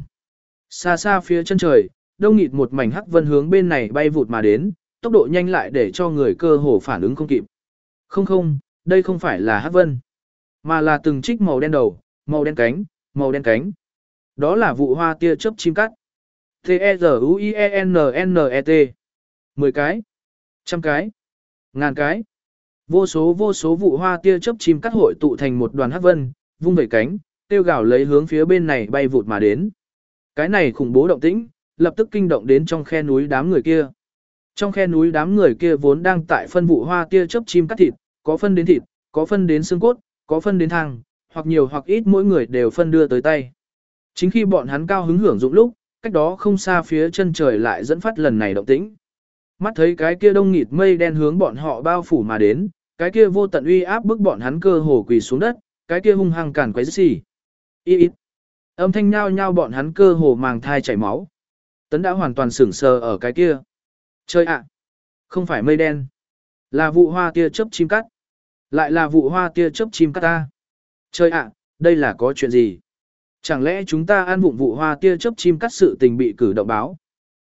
Xa xa phía chân trời, đông nghịt một mảnh hắc vân hướng bên này bay vụt mà đến, tốc độ nhanh lại để cho người cơ hồ phản ứng không kịp. Không không, đây không phải là hắc vân, mà là từng trích màu đen đầu, màu đen cánh, màu đen cánh. Đó là vụ hoa tia chớp chim cắt. T-E-Z-U-I-E-N-N-E-T. Mười cái, trăm cái, ngàn cái. Vô số vô số vụ hoa tia chớp chim cắt hội tụ thành một đoàn hắc vân, vung vẩy cánh, tiêu gào lấy hướng phía bên này bay vụt mà đến. Cái này khủng bố động tĩnh, lập tức kinh động đến trong khe núi đám người kia. Trong khe núi đám người kia vốn đang tại phân vụ hoa tia chớp chim cắt thịt, có phân đến thịt, có phân đến xương cốt, có phân đến thang, hoặc nhiều hoặc ít mỗi người đều phân đưa tới tay. Chính khi bọn hắn cao hứng hưởng dụng lúc, cách đó không xa phía chân trời lại dẫn phát lần này động tĩnh. Mắt thấy cái kia đông nghịt mây đen hướng bọn họ bao phủ mà đến, cái kia vô tận uy áp bức bọn hắn cơ hồ quỳ xuống đất, cái kia hung hăng cản quấy xì. Y ít. Âm thanh nhao nhao bọn hắn cơ hồ màng thai chảy máu. Tấn đã hoàn toàn sững sờ ở cái kia. Chơi ạ. Không phải mây đen. Là vụ hoa tia chớp chim cắt. Lại là vụ hoa tia chớp chim cắt ta. Chơi ạ, đây là có chuyện gì? Chẳng lẽ chúng ta ăn vụng vụ hoa tia chớp chim cắt sự tình bị cử động báo?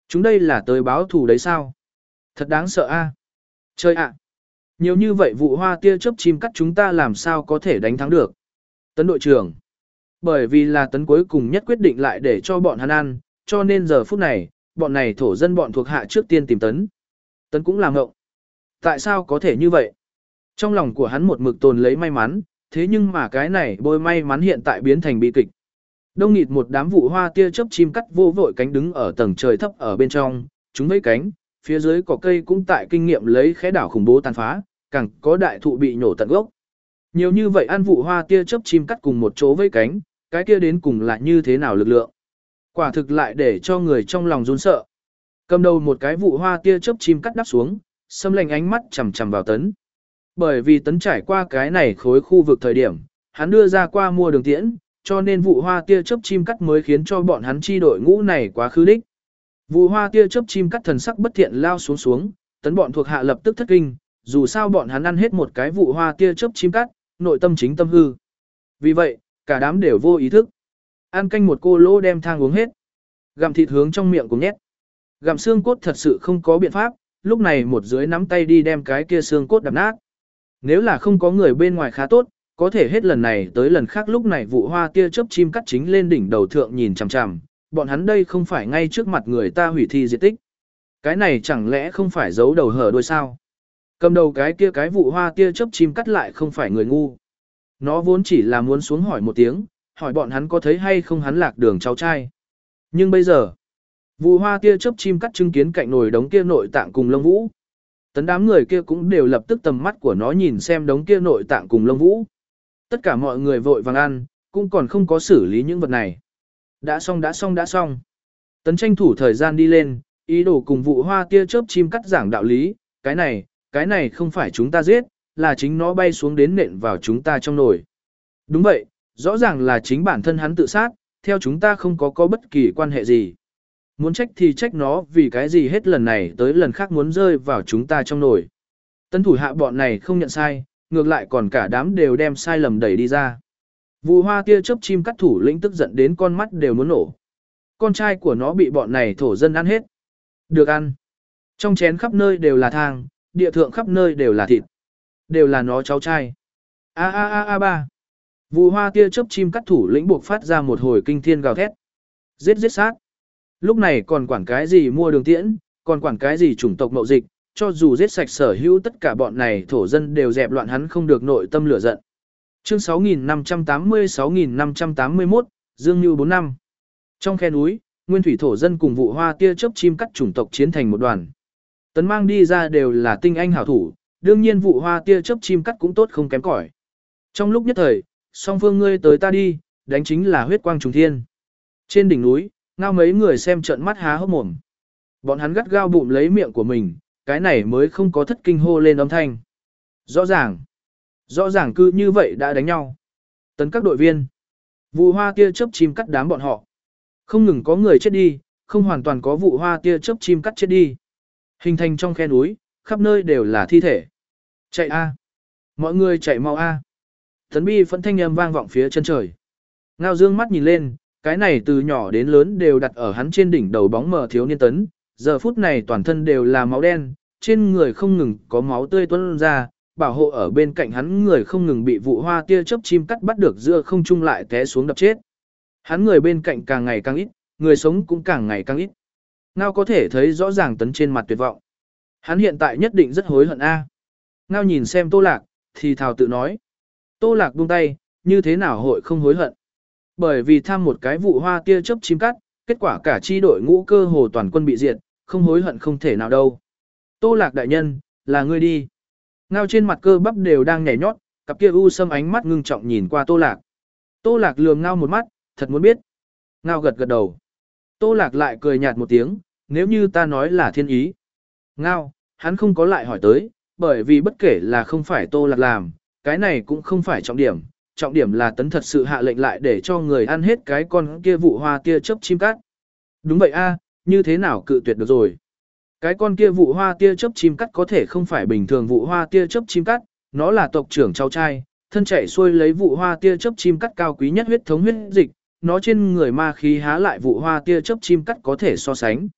Chúng đây là tới báo thù đấy sao? Thật đáng sợ a. Chơi ạ. Nhiều như vậy vụ hoa tia chớp chim cắt chúng ta làm sao có thể đánh thắng được. Tấn đội trưởng. Bởi vì là tấn cuối cùng nhất quyết định lại để cho bọn hắn ăn, cho nên giờ phút này, bọn này thổ dân bọn thuộc hạ trước tiên tìm tấn. Tấn cũng làm ngộng. Tại sao có thể như vậy? Trong lòng của hắn một mực tồn lấy may mắn, thế nhưng mà cái này bôi may mắn hiện tại biến thành bi kịch. Đông nghịt một đám vụ hoa tia chớp chim cắt vô vội cánh đứng ở tầng trời thấp ở bên trong, chúng vẫy cánh, phía dưới cỏ cây cũng tại kinh nghiệm lấy khẽ đảo khủng bố tàn phá, càng có đại thụ bị nhổ tận gốc. Nhiều như vậy ăn vụ hoa tia chớp chim cắt cùng một chỗ vẫy cánh, cái kia đến cùng là như thế nào lực lượng? Quả thực lại để cho người trong lòng run sợ. Cầm đầu một cái vụ hoa tia chớp chim cắt đáp xuống, xâm lệnh ánh mắt chằm chằm vào tấn. Bởi vì tấn trải qua cái này khối khu vực thời điểm, hắn đưa ra qua mua đường tiễn, cho nên vụ hoa tia chớp chim cắt mới khiến cho bọn hắn chi đội ngũ này quá khứ đích. Vụ hoa tia chớp chim cắt thần sắc bất thiện lao xuống xuống, tấn bọn thuộc hạ lập tức thất kinh, dù sao bọn hắn ăn hết một cái vụ hoa tia chớp chim cắt, nội tâm chính tâm hư. Vì vậy, cả đám đều vô ý thức. Ăn canh một cô lỗ đem thang uống hết. Gặm thịt hướng trong miệng cũng nhét. Gặm xương cốt thật sự không có biện pháp, lúc này một dưới nắm tay đi đem cái kia xương cốt đập nát. Nếu là không có người bên ngoài khá tốt, có thể hết lần này tới lần khác lúc này vụ hoa tia chớp chim cắt chính lên đỉnh đầu thượng nhìn chằm chằm, bọn hắn đây không phải ngay trước mặt người ta hủy thi diệt tích. Cái này chẳng lẽ không phải giấu đầu hở đuôi sao? Cầm đầu cái kia cái vụ hoa tia chớp chim cắt lại không phải người ngu. Nó vốn chỉ là muốn xuống hỏi một tiếng, hỏi bọn hắn có thấy hay không hắn lạc đường cháu trai. Nhưng bây giờ, vụ hoa tia chớp chim cắt chứng kiến cạnh nồi đống kia nội tạng cùng lông vũ. Tấn đám người kia cũng đều lập tức tầm mắt của nó nhìn xem đống kia nội tạng cùng lông vũ. Tất cả mọi người vội vàng ăn, cũng còn không có xử lý những vật này. Đã xong đã xong đã xong. Tấn tranh thủ thời gian đi lên, ý đồ cùng vụ hoa tia chớp chim cắt giảng đạo lý, cái này, cái này không phải chúng ta giết, là chính nó bay xuống đến nện vào chúng ta trong nồi. Đúng vậy, rõ ràng là chính bản thân hắn tự sát, theo chúng ta không có có bất kỳ quan hệ gì. Muốn trách thì trách nó vì cái gì hết lần này tới lần khác muốn rơi vào chúng ta trong nồi. Tấn thủ hạ bọn này không nhận sai, ngược lại còn cả đám đều đem sai lầm đẩy đi ra. Vụ hoa tia chớp chim cắt thủ lĩnh tức giận đến con mắt đều muốn nổ. Con trai của nó bị bọn này thổ dân ăn hết. Được ăn. Trong chén khắp nơi đều là thang, địa thượng khắp nơi đều là thịt. Đều là nó cháu trai. A a a a ba. Vụ hoa tia chớp chim cắt thủ lĩnh buộc phát ra một hồi kinh thiên gào thét. Giết giết sát. Lúc này còn quản cái gì mua đường tiễn, còn quản cái gì chủng tộc mậu dịch, cho dù giết sạch sở hữu tất cả bọn này thổ dân đều dẹp loạn hắn không được nội tâm lửa giận. Chương sáu nghìn năm trăm tám mươi sáu nghìn năm trăm tám mươi mốt, Dương Nhu bốn năm. Trong khe núi, nguyên thủy thổ dân cùng vụ hoa tia chớp chim cắt chủng tộc chiến thành một đoàn. Tấn mang đi ra đều là tinh anh hảo thủ, đương nhiên vụ hoa tia chớp chim cắt cũng tốt không kém cỏi. Trong lúc nhất thời, song phương ngươi tới ta đi, đánh chính là huyết quang trùng thiên. Trên đỉnh núi, ngao mấy người xem trận mắt há hốc mồm. Bọn hắn gắt gao bụng lấy miệng của mình, cái này mới không có thất kinh hô lên âm thanh. Rõ ràng, rõ ràng cứ như vậy đã đánh nhau. Tấn các đội viên, vụ hoa tia chớp chim cắt đám bọn họ. Không ngừng có người chết đi, không hoàn toàn có vụ hoa tia chớp chim cắt chết đi. Hình thành trong khe núi, khắp nơi đều là thi thể. Chạy a, mọi người chạy mau a. Tấn bi phẫn thanh âm vang vọng phía chân trời. Ngao dương mắt nhìn lên, cái này từ nhỏ đến lớn đều đặt ở hắn trên đỉnh đầu bóng mờ thiếu niên Tấn, giờ phút này toàn thân đều là máu đen, trên người không ngừng có máu tươi tuôn ra, bảo hộ ở bên cạnh hắn người không ngừng bị vụ hoa tia chớp chim cắt bắt được giữa không trung lại té xuống đập chết. Hắn người bên cạnh càng ngày càng ít, người sống cũng càng ngày càng ít. Ngao có thể thấy rõ ràng Tấn trên mặt tuyệt vọng. Hắn hiện tại nhất định rất hối hận a. Ngao nhìn xem Tô Lạc, thì thào tự nói. Tô Lạc buông tay, như thế nào hội không hối hận. Bởi vì tham một cái vụ hoa tia chớp chim cắt, kết quả cả chi đội ngũ cơ hồ toàn quân bị diệt, không hối hận không thể nào đâu. Tô Lạc đại nhân, là ngươi đi. Ngao trên mặt cơ bắp đều đang nhảy nhót, cặp kia u sâm ánh mắt ngưng trọng nhìn qua Tô Lạc. Tô Lạc lườm Ngao một mắt, thật muốn biết. Ngao gật gật đầu. Tô Lạc lại cười nhạt một tiếng, nếu như ta nói là thiên ý. Ngao, hắn không có lại hỏi tới, bởi vì bất kể là không phải Tô Lạc làm, cái này cũng không phải trọng điểm. Trọng điểm là Tấn thật sự hạ lệnh lại để cho người ăn hết cái con kia vụ hoa tia chớp chim cắt. Đúng vậy a, như thế nào cự tuyệt được rồi. Cái con kia vụ hoa tia chớp chim cắt có thể không phải bình thường vụ hoa tia chớp chim cắt, nó là tộc trưởng cháu trai, thân chạy xuôi lấy vụ hoa tia chớp chim cắt cao quý nhất huyết thống huyết dịch, nó trên người ma khí há lại vụ hoa tia chớp chim cắt có thể so sánh.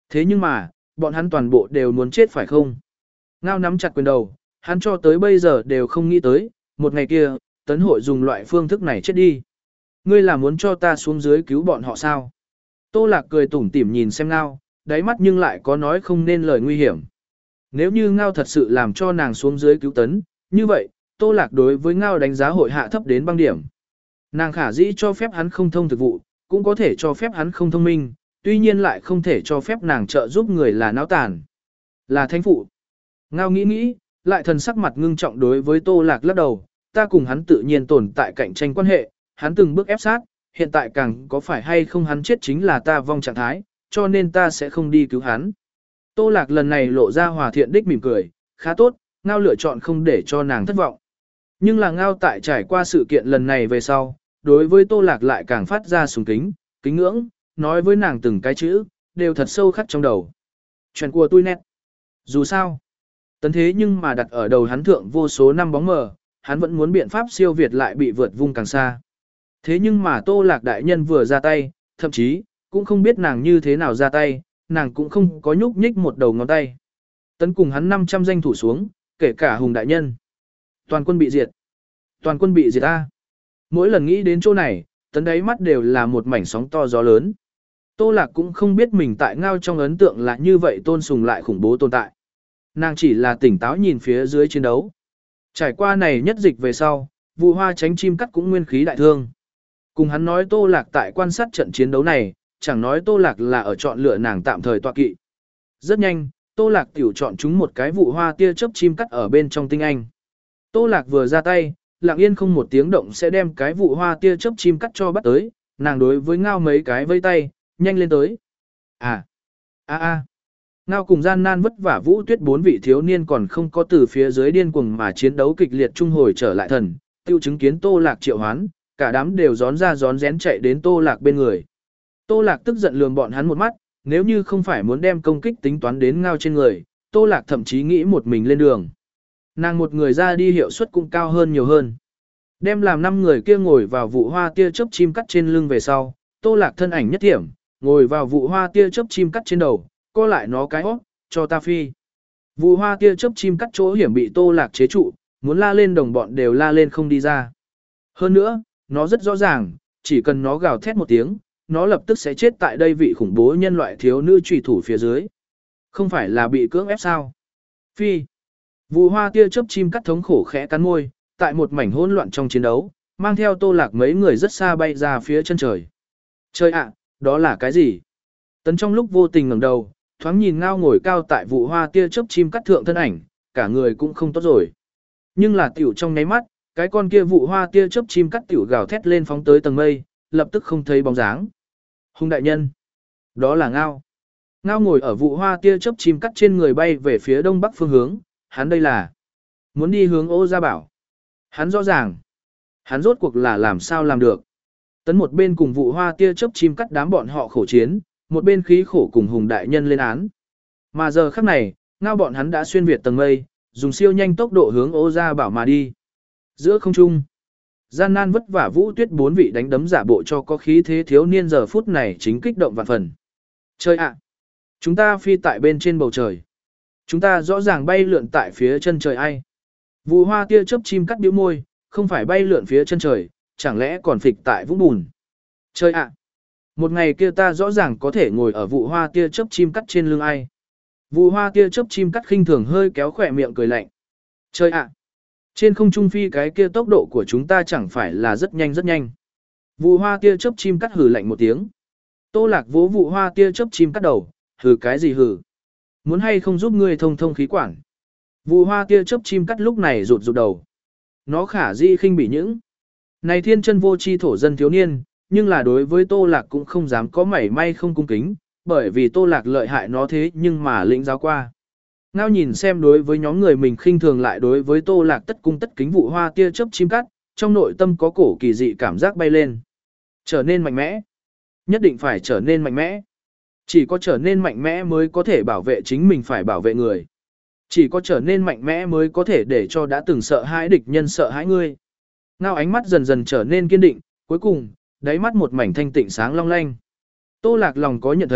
Thế nhưng mà, bọn hắn toàn bộ đều muốn chết phải không? Ngao nắm chặt quyền đầu, hắn cho tới bây giờ đều không nghĩ tới, một ngày kia, tấn hội dùng loại phương thức này chết đi. Ngươi là muốn cho ta xuống dưới cứu bọn họ sao? Tô Lạc cười tủm tỉm nhìn xem Ngao, đáy mắt nhưng lại có nói không nên lời nguy hiểm. Nếu như Ngao thật sự làm cho nàng xuống dưới cứu tấn, như vậy, Tô Lạc đối với Ngao đánh giá hội hạ thấp đến băng điểm. Nàng khả dĩ cho phép hắn không thông thực vụ, cũng có thể cho phép hắn không thông minh, tuy nhiên lại không thể cho phép nàng trợ giúp người là náo tàn. Là thánh phụ. Ngao nghĩ nghĩ, lại thần sắc mặt ngưng trọng đối với Tô Lạc lắc đầu, ta cùng hắn tự nhiên tồn tại cạnh tranh quan hệ, hắn từng bước ép sát, hiện tại càng có phải hay không hắn chết chính là ta vong trạng thái, cho nên ta sẽ không đi cứu hắn. Tô Lạc lần này lộ ra hòa thiện đích mỉm cười, khá tốt, Ngao lựa chọn không để cho nàng thất vọng. Nhưng là Ngao tại trải qua sự kiện lần này về sau, đối với Tô Lạc lại càng phát ra sùng kính, kính ngưỡng, nói với nàng từng cái chữ, đều thật sâu khắc trong đầu. Chuyện của tôi nét. Dù sao, tấn thế nhưng mà đặt ở đầu hắn thượng vô số năm bóng mờ, hắn vẫn muốn biện pháp siêu việt lại bị vượt vung càng xa. Thế nhưng mà Tô Lạc đại nhân vừa ra tay, thậm chí, cũng không biết nàng như thế nào ra tay, nàng cũng không có nhúc nhích một đầu ngón tay. Tấn cùng hắn năm trăm danh thủ xuống, kể cả Hùng đại nhân. Toàn quân bị diệt. Toàn quân bị diệt ta. Mỗi lần nghĩ đến chỗ này, Tấn đáy mắt đều là một mảnh sóng to gió lớn. Tô Lạc cũng không biết mình tại Ngao trong ấn tượng là như vậy tôn sùng lại khủng bố tồn tại. Nàng chỉ là tỉnh táo nhìn phía dưới chiến đấu. Trải qua này nhất dịch về sau, Vụ Hoa tránh chim cắt cũng nguyên khí đại thương. Cùng hắn nói Tô Lạc tại quan sát trận chiến đấu này, chẳng nói Tô Lạc là ở chọn lựa nàng tạm thời tọa kỵ. Rất nhanh, Tô Lạc tiểu chọn chúng một cái Vụ Hoa tia chớp chim cắt ở bên trong tinh anh. Tô Lạc vừa ra tay, lặng yên không một tiếng động sẽ đem cái Vụ Hoa tia chớp chim cắt cho bắt tới, nàng đối với Ngao mấy cái vây tay, nhanh lên tới. À, a a. Ngao cùng gian nan vất vả Vũ Tuyết bốn vị thiếu niên còn không có từ phía dưới điên cuồng mà chiến đấu kịch liệt trung hồi trở lại thần, tiêu chứng kiến Tô Lạc triệu hoán, cả đám đều gión ra gión rén chạy đến Tô Lạc bên người. Tô Lạc tức giận lườm bọn hắn một mắt, nếu như không phải muốn đem công kích tính toán đến Ngao trên người, Tô Lạc thậm chí nghĩ một mình lên đường. Nàng một người ra đi hiệu suất cũng cao hơn nhiều hơn. Đem làm năm người kia ngồi vào Vụ Hoa tia chớp chim cắt trên lưng về sau, Tô Lạc thân ảnh nhất điểm, ngồi vào Vụ Hoa tia chớp chim cắt trên đầu, co lại nó cái hót, cho ta phi. Vụ Hoa tia chớp chim cắt chỗ hiểm bị Tô Lạc chế trụ, muốn la lên đồng bọn đều la lên không đi ra. Hơn nữa, nó rất rõ ràng, chỉ cần nó gào thét một tiếng, nó lập tức sẽ chết tại đây vị khủng bố nhân loại thiếu nữ trùy thủ phía dưới. Không phải là bị cưỡng ép sao? Phi. Vụ Hoa tia chớp chim cắt thống khổ khẽ cắn môi, tại một mảnh hỗn loạn trong chiến đấu, mang theo Tô Lạc mấy người rất xa bay ra phía chân trời. Trời ạ, đó là cái gì? Tấn trong lúc vô tình ngẩng đầu, thoáng nhìn Ngao ngồi cao tại Vụ Hoa tia chớp chim cắt thượng thân ảnh, cả người cũng không tốt rồi. Nhưng là tiểu trong nháy mắt, cái con kia Vụ Hoa tia chớp chim cắt tiểu gào thét lên phóng tới tầng mây, lập tức không thấy bóng dáng. Hùng đại nhân, đó là Ngao. Ngao ngồi ở Vụ Hoa tia chớp chim cắt trên người bay về phía đông bắc phương hướng, hắn đây là muốn đi hướng Ô Gia Bảo. Hắn rõ ràng, hắn rốt cuộc là làm sao làm được. Tấn một bên cùng Vụ Hoa tia chớp chim cắt đám bọn họ khổ chiến, một bên khí khổ cùng Hùng đại nhân lên án. Mà giờ khắc này, Ngao bọn hắn đã xuyên việt tầng mây, dùng siêu nhanh tốc độ hướng Ô Gia Bảo mà đi. Giữa không trung, gian nan vất vả Vũ Tuyết bốn vị đánh đấm giả bộ cho có khí thế thiếu niên giờ phút này chính kích động vạn phần. Trời ạ, chúng ta phi tại bên trên bầu trời. Chúng ta rõ ràng bay lượn tại phía chân trời ai. Vụ Hoa tia chớp chim cắt bĩu môi, không phải bay lượn phía chân trời, chẳng lẽ còn phịch tại vũng bùn. Trời ạ, một ngày kia ta rõ ràng có thể ngồi ở Vụ Hoa tia chớp chim cắt trên lưng ai. Vụ Hoa tia chớp chim cắt khinh thường hơi kéo khỏe miệng cười lạnh. Trời ạ, trên không trung phi cái kia tốc độ của chúng ta chẳng phải là rất nhanh rất nhanh. Vụ Hoa tia chớp chim cắt hừ lạnh một tiếng. Tô Lạc vỗ Vụ Hoa tia chớp chim cắt đầu, hừ cái gì hừ. Muốn hay không giúp ngươi thông thông khí quản. Vụ Hoa tia chớp chim cắt lúc này rụt rụt đầu. Nó khả di khinh bỉ những. Này thiên chân vô chi thổ dân thiếu niên, nhưng là đối với Tô Lạc cũng không dám có mảy may không cung kính, bởi vì Tô Lạc lợi hại nó thế nhưng mà lĩnh giáo qua. Ngao nhìn xem đối với nhóm người mình khinh thường lại đối với Tô Lạc tất cung tất kính Vụ Hoa tia chớp chim cắt, trong nội tâm có cổ kỳ dị cảm giác bay lên. Trở nên mạnh mẽ. Nhất định phải trở nên mạnh mẽ. Chỉ có trở nên mạnh mẽ mới có thể bảo vệ chính mình phải bảo vệ người. Chỉ có trở nên mạnh mẽ mới có thể để cho đã từng sợ hãi địch nhân sợ hãi ngươi. Ngao ánh mắt dần dần trở nên kiên định, cuối cùng, đáy mắt một mảnh thanh tịnh sáng long lanh. Tô Lạc lòng có nhận thấy,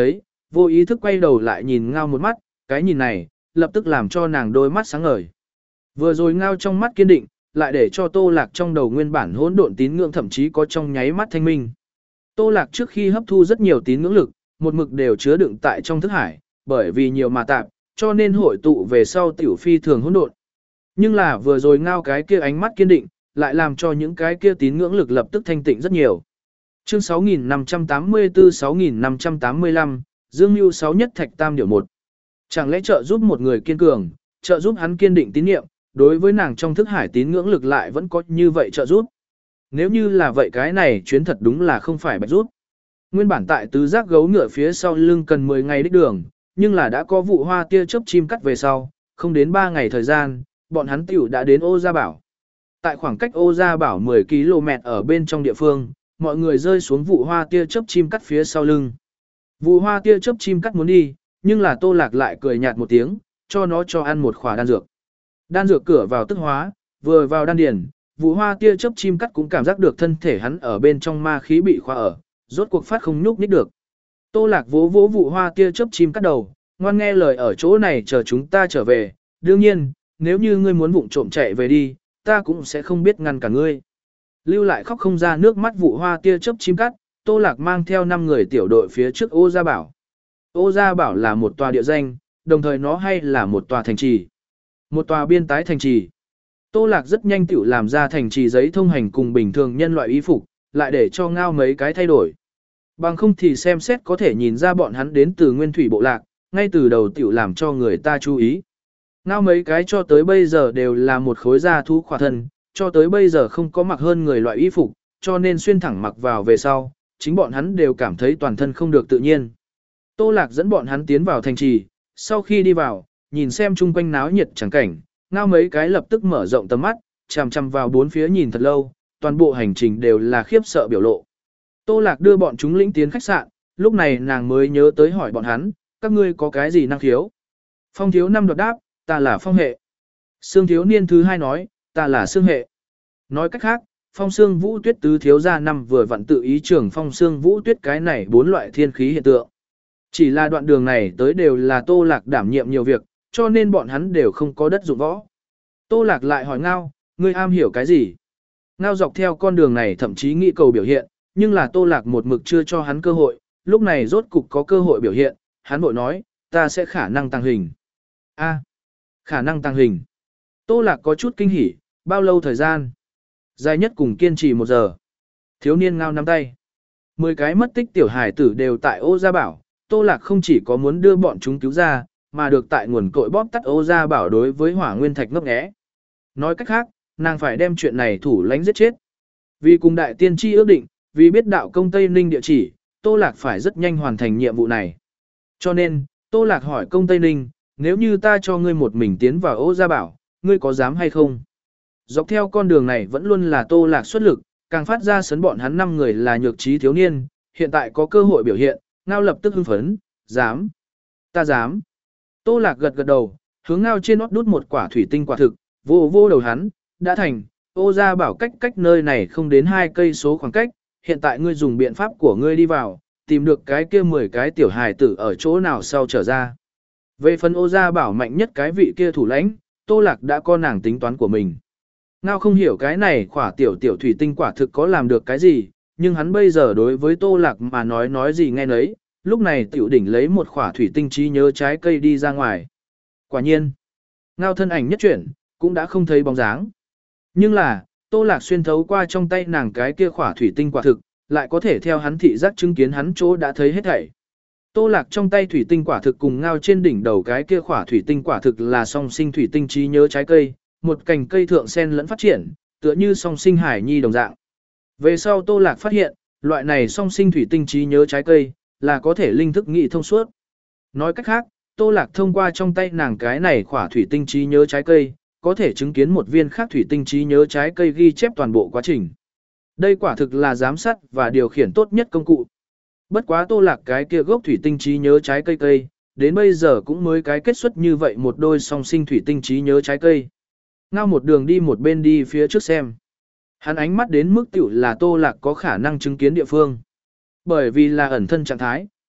vô ý thức quay đầu lại nhìn Ngao một mắt, cái nhìn này, lập tức làm cho nàng đôi mắt sáng ngời. Vừa rồi Ngao trong mắt kiên định, lại để cho Tô Lạc trong đầu nguyên bản hỗn độn tín ngưỡng thậm chí có trong nháy mắt thanh minh. Tô Lạc trước khi hấp thu rất nhiều tín ngưỡng lực, một mực đều chứa đựng tại trong thức hải, bởi vì nhiều mà tạp, cho nên hội tụ về sau tiểu phi thường hỗn độn. Nhưng là vừa rồi Ngao cái kia ánh mắt kiên định, lại làm cho những cái kia tín ngưỡng lực lập tức thanh tịnh rất nhiều. Chương sáu nghìn năm trăm tám mươi tư sáu nghìn năm trăm tám mươi lăm, Dương Nưu sáu nhất thạch tam điều một. Chẳng lẽ trợ giúp một người kiên cường, trợ giúp hắn kiên định tín niệm, đối với nàng trong thức hải tín ngưỡng lực lại vẫn có như vậy trợ giúp. Nếu như là vậy cái này chuyến thật đúng là không phải bạch rút. Nguyên bản tại tứ giác gấu ngựa phía sau lưng cần mười ngày đích đường, nhưng là đã có vụ hoa tia chớp chim cắt về sau, không đến ba ngày thời gian, bọn hắn tiểu đã đến Ô Gia Bảo. Tại khoảng cách Ô Gia Bảo mười ki lô mét ở bên trong địa phương, mọi người rơi xuống vụ hoa tia chớp chim cắt phía sau lưng. Vụ hoa tia chớp chim cắt muốn đi, nhưng là Tô Lạc lại cười nhạt một tiếng, cho nó cho ăn một khỏa đan dược. Đan dược cửa vào tức hóa, vừa vào đan điền, vụ hoa tia chớp chim cắt cũng cảm giác được thân thể hắn ở bên trong ma khí bị khóa ở, rốt cuộc phát không nhúc nhích được. Tô Lạc vỗ vỗ vụ hoa tia chớp chim cắt đầu, ngoan nghe lời ở chỗ này chờ chúng ta trở về, đương nhiên, nếu như ngươi muốn vụng trộm chạy về đi, ta cũng sẽ không biết ngăn cả ngươi. Lưu lại khóc không ra nước mắt vụ hoa tia chớp chim cắt, Tô Lạc mang theo năm người tiểu đội phía trước Ô Gia Bảo. Ô Gia Bảo là một tòa địa danh, đồng thời nó hay là một tòa thành trì. Một tòa biên tái thành trì. Tô Lạc rất nhanh tiểu làm ra thành trì giấy thông hành cùng bình thường nhân loại y phục, lại để cho Ngao mấy cái thay đổi. Bằng không thì xem xét có thể nhìn ra bọn hắn đến từ nguyên thủy bộ lạc, ngay từ đầu tiểu làm cho người ta chú ý. Ngao mấy cái cho tới bây giờ đều là một khối da thú khỏa thân, cho tới bây giờ không có mặc hơn người loại y phục, cho nên xuyên thẳng mặc vào về sau, chính bọn hắn đều cảm thấy toàn thân không được tự nhiên. Tô Lạc dẫn bọn hắn tiến vào thành trì, sau khi đi vào, nhìn xem chung quanh náo nhiệt chẳng cảnh, Ngao mấy cái lập tức mở rộng tầm mắt, chằm chằm vào bốn phía nhìn thật lâu, toàn bộ hành trình đều là khiếp sợ biểu lộ. Tô Lạc đưa bọn chúng lĩnh tiến khách sạn, lúc này nàng mới nhớ tới hỏi bọn hắn, các ngươi có cái gì năng khiếu? Phong thiếu năm đoạt đáp, ta là phong hệ. Sương thiếu niên thứ hai nói, ta là sương hệ. Nói cách khác, phong sương vũ tuyết tứ thiếu gia năm vừa vặn tự ý trưởng phong sương vũ tuyết cái này bốn loại thiên khí hiện tượng. Chỉ là đoạn đường này tới đều là Tô Lạc đảm nhiệm nhiều việc, cho nên bọn hắn đều không có đất dụng võ. Tô Lạc lại hỏi Ngao, ngươi am hiểu cái gì? Ngao dọc theo con đường này thậm chí nghĩ cầu biểu hiện, nhưng là Tô Lạc một mực chưa cho hắn cơ hội, lúc này rốt cục có cơ hội biểu hiện, hắn vội nói, ta sẽ khả năng tăng hình. A, khả năng tăng hình. Tô Lạc có chút kinh hỉ, bao lâu thời gian? Dài nhất cùng kiên trì một giờ. Thiếu niên Ngao nắm tay. Mười cái mất tích tiểu hải tử đều tại Ô Gia Bảo, Tô Lạc không chỉ có muốn đưa bọn chúng cứu ra, mà được tại nguồn cội bóp tắt Ô Gia Bảo đối với Hỏa Nguyên Thạch ngấp nghé. Nói cách khác, nàng phải đem chuyện này thủ lãnh giết chết. Vì cùng đại tiên tri ước định, vì biết đạo công Tây Ninh địa chỉ, Tô Lạc phải rất nhanh hoàn thành nhiệm vụ này. Cho nên, Tô Lạc hỏi công Tây Ninh, nếu như ta cho ngươi một mình tiến vào Ô Gia Bảo, ngươi có dám hay không? Dọc theo con đường này vẫn luôn là Tô Lạc xuất lực, càng phát ra sấn bọn hắn năm người là nhược trí thiếu niên, hiện tại có cơ hội biểu hiện, Ngao lập tức hưng phấn, dám. Ta dám. Tô Lạc gật gật đầu, hướng Ngao trên nót đút một quả thủy tinh quả thực, vô vô đầu hắn, đã thành, Ô Gia Bảo cách cách nơi này không đến hai cây số khoảng cách, hiện tại ngươi dùng biện pháp của ngươi đi vào, tìm được cái kia mười cái tiểu hài tử ở chỗ nào sau trở ra. Về phần Ô Gia Bảo mạnh nhất cái vị kia thủ lãnh, Tô Lạc đã có nàng tính toán của mình. Ngao không hiểu cái này quả tiểu tiểu thủy tinh quả thực có làm được cái gì, nhưng hắn bây giờ đối với Tô Lạc mà nói nói gì nghe nấy, lúc này tiểu đỉnh lấy một quả thủy tinh trí nhớ trái cây đi ra ngoài. Quả nhiên, Ngao thân ảnh nhất chuyển, cũng đã không thấy bóng dáng. Nhưng là, Tô Lạc xuyên thấu qua trong tay nàng cái kia quả thủy tinh quả thực, lại có thể theo hắn thị giác chứng kiến hắn chỗ đã thấy hết thảy. Tô Lạc trong tay thủy tinh quả thực cùng Ngao trên đỉnh đầu cái kia quả thủy tinh quả thực là song sinh thủy tinh trí nhớ trái cây, một cành cây thượng sen lẫn phát triển, tựa như song sinh hải nhi đồng dạng. Về sau Tô Lạc phát hiện, loại này song sinh thủy tinh trí nhớ trái cây, là có thể linh thức nghị thông suốt. Nói cách khác, Tô Lạc thông qua trong tay nàng cái này khỏa thủy tinh trí nhớ trái cây, có thể chứng kiến một viên khác thủy tinh trí nhớ trái cây ghi chép toàn bộ quá trình. Đây quả thực là giám sát và điều khiển tốt nhất công cụ. Bất quá Tô Lạc cái kia gốc thủy tinh trí nhớ trái cây cây, đến bây giờ cũng mới cái kết xuất như vậy một đôi song sinh thủy tinh trí nhớ trái cây. Ngao một đường đi một bên đi phía trước xem. Hắn ánh mắt đến mức tiểu là Tô Lạc có khả năng chứng kiến địa phương. Bởi vì là ẩn thân trạng thái,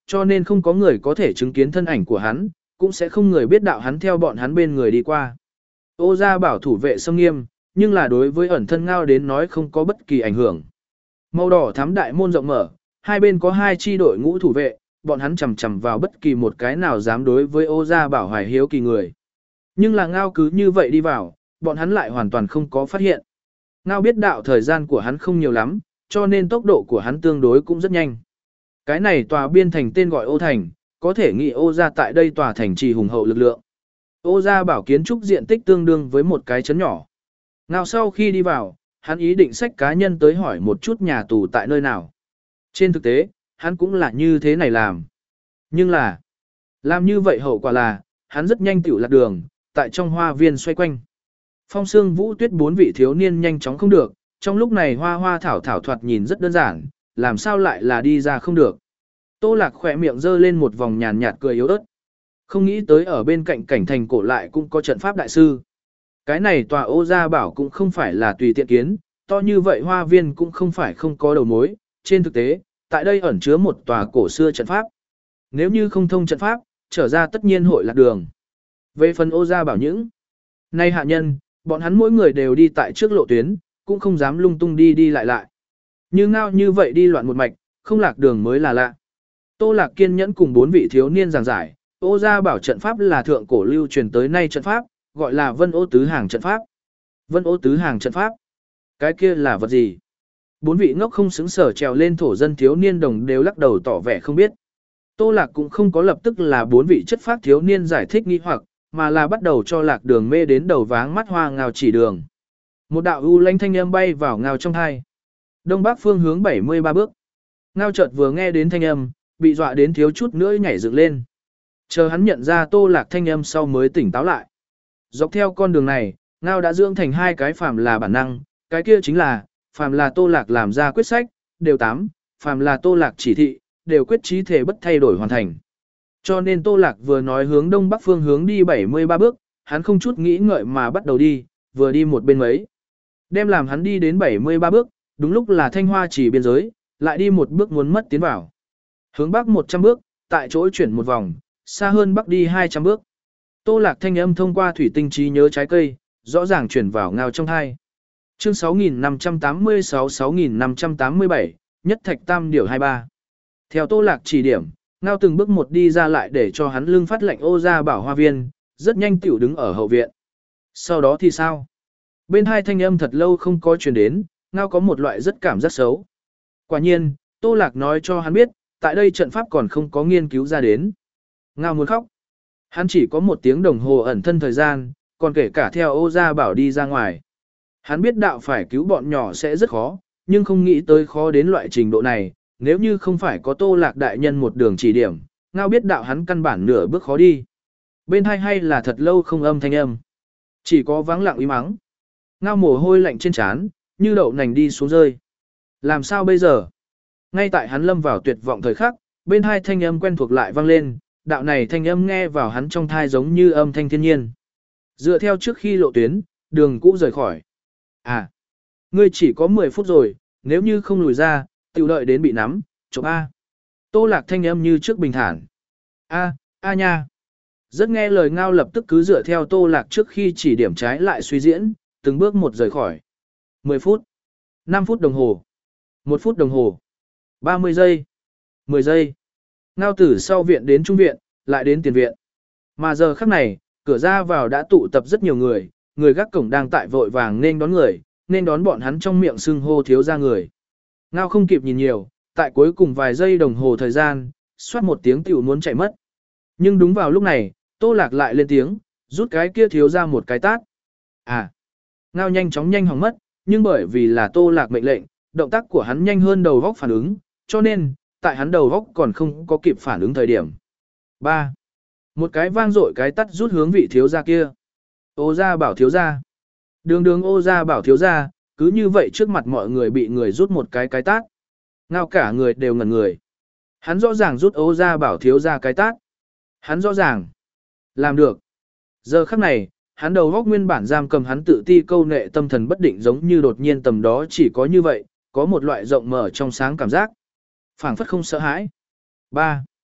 cho nên không có người có thể chứng kiến thân ảnh của hắn, cũng sẽ không người biết đạo hắn theo bọn hắn bên người đi qua. Ô Gia Bảo thủ vệ sông nghiêm, nhưng là đối với ẩn thân Ngao đến nói không có bất kỳ ảnh hưởng. Màu đỏ thắm đại môn rộng mở, hai bên có hai chi đội ngũ thủ vệ, bọn hắn chầm chầm vào bất kỳ một cái nào dám đối với Ô Gia Bảo hoài hiếu kỳ người. Nhưng là Ngao cứ như vậy đi vào, bọn hắn lại hoàn toàn không có phát hiện. Ngao biết đạo thời gian của hắn không nhiều lắm, cho nên tốc độ của hắn tương đối cũng rất nhanh. Cái này tòa biên thành tên gọi Ô Thành, có thể nghĩ Ô Gia tại đây tòa thành trì hùng hậu lực lượng. Ô Gia Bảo kiến trúc diện tích tương đương với một cái trấn nhỏ. Ngao sau khi đi vào, hắn ý định xách cá nhân tới hỏi một chút nhà tù tại nơi nào. Trên thực tế, hắn cũng là như thế này làm. Nhưng là, làm như vậy hậu quả là, hắn rất nhanh tiểu lạc đường, tại trong hoa viên xoay quanh. Phong Sương Vũ Tuyết bốn vị thiếu niên nhanh chóng không được, trong lúc này hoa hoa thảo thảo thoạt nhìn rất đơn giản, làm sao lại là đi ra không được. Tô Lạc khỏe miệng giơ lên một vòng nhàn nhạt cười yếu ớt. Không nghĩ tới ở bên cạnh cảnh thành cổ lại cũng có trận pháp đại sư. Cái này tòa Ô Gia Bảo cũng không phải là tùy tiện kiến, to như vậy hoa viên cũng không phải không có đầu mối, trên thực tế, tại đây ẩn chứa một tòa cổ xưa trận pháp. Nếu như không thông trận pháp, trở ra tất nhiên hội lạc đường. Về phần Ô Gia Bảo những nay hạ nhân, bọn hắn mỗi người đều đi tại trước lộ tuyến, cũng không dám lung tung đi đi lại lại. Như Ngao như vậy đi loạn một mạch, không lạc đường mới là lạ. Tô Lạc kiên nhẫn cùng bốn vị thiếu niên giảng giải, Ô Gia Bảo trận pháp là thượng cổ lưu truyền tới nay trận pháp, gọi là Vân Ô Tứ Hàng trận pháp. Vân Ô Tứ Hàng trận pháp? Cái kia là vật gì? Bốn vị ngốc không xứng sở trèo lên thổ dân thiếu niên đồng đều lắc đầu tỏ vẻ không biết. Tô Lạc cũng không có lập tức là bốn vị chất phác thiếu niên giải thích nghi hoặc, mà là bắt đầu cho Lạc Đường mê đến đầu váng mắt hoa Ngao chỉ đường. Một đạo u lãnh thanh âm bay vào Ngao trong tai. Đông bắc phương hướng bảy mươi ba bước. Ngao chợt vừa nghe đến thanh âm, bị dọa đến thiếu chút nữa nhảy dựng lên. Chờ hắn nhận ra Tô Lạc thanh âm sau mới tỉnh táo lại. Dọc theo con đường này, Ngao đã dưỡng thành hai cái phàm là bản năng, cái kia chính là, phàm là Tô Lạc làm ra quyết sách, đều tám, phàm là Tô Lạc chỉ thị, đều quyết chí thể bất thay đổi hoàn thành. Cho nên Tô Lạc vừa nói hướng đông bắc phương hướng đi bảy mươi ba bước, hắn không chút nghĩ ngợi mà bắt đầu đi, vừa đi một bên mấy. Đem làm hắn đi đến bảy mươi ba bước, đúng lúc là Thanh Hoa chỉ biên giới, lại đi một bước muốn mất tiến vào. Hướng bắc một trăm bước, tại chỗ chuyển một vòng, xa hơn bắc đi hai trăm bước. Tô Lạc thanh âm thông qua thủy tinh trí nhớ trái cây, rõ ràng chuyển vào Ngao trong hai. Chương sáu nghìn năm trăm tám mươi sáu sáu nghìn năm trăm tám mươi bảy, nhất thạch tam điều hai ba. Theo Tô Lạc chỉ điểm, Ngao từng bước một đi ra lại để cho hắn lưng phát lệnh Ô Gia Bảo hoa viên, rất nhanh tiểu đứng ở hậu viện. Sau đó thì sao? Bên hai thanh âm thật lâu không có truyền đến, Ngao có một loại rất cảm giác xấu. Quả nhiên, Tô Lạc nói cho hắn biết, tại đây trận pháp còn không có nghiên cứu ra đến. Ngao muốn khóc. Hắn chỉ có một tiếng đồng hồ ẩn thân thời gian, còn kể cả theo Ô Gia Bảo đi ra ngoài. Hắn biết đạo phải cứu bọn nhỏ sẽ rất khó, nhưng không nghĩ tới khó đến loại trình độ này, nếu như không phải có Tô Lạc đại nhân một đường chỉ điểm, Ngao biết đạo hắn căn bản nửa bước khó đi. Bên hai hay là thật lâu không âm thanh âm. Chỉ có vắng lặng im mắng. Ngao mồ hôi lạnh trên trán, như đậu nành đi xuống rơi. Làm sao bây giờ? Ngay tại hắn lâm vào tuyệt vọng thời khắc, bên hai thanh âm quen thuộc lại vang lên, đạo này thanh âm nghe vào hắn trong thai giống như âm thanh thiên nhiên. Dựa theo trước khi lộ tuyến, đường cũ rời khỏi. À, ngươi chỉ có mười phút rồi, nếu như không lùi ra, tiểu đợi đến bị nắm, chụp A. Tô Lạc thanh âm như trước bình thản. A, A nha. Rất nghe lời Ngao lập tức cứ dựa theo Tô Lạc trước khi chỉ điểm trái lại suy diễn, từng bước một rời khỏi. mười phút, năm phút đồng hồ, một phút đồng hồ, ba mươi giây, mười giây. Ngao từ sau viện đến trung viện, lại đến tiền viện. Mà giờ khắc này, cửa ra vào đã tụ tập rất nhiều người, người gác cổng đang tại vội vàng nên đón người, nên đón bọn hắn trong miệng xưng hô thiếu ra người. Ngao không kịp nhìn nhiều, tại cuối cùng vài giây đồng hồ thời gian, xoát một tiếng tiểu muốn chạy mất. Nhưng đúng vào lúc này, Tô Lạc lại lên tiếng, rút cái kia thiếu ra một cái tát. À, Ngao nhanh chóng nhanh hỏng mất, nhưng bởi vì là Tô Lạc mệnh lệnh, động tác của hắn nhanh hơn đầu góc phản ứng, cho nên, tại hắn đầu góc còn không có kịp phản ứng thời điểm. ba. Một cái vang dội cái tát rút hướng vị thiếu gia kia. Ô Gia Bảo thiếu gia. Đường đường Ô Gia Bảo thiếu gia, cứ như vậy trước mặt mọi người bị người rút một cái cái tát. Ngao cả người đều ngẩn người. Hắn rõ ràng rút Ô Gia Bảo thiếu gia cái tát. Hắn rõ ràng. Làm được. Giờ khắc này, hắn đầu góc nguyên bản giam cầm hắn tự ti câu nệ tâm thần bất định giống như đột nhiên tầm đó chỉ có như vậy, có một loại rộng mở trong sáng cảm giác. Phảng phất không sợ hãi. ba.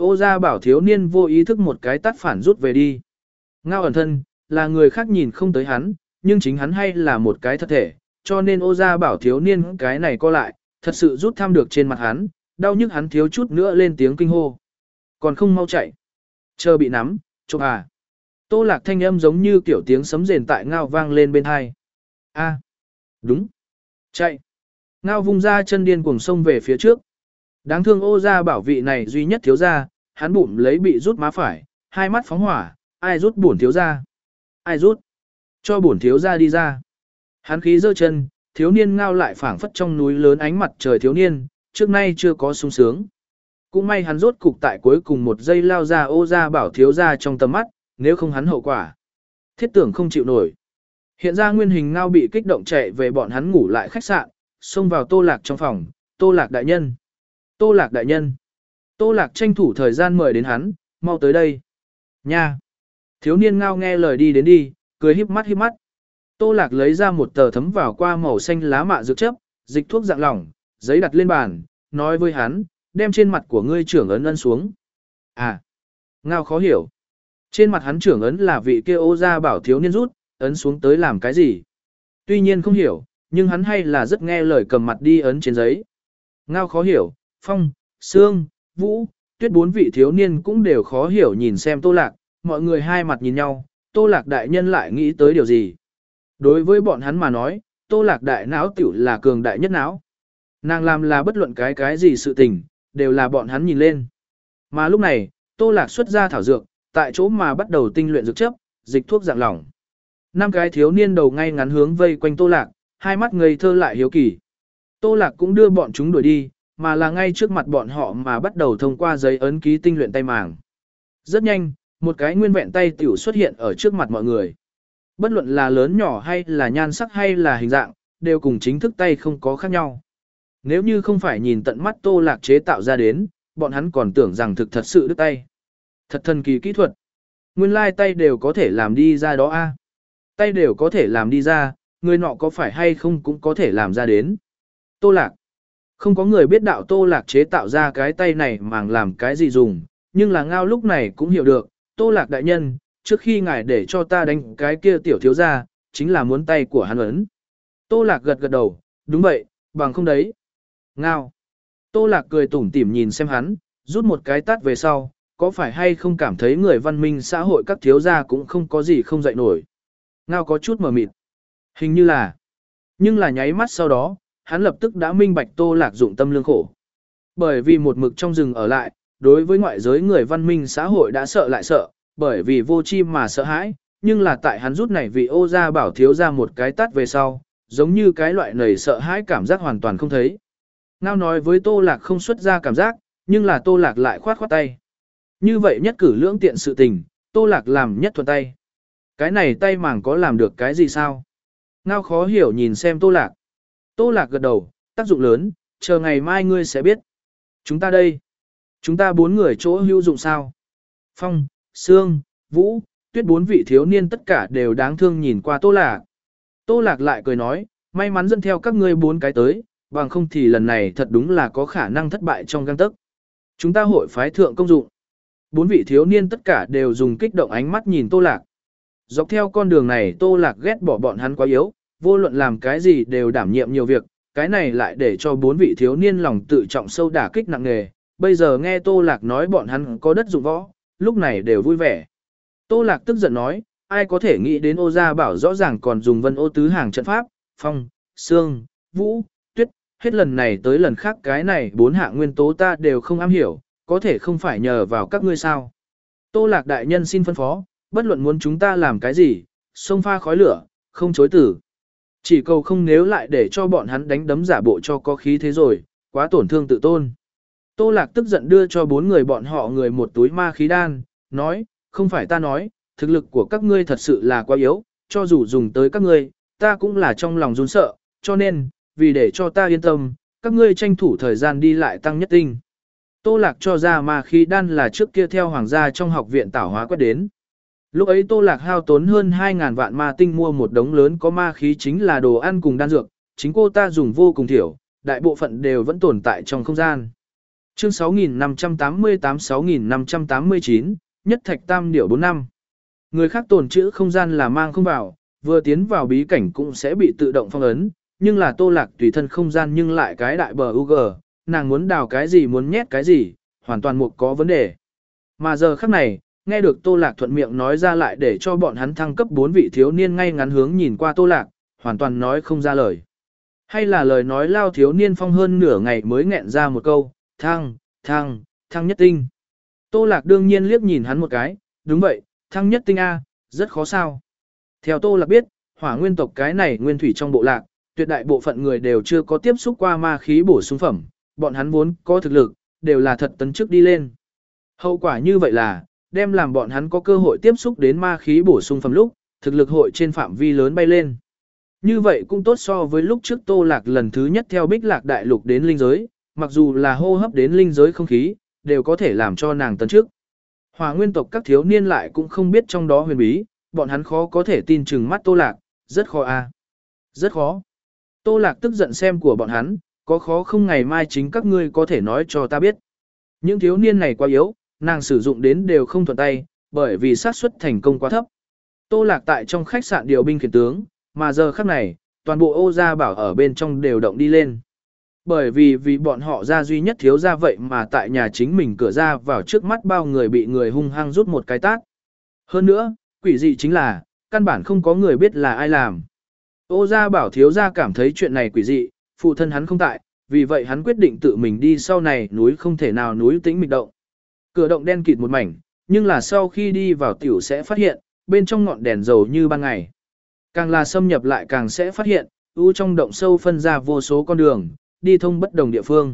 Ô gia bảo thiếu niên vô ý thức một cái tắt phản rút về đi. Ngao ẩn thân, là người khác nhìn không tới hắn, nhưng chính hắn hay là một cái thật thể, cho nên ô gia bảo thiếu niên cái này co lại, thật sự rút thăm được trên mặt hắn, đau nhức hắn thiếu chút nữa lên tiếng kinh hô. Còn không mau chạy. Chờ bị nắm, chụp à. Tô lạc thanh âm giống như kiểu tiếng sấm rền tại Ngao vang lên bên hai. A, đúng. Chạy. Ngao vung ra chân điên cuồng xông về phía trước. Đáng thương ô gia bảo vị này duy nhất thiếu gia, hắn bụng lấy bị rút má phải, hai mắt phóng hỏa, ai rút bổn thiếu gia? Ai rút? Cho bổn thiếu gia đi ra. Hắn khí giơ chân, thiếu niên Ngao lại phảng phất trong núi lớn ánh mặt trời thiếu niên, trước nay chưa có sung sướng. Cũng may hắn rốt cục tại cuối cùng một giây lao ra ô gia bảo thiếu gia trong tầm mắt, nếu không hắn hậu quả. Thiết tưởng không chịu nổi. Hiện ra nguyên hình Ngao bị kích động chạy về bọn hắn ngủ lại khách sạn, xông vào Tô Lạc trong phòng, Tô Lạc đại nhân. Tô Lạc đại nhân. Tô Lạc tranh thủ thời gian mời đến hắn, mau tới đây. Nha. Thiếu niên Ngao nghe lời đi đến đi, cười híp mắt híp mắt. Tô Lạc lấy ra một tờ thấm vào qua màu xanh lá mạ dược chấp, dịch thuốc dạng lỏng, giấy đặt lên bàn, nói với hắn, đem trên mặt của ngươi trưởng ấn ấn xuống. À. Ngao khó hiểu. Trên mặt hắn trưởng ấn là vị kia ô gia bảo thiếu niên rút, ấn xuống tới làm cái gì. Tuy nhiên không hiểu, nhưng hắn hay là rất nghe lời cầm mặt đi ấn trên giấy. Ngao khó hiểu, Phong, Sương, Vũ, Tuyết bốn vị thiếu niên cũng đều khó hiểu nhìn xem Tô Lạc, mọi người hai mặt nhìn nhau, Tô Lạc đại nhân lại nghĩ tới điều gì. Đối với bọn hắn mà nói, Tô Lạc đại não tiểu là cường đại nhất não. Nàng làm là bất luận cái cái gì sự tình, đều là bọn hắn nhìn lên. Mà lúc này, Tô Lạc xuất ra thảo dược, tại chỗ mà bắt đầu tinh luyện dược chấp, dịch thuốc dạng lỏng. Năm cái thiếu niên đầu ngay ngắn hướng vây quanh Tô Lạc, hai mắt ngây thơ lại hiếu kỳ. Tô Lạc cũng đưa bọn chúng đuổi đi, mà là ngay trước mặt bọn họ mà bắt đầu thông qua giấy ấn ký tinh luyện tay màng. Rất nhanh, một cái nguyên vẹn tay tiểu xuất hiện ở trước mặt mọi người. Bất luận là lớn nhỏ hay là nhan sắc hay là hình dạng, đều cùng chính thức tay không có khác nhau. Nếu như không phải nhìn tận mắt Tô Lạc chế tạo ra đến, bọn hắn còn tưởng rằng thực thật sự đứt tay. Thật thần kỳ kỹ thuật. Nguyên lai tay đều có thể làm đi ra đó a. Tay đều có thể làm đi ra, người nọ có phải hay không cũng có thể làm ra đến. Tô Lạc. Không có người biết đạo Tô Lạc chế tạo ra cái tay này màng làm cái gì dùng, nhưng là Ngao lúc này cũng hiểu được, Tô Lạc đại nhân, trước khi ngài để cho ta đánh cái kia tiểu thiếu ra, chính là muốn tay của hắn ấn. Tô Lạc gật gật đầu, đúng vậy, bằng không đấy. Ngao. Tô Lạc cười tủm tỉm nhìn xem hắn, rút một cái tát về sau, có phải hay không cảm thấy người văn minh xã hội các thiếu gia cũng không có gì không dậy nổi. Ngao có chút mờ mịt. Hình như là. Nhưng là nháy mắt sau đó, hắn lập tức đã minh bạch Tô Lạc dụng tâm lương khổ. Bởi vì một mực trong rừng ở lại, đối với ngoại giới người văn minh xã hội đã sợ lại sợ, bởi vì vô chi mà sợ hãi, nhưng là tại hắn rút này vì ô gia bảo thiếu ra một cái tát về sau, giống như cái loại nầy sợ hãi cảm giác hoàn toàn không thấy. Ngao nói với Tô Lạc không xuất ra cảm giác, nhưng là Tô Lạc lại khoát khoát tay. Như vậy nhất cử lưỡng tiện sự tình, Tô Lạc làm nhất thuận tay. Cái này tay màng có làm được cái gì sao? Ngao khó hiểu nhìn xem Tô Lạc. Tô Lạc gật đầu, tác dụng lớn, chờ ngày mai ngươi sẽ biết. Chúng ta đây. Chúng ta bốn người chỗ hữu dụng sao? Phong, Sương, Vũ, Tuyết bốn vị thiếu niên tất cả đều đáng thương nhìn qua Tô Lạc. Tô Lạc lại cười nói, may mắn dẫn theo các ngươi bốn cái tới, bằng không thì lần này thật đúng là có khả năng thất bại trong gang tấc. Chúng ta hội phái thượng công dụng. Bốn vị thiếu niên tất cả đều dùng kích động ánh mắt nhìn Tô Lạc. Dọc theo con đường này Tô Lạc ghét bỏ bọn hắn quá yếu, vô luận làm cái gì đều đảm nhiệm nhiều việc, cái này lại để cho bốn vị thiếu niên lòng tự trọng sâu đả kích nặng nề. Bây giờ nghe Tô Lạc nói bọn hắn có đất dụng võ, lúc này đều vui vẻ. Tô Lạc tức giận nói, ai có thể nghĩ đến ô gia bảo rõ ràng còn dùng vân ô tứ hàng trận pháp, Phong, Sương, Vũ, Tuyết, hết lần này tới lần khác cái này bốn hạng nguyên tố ta đều không am hiểu, có thể không phải nhờ vào các ngươi sao. Tô Lạc đại nhân xin phân phó, bất luận muốn chúng ta làm cái gì, xông pha khói lửa, không chối tử. Chỉ cầu không nếu lại để cho bọn hắn đánh đấm giả bộ cho có khí thế rồi, quá tổn thương tự tôn. Tô Lạc tức giận đưa cho bốn người bọn họ người một túi ma khí đan, nói, không phải ta nói, thực lực của các ngươi thật sự là quá yếu, cho dù dùng tới các ngươi, ta cũng là trong lòng run sợ, cho nên, vì để cho ta yên tâm, các ngươi tranh thủ thời gian đi lại tăng nhất tinh. Tô Lạc cho ra ma khí đan là trước kia theo hoàng gia trong học viện tảo hóa quét đến. Lúc ấy Tô Lạc hao tốn hơn hai ngàn vạn ma tinh mua một đống lớn có ma khí chính là đồ ăn cùng đan dược, chính cô ta dùng vô cùng thiểu, đại bộ phận đều vẫn tồn tại trong không gian. Chương sáu nghìn năm trăm tám mươi tám sáu nghìn năm trăm tám mươi chín, nhất thạch tam điểu bốn năm. Người khác tồn trữ không gian là mang không vào, vừa tiến vào bí cảnh cũng sẽ bị tự động phong ấn, nhưng là Tô Lạc tùy thân không gian nhưng lại cái đại bờ u gờ, nàng muốn đào cái gì muốn nhét cái gì, hoàn toàn một có vấn đề. Mà giờ khắc này, nghe được Tô Lạc thuận miệng nói ra lại để cho bọn hắn thăng cấp bốn vị thiếu niên ngay ngắn hướng nhìn qua Tô Lạc, hoàn toàn nói không ra lời. Hay là lời nói lao thiếu niên phong hơn nửa ngày mới nghẹn ra một câu, thăng, thăng, thăng nhất tinh. Tô Lạc đương nhiên liếc nhìn hắn một cái, đúng vậy, thăng nhất tinh A, rất khó sao. Theo Tô Lạc biết, hỏa nguyên tộc cái này nguyên thủy trong bộ lạc, tuyệt đại bộ phận người đều chưa có tiếp xúc qua ma khí bổ sung phẩm, bọn hắn vốn có thực lực, đều là thật tấn chức đi lên. Hậu quả như vậy là, đem làm bọn hắn có cơ hội tiếp xúc đến ma khí bổ sung phẩm lúc, thực lực hội trên phạm vi lớn bay lên. Như vậy cũng tốt so với lúc trước Tô Lạc lần thứ nhất theo Bích Lạc Đại Lục đến linh giới, mặc dù là hô hấp đến linh giới không khí, đều có thể làm cho nàng tấn trước. Hỏa nguyên tộc các thiếu niên lại cũng không biết trong đó huyền bí, bọn hắn khó có thể tin chừng mắt Tô Lạc, rất khó a, rất khó. Tô Lạc tức giận xem của bọn hắn, có khó không ngày mai chính các ngươi có thể nói cho ta biết. Những thiếu niên này quá yếu, nàng sử dụng đến đều không thuận tay, bởi vì xác suất thành công quá thấp. Tô Lạc tại trong khách sạn điều binh khiển tướng, mà giờ khắc này, toàn bộ Ô Gia Bảo ở bên trong đều động đi lên. Bởi vì vì bọn họ ra duy nhất thiếu ra vậy mà tại nhà chính mình cửa ra vào trước mắt bao người bị người hung hăng rút một cái tát. Hơn nữa, quỷ dị chính là, căn bản không có người biết là ai làm. Ô Gia Bảo thiếu gia cảm thấy chuyện này quỷ dị, phụ thân hắn không tại, vì vậy hắn quyết định tự mình đi sau này núi không thể nào núi tĩnh mịch động. Cửa động đen kịt một mảnh, nhưng là sau khi đi vào tiểu sẽ phát hiện, bên trong ngọn đèn dầu như ban ngày. Càng là xâm nhập lại càng sẽ phát hiện, u trong động sâu phân ra vô số con đường, đi thông bất đồng địa phương.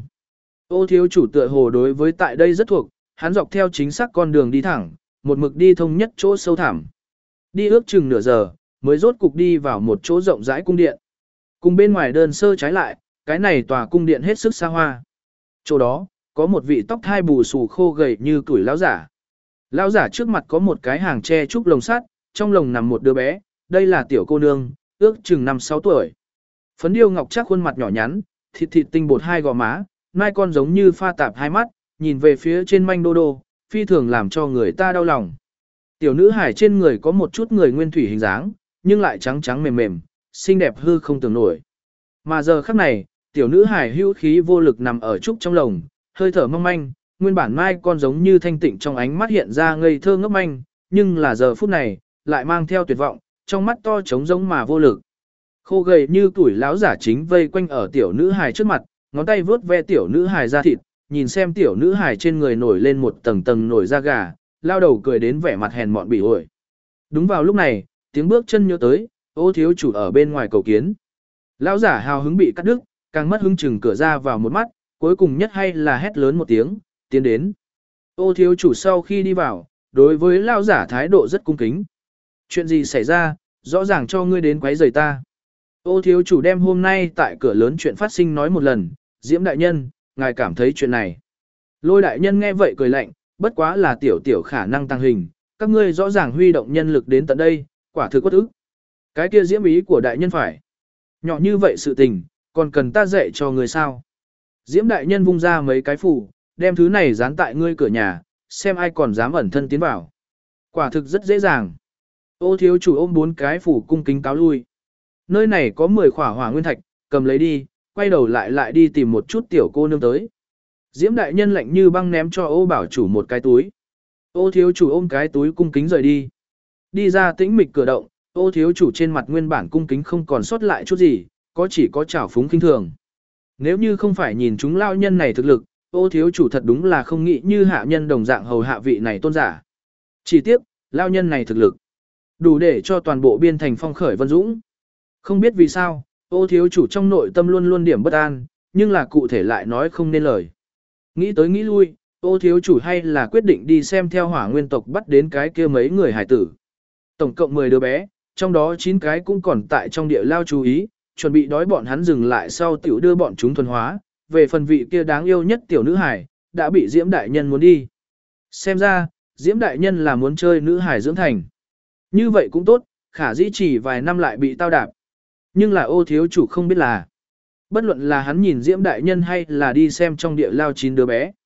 Ô thiếu chủ tựa hồ đối với tại đây rất thuộc, hắn dọc theo chính xác con đường đi thẳng, một mực đi thông nhất chỗ sâu thẳm. Đi ước chừng nửa giờ, mới rốt cục đi vào một chỗ rộng rãi cung điện. Cùng bên ngoài đơn sơ trái lại, cái này tòa cung điện hết sức xa hoa. Chỗ đó, có một vị tóc thai bù xù khô gầy như tuổi lão giả. Lão giả trước mặt có một cái hàng tre trúc lồng sắt, trong lồng nằm một đứa bé, đây là tiểu cô nương, ước chừng năm sáu tuổi. Phấn điêu ngọc chắc khuôn mặt nhỏ nhắn, thịt thịt tinh bột hai gò má, mai con giống như pha tạp hai mắt, nhìn về phía trên manh đô đô, phi thường làm cho người ta đau lòng. Tiểu nữ hải trên người có một chút người nguyên thủy hình dáng, nhưng lại trắng trắng mềm mềm, xinh đẹp hư không tưởng nổi. Mà giờ khắc này, tiểu nữ hải hữu khí vô lực nằm ở trúc trong lồng, hơi thở mong manh, nguyên bản mai con giống như thanh tịnh trong ánh mắt hiện ra ngây thơ ngốc manh, nhưng là giờ phút này, lại mang theo tuyệt vọng, trong mắt to trống rỗng mà vô lực. Khô gầy như tuổi lão giả chính vây quanh ở tiểu nữ hài trước mặt, ngón tay vướt ve tiểu nữ hài da thịt, nhìn xem tiểu nữ hài trên người nổi lên một tầng tầng nổi da gà, lao đầu cười đến vẻ mặt hèn mọn bỉ ổi. Đúng vào lúc này, tiếng bước chân nhớ tới, Ô thiếu chủ ở bên ngoài cầu kiến. Lão giả hào hứng bị cắt đứt, càng mất hứng chừng cửa ra vào một mắt, cuối cùng nhất hay là hét lớn một tiếng, tiến đến. Ô thiếu chủ sau khi đi vào, đối với lão giả thái độ rất cung kính. Chuyện gì xảy ra, rõ ràng cho ngươi đến quấy rầy ta. Ô thiếu chủ đem hôm nay tại cửa lớn chuyện phát sinh nói một lần, Diễm đại nhân, ngài cảm thấy chuyện này. Lôi đại nhân nghe vậy cười lạnh, bất quá là tiểu tiểu khả năng tăng hình, các ngươi rõ ràng huy động nhân lực đến tận đây, quả thực quất ức. Cái kia Diễm ý của đại nhân phải. Nhỏ như vậy sự tình, còn cần ta dạy cho người sao. Diễm đại nhân vung ra mấy cái phủ, đem thứ này dán tại ngươi cửa nhà, xem ai còn dám ẩn thân tiến vào. Quả thực rất dễ dàng. Ô thiếu chủ ôm bốn cái phủ cung kính cáo lui. Nơi này có mười khỏa hỏa nguyên thạch, cầm lấy đi, quay đầu lại lại đi tìm một chút tiểu cô nương tới. Diễm đại nhân lạnh như băng ném cho ô bảo chủ một cái túi. Ô thiếu chủ ôm cái túi cung kính rời đi. Đi ra tĩnh mịch cửa động, ô thiếu chủ trên mặt nguyên bản cung kính không còn sót lại chút gì, có chỉ có trào phúng kinh thường. Nếu như không phải nhìn chúng lao nhân này thực lực, ô thiếu chủ thật đúng là không nghĩ như hạ nhân đồng dạng hầu hạ vị này tôn giả. Chỉ tiếc, lao nhân này thực lực đủ để cho toàn bộ biên thành phong khởi vân dũng. Không biết vì sao, ô thiếu chủ trong nội tâm luôn luôn điểm bất an, nhưng là cụ thể lại nói không nên lời. Nghĩ tới nghĩ lui, ô thiếu chủ hay là quyết định đi xem theo hỏa nguyên tộc bắt đến cái kia mấy người hải tử. Tổng cộng mười đứa bé, trong đó chín cái cũng còn tại trong địa lao chú ý, chuẩn bị đói bọn hắn dừng lại sau tiểu đưa bọn chúng thuần hóa, về phần vị kia đáng yêu nhất tiểu nữ hải, đã bị Diễm đại nhân muốn đi. Xem ra, Diễm đại nhân là muốn chơi nữ hải dưỡng thành. Như vậy cũng tốt, khả dĩ chỉ vài năm lại bị tao đạp. Nhưng là ô thiếu chủ không biết là, bất luận là hắn nhìn Diễm đại nhân hay là đi xem trong địa lao chín đứa bé,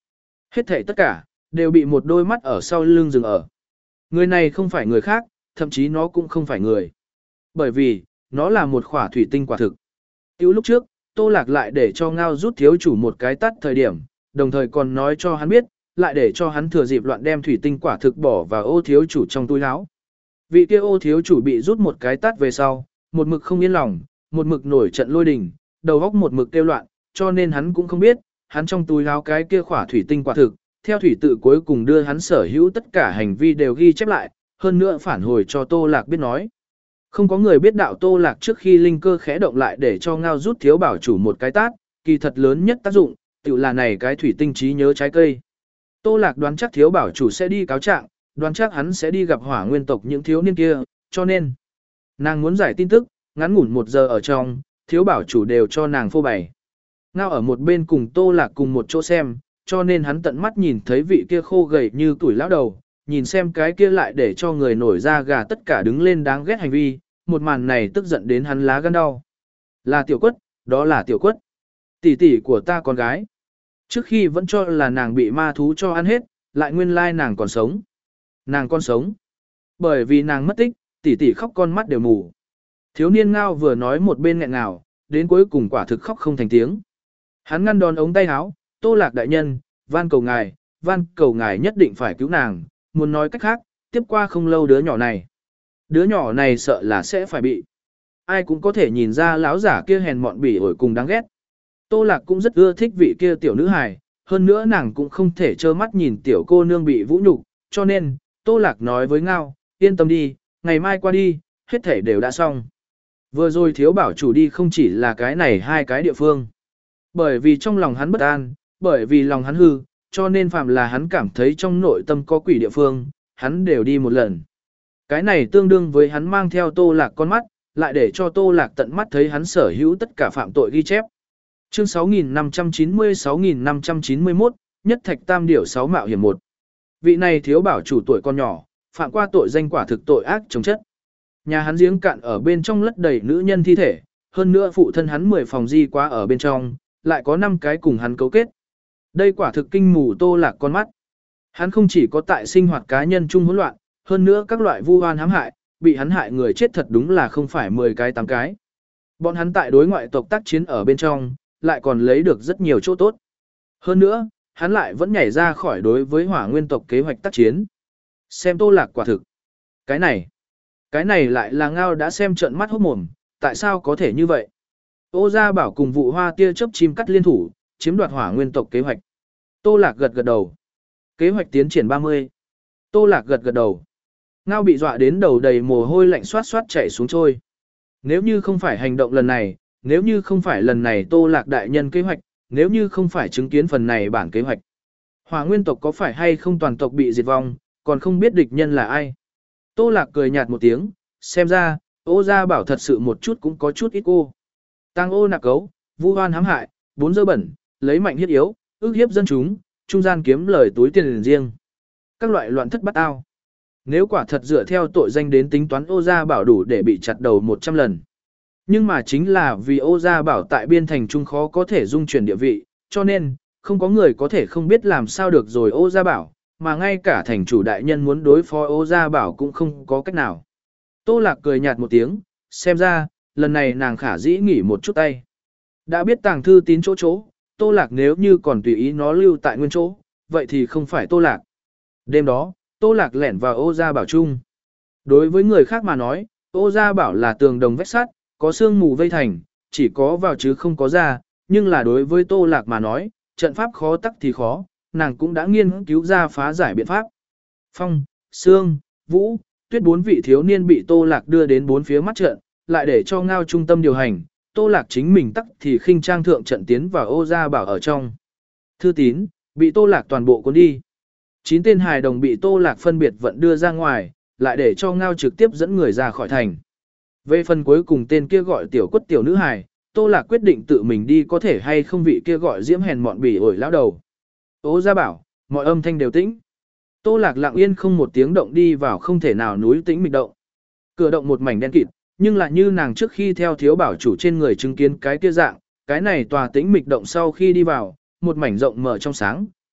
Hết thảy tất cả, đều bị một đôi mắt ở sau lưng dừng ở. Người này không phải người khác, thậm chí nó cũng không phải người. Bởi vì, nó là một khỏa thủy tinh quả thực. Tiểu lúc trước, Tô Lạc lại để cho Ngao rút thiếu chủ một cái tắt thời điểm, đồng thời còn nói cho hắn biết, lại để cho hắn thừa dịp loạn đem thủy tinh quả thực bỏ vào ô thiếu chủ trong túi áo. Vị kia ô thiếu chủ bị rút một cái tắt về sau, một mực không yên lòng, một mực nổi trận lôi đình, đầu óc một mực kêu loạn, cho nên hắn cũng không biết, hắn trong túi áo cái kia khỏa thủy tinh quả thực, theo thủy tự cuối cùng đưa hắn sở hữu tất cả hành vi đều ghi chép lại, hơn nữa phản hồi cho Tô Lạc biết nói. Không có người biết đạo Tô Lạc trước khi linh cơ khẽ động lại để cho Ngao rút thiếu bảo chủ một cái tát, kỳ thật lớn nhất tác dụng, tự là này cái thủy tinh trí nhớ trái cây. Tô Lạc đoán chắc thiếu bảo chủ sẽ đi cáo trạng, đoán chắc hắn sẽ đi gặp hỏa nguyên tộc những thiếu niên kia, cho nên nàng muốn giải tin tức, ngắn ngủn một giờ ở trong, thiếu bảo chủ đều cho nàng phô bày. Ngao ở một bên cùng Tô Lạc cùng một chỗ xem, cho nên hắn tận mắt nhìn thấy vị kia khô gầy như tuổi lão đầu, nhìn xem cái kia lại để cho người nổi da gà tất cả đứng lên đáng ghét hành vi, một màn này tức giận đến hắn lá gan đau. Là tiểu quất, đó là tiểu quất. Tỷ tỷ của ta con gái. Trước khi vẫn cho là nàng bị ma thú cho ăn hết, lại nguyên lai nàng còn sống. Nàng còn sống. Bởi vì nàng mất tích, tỷ tỷ khóc con mắt đều mù. Thiếu niên Ngao vừa nói một bên nghẹn ngào, đến cuối cùng quả thực khóc không thành tiếng. Hắn ngăn đòn ống tay áo, Tô Lạc đại nhân, van cầu ngài, van cầu ngài nhất định phải cứu nàng, muốn nói cách khác, tiếp qua không lâu đứa nhỏ này. Đứa nhỏ này sợ là sẽ phải bị. Ai cũng có thể nhìn ra lão giả kia hèn mọn bỉ ổi cùng đáng ghét. Tô Lạc cũng rất ưa thích vị kia tiểu nữ hài, hơn nữa nàng cũng không thể trơ mắt nhìn tiểu cô nương bị vũ nhục, cho nên, Tô Lạc nói với Ngao, yên tâm đi, ngày mai qua đi, hết thể đều đã xong. Vừa rồi thiếu bảo chủ đi không chỉ là cái này hai cái địa phương. Bởi vì trong lòng hắn bất an, bởi vì lòng hắn hư, cho nên phạm là hắn cảm thấy trong nội tâm có quỷ địa phương, hắn đều đi một lần. Cái này tương đương với hắn mang theo Tô Lạc con mắt, lại để cho Tô Lạc tận mắt thấy hắn sở hữu tất cả phạm tội ghi chép. Chương sáu nghìn năm trăm chín mươi sáu nghìn năm trăm chín mươi mốt, nhất thạch tam điểu sáu mạo hiểm một. Vị này thiếu bảo chủ tuổi con nhỏ, phạm qua tội danh quả thực tội ác chống chất. Nhà hắn giếng cạn ở bên trong lất đầy nữ nhân thi thể, hơn nữa phụ thân hắn mười phòng di quá ở bên trong, lại có năm cái cùng hắn cấu kết. Đây quả thực kinh mù Tô Lạc con mắt. Hắn không chỉ có tại sinh hoạt cá nhân chung hỗn loạn, hơn nữa các loại vu oan hãm hại, bị hắn hại người chết thật đúng là không phải mười cái tám cái. Bọn hắn tại đối ngoại tộc tác chiến ở bên trong, lại còn lấy được rất nhiều chỗ tốt. Hơn nữa, hắn lại vẫn nhảy ra khỏi đối với hỏa nguyên tộc kế hoạch tác chiến. Xem Tô Lạc quả thực. Cái này, cái này lại là Ngao đã xem trợn mắt hốt mồm, tại sao có thể như vậy? Ô Gia Bảo cùng vụ hoa tia chớp chim cắt liên thủ, chiếm đoạt hỏa nguyên tộc kế hoạch. Tô Lạc gật gật đầu. Kế hoạch tiến triển ba mươi. Tô Lạc gật gật đầu. Ngao bị dọa đến đầu đầy mồ hôi lạnh xoát xoát chảy xuống trôi. Nếu như không phải hành động lần này, nếu như không phải lần này Tô Lạc đại nhân kế hoạch, nếu như không phải chứng kiến phần này bản kế hoạch. Hỏa nguyên tộc có phải hay không toàn tộc bị diệt vong, còn không biết địch nhân là ai. Tô Lạc cười nhạt một tiếng, xem ra, Ô Gia Bảo thật sự một chút cũng có chút ít cô. Tăng ô nạp cấu, vu oan hãm hại, bốn dơ bẩn, lấy mạnh hiết yếu, ức hiếp dân chúng, trung gian kiếm lời túi tiền riêng. Các loại loạn thất bắt ao. Nếu quả thật dựa theo tội danh đến tính toán Ô Gia Bảo đủ để bị chặt đầu một trăm lần. Nhưng mà chính là vì Ô Gia Bảo tại biên thành trung khó có thể dung chuyển địa vị, cho nên, không có người có thể không biết làm sao được rồi Ô Gia Bảo, mà ngay cả thành chủ đại nhân muốn đối phó Ô Gia Bảo cũng không có cách nào. Tô Lạc cười nhạt một tiếng, xem ra, lần này nàng khả dĩ nghỉ một chút tay. Đã biết tàng thư tín chỗ chỗ, Tô Lạc nếu như còn tùy ý nó lưu tại nguyên chỗ, vậy thì không phải Tô Lạc. Đêm đó, Tô Lạc lẻn vào Ô Gia Bảo chung. Đối với người khác mà nói, Ô Gia Bảo là tường đồng vách sắt, có sương mù vây thành, chỉ có vào chứ không có ra, nhưng là đối với Tô Lạc mà nói, trận pháp khó tắc thì khó, nàng cũng đã nghiên cứu ra phá giải biện pháp. Phong, Sương, Vũ, Tuyết bốn vị thiếu niên bị Tô Lạc đưa đến bốn phía mắt trận, lại để cho Ngao trung tâm điều hành, Tô Lạc chính mình tắc thì khinh trang thượng trận tiến vào Ô Gia Bảo ở trong. Thư tín, bị Tô Lạc toàn bộ cuốn đi. Chín tên hài đồng bị Tô Lạc phân biệt vận đưa ra ngoài, lại để cho Ngao trực tiếp dẫn người ra khỏi thành. Về phần cuối cùng tên kia gọi tiểu quất tiểu nữ hài, Tô Lạc quyết định tự mình đi có thể hay không vị kia gọi diễm hèn mọn bỉ ổi lão đầu. Ô Gia Bảo, mọi âm thanh đều tĩnh. Tô Lạc lặng yên không một tiếng động đi vào không thể nào núi tĩnh mịch động. Cửa động một mảnh đen kịt, nhưng lại như nàng trước khi theo thiếu bảo chủ trên người chứng kiến cái kia dạng, cái này tòa tĩnh mịch động sau khi đi vào, một mảnh rộng mở trong sáng,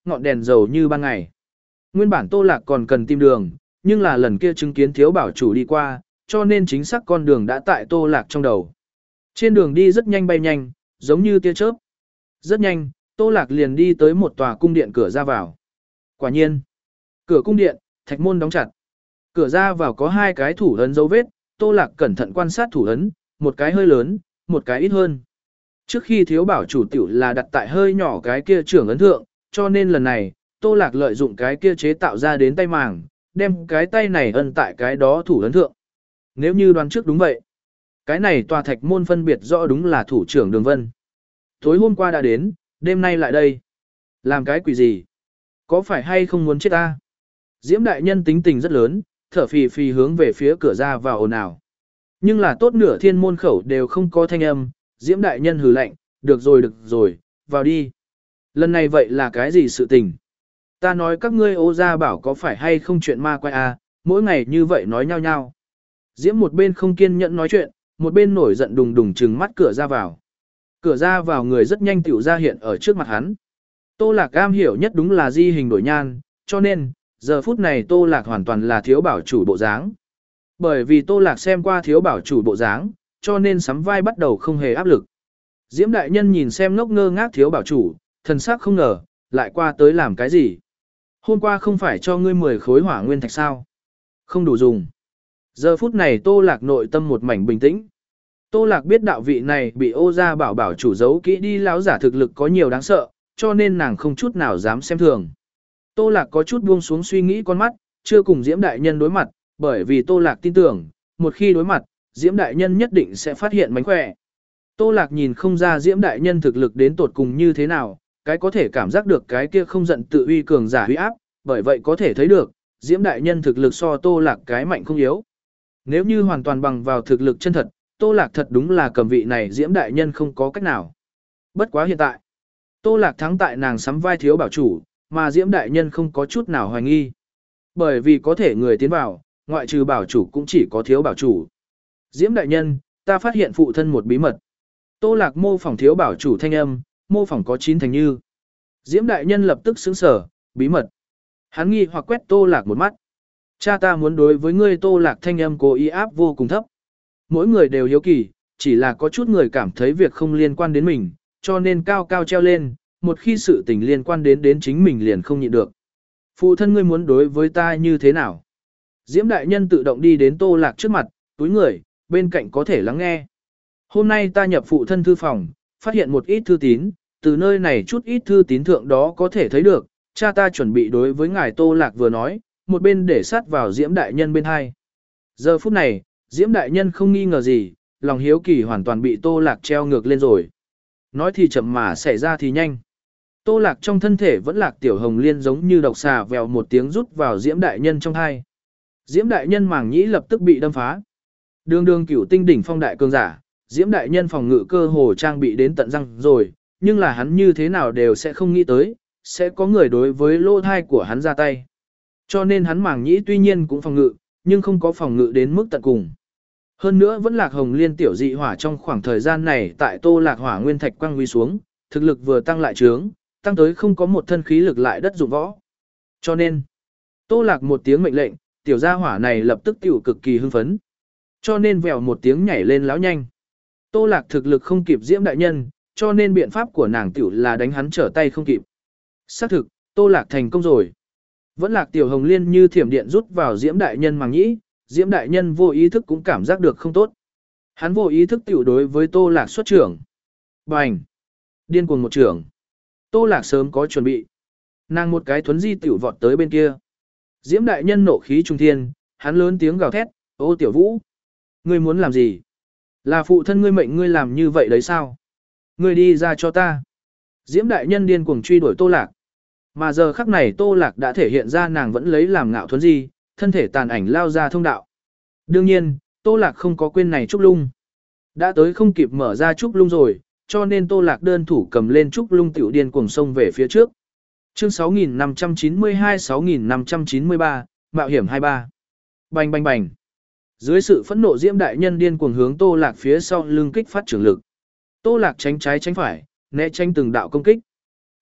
ngọn đèn dầu như ban ngày. Nguyên bản Tô Lạc còn cần tìm đường, nhưng là lần kia chứng kiến thiếu bảo chủ đi qua, cho nên chính xác con đường đã tại Tô Lạc trong đầu. Trên đường đi rất nhanh bay nhanh, giống như tia chớp. Rất nhanh, Tô Lạc liền đi tới một tòa cung điện cửa ra vào. Quả nhiên, cửa cung điện, thạch môn đóng chặt. Cửa ra vào có hai cái thủ ấn dấu vết, Tô Lạc cẩn thận quan sát thủ ấn, một cái hơi lớn, một cái ít hơn. Trước khi thiếu bảo chủ tiểu là đặt tại hơi nhỏ cái kia trưởng ấn thượng, cho nên lần này, Tô Lạc lợi dụng cái kia chế tạo ra đến tay màng, đem cái tay này ấn tại cái đó thủ ấn thượng. Nếu như đoán trước đúng vậy, cái này tòa thạch môn phân biệt rõ đúng là thủ trưởng Đường Vân. Tối hôm qua đã đến, đêm nay lại đây. Làm cái quỷ gì? Có phải hay không muốn chết ta? Diễm đại nhân tính tình rất lớn, thở phì phì hướng về phía cửa ra vào ồn ào. Nhưng là tốt nửa thiên môn khẩu đều không có thanh âm, Diễm đại nhân hừ lạnh, được rồi được rồi, vào đi. Lần này vậy là cái gì sự tình? Ta nói các ngươi ô gia bảo có phải hay không chuyện ma quái à, mỗi ngày như vậy nói nhau nhau. Diễm một bên không kiên nhẫn nói chuyện, một bên nổi giận đùng đùng trừng mắt cửa ra vào. Cửa ra vào người rất nhanh tiểu ra hiện ở trước mặt hắn. Tô Lạc am hiểu nhất đúng là di hình đổi nhan, cho nên, giờ phút này Tô Lạc hoàn toàn là thiếu bảo chủ bộ dáng. Bởi vì Tô Lạc xem qua thiếu bảo chủ bộ dáng, cho nên sắm vai bắt đầu không hề áp lực. Diễm đại nhân nhìn xem ngốc ngơ ngác thiếu bảo chủ, thần sắc không ngờ, lại qua tới làm cái gì. Hôm qua không phải cho ngươi mười khối hỏa nguyên thạch sao? Không đủ dùng. Giờ phút này Tô Lạc nội tâm một mảnh bình tĩnh. Tô Lạc biết đạo vị này bị ô gia bảo bảo chủ giấu kỹ đi lão giả thực lực có nhiều đáng sợ, cho nên nàng không chút nào dám xem thường. Tô Lạc có chút buông xuống suy nghĩ con mắt, chưa cùng Diễm đại nhân đối mặt, bởi vì Tô Lạc tin tưởng, một khi đối mặt, Diễm đại nhân nhất định sẽ phát hiện mánh khỏe. Tô Lạc nhìn không ra Diễm đại nhân thực lực đến tột cùng như thế nào, cái có thể cảm giác được cái kia không giận tự uy cường giả uy áp, bởi vậy có thể thấy được, Diễm đại nhân thực lực so Tô Lạc cái mạnh không yếu. Nếu như hoàn toàn bằng vào thực lực chân thật, Tô Lạc thật đúng là cầm vị này Diễm đại nhân không có cách nào. Bất quá hiện tại, Tô Lạc thắng tại nàng sắm vai thiếu bảo chủ, mà Diễm đại nhân không có chút nào hoài nghi. Bởi vì có thể người tiến vào, ngoại trừ bảo chủ cũng chỉ có thiếu bảo chủ. Diễm đại nhân, ta phát hiện phụ thân một bí mật. Tô Lạc mô phỏng thiếu bảo chủ thanh âm, mô phỏng có chín thành như. Diễm đại nhân lập tức sững sờ, bí mật. Hắn nghi hoặc quét Tô Lạc một mắt. Cha ta muốn đối với ngươi Tô Lạc thanh âm cố ý áp vô cùng thấp. Mỗi người đều hiếu kỳ, chỉ là có chút người cảm thấy việc không liên quan đến mình, cho nên cao cao treo lên, một khi sự tình liên quan đến đến chính mình liền không nhịn được. Phụ thân ngươi muốn đối với ta như thế nào? Diễm đại nhân tự động đi đến Tô Lạc trước mặt, túi người, bên cạnh có thể lắng nghe. Hôm nay ta nhập phụ thân thư phòng, phát hiện một ít thư tín, từ nơi này chút ít thư tín thượng đó có thể thấy được, cha ta chuẩn bị đối với ngài Tô Lạc vừa nói, một bên để sát vào Diễm đại nhân bên hai. Giờ phút này, Diễm đại nhân không nghi ngờ gì, lòng hiếu kỳ hoàn toàn bị Tô Lạc treo ngược lên rồi. Nói thì chậm mà xảy ra thì nhanh. Tô Lạc trong thân thể vẫn lạc tiểu hồng liên giống như độc xà vèo một tiếng rút vào Diễm đại nhân trong hai. Diễm đại nhân màng nhĩ lập tức bị đâm phá. Đường đường cửu tinh đỉnh phong đại cường giả, Diễm đại nhân phòng ngự cơ hồ trang bị đến tận răng rồi, nhưng là hắn như thế nào đều sẽ không nghĩ tới, sẽ có người đối với lỗ thai của hắn ra tay. Cho nên hắn màng nhĩ tuy nhiên cũng phòng ngự, nhưng không có phòng ngự đến mức tận cùng. Hơn nữa vẫn lạc hồng liên tiểu dị hỏa trong khoảng thời gian này tại Tô Lạc hỏa nguyên thạch quang huy xuống, thực lực vừa tăng lại trướng, tăng tới không có một thân khí lực lại đất dụng võ. Cho nên, Tô Lạc một tiếng mệnh lệnh, tiểu gia hỏa này lập tức tiểu cực kỳ hưng phấn. Cho nên vèo một tiếng nhảy lên láo nhanh. Tô Lạc thực lực không kịp Diễm đại nhân, cho nên biện pháp của nàng tiểu là đánh hắn trở tay không kịp. Xác thực, Tô Lạc thành công rồi. Vẫn lạc tiểu hồng liên như thiểm điện rút vào Diễm đại nhân màng nhĩ, Diễm đại nhân vô ý thức cũng cảm giác được không tốt. Hắn vô ý thức tiểu đối với Tô Lạc xuất trưởng. Bành! Điên cuồng một trưởng. Tô Lạc sớm có chuẩn bị. Nàng một cái thuấn di tiểu vọt tới bên kia. Diễm đại nhân nộ khí trung thiên, hắn lớn tiếng gào thét, ô tiểu vũ! Ngươi muốn làm gì? Là phụ thân ngươi mệnh ngươi làm như vậy đấy sao? Ngươi đi ra cho ta. Diễm đại nhân điên cuồng truy đuổi Tô Lạc. Mà giờ khắc này Tô Lạc đã thể hiện ra nàng vẫn lấy làm ngạo thuấn di, thân thể tàn ảnh lao ra thông đạo. Đương nhiên, Tô Lạc không có quên này trúc lung. Đã tới không kịp mở ra trúc lung rồi, cho nên Tô Lạc đơn thủ cầm lên trúc lung tiểu điên cuồng sông về phía trước. Chương sáu nghìn năm trăm chín mươi hai sáu nghìn năm trăm chín mươi ba, Mạo hiểm hai mươi ba. Bành bành bành. Dưới sự phẫn nộ Diễm đại nhân điên cuồng hướng Tô Lạc phía sau lưng kích phát trường lực. Tô Lạc tránh trái tránh phải, né tránh từng đạo công kích.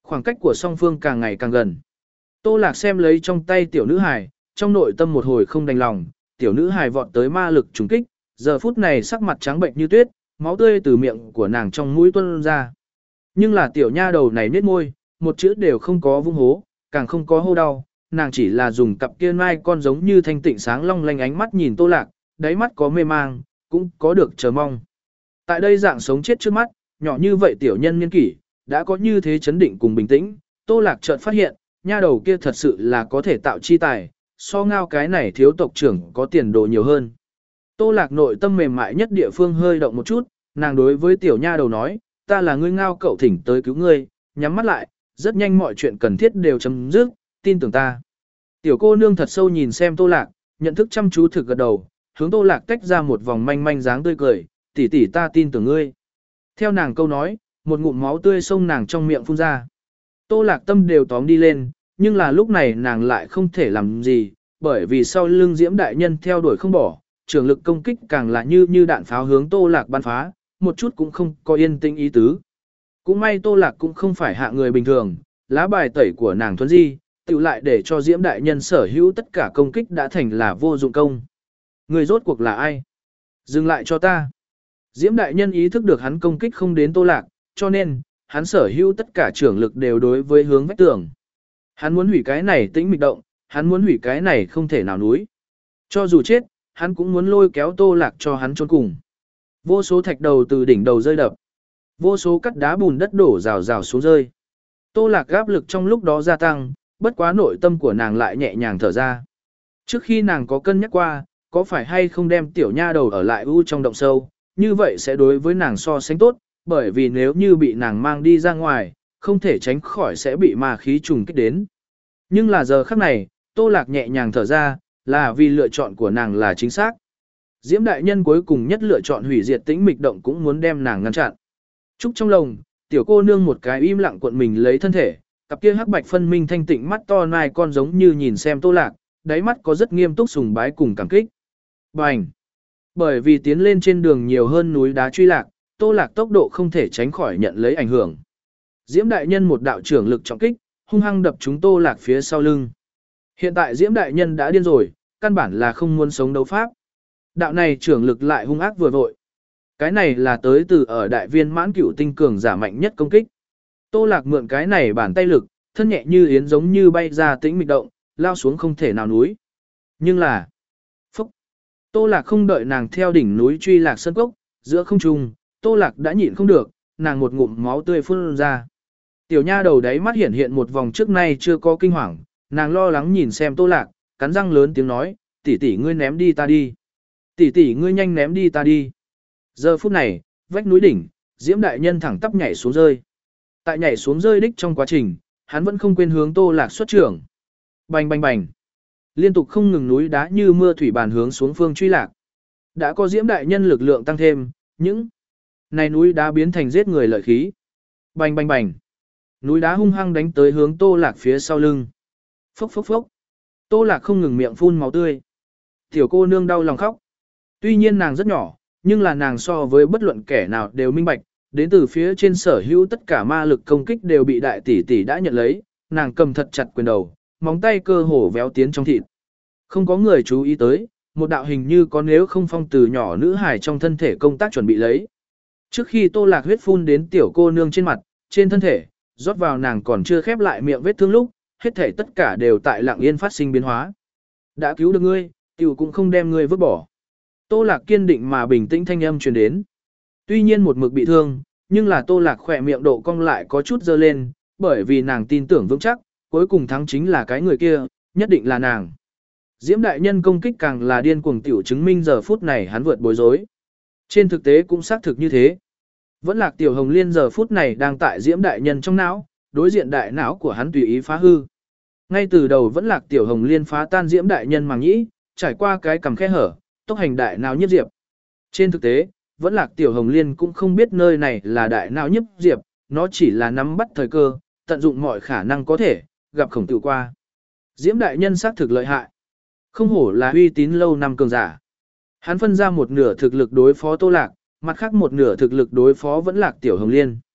Khoảng cách của song phương càng ngày càng gần. Tô Lạc xem lấy trong tay tiểu nữ hài, trong nội tâm một hồi không đành lòng, tiểu nữ hài vọt tới ma lực trùng kích, giờ phút này sắc mặt trắng bệnh như tuyết, máu tươi từ miệng của nàng trong mũi tuôn ra. Nhưng là tiểu nha đầu này nhếch môi, một chữ đều không có vung hố, càng không có hô đau, nàng chỉ là dùng cặp kia mai con giống như thanh tịnh sáng long lanh ánh mắt nhìn Tô Lạc, đáy mắt có mê mang, cũng có được chờ mong. Tại đây dạng sống chết trước mắt, nhỏ như vậy tiểu nhân niên kỷ, đã có như thế chấn định cùng bình tĩnh, Tô Lạc chợt phát hiện, nha đầu kia thật sự là có thể tạo chi tài, so ngao cái này thiếu tộc trưởng có tiền đồ nhiều hơn. Tô Lạc nội tâm mềm mại nhất địa phương hơi động một chút, nàng đối với tiểu nha đầu nói, ta là ngươi ngao cậu thỉnh tới cứu ngươi, nhắm mắt lại, rất nhanh mọi chuyện cần thiết đều chấm dứt, tin tưởng ta. Tiểu cô nương thật sâu nhìn xem Tô Lạc, nhận thức chăm chú thực gật đầu, hướng Tô Lạc tách ra một vòng manh manh dáng tươi cười, tỷ tỷ ta tin tưởng ngươi. Theo nàng câu nói, một ngụm máu tươi xông nàng trong miệng phun ra. Tô Lạc tâm đều tóm đi lên, nhưng là lúc này nàng lại không thể làm gì, bởi vì sau lưng Diễm đại nhân theo đuổi không bỏ, trường lực công kích càng là như như đạn pháo hướng Tô Lạc bắn phá, một chút cũng không có yên tĩnh ý tứ. Cũng may Tô Lạc cũng không phải hạ người bình thường, lá bài tẩy của nàng thuần di, tự lại để cho Diễm đại nhân sở hữu tất cả công kích đã thành là vô dụng công. Người rốt cuộc là ai? Dừng lại cho ta. Diễm đại nhân ý thức được hắn công kích không đến Tô Lạc, cho nên, hắn sở hữu tất cả trưởng lực đều đối với hướng vách tường. Hắn muốn hủy cái này tĩnh mịch động, hắn muốn hủy cái này không thể nào núi. Cho dù chết, hắn cũng muốn lôi kéo Tô Lạc cho hắn chôn cùng. Vô số thạch đầu từ đỉnh đầu rơi đập. Vô số cắt đá bùn đất đổ rào rào xuống rơi. Tô Lạc áp lực trong lúc đó gia tăng, bất quá nội tâm của nàng lại nhẹ nhàng thở ra. Trước khi nàng có cân nhắc qua, có phải hay không đem tiểu nha đầu ở lại u trong động sâu, như vậy sẽ đối với nàng so sánh tốt, bởi vì nếu như bị nàng mang đi ra ngoài, không thể tránh khỏi sẽ bị ma khí trùng kích đến. Nhưng là giờ khắc này, Tô Lạc nhẹ nhàng thở ra, là vì lựa chọn của nàng là chính xác. Diễm đại nhân cuối cùng nhất lựa chọn hủy diệt tĩnh mịch động cũng muốn đem nàng ngăn chặn. Trúc trong lồng, tiểu cô nương một cái im lặng cuộn mình lấy thân thể, cặp kia hắc bạch phân minh thanh tịnh mắt to nai con giống như nhìn xem Tô Lạc, đáy mắt có rất nghiêm túc sùng bái cùng cảm kích. Bành! Bởi vì tiến lên trên đường nhiều hơn núi đá truy lạc, Tô Lạc tốc độ không thể tránh khỏi nhận lấy ảnh hưởng. Diễm đại nhân một đạo trưởng lực trọng kích, hung hăng đập chúng Tô Lạc phía sau lưng. Hiện tại Diễm đại nhân đã điên rồi, căn bản là không muốn sống đấu pháp. Đạo này trưởng lực lại hung ác vừa vội. Cái này là tới từ ở đại viên mãn cửu tinh cường giả mạnh nhất công kích. Tô Lạc mượn cái này bàn tay lực, thân nhẹ như yến giống như bay ra tĩnh mịch động, lao xuống không thể nào núi. Nhưng là, phúc, Tô Lạc không đợi nàng theo đỉnh núi truy lạc sơn cốc, giữa không trung, Tô Lạc đã nhịn không được, nàng một ngụm máu tươi phun ra. Tiểu nha đầu đáy mắt hiện hiện một vòng trước nay chưa có kinh hoàng, nàng lo lắng nhìn xem Tô Lạc, cắn răng lớn tiếng nói, tỷ tỷ ngươi ném đi ta đi. Tỷ tỷ ngươi nhanh ném đi ta đi. Giờ phút này, vách núi đỉnh, Diễm đại nhân thẳng tắp nhảy xuống rơi. Tại nhảy xuống rơi đích trong quá trình, hắn vẫn không quên hướng Tô Lạc xuất trưởng. Bành bành bành. Liên tục không ngừng núi đá như mưa thủy bàn hướng xuống phương truy lạc. Đã có Diễm đại nhân lực lượng tăng thêm, những này núi đá biến thành giết người lợi khí. Bành bành bành. Núi đá hung hăng đánh tới hướng Tô Lạc phía sau lưng. Phốc phốc phốc. Tô Lạc không ngừng miệng phun máu tươi. Tiểu cô nương đau lòng khóc. Tuy nhiên nàng rất nhỏ, nhưng là nàng so với bất luận kẻ nào đều minh bạch, đến từ phía trên sở hữu tất cả ma lực công kích đều bị đại tỷ tỷ đã nhận lấy, nàng cầm thật chặt quyền đầu, móng tay cơ hồ véo tiến trong thịt. Không có người chú ý tới, một đạo hình như có nếu không phong từ nhỏ nữ hài trong thân thể công tác chuẩn bị lấy. Trước khi Tô Lạc huyết phun đến tiểu cô nương trên mặt, trên thân thể, rót vào nàng còn chưa khép lại miệng vết thương lúc, hết thể tất cả đều tại lặng yên phát sinh biến hóa. Đã cứu được ngươi, tiểu cũng không đem ngươi vứt bỏ. Tô Lạc kiên định mà bình tĩnh thanh âm truyền đến. Tuy nhiên một mực bị thương, nhưng là Tô Lạc khỏe miệng độ cong lại có chút dơ lên, bởi vì nàng tin tưởng vững chắc, cuối cùng thắng chính là cái người kia, nhất định là nàng. Diễm đại nhân công kích càng là điên cuồng tiểu chứng minh giờ phút này hắn vượt bối rối. Trên thực tế cũng xác thực như thế. Vẫn Lạc tiểu hồng liên giờ phút này đang tại Diễm đại nhân trong não, đối diện đại não của hắn tùy ý phá hư. Ngay từ đầu Vẫn Lạc tiểu hồng liên phá tan Diễm đại nhân màng nhĩ, trải qua cái cầm khe hở, tốc hành đại não nhiếp diệp. Trên thực tế, Vẫn Lạc tiểu hồng liên cũng không biết nơi này là đại não nhiếp diệp, nó chỉ là nắm bắt thời cơ, tận dụng mọi khả năng có thể, gặp khổng tử qua. Diễm đại nhân xác thực lợi hại. Không hổ là uy tín lâu năm cường giả. Hắn phân ra một nửa thực lực đối phó Tô Lạc, mặt khác một nửa thực lực đối phó Vẫn Lạc tiểu hồng liên.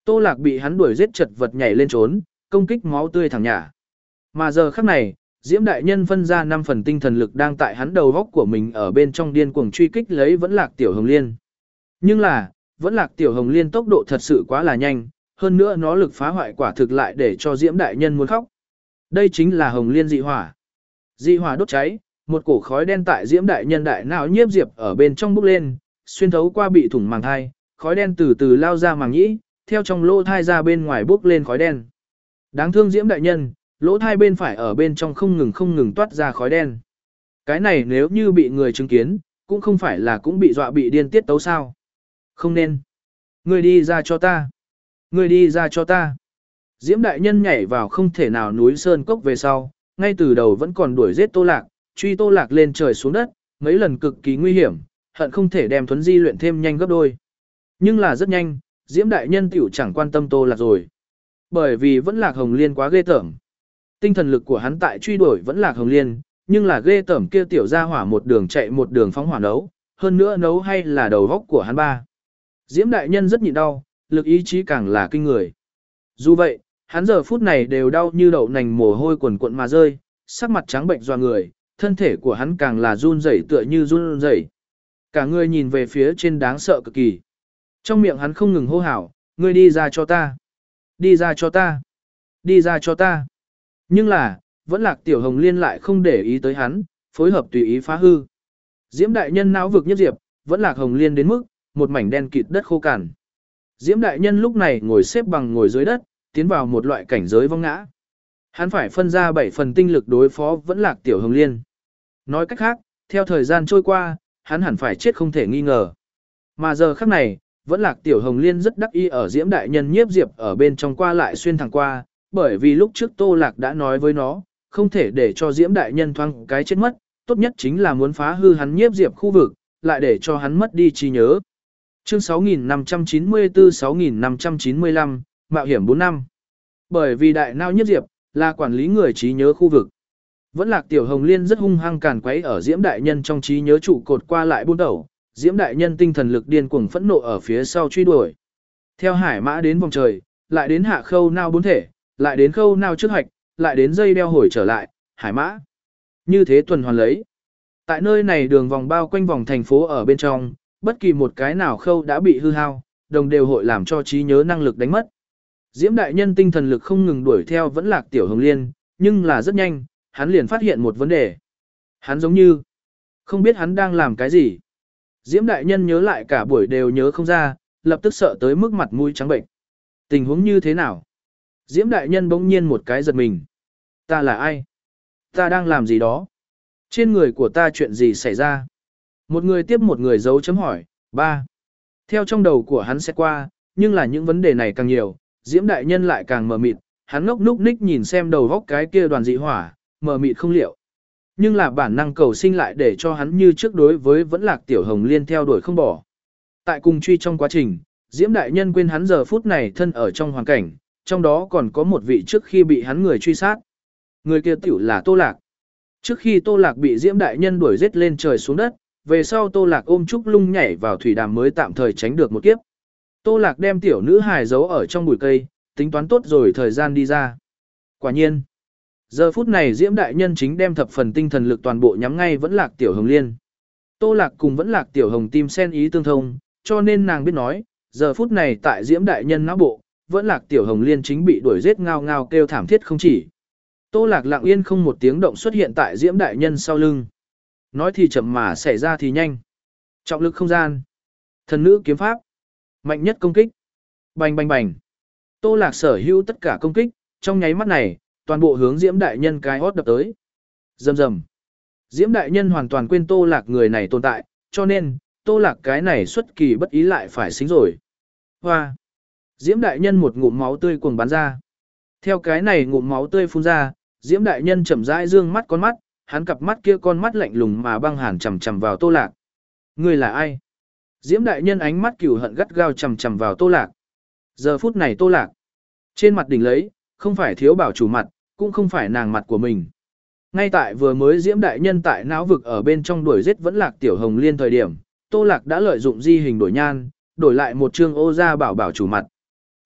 Tô Lạc bị hắn đuổi giết chật vật nhảy lên trốn, công kích máu tươi thẳng nhả. Mà giờ khắc này, Diễm đại nhân phân ra năm phần tinh thần lực đang tại hắn đầu góc của mình ở bên trong điên cuồng truy kích lấy Vẫn Lạc Tiểu Hồng Liên. Nhưng là, Vẫn Lạc Tiểu Hồng Liên tốc độ thật sự quá là nhanh, hơn nữa nó lực phá hoại quả thực lại để cho Diễm đại nhân muốn khóc. Đây chính là Hồng Liên dị hỏa. Dị hỏa đốt cháy, một cổ khói đen tại Diễm đại nhân đại não nhiếp diệp ở bên trong bốc lên, xuyên thấu qua bị thủng màng thai, khói đen từ từ lao ra màng nhĩ, theo trong lỗ thai ra bên ngoài bốc lên khói đen. Đáng thương Diễm đại nhân, lỗ thai bên phải ở bên trong không ngừng không ngừng toát ra khói đen. Cái này nếu như bị người chứng kiến, cũng không phải là cũng bị dọa bị điên tiết tấu sao. Không nên. Ngươi đi ra cho ta. Ngươi đi ra cho ta. Diễm đại nhân nhảy vào không thể nào núi sơn cốc về sau, ngay từ đầu vẫn còn đuổi giết Tô Lạc, truy Tô Lạc lên trời xuống đất, mấy lần cực kỳ nguy hiểm, hận không thể đem Thuấn Di luyện thêm nhanh gấp đôi. Nhưng là rất nhanh, Diễm đại nhân tiểu chẳng quan tâm Tô Lạc rồi. Bởi vì Vẫn Lạc Hồng Liên quá ghê tởm. Tinh thần lực của hắn tại truy đuổi Vẫn Lạc Hồng Liên, nhưng là ghê tởm kia tiểu ra hỏa một đường chạy một đường phóng hỏa nấu, hơn nữa nấu hay là đầu góc của hắn ba. Diễm đại nhân rất nhịn đau, lực ý chí càng là kinh người. Dù vậy, hắn giờ phút này đều đau như đậu nành mồ hôi quần cuộn mà rơi, sắc mặt trắng bệnh doa người, thân thể của hắn càng là run rẩy tựa như run rẩy. Cả người nhìn về phía trên đáng sợ cực kỳ. Trong miệng hắn không ngừng hô hào, ngươi đi ra cho ta, đi ra cho ta, đi ra cho ta. Nhưng là, Vẫn Lạc Tiểu Hồng Liên lại không để ý tới hắn, phối hợp tùy ý phá hư. Diễm đại nhân não vực nhất diệp, Vẫn Lạc Hồng Liên đến mức một mảnh đen kịt đất khô cằn. Diễm đại nhân lúc này ngồi xếp bằng ngồi dưới đất, tiến vào một loại cảnh giới vong ngã. Hắn phải phân ra bảy phần tinh lực đối phó Vẫn Lạc Tiểu Hồng Liên. Nói cách khác, theo thời gian trôi qua, hắn hẳn phải chết không thể nghi ngờ. Mà giờ khắc này, Vẫn Lạc Tiểu Hồng Liên rất đắc ý ở Diễm đại nhân nhiếp diệp ở bên trong qua lại xuyên thẳng qua, bởi vì lúc trước Tô Lạc đã nói với nó, không thể để cho Diễm đại nhân thoáng cái chết mất, tốt nhất chính là muốn phá hư hắn nhiếp diệp khu vực, lại để cho hắn mất đi trí nhớ. Chương sáu nghìn năm trăm chín mươi tư sáu nghìn năm trăm chín mươi lăm, Mạo hiểm bốn năm. Bởi vì đại não nhiếp diệp là quản lý người trí nhớ khu vực. Vẫn Lạc Tiểu Hồng Liên rất hung hăng càn quấy ở Diễm đại nhân trong trí nhớ trụ cột qua lại buôn đầu, Diễm đại nhân tinh thần lực điên cuồng phẫn nộ ở phía sau truy đuổi. Theo hải mã đến vòng trời, lại đến hạ khâu nao bốn thể, lại đến khâu nao trước hạch, lại đến dây đeo hồi trở lại, hải mã. Như thế tuần hoàn lấy. Tại nơi này đường vòng bao quanh vòng thành phố ở bên trong, bất kỳ một cái nào khâu đã bị hư hao, đồng đều hội làm cho trí nhớ năng lực đánh mất. Diễm đại nhân tinh thần lực không ngừng đuổi theo Vẫn Lạc Tiểu Hồng Liên, nhưng là rất nhanh, hắn liền phát hiện một vấn đề. Hắn giống như không biết hắn đang làm cái gì. Diễm đại nhân nhớ lại cả buổi đều nhớ không ra, lập tức sợ tới mức mặt mũi trắng bệnh. Tình huống như thế nào? Diễm đại nhân bỗng nhiên một cái giật mình. Ta là ai? Ta đang làm gì đó? Trên người của ta chuyện gì xảy ra? Một người tiếp một người dấu chấm hỏi. Ba. Theo trong đầu của hắn sẽ qua, nhưng là những vấn đề này càng nhiều, Diễm đại nhân lại càng mờ mịt, hắn ngốc núc ních nhìn xem đầu góc cái kia đoàn dị hỏa, mờ mịt không liệu. Nhưng là bản năng cầu sinh lại để cho hắn như trước đối với Vẫn Lạc Tiểu Hồng Liên theo đuổi không bỏ. Tại cùng truy trong quá trình, Diễm đại nhân quên hắn giờ phút này thân ở trong hoàn cảnh, trong đó còn có một vị trước khi bị hắn người truy sát. Người kia tiểu là Tô Lạc. Trước khi Tô Lạc bị Diễm đại nhân đuổi giết lên trời xuống đất, về sau Tô Lạc ôm Trúc Lung nhảy vào thủy đàm mới tạm thời tránh được một kiếp. Tô Lạc đem tiểu nữ hài giấu ở trong bụi cây, tính toán tốt rồi thời gian đi ra. Quả nhiên, giờ phút này Diễm đại nhân chính đem thập phần tinh thần lực toàn bộ nhắm ngay Vẫn Lạc Tiểu Hồng Liên. Tô Lạc cùng Vẫn Lạc Tiểu Hồng tim sen ý tương thông, cho nên nàng biết nói, giờ phút này tại Diễm đại nhân não bộ, Vẫn Lạc Tiểu Hồng Liên chính bị đuổi giết ngao ngao kêu thảm thiết không chỉ. Tô Lạc lặng yên không một tiếng động xuất hiện tại Diễm đại nhân sau lưng. Nói thì chậm mà xảy ra thì nhanh. Trọng lực không gian, thần nữ kiếm pháp, mạnh nhất công kích. Bành bành bành. Tô Lạc sở hữu tất cả công kích, trong nháy mắt này, toàn bộ hướng Diễm đại nhân cái hót đập tới. Rầm rầm. Diễm đại nhân hoàn toàn quên Tô Lạc người này tồn tại, cho nên, Tô Lạc cái này xuất kỳ bất ý lại phải xính rồi. Hoa. Diễm đại nhân một ngụm máu tươi cuồng bắn ra. Theo cái này ngụm máu tươi phun ra, Diễm đại nhân chậm rãi dương mắt con mắt, hắn cặp mắt kia con mắt lạnh lùng mà băng hàn chằm chằm vào Tô Lạc. Ngươi là ai? Diễm đại nhân ánh mắt cừu hận gắt gao chằm chằm vào Tô Lạc. Giờ phút này Tô Lạc, trên mặt đỉnh lấy, không phải thiếu bảo chủ mặt, cũng không phải nàng mặt của mình. Ngay tại vừa mới Diễm đại nhân tại não vực ở bên trong đuổi giết Vẫn Lạc Tiểu Hồng Liên thời điểm, Tô Lạc đã lợi dụng di hình đổi nhan, đổi lại một trương ô gia bảo bảo chủ mặt.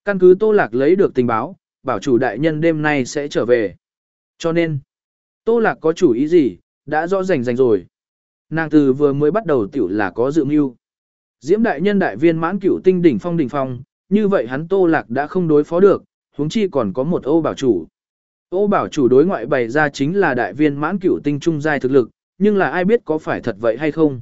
Căn cứ Tô Lạc lấy được tình báo, bảo chủ đại nhân đêm nay sẽ trở về. Cho nên, Tô Lạc có chủ ý gì, đã rõ rành rành rồi. Nàng từ vừa mới bắt đầu tiểu là có dự mưu. Diễm đại nhân đại viên mãn cửu tinh đỉnh phong đỉnh phong, như vậy hắn Tô Lạc đã không đối phó được, huống chi còn có một Ô bảo chủ. Ô bảo chủ đối ngoại bày ra chính là đại viên mãn cửu tinh trung giai thực lực, nhưng là ai biết có phải thật vậy hay không.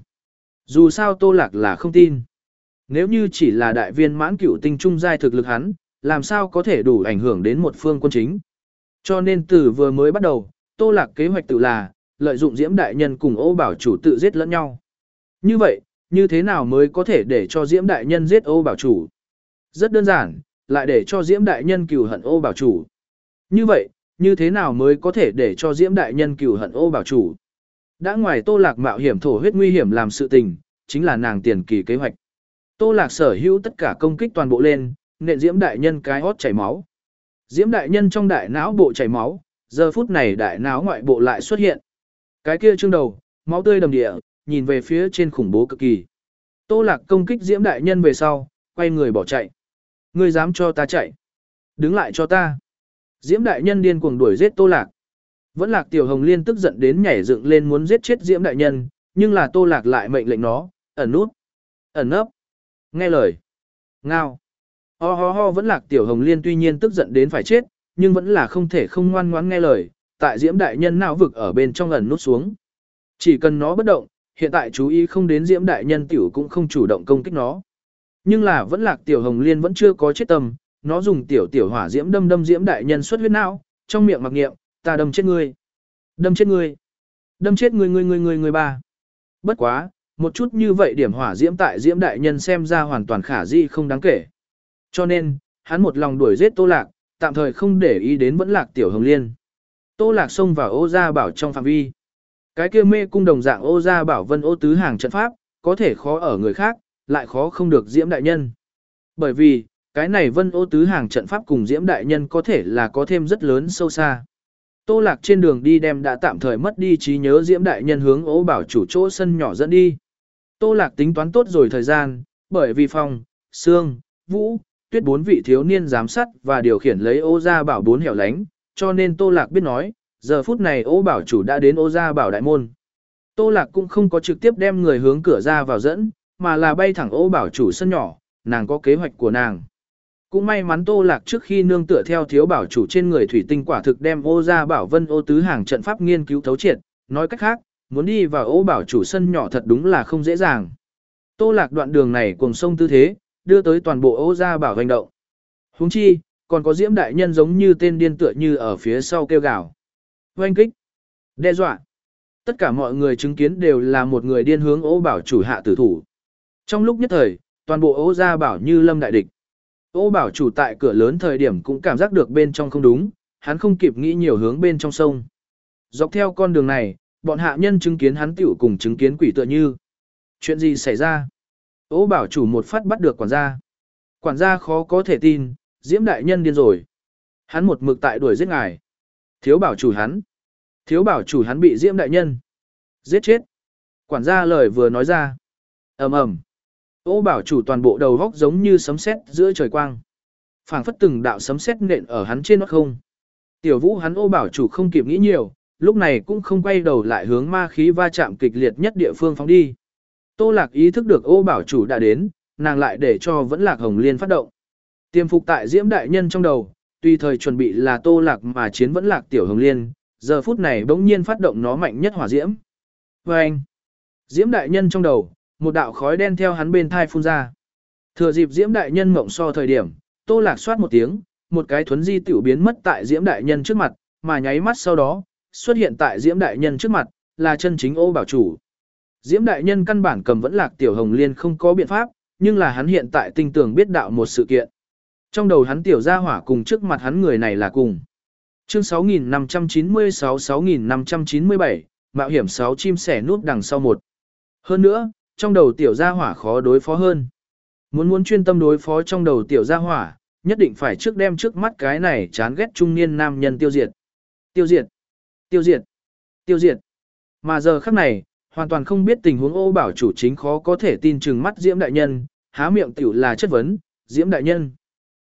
Dù sao Tô Lạc là không tin. Nếu như chỉ là đại viên mãn cửu tinh trung giai thực lực hắn, làm sao có thể đủ ảnh hưởng đến một phương quân chính. Cho nên từ vừa mới bắt đầu, Tô Lạc kế hoạch tự là, lợi dụng Diễm đại nhân cùng Ô bảo chủ tự giết lẫn nhau. Như vậy, như thế nào mới có thể để cho Diễm đại nhân giết Ô bảo chủ? Rất đơn giản, lại để cho Diễm đại nhân cừu hận Ô bảo chủ. Như vậy, như thế nào mới có thể để cho Diễm đại nhân cừu hận Ô bảo chủ? Đã ngoài Tô Lạc mạo hiểm thổ huyết nguy hiểm làm sự tình, chính là nàng tiền kỳ kế hoạch. Tô Lạc sở hữu tất cả công kích toàn bộ lên, nện Diễm đại nhân cái hót chảy máu. Diễm đại nhân trong đại não bộ chảy máu, giờ phút này đại não ngoại bộ lại xuất hiện. Cái kia trương đầu, máu tươi đầm địa, nhìn về phía trên khủng bố cực kỳ. Tô Lạc công kích Diễm đại nhân về sau, quay người bỏ chạy. Ngươi dám cho ta chạy? Đứng lại cho ta. Diễm đại nhân điên cuồng đuổi giết Tô Lạc. Vẫn Lạc Tiểu Hồng Liên tức giận đến nhảy dựng lên muốn giết chết Diễm đại nhân, nhưng là Tô Lạc lại mệnh lệnh nó, ẩn nút, ẩn nấp, nghe lời, ngao. Ho ho ho. Vẫn Lạc Tiểu Hồng Liên tuy nhiên tức giận đến phải chết, nhưng vẫn là không thể không ngoan ngoãn nghe lời, tại Diễm đại nhân não vực ở bên trong ẩn nút xuống. Chỉ cần nó bất động, hiện tại chú ý không đến Diễm đại nhân tiểu cũng không chủ động công kích nó. Nhưng là Vẫn Lạc Tiểu Hồng Liên vẫn chưa có chết tâm, nó dùng tiểu tiểu hỏa diễm đâm đâm Diễm đại nhân xuất huyết não, trong miệng mặc niệm, ta đâm chết ngươi, đâm chết ngươi, đâm chết ngươi ngươi ngươi ngươi ngươi ba. Bất quá, một chút như vậy điểm hỏa diễm tại Diễm đại nhân xem ra hoàn toàn khả dĩ không đáng kể. Cho nên, hắn một lòng đuổi giết Tô Lạc, tạm thời không để ý đến Vẫn Lạc Tiểu Hồng Liên. Tô Lạc xông vào Ô Gia Bảo trong phạm vi. Cái kia mê cung đồng dạng Ô Gia Bảo Vân Ô tứ hàng trận pháp, có thể khó ở người khác, lại khó không được Diễm đại nhân. Bởi vì, cái này Vân Ô tứ hàng trận pháp cùng Diễm đại nhân có thể là có thêm rất lớn sâu xa. Tô Lạc trên đường đi đem đã tạm thời mất đi trí nhớ Diễm đại nhân hướng Ô bảo chủ chỗ sân nhỏ dẫn đi. Tô Lạc tính toán tốt rồi thời gian, bởi vì Phong, Sương, Vũ, Tuyết bốn vị thiếu niên giám sát và điều khiển lấy Ô Gia Bảo bốn hẻo lánh, cho nên Tô Lạc biết nói, giờ phút này Ô bảo chủ đã đến Ô Gia Bảo đại môn. Tô Lạc cũng không có trực tiếp đem người hướng cửa ra vào dẫn, mà là bay thẳng Ô bảo chủ sân nhỏ, nàng có kế hoạch của nàng. Cũng may mắn Tô Lạc trước khi nương tựa theo thiếu bảo chủ trên người thủy tinh quả thực đem Ô Gia Bảo Vân Ô tứ hàng trận pháp nghiên cứu thấu triệt, nói cách khác, muốn đi vào Ô bảo chủ sân nhỏ thật đúng là không dễ dàng. Tô Lạc đoạn đường này cùng sông tư thế, đưa tới toàn bộ Ô Gia Bảo hành động. Huống chi, còn có Diễm đại nhân giống như tên điên tựa như ở phía sau kêu gào. Oanh kích, đe dọa. Tất cả mọi người chứng kiến đều là một người điên hướng Ô bảo chủ hạ tử thủ. Trong lúc nhất thời, toàn bộ Ô Gia Bảo như lâm đại địch. Ô bảo chủ tại cửa lớn thời điểm cũng cảm giác được bên trong không đúng, hắn không kịp nghĩ nhiều hướng bên trong sông. Dọc theo con đường này, bọn hạ nhân chứng kiến hắn tiểu cùng chứng kiến quỷ tựa như. Chuyện gì xảy ra? Ô bảo chủ một phát bắt được quản gia. Quản gia khó có thể tin, Diễm đại nhân điên rồi. Hắn một mực tại đuổi giết ngài. Thiếu bảo chủ hắn. Thiếu bảo chủ hắn bị Diễm đại nhân giết chết. Quản gia lời vừa nói ra. Ầm ầm. Ô bảo chủ toàn bộ đầu góc giống như sấm sét giữa trời quang. Phảng phất từng đạo sấm sét nện ở hắn trên nót không. Tiểu Vũ hắn Ô bảo chủ không kịp nghĩ nhiều, lúc này cũng không quay đầu lại hướng ma khí va chạm kịch liệt nhất địa phương phóng đi. Tô Lạc ý thức được Ô bảo chủ đã đến, nàng lại để cho Vẫn Lạc Hồng Liên phát động. Tiềm phục tại Diễm đại nhân trong đầu, tùy thời chuẩn bị là Tô Lạc mà chiến Vẫn Lạc Tiểu Hồng Liên, giờ phút này bỗng nhiên phát động nó mạnh nhất hỏa diễm. Và anh, Diễm đại nhân trong đầu, một đạo khói đen theo hắn bên thai phun ra. Thừa dịp Diễm đại nhân mộng so thời điểm, Tô Lạc xoát một tiếng, một cái thuấn di tiểu biến mất tại Diễm đại nhân trước mặt, mà nháy mắt sau đó, xuất hiện tại Diễm đại nhân trước mặt, là chân chính Ô bảo chủ. Diễm đại nhân căn bản cầm Vẫn Lạc Tiểu Hồng Liên không có biện pháp, nhưng là hắn hiện tại tinh tường biết đạo một sự kiện. Trong đầu hắn tiểu gia hỏa cùng trước mặt hắn người này là cùng. Chương sáu nghìn năm trăm chín mươi sáu sáu nghìn năm trăm chín mươi bảy, mạo hiểm sáu chim sẻ núp đằng sau một. Hơn nữa, trong đầu tiểu gia hỏa khó đối phó hơn. Muốn muốn chuyên tâm đối phó trong đầu tiểu gia hỏa, nhất định phải trước đem trước mắt cái này chán ghét trung niên nam nhân tiêu diệt. Tiêu diệt, tiêu diệt, tiêu diệt. Mà giờ khắc này, hoàn toàn không biết tình huống Ô bảo chủ chính khó có thể tin chừng mắt Diễm đại nhân, há miệng tiểu là chất vấn, Diễm đại nhân.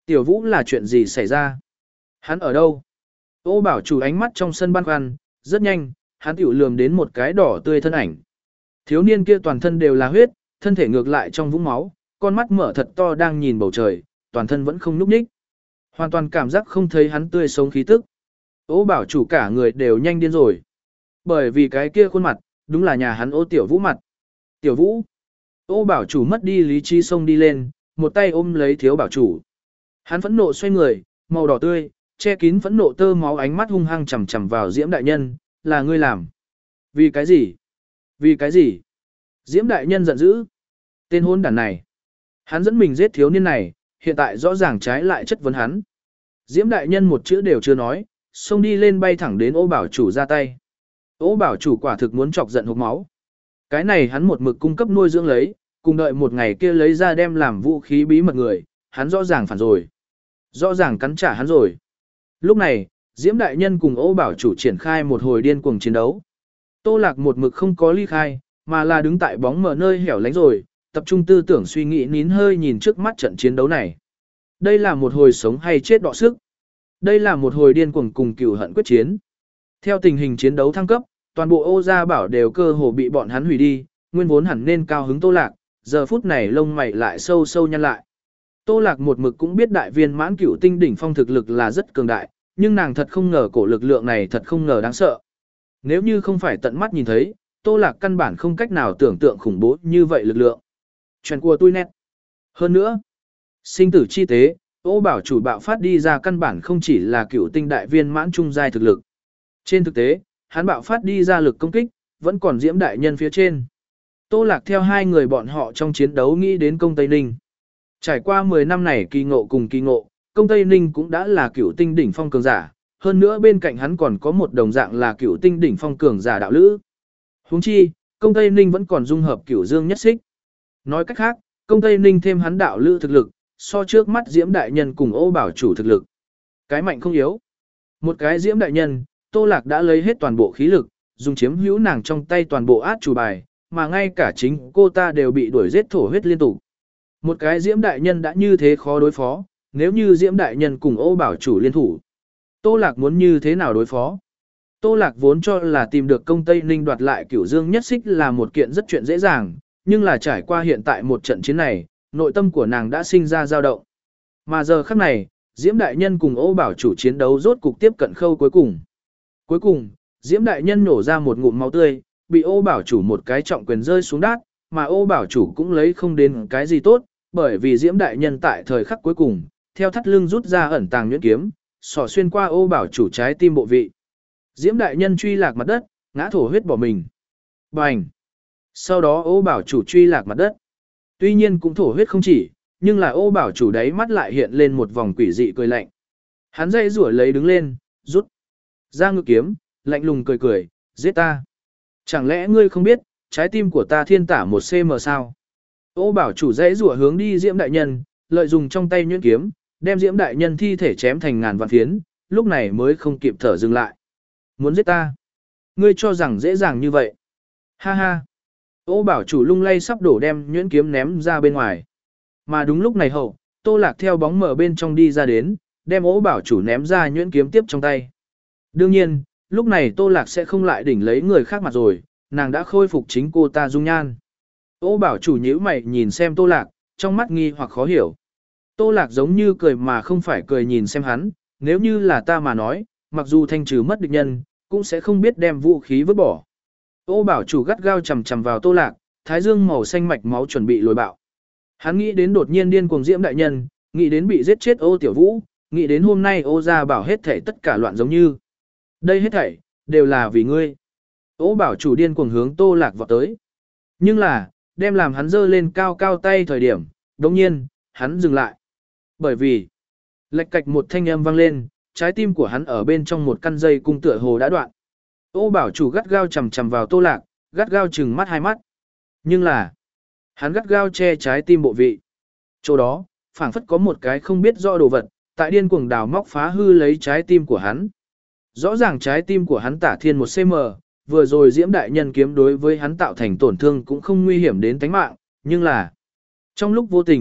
Tiểu Vũ là chuyện gì xảy ra? Hắn ở đâu? Ô bảo chủ ánh mắt trong sân băn khoăn, rất nhanh, hắn tiểu lườm đến một cái đỏ tươi thân ảnh. Thiếu niên kia toàn thân đều là huyết, thân thể ngược lại trong vũng máu, con mắt mở thật to đang nhìn bầu trời, toàn thân vẫn không nhúc nhích. Hoàn toàn cảm giác không thấy hắn tươi sống khí tức. Ô bảo chủ cả người đều nhanh điên rồi. Bởi vì cái kia khuôn mặt, đúng là nhà hắn Ô Tiểu Vũ mặt. Tiểu Vũ. Ô bảo chủ mất đi lý trí xông đi lên, một tay ôm lấy thiếu bảo chủ. Hắn phẫn nộ xoay người, màu đỏ tươi, che kín phẫn nộ tơ máu ánh mắt hung hăng chằm chằm vào Diễm đại nhân, là ngươi làm. Vì cái gì? Vì cái gì? Diễm đại nhân giận dữ. Tên hôn đản này. Hắn dẫn mình giết thiếu niên này, hiện tại rõ ràng trái lại chất vấn hắn. Diễm đại nhân một chữ đều chưa nói, xông đi lên bay thẳng đến Ô bảo chủ ra tay. Ô bảo chủ quả thực muốn chọc giận hộc máu. Cái này hắn một mực cung cấp nuôi dưỡng lấy, cùng đợi một ngày kia lấy ra đem làm vũ khí bí mật người, hắn rõ ràng phản rồi. Rõ ràng cắn trả hắn rồi. Lúc này, Diễm đại nhân cùng Ô bảo chủ triển khai một hồi điên cuồng chiến đấu. Tô Lạc một mực không có ly khai, mà là đứng tại bóng mờ nơi hẻo lánh rồi, tập trung tư tưởng suy nghĩ nín hơi nhìn trước mắt trận chiến đấu này. Đây là một hồi sống hay chết đọ sức. Đây là một hồi điên cuồng cùng cừu hận quyết chiến. Theo tình hình chiến đấu thăng cấp, toàn bộ Ô gia bảo đều cơ hồ bị bọn hắn hủy đi, nguyên vốn hẳn nên cao hứng Tô Lạc, giờ phút này lông mày lại sâu sâu nhăn lại. Tô Lạc một mực cũng biết đại viên mãn cửu tinh đỉnh phong thực lực là rất cường đại, nhưng nàng thật không ngờ cổ lực lượng này thật không ngờ đáng sợ. Nếu như không phải tận mắt nhìn thấy, Tô Lạc căn bản không cách nào tưởng tượng khủng bố như vậy lực lượng. Chuyện của tôi nét. Hơn nữa, sinh tử chi tế, Ô bảo chủ bạo phát đi ra căn bản không chỉ là cửu tinh đại viên mãn trung giai thực lực. Trên thực tế, hắn bạo phát đi ra lực công kích, vẫn còn Diễm đại nhân phía trên. Tô Lạc theo hai người bọn họ trong chiến đấu nghĩ đến công Tây Ninh. Trải qua mười năm này kỳ ngộ cùng kỳ ngộ, công Tây Ninh cũng đã là cửu tinh đỉnh phong cường giả, hơn nữa bên cạnh hắn còn có một đồng dạng là cửu tinh đỉnh phong cường giả đạo lữ. Huống chi, công Tây Ninh vẫn còn dung hợp cửu dương nhất xích. Nói cách khác, công Tây Ninh thêm hắn đạo lữ thực lực, so trước mắt Diễm đại nhân cùng Ô bảo chủ thực lực. Cái mạnh không yếu. Một cái Diễm đại nhân, Tô Lạc đã lấy hết toàn bộ khí lực, dùng chiếm hữu nàng trong tay toàn bộ át chủ bài, mà ngay cả chính cô ta đều bị đuổi giết thổ huyết liên tục. Một cái Diễm đại nhân đã như thế khó đối phó, nếu như Diễm đại nhân cùng Ô bảo chủ liên thủ, Tô Lạc muốn như thế nào đối phó? Tô Lạc vốn cho là tìm được công Tây Ninh đoạt lại cửu dương nhất xích là một kiện rất chuyện dễ dàng, nhưng là trải qua hiện tại một trận chiến này, nội tâm của nàng đã sinh ra dao động. Mà giờ khắc này, Diễm đại nhân cùng Ô bảo chủ chiến đấu rốt cục tiếp cận khâu cuối cùng. Cuối cùng, Diễm đại nhân nổ ra một ngụm máu tươi, bị Ô bảo chủ một cái trọng quyền rơi xuống đát, mà Ô bảo chủ cũng lấy không đến cái gì tốt, bởi vì Diễm đại nhân tại thời khắc cuối cùng, theo thắt lưng rút ra ẩn tàng nhuyễn kiếm, xỏ xuyên qua Ô bảo chủ trái tim bộ vị. Diễm đại nhân truy lạc mặt đất, ngã thổ huyết bỏ mình. Bành! Sau đó Ô bảo chủ truy lạc mặt đất. Tuy nhiên cũng thổ huyết không chỉ, nhưng là Ô bảo chủ đáy mắt lại hiện lên một vòng quỷ dị cười lạnh. Hắn dây rủa lấy đứng lên, rút ra ngự kiếm, lạnh lùng cười cười, giết ta. Chẳng lẽ ngươi không biết, trái tim của ta thiên tả một xăng ti mét sao? Ô bảo chủ dãy rủa hướng đi Diễm đại nhân, lợi dụng trong tay nhuyễn kiếm, đem Diễm đại nhân thi thể chém thành ngàn vạn phiến, lúc này mới không kịp thở dừng lại. Muốn giết ta? Ngươi cho rằng dễ dàng như vậy? Ha ha! Ô bảo chủ lung lay sắp đổ đem nhuyễn kiếm ném ra bên ngoài. Mà đúng lúc này hậu, Tô Lạc theo bóng mở bên trong đi ra đến, đem Ô bảo chủ ném ra nhuyễn kiếm tiếp trong tay. Đương nhiên, lúc này Tô Lạc sẽ không lại đỉnh lấy người khác mặt rồi, nàng đã khôi phục chính cô ta dung nhan. Ô bảo chủ nhíu mày nhìn xem Tô Lạc, trong mắt nghi hoặc khó hiểu. Tô Lạc giống như cười mà không phải cười nhìn xem hắn, nếu như là ta mà nói, mặc dù thanh trừ mất địch nhân, cũng sẽ không biết đem vũ khí vứt bỏ. Ô bảo chủ gắt gao chầm chầm vào Tô Lạc, thái dương màu xanh mạch máu chuẩn bị lồi bạo. Hắn nghĩ đến đột nhiên điên cuồng Diễm đại nhân, nghĩ đến bị giết chết Ô tiểu Vũ, nghĩ đến hôm nay Ô gia bảo hết thảy tất cả loạn giống như. Đây hết thảy, đều là vì ngươi. Ô bảo chủ điên cuồng hướng Tô Lạc vọt tới. Nhưng là, đem làm hắn giơ lên cao cao tay thời điểm, đồng nhiên, hắn dừng lại. Bởi vì, lệch cạch một thanh âm vang lên, trái tim của hắn ở bên trong một căn dây cung tựa hồ đã đoạn. Ô bảo chủ gắt gao chầm chầm vào Tô Lạc, gắt gao chừng mắt hai mắt. Nhưng là, hắn gắt gao che trái tim bộ vị. Chỗ đó, phảng phất có một cái không biết rõ đồ vật, tại điên cuồng đào móc phá hư lấy trái tim của hắn. Rõ ràng trái tim của hắn tả thiên một xăng ti mét, vừa rồi Diễm đại nhân kiếm đối với hắn tạo thành tổn thương cũng không nguy hiểm đến tính mạng, nhưng là trong lúc vô tình,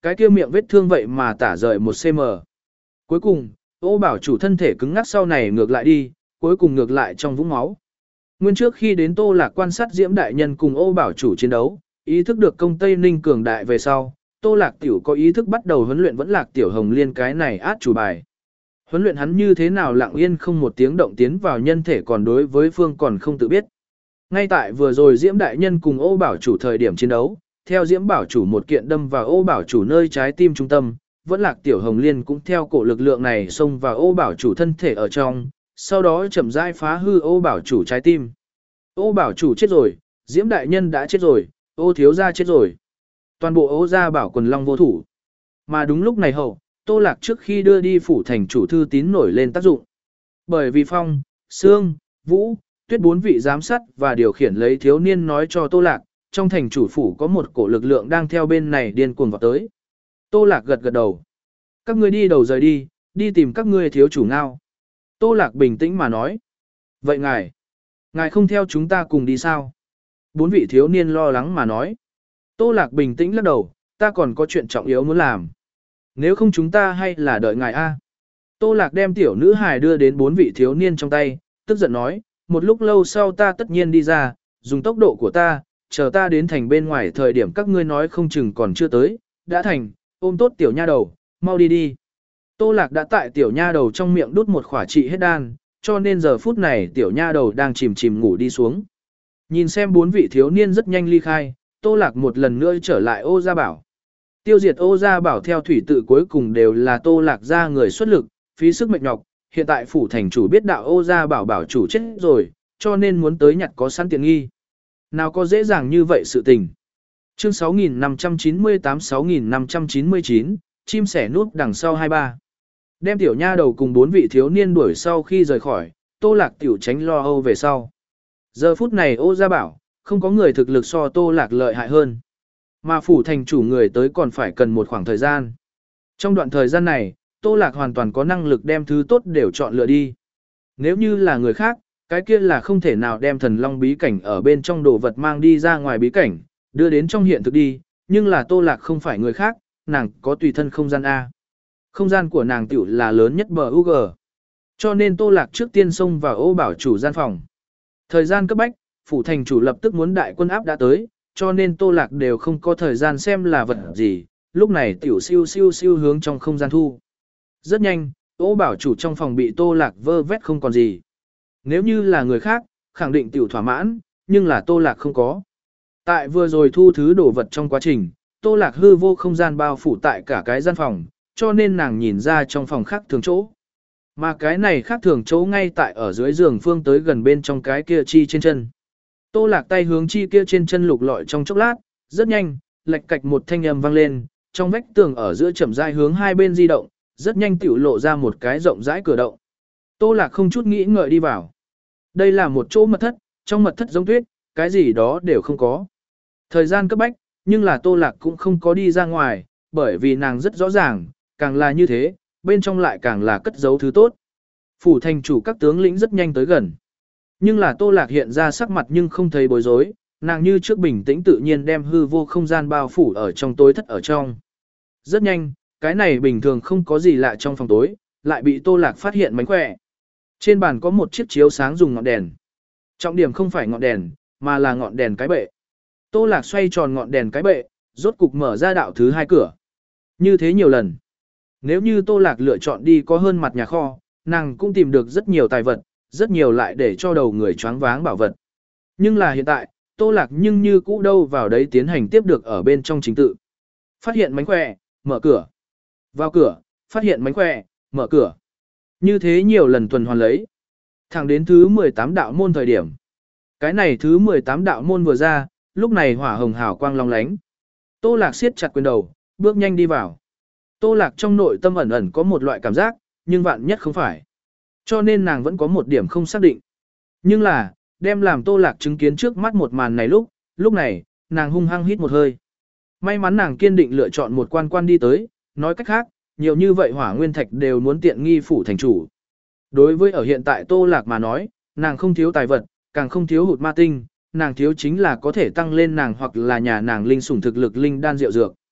cái kia miệng vết thương vậy mà tả rời một xăng. Cuối cùng, Ô Bảo Chủ thân thể cứng ngắc sau này ngược lại đi, cuối cùng ngược lại trong vũng máu. Nguyên trước khi đến Tô Lạc quan sát Diễm Đại Nhân cùng Ô Bảo Chủ chiến đấu, ý thức được công Tây Ninh cường đại về sau, Tô Lạc tiểu có ý thức bắt đầu huấn luyện vẫn Lạc Tiểu Hồng Liên cái này át chủ bài. Huấn luyện hắn như thế nào lặng yên không một tiếng động tiến vào nhân thể còn đối với phương còn không tự biết. Ngay tại vừa rồi Diễm Đại Nhân cùng Ô Bảo Chủ thời điểm chiến đấu, theo Diễm Bảo Chủ một kiện đâm vào Ô Bảo Chủ nơi trái tim trung tâm, vẫn Lạc Tiểu Hồng Liên cũng theo cổ lực lượng này xông vào Ô Bảo Chủ thân thể ở trong, sau đó chậm rãi phá hư Ô Bảo Chủ trái tim. Ô Bảo Chủ chết rồi, Diễm Đại Nhân đã chết rồi, Ô Thiếu Gia chết rồi. Toàn bộ Ô Gia Bảo quần long vô thủ. Mà đúng lúc này hậu, Tô Lạc trước khi đưa đi phủ thành chủ thư tín nổi lên tác dụng. Bởi vì Phong, Sương, Vũ, Tuyết bốn vị giám sát và điều khiển lấy thiếu niên nói cho Tô Lạc, trong thành chủ phủ có một cổ lực lượng đang theo bên này điên cuồng vào tới. Tô Lạc gật gật đầu. Các ngươi đi đầu rời đi, đi tìm các ngươi thiếu chủ ngao. Tô Lạc bình tĩnh mà nói. Vậy ngài, ngài không theo chúng ta cùng đi sao? Bốn vị thiếu niên lo lắng mà nói. Tô Lạc bình tĩnh lắc đầu, ta còn có chuyện trọng yếu muốn làm. Nếu không chúng ta hay là đợi ngài a. Tô Lạc đem tiểu nữ hài đưa đến bốn vị thiếu niên trong tay, tức giận nói, một lúc lâu sau ta tất nhiên đi ra, dùng tốc độ của ta, chờ ta đến thành bên ngoài thời điểm các ngươi nói không chừng còn chưa tới, đã thành, ôm tốt tiểu nha đầu, mau đi đi. Tô Lạc đã tại tiểu nha đầu trong miệng đút một khỏa trị hết đan, cho nên giờ phút này tiểu nha đầu đang chìm chìm ngủ đi xuống. Nhìn xem bốn vị thiếu niên rất nhanh ly khai, Tô Lạc một lần nữa trở lại Ô Gia Bảo. Tiêu diệt Ô Gia Bảo theo thủy tự cuối cùng đều là Tô Lạc gia người xuất lực, phí sức mệt nhọc, hiện tại phủ thành chủ biết đạo Ô Gia Bảo bảo chủ chết rồi, cho nên muốn tới nhặt có sẵn tiện nghi. Nào có dễ dàng như vậy sự tình. Chương sáu nghìn năm trăm chín mươi tám sáu nghìn năm trăm chín mươi chín, chim sẻ núp đằng sau hai ba. Đem tiểu nha đầu cùng bốn vị thiếu niên đuổi sau khi rời khỏi, Tô Lạc tiểu tránh lo âu về sau. Giờ phút này Ô Gia Bảo, không có người thực lực so Tô Lạc lợi hại hơn. Mà phủ thành chủ người tới còn phải cần một khoảng thời gian. Trong đoạn thời gian này, Tô Lạc hoàn toàn có năng lực đem thứ tốt đều chọn lựa đi. Nếu như là người khác, cái kia là không thể nào đem thần long bí cảnh ở bên trong đồ vật mang đi ra ngoài bí cảnh, đưa đến trong hiện thực đi, nhưng là Tô Lạc không phải người khác, nàng có tùy thân không gian A. Không gian của nàng tiểu là lớn nhất bờ u giê. Cho nên Tô Lạc trước tiên xông vào Ô Bảo Chủ gian phòng. Thời gian cấp bách, phủ thành chủ lập tức muốn đại quân áp đã tới, cho nên Tô Lạc đều không có thời gian xem là vật gì, lúc này tiểu siêu siêu siêu hướng trong không gian thu. Rất nhanh, Ô Bảo Chủ trong phòng bị Tô Lạc vơ vét không còn gì. Nếu như là người khác, khẳng định tiểu thỏa mãn, nhưng là Tô Lạc không có. Tại vừa rồi thu thứ đồ vật trong quá trình, Tô Lạc hư vô không gian bao phủ tại cả cái gian phòng, cho nên nàng nhìn ra trong phòng khác thường chỗ. Mà cái này khác thường chỗ ngay tại ở dưới giường phương tới gần bên trong cái kia chi trên chân. Tô Lạc tay hướng chi kia trên chân lục lọi trong chốc lát, rất nhanh, lạch cạch một thanh âm vang lên, trong vách tường ở giữa chậm rãi hướng hai bên di động, rất nhanh tiểu lộ ra một cái rộng rãi cửa động. Tô Lạc không chút nghĩ ngợi đi vào. Đây là một chỗ mật thất, trong mật thất giống tuyết, cái gì đó đều không có. Thời gian cấp bách, nhưng là Tô Lạc cũng không có đi ra ngoài, bởi vì nàng rất rõ ràng, càng là như thế, bên trong lại càng là cất giấu thứ tốt. Phủ thành chủ các tướng lĩnh rất nhanh tới gần. Nhưng là Tô Lạc hiện ra sắc mặt nhưng không thấy bối rối, nàng như trước bình tĩnh tự nhiên đem hư vô không gian bao phủ ở trong tối thất ở trong. Rất nhanh, cái này bình thường không có gì lạ trong phòng tối, lại bị Tô Lạc phát hiện mánh khỏe. Trên bàn có một chiếc chiếu sáng dùng ngọn đèn. Trọng điểm không phải ngọn đèn, mà là ngọn đèn cái bệ. Tô Lạc xoay tròn ngọn đèn cái bệ, rốt cục mở ra đạo thứ hai cửa. Như thế nhiều lần. Nếu như Tô Lạc lựa chọn đi có hơn mặt nhà kho, nàng cũng tìm được rất nhiều tài vật, rất nhiều lại để cho đầu người choáng váng bảo vật. Nhưng là hiện tại, Tô Lạc nhưng như cũ đâu vào đấy tiến hành tiếp được ở bên trong chính tự. Phát hiện mánh khỏe, mở cửa. Vào cửa, phát hiện mánh khỏe, mở cửa. Như thế nhiều lần tuần hoàn lấy. Thẳng đến thứ mười tám đạo môn thời điểm. Cái này thứ mười tám đạo môn vừa ra, lúc này hỏa hồng hào quang long lánh. Tô Lạc siết chặt quyền đầu, bước nhanh đi vào. Tô Lạc trong nội tâm ẩn ẩn có một loại cảm giác, nhưng vạn nhất không phải. Cho nên nàng vẫn có một điểm không xác định. Nhưng là, đem làm Tô Lạc chứng kiến trước mắt một màn này lúc, lúc này, nàng hung hăng hít một hơi. May mắn nàng kiên định lựa chọn một quan quan đi tới, nói cách khác, nhiều như vậy hỏa nguyên thạch đều muốn tiện nghi phủ thành chủ. Đối với ở hiện tại Tô Lạc mà nói, nàng không thiếu tài vật, càng không thiếu hụt ma tinh, nàng thiếu chính là có thể tăng lên nàng hoặc là nhà nàng linh sủng thực lực linh đan rượu dược.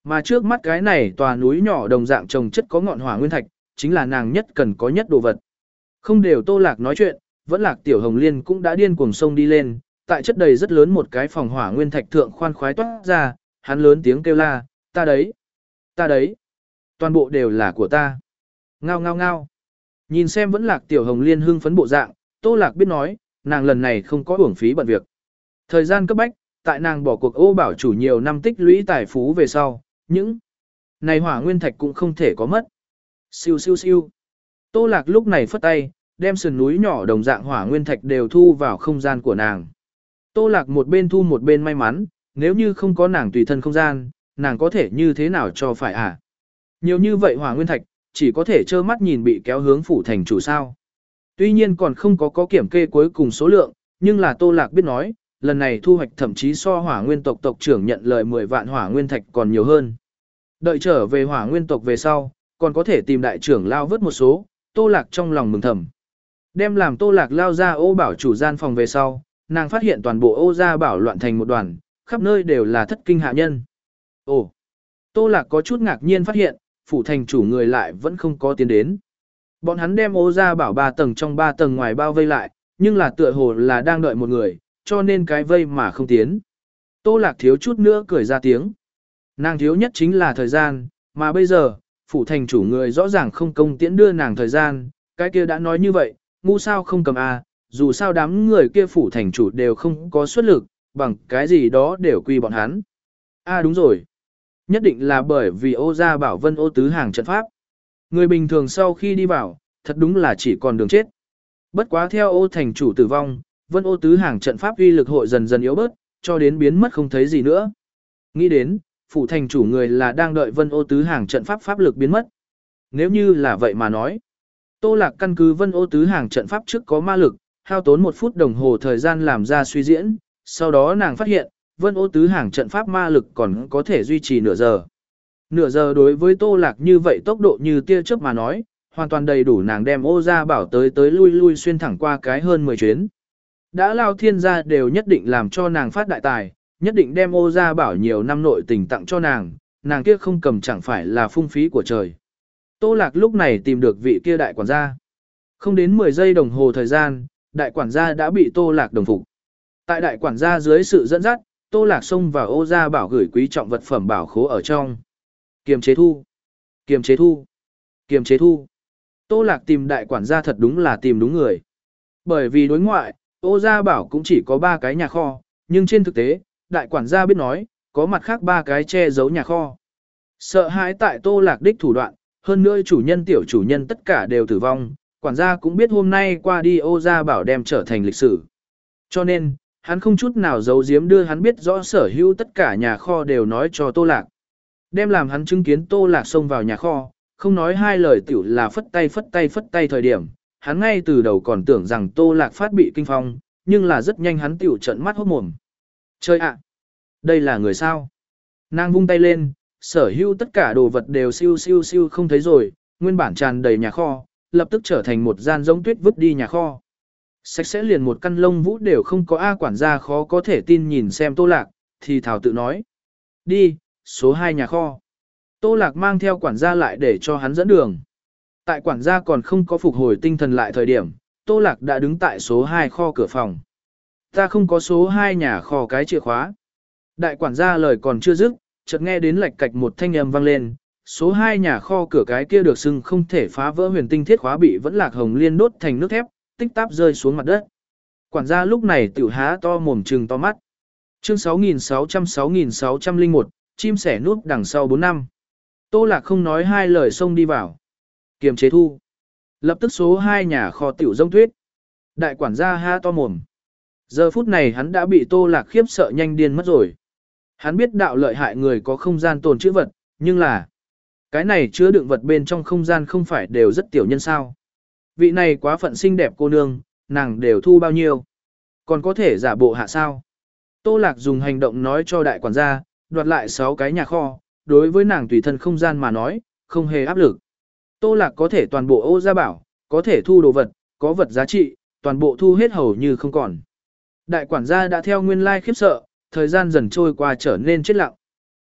Mà trước mắt cái này tòa núi nhỏ đồng dạng trồng chất có ngọn hỏa nguyên thạch, chính là nàng nhất cần có nhất đồ vật. Không đều Tô Lạc nói chuyện, vẫn Lạc Tiểu Hồng Liên cũng đã điên cuồng sông đi lên, tại chất đầy rất lớn một cái phòng hỏa nguyên thạch thượng khoan khoái toát ra, hắn lớn tiếng kêu la, ta đấy, ta đấy, toàn bộ đều là của ta. Ngao ngao ngao. Nhìn xem vẫn Lạc Tiểu Hồng Liên hưng phấn bộ dạng, Tô Lạc biết nói, nàng lần này không có uổng phí bận việc. Thời gian cấp bách, tại nàng bỏ cuộc ô bảo chủ nhiều năm tích lũy tài phú về sau, những này hỏa nguyên thạch cũng không thể có mất. Siêu siêu siêu. Tô Lạc lúc này phất tay, đem sườn núi nhỏ đồng dạng hỏa nguyên thạch đều thu vào không gian của nàng. Tô Lạc một bên thu một bên may mắn, nếu như không có nàng tùy thân không gian, nàng có thể như thế nào cho phải à? Nhiều như vậy hỏa nguyên thạch, chỉ có thể trơ mắt nhìn bị kéo hướng phủ thành chủ sao. Tuy nhiên còn không có có kiểm kê cuối cùng số lượng, nhưng là Tô Lạc biết nói, lần này thu hoạch thậm chí so hỏa nguyên tộc tộc trưởng nhận lời mười vạn hỏa nguyên thạch còn nhiều hơn. Đợi trở về hỏa nguyên tộc về sau, còn có thể tìm đại trưởng lao vớt một số, Tô Lạc trong lòng mừng thầm. Đem làm Tô Lạc lao ra ô bảo chủ gian phòng về sau, nàng phát hiện toàn bộ ô gia bảo loạn thành một đoàn, khắp nơi đều là thất kinh hạ nhân. Ồ! Tô Lạc có chút ngạc nhiên phát hiện, phủ thành chủ người lại vẫn không có tiến đến. Bọn hắn đem ô gia bảo ba tầng trong ba tầng ngoài bao vây lại, nhưng là tựa hồ là đang đợi một người, cho nên cái vây mà không tiến. Tô Lạc thiếu chút nữa cười ra tiếng. Nàng thiếu nhất chính là thời gian, mà bây giờ, phủ thành chủ người rõ ràng không công tiễn đưa nàng thời gian, cái kia đã nói như vậy, ngu sao không cầm a, dù sao đám người kia phủ thành chủ đều không có xuất lực, bằng cái gì đó đều quy bọn hắn. A đúng rồi. Nhất định là bởi vì ô gia bảo vân ô tứ hàng trận pháp. Người bình thường sau khi đi vào, thật đúng là chỉ còn đường chết. Bất quá theo ô thành chủ tử vong, vân ô tứ hàng trận pháp uy lực hội dần dần yếu bớt, cho đến biến mất không thấy gì nữa. Nghĩ đến, phủ thành chủ người là đang đợi vân ô tứ hàng trận pháp pháp lực biến mất. Nếu như là vậy mà nói, Tô Lạc căn cứ vân ô tứ hàng trận pháp trước có ma lực, hao tốn một phút đồng hồ thời gian làm ra suy diễn, sau đó nàng phát hiện, vân ô tứ hàng trận pháp ma lực còn có thể duy trì nửa giờ. Nửa giờ đối với Tô Lạc như vậy tốc độ như tia chớp mà nói, hoàn toàn đầy đủ nàng đem ô gia bảo tới tới lui lui xuyên thẳng qua cái hơn mười chuyến. Đã lao thiên gia đều nhất định làm cho nàng phát đại tài, nhất định đem ô gia bảo nhiều năm nội tình tặng cho nàng, nàng kia không cầm chẳng phải là phung phí của trời. Tô Lạc lúc này tìm được vị kia đại quản gia. Không đến mười giây đồng hồ thời gian, đại quản gia đã bị Tô Lạc đồng phục. Tại đại quản gia dưới sự dẫn dắt, Tô Lạc xông vào ô gia bảo gửi quý trọng vật phẩm bảo khố ở trong. Kiềm chế thu, kiềm chế thu, kiềm chế thu. Tô Lạc tìm đại quản gia thật đúng là tìm đúng người. Bởi vì đối ngoại, ô gia bảo cũng chỉ có ba cái nhà kho, nhưng trên thực tế, đại quản gia biết nói, có mặt khác ba cái che giấu nhà kho. Sợ hãi tại Tô Lạc đích thủ đoạn, hơn nữa chủ nhân tiểu chủ nhân tất cả đều tử vong, quản gia cũng biết hôm nay qua đi ô gia bảo đem trở thành lịch sử. Cho nên, hắn không chút nào giấu giếm đưa hắn biết rõ sở hữu tất cả nhà kho đều nói cho Tô Lạc. Đem làm hắn chứng kiến Tô Lạc xông vào nhà kho, không nói hai lời tiểu là phất tay phất tay phất tay thời điểm, hắn ngay từ đầu còn tưởng rằng Tô Lạc phát bị kinh phong, nhưng là rất nhanh hắn tiểu trận mắt hốt mồm. Chơi ạ! Đây là người sao? Nàng vung tay lên, sở hữu tất cả đồ vật đều siêu siêu siêu không thấy rồi, nguyên bản tràn đầy nhà kho, lập tức trở thành một gian giống tuyết vứt đi nhà kho. Sạch sẽ liền một căn lông vũ đều không có A quản gia khó có thể tin nhìn xem Tô Lạc, thì thảo tự nói. Đi, số hai nhà kho. Tô Lạc mang theo quản gia lại để cho hắn dẫn đường. Tại quản gia còn không có phục hồi tinh thần lại thời điểm, Tô Lạc đã đứng tại số hai kho cửa phòng. Ta không có số hai nhà kho cái chìa khóa. Đại quản gia lời còn chưa dứt, chợt nghe đến lạch cạch một thanh âm vang lên. Số hai nhà kho cửa cái kia được xưng không thể phá vỡ huyền tinh thiết khóa bị vẫn Lạc Hồng Liên đốt thành nước thép, tích táp rơi xuống mặt đất. Quản gia lúc này tiểu há to mồm trừng to mắt. Chương sáu nghìn sáu trăm sáu nghìn sáu trăm lẻ một, chim sẻ núp đằng sau bốn năm. Tô Lạc không nói hai lời xông đi vào. Kiềm chế thu. Lập tức số hai nhà kho tiểu rông tuyết. Đại quản gia há to mồm. Giờ phút này hắn đã bị Tô Lạc khiếp sợ nhanh điên mất rồi. Hắn biết đạo lợi hại người có không gian tồn trữ vật, nhưng là cái này chứa đựng vật bên trong không gian không phải đều rất tiểu nhân sao. Vị này quá phận xinh đẹp cô nương, nàng đều thu bao nhiêu. Còn có thể giả bộ hạ sao. Tô Lạc dùng hành động nói cho đại quản gia, đoạt lại sáu cái nhà kho, đối với nàng tùy thân không gian mà nói, không hề áp lực. Tô Lạc có thể toàn bộ ô gia bảo, có thể thu đồ vật, có vật giá trị, toàn bộ thu hết hầu như không còn. Đại quản gia đã theo nguyên lai khiếp sợ, thời gian dần trôi qua trở nên chết lặng.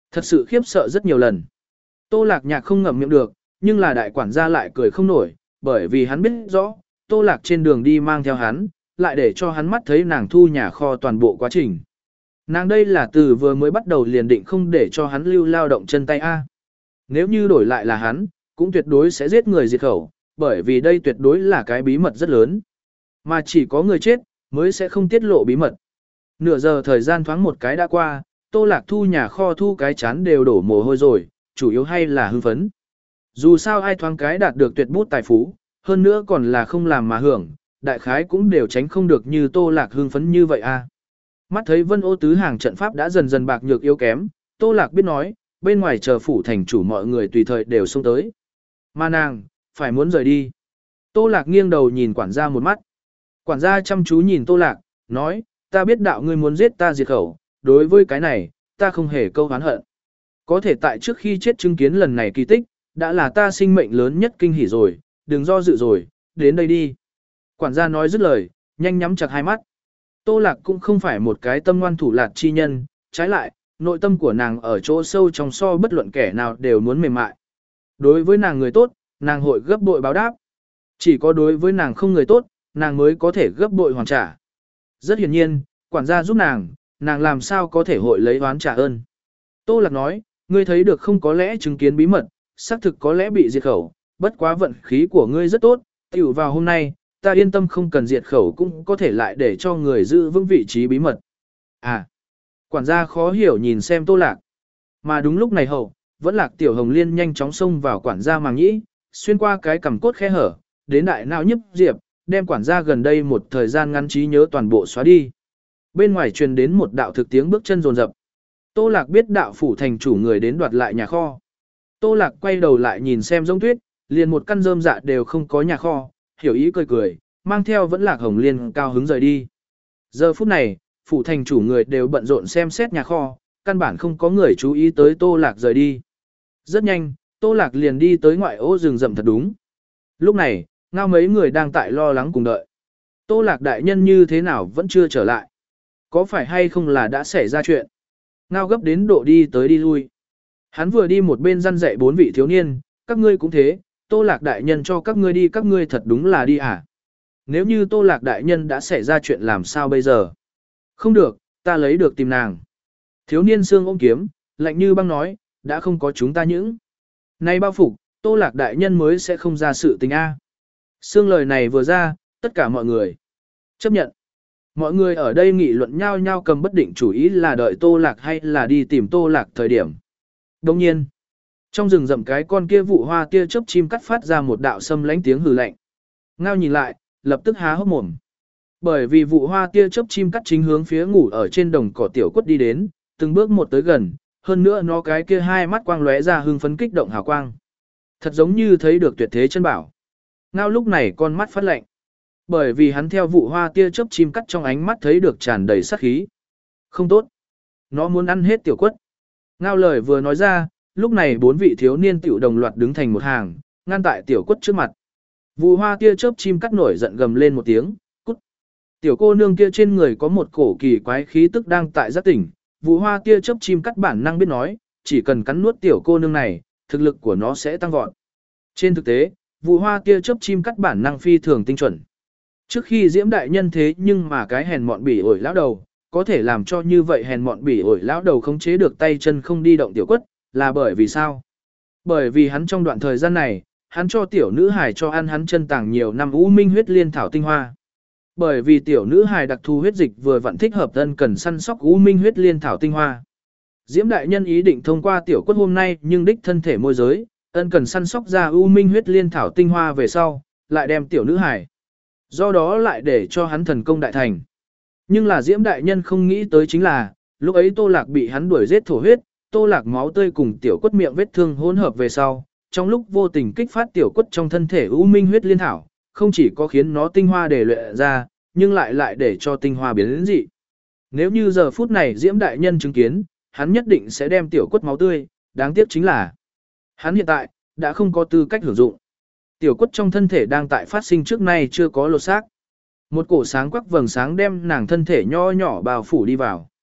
Thật sự khiếp sợ rất nhiều lần. Tô Lạc Nhạc không ngậm miệng được, nhưng là đại quản gia lại cười không nổi, bởi vì hắn biết rõ, Tô Lạc trên đường đi mang theo hắn, lại để cho hắn mắt thấy nàng thu nhà kho toàn bộ quá trình. Nàng đây là từ vừa mới bắt đầu liền định không để cho hắn lưu lao động chân tay A. Nếu như đổi lại là hắn, cũng tuyệt đối sẽ giết người diệt khẩu, bởi vì đây tuyệt đối là cái bí mật rất lớn. Mà chỉ có người chết, mới sẽ không tiết lộ bí mật. Nửa giờ thời gian thoáng một cái đã qua, Tô Lạc thu nhà kho thu cái chán đều đổ mồ hôi rồi, chủ yếu hay là hưng phấn. Dù sao ai thoáng cái đạt được tuyệt bút tài phú, hơn nữa còn là không làm mà hưởng, đại khái cũng đều tránh không được như Tô Lạc hưng phấn như vậy a. Mắt thấy Vân Ô tứ hàng trận pháp đã dần dần bạc nhược yếu kém, Tô Lạc biết nói, bên ngoài chờ phủ thành chủ mọi người tùy thời đều xông tới. Mà nàng, phải muốn rời đi. Tô Lạc nghiêng đầu nhìn quản gia một mắt. Quản gia chăm chú nhìn Tô Lạc, nói, ta biết đạo ngươi muốn giết ta diệt khẩu, đối với cái này, ta không hề câu hán hận. Có thể tại trước khi chết chứng kiến lần này kỳ tích, đã là ta sinh mệnh lớn nhất kinh hỉ rồi, đừng do dự rồi, đến đây đi. Quản gia nói dứt lời, nhanh nhắm chặt hai mắt. Tô Lạc cũng không phải một cái tâm ngoan thủ lạt chi nhân, trái lại, nội tâm của nàng ở chỗ sâu trong so bất luận kẻ nào đều muốn mềm mại. Đối với nàng người tốt, nàng hội gấp bội báo đáp. Chỉ có đối với nàng không người tốt, nàng mới có thể gấp bội hoàn trả. Rất hiển nhiên, quản gia giúp nàng, nàng làm sao có thể hội lấy oán trả ơn. Tô Lạc nói, ngươi thấy được không, có lẽ chứng kiến bí mật, xác thực có lẽ bị diệt khẩu, bất quá vận khí của ngươi rất tốt, tiểu vào hôm nay, ta yên tâm không cần diệt khẩu cũng có thể lại để cho người giữ vững vị trí bí mật. À, quản gia khó hiểu nhìn xem Tô Lạc. Mà đúng lúc này hậu, vẫn Lạc Tiểu Hồng Liên nhanh chóng xông vào quản gia màng nhĩ, xuyên qua cái cằm cốt khe hở, đến đại não nhấp diệp, đem quản gia gần đây một thời gian ngắn trí nhớ toàn bộ xóa đi. Bên ngoài truyền đến một đạo thực tiếng bước chân rồn rập. Tô Lạc biết đạo phủ thành chủ người đến đoạt lại nhà kho. Tô Lạc quay đầu lại nhìn xem Giống Tuyết, liền một căn rơm dạ đều không có nhà kho, hiểu ý cười cười, mang theo vẫn Lạc Hồng Liên cao hứng rời đi. Giờ phút này, phủ thành chủ người đều bận rộn xem xét nhà kho, căn bản không có người chú ý tới Tô Lạc rời đi. Rất nhanh, Tô Lạc liền đi tới ngoại ô rừng rậm thật đúng. Lúc này, Ngao mấy người đang tại lo lắng cùng đợi. Tô Lạc đại nhân như thế nào vẫn chưa trở lại? Có phải hay không là đã xảy ra chuyện? Ngao gấp đến độ đi tới đi lui. Hắn vừa đi một bên răn dạy bốn vị thiếu niên, các ngươi cũng thế, Tô Lạc đại nhân cho các ngươi đi, các ngươi thật đúng là đi à? Nếu như Tô Lạc đại nhân đã xảy ra chuyện làm sao bây giờ? Không được, ta lấy được tìm nàng. Thiếu niên xương ôm kiếm, lạnh như băng nói, đã không có chúng ta những. Nay bao phục, Tô Lạc đại nhân mới sẽ không ra sự tình A. Xương lời này vừa ra, tất cả mọi người chấp nhận. Mọi người ở đây nghị luận nhau nhau cầm bất định chủ ý là đợi Tô Lạc hay là đi tìm Tô Lạc thời điểm. Đồng nhiên, trong rừng rậm cái con kia vụ hoa tia chớp chim cắt phát ra một đạo sâm lánh tiếng hừ lạnh. Ngao nhìn lại, lập tức há hốc mồm. Bởi vì vụ hoa tia chớp chim cắt chính hướng phía ngủ ở trên đồng cỏ tiểu quất đi đến, từng bước một tới gần, hơn nữa nó cái kia hai mắt quang lóe ra hưng phấn kích động hào quang. Thật giống như thấy được tuyệt thế chân bảo. Ngao lúc này con mắt phát lạnh. Bởi vì hắn theo vụ hoa tia chớp chim cắt trong ánh mắt thấy được tràn đầy sát khí. Không tốt. Nó muốn ăn hết tiểu quất. Ngao lời vừa nói ra, lúc này bốn vị thiếu niên tiểu đồng loạt đứng thành một hàng, ngăn tại tiểu quất trước mặt. Vụ hoa tia chớp chim cắt nổi giận gầm lên một tiếng, cút. Tiểu cô nương kia trên người có một cổ kỳ quái khí tức đang tại giác tỉnh. Vụ hoa tia chớp chim cắt bản năng biết nói, chỉ cần cắn nuốt tiểu cô nương này, thực lực của nó sẽ tăng vọt. Trên thực tế, vụ hoa tia chớp chim cắt bản năng phi thường tinh chuẩn. Trước khi Diễm đại nhân thế nhưng mà cái hèn mọn bỉ ổi lão đầu, có thể làm cho như vậy hèn mọn bỉ ổi lão đầu khống chế được tay chân không đi động tiểu quất, là bởi vì sao? Bởi vì hắn trong đoạn thời gian này, hắn cho tiểu nữ hài cho ăn hắn chân tàng nhiều năm u minh huyết liên thảo tinh hoa. Bởi vì tiểu nữ hài đặc thù huyết dịch vừa vặn thích hợp thân cần săn sóc u minh huyết liên thảo tinh hoa. Diễm đại nhân ý định thông qua tiểu quất hôm nay nhưng đích thân thể môi giới, ân cần săn sóc ra u minh huyết liên thảo tinh hoa về sau, lại đem tiểu nữ hài. Do đó lại để cho hắn thần công đại thành. Nhưng là Diễm đại nhân không nghĩ tới chính là, lúc ấy Tô Lạc bị hắn đuổi giết thổ huyết, Tô Lạc máu tươi cùng tiểu quất miệng vết thương hỗn hợp về sau, trong lúc vô tình kích phát tiểu quất trong thân thể u minh huyết liên thảo, không chỉ có khiến nó tinh hoa để luyện ra, nhưng lại lại để cho tinh hoa biến đến dị. Nếu như giờ phút này Diễm đại nhân chứng kiến, hắn nhất định sẽ đem tiểu quất máu tươi, đáng tiếc chính là hắn hiện tại đã không có tư cách hưởng dụng. Tiểu quất trong thân thể đang tại phát sinh trước nay chưa có lột xác. Một cổ sáng quắc vầng sáng đem nàng thân thể nho nhỏ bao phủ đi vào.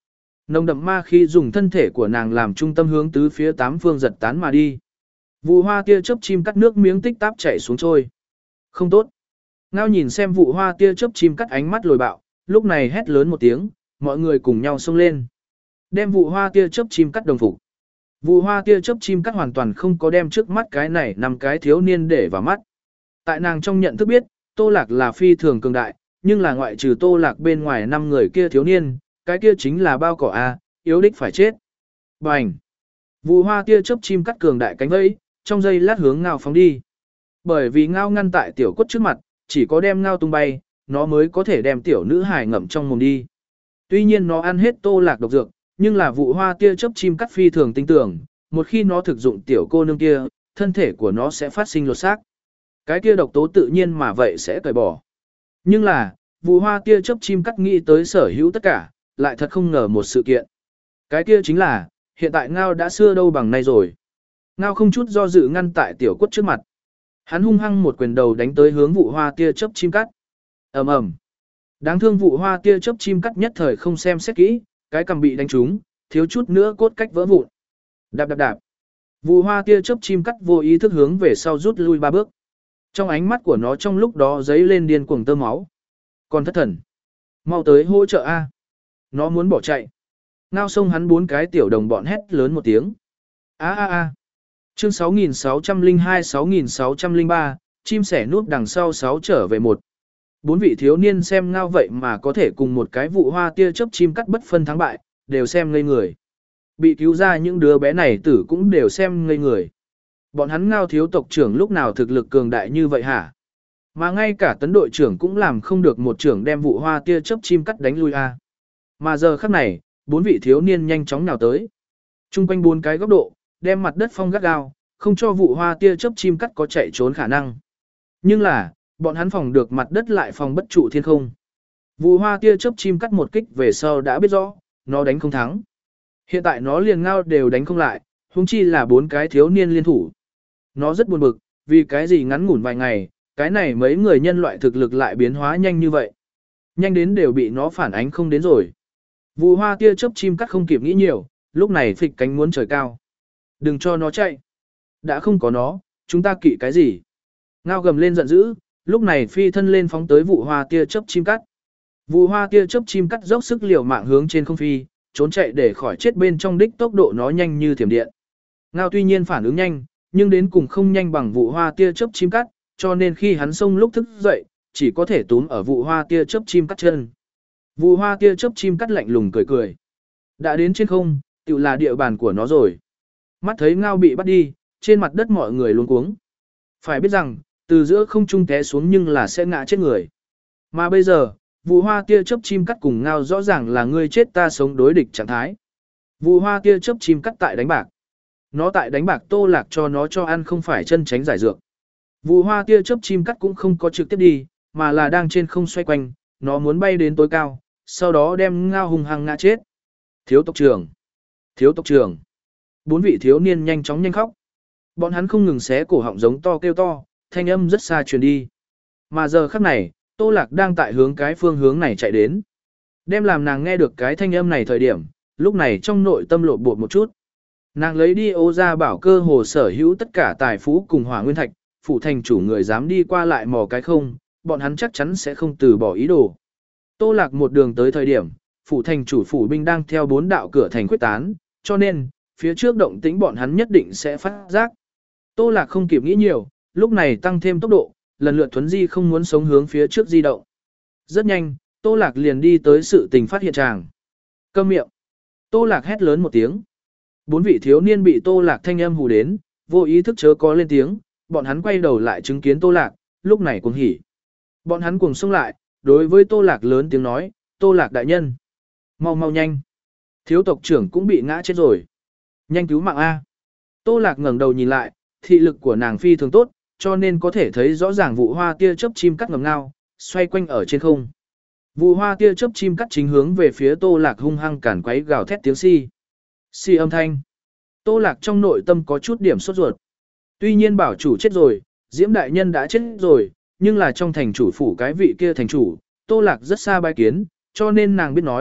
Nồng đậm ma khi dùng thân thể của nàng làm trung tâm hướng tứ phía tám phương giật tán mà đi. Vụ hoa tia chớp chim cắt nước miếng tích táp chảy xuống trôi. Không tốt. Ngao nhìn xem vụ hoa tia chớp chim cắt ánh mắt lồi bạo, lúc này hét lớn một tiếng, mọi người cùng nhau xông lên. Đem vụ hoa tia chớp chim cắt đồng phục. Vụ hoa tia chớp chim cắt hoàn toàn không có đem trước mắt cái này nằm cái thiếu niên để vào mắt. Tại nàng trong nhận thức biết, Tô Lạc là phi thường cường đại, nhưng là ngoại trừ Tô Lạc bên ngoài năm người kia thiếu niên, cái kia chính là bao cỏ A, yếu đích phải chết. Bành! Vụ hoa tia chớp chim cắt cường đại cánh vẫy, trong giây lát hướng Ngao phóng đi. Bởi vì Ngao ngăn tại tiểu quất trước mặt, chỉ có đem Ngao tung bay, nó mới có thể đem tiểu nữ hải ngậm trong mồm đi. Tuy nhiên nó ăn hết Tô Lạc độc dược, nhưng là vụ hoa tia chớp chim cắt phi thường tinh tưởng, một khi nó thực dụng tiểu cô nương kia, thân thể của nó sẽ phát sinh lột xác. Cái kia độc tố tự nhiên mà vậy sẽ cởi bỏ. Nhưng là, vụ hoa tia chớp chim cắt nghĩ tới sở hữu tất cả, lại thật không ngờ một sự kiện. Cái kia chính là, hiện tại Ngao đã xưa đâu bằng nay rồi. Ngao không chút do dự ngăn tại tiểu quất trước mặt. Hắn hung hăng một quyền đầu đánh tới hướng vụ hoa tia chớp chim cắt. Ầm ầm. Đáng thương vụ hoa tia chớp chim cắt nhất thời không xem xét kỹ, cái cằm bị đánh trúng, thiếu chút nữa cốt cách vỡ vụn. Đạp đạp đạp. Vụ hoa tia chớp chim cắt vô ý thức hướng về sau rút lui ba bước. Trong ánh mắt của nó trong lúc đó giấy lên điên cuồng tơ máu. Còn thất thần. Mau tới hỗ trợ A. Nó muốn bỏ chạy. Ngao xông hắn bốn cái tiểu đồng bọn hét lớn một tiếng. A a a. Chương sáu nghìn sáu trăm lẻ hai sáu nghìn sáu trăm lẻ ba, chim sẻ núp đằng sau sáu trở về một. Bốn vị thiếu niên xem Ngao vậy mà có thể cùng một cái vụ hoa tia chớp chim cắt bất phân thắng bại, đều xem ngây người. Bị cứu ra những đứa bé này tử cũng đều xem ngây người. Bọn hắn Ngao thiếu tộc trưởng lúc nào thực lực cường đại như vậy hả? Mà ngay cả tấn đội trưởng cũng làm không được một trưởng đem vụ hoa tia chớp chim cắt đánh lui a. Mà giờ khắc này, bốn vị thiếu niên nhanh chóng nào tới. Trung quanh bốn cái góc độ, đem mặt đất phong gắt gao, không cho vụ hoa tia chớp chim cắt có chạy trốn khả năng. Nhưng là, bọn hắn phòng được mặt đất lại phòng bất trụ thiên không. Vụ hoa tia chớp chim cắt một kích về sau đã biết rõ, nó đánh không thắng. Hiện tại nó liền Ngao đều đánh không lại, huống chi là bốn cái thiếu niên liên thủ. Nó rất buồn bực, vì cái gì ngắn ngủn vài ngày, cái này mấy người nhân loại thực lực lại biến hóa nhanh như vậy. Nhanh đến đều bị nó phản ánh không đến rồi. Vụ hoa tia chớp chim cắt không kịp nghĩ nhiều, lúc này phịch cánh muốn trời cao. Đừng cho nó chạy. Đã không có nó, chúng ta kỵ cái gì? Ngao gầm lên giận dữ, lúc này phi thân lên phóng tới vụ hoa tia chớp chim cắt. Vụ hoa tia chớp chim cắt dốc sức liều mạng hướng trên không phi, trốn chạy để khỏi chết bên trong đích tốc độ nó nhanh như thiểm điện. Ngao tuy nhiên phản ứng nhanh, nhưng đến cùng không nhanh bằng vụ hoa tia chớp chim cắt, cho nên khi hắn xông lúc thức dậy, chỉ có thể túm ở vụ hoa tia chớp chim cắt chân. Vụ hoa tia chớp chim cắt lạnh lùng cười cười. Đã đến trên không, tự là địa bàn của nó rồi. Mắt thấy Ngao bị bắt đi, trên mặt đất mọi người luống cuống. Phải biết rằng, từ giữa không trung té xuống nhưng là sẽ ngã chết người. Mà bây giờ, vụ hoa tia chớp chim cắt cùng Ngao rõ ràng là ngươi chết ta sống đối địch trạng thái. Vụ hoa tia chớp chim cắt tại đánh bạc. Nó tại đánh bạc Tô Lạc cho nó cho ăn không phải chân tránh giải dược. Vụ hoa tia chớp chim cắt cũng không có trực tiếp đi, mà là đang trên không xoay quanh, nó muốn bay đến tối cao, sau đó đem Ngao hung hăng ngã chết. Thiếu tộc trưởng! Thiếu tộc trưởng! Bốn vị thiếu niên nhanh chóng nhanh khóc. Bọn hắn không ngừng xé cổ họng giống to kêu to, thanh âm rất xa truyền đi. Mà giờ khắc này, Tô Lạc đang tại hướng cái phương hướng này chạy đến. Đem làm nàng nghe được cái thanh âm này thời điểm, lúc này trong nội tâm lộ bột một chút. Nàng lấy đi Ô Gia Bảo cơ hồ sở hữu tất cả tài phú cùng hỏa nguyên thạch, phủ thành chủ người dám đi qua lại mò cái không, bọn hắn chắc chắn sẽ không từ bỏ ý đồ. Tô Lạc một đường tới thời điểm, phủ thành chủ phủ binh đang theo bốn đạo cửa thành quyết tán, cho nên, phía trước động tĩnh bọn hắn nhất định sẽ phát giác. Tô Lạc không kịp nghĩ nhiều, lúc này tăng thêm tốc độ, lần lượt thuấn di không muốn sống hướng phía trước di động. Rất nhanh, Tô Lạc liền đi tới sự tình phát hiện tràng. Câm miệng. Tô Lạc hét lớn một tiếng. Bốn vị thiếu niên bị Tô Lạc thanh âm hù đến, vô ý thức chớ có lên tiếng, bọn hắn quay đầu lại chứng kiến Tô Lạc, lúc này cuồng hỉ. Bọn hắn cuồng xông lại, đối với Tô Lạc lớn tiếng nói, Tô Lạc đại nhân. Mau mau nhanh. Thiếu tộc trưởng cũng bị ngã chết rồi. Nhanh cứu mạng A. Tô Lạc ngẩng đầu nhìn lại, thị lực của nàng phi thường tốt, cho nên có thể thấy rõ ràng vụ hoa tia chớp chim cắt ngầm ngao, xoay quanh ở trên không. Vụ hoa tia chớp chim cắt chính hướng về phía Tô Lạc hung hăng cản quấy gào thét tiếng si. Si âm thanh. Tô Lạc trong nội tâm có chút điểm sốt ruột. Tuy nhiên bảo chủ chết rồi, Diễm đại nhân đã chết rồi, nhưng là trong thành chủ phủ cái vị kia thành chủ, Tô Lạc rất xa bái kiến, cho nên nàng biết nói,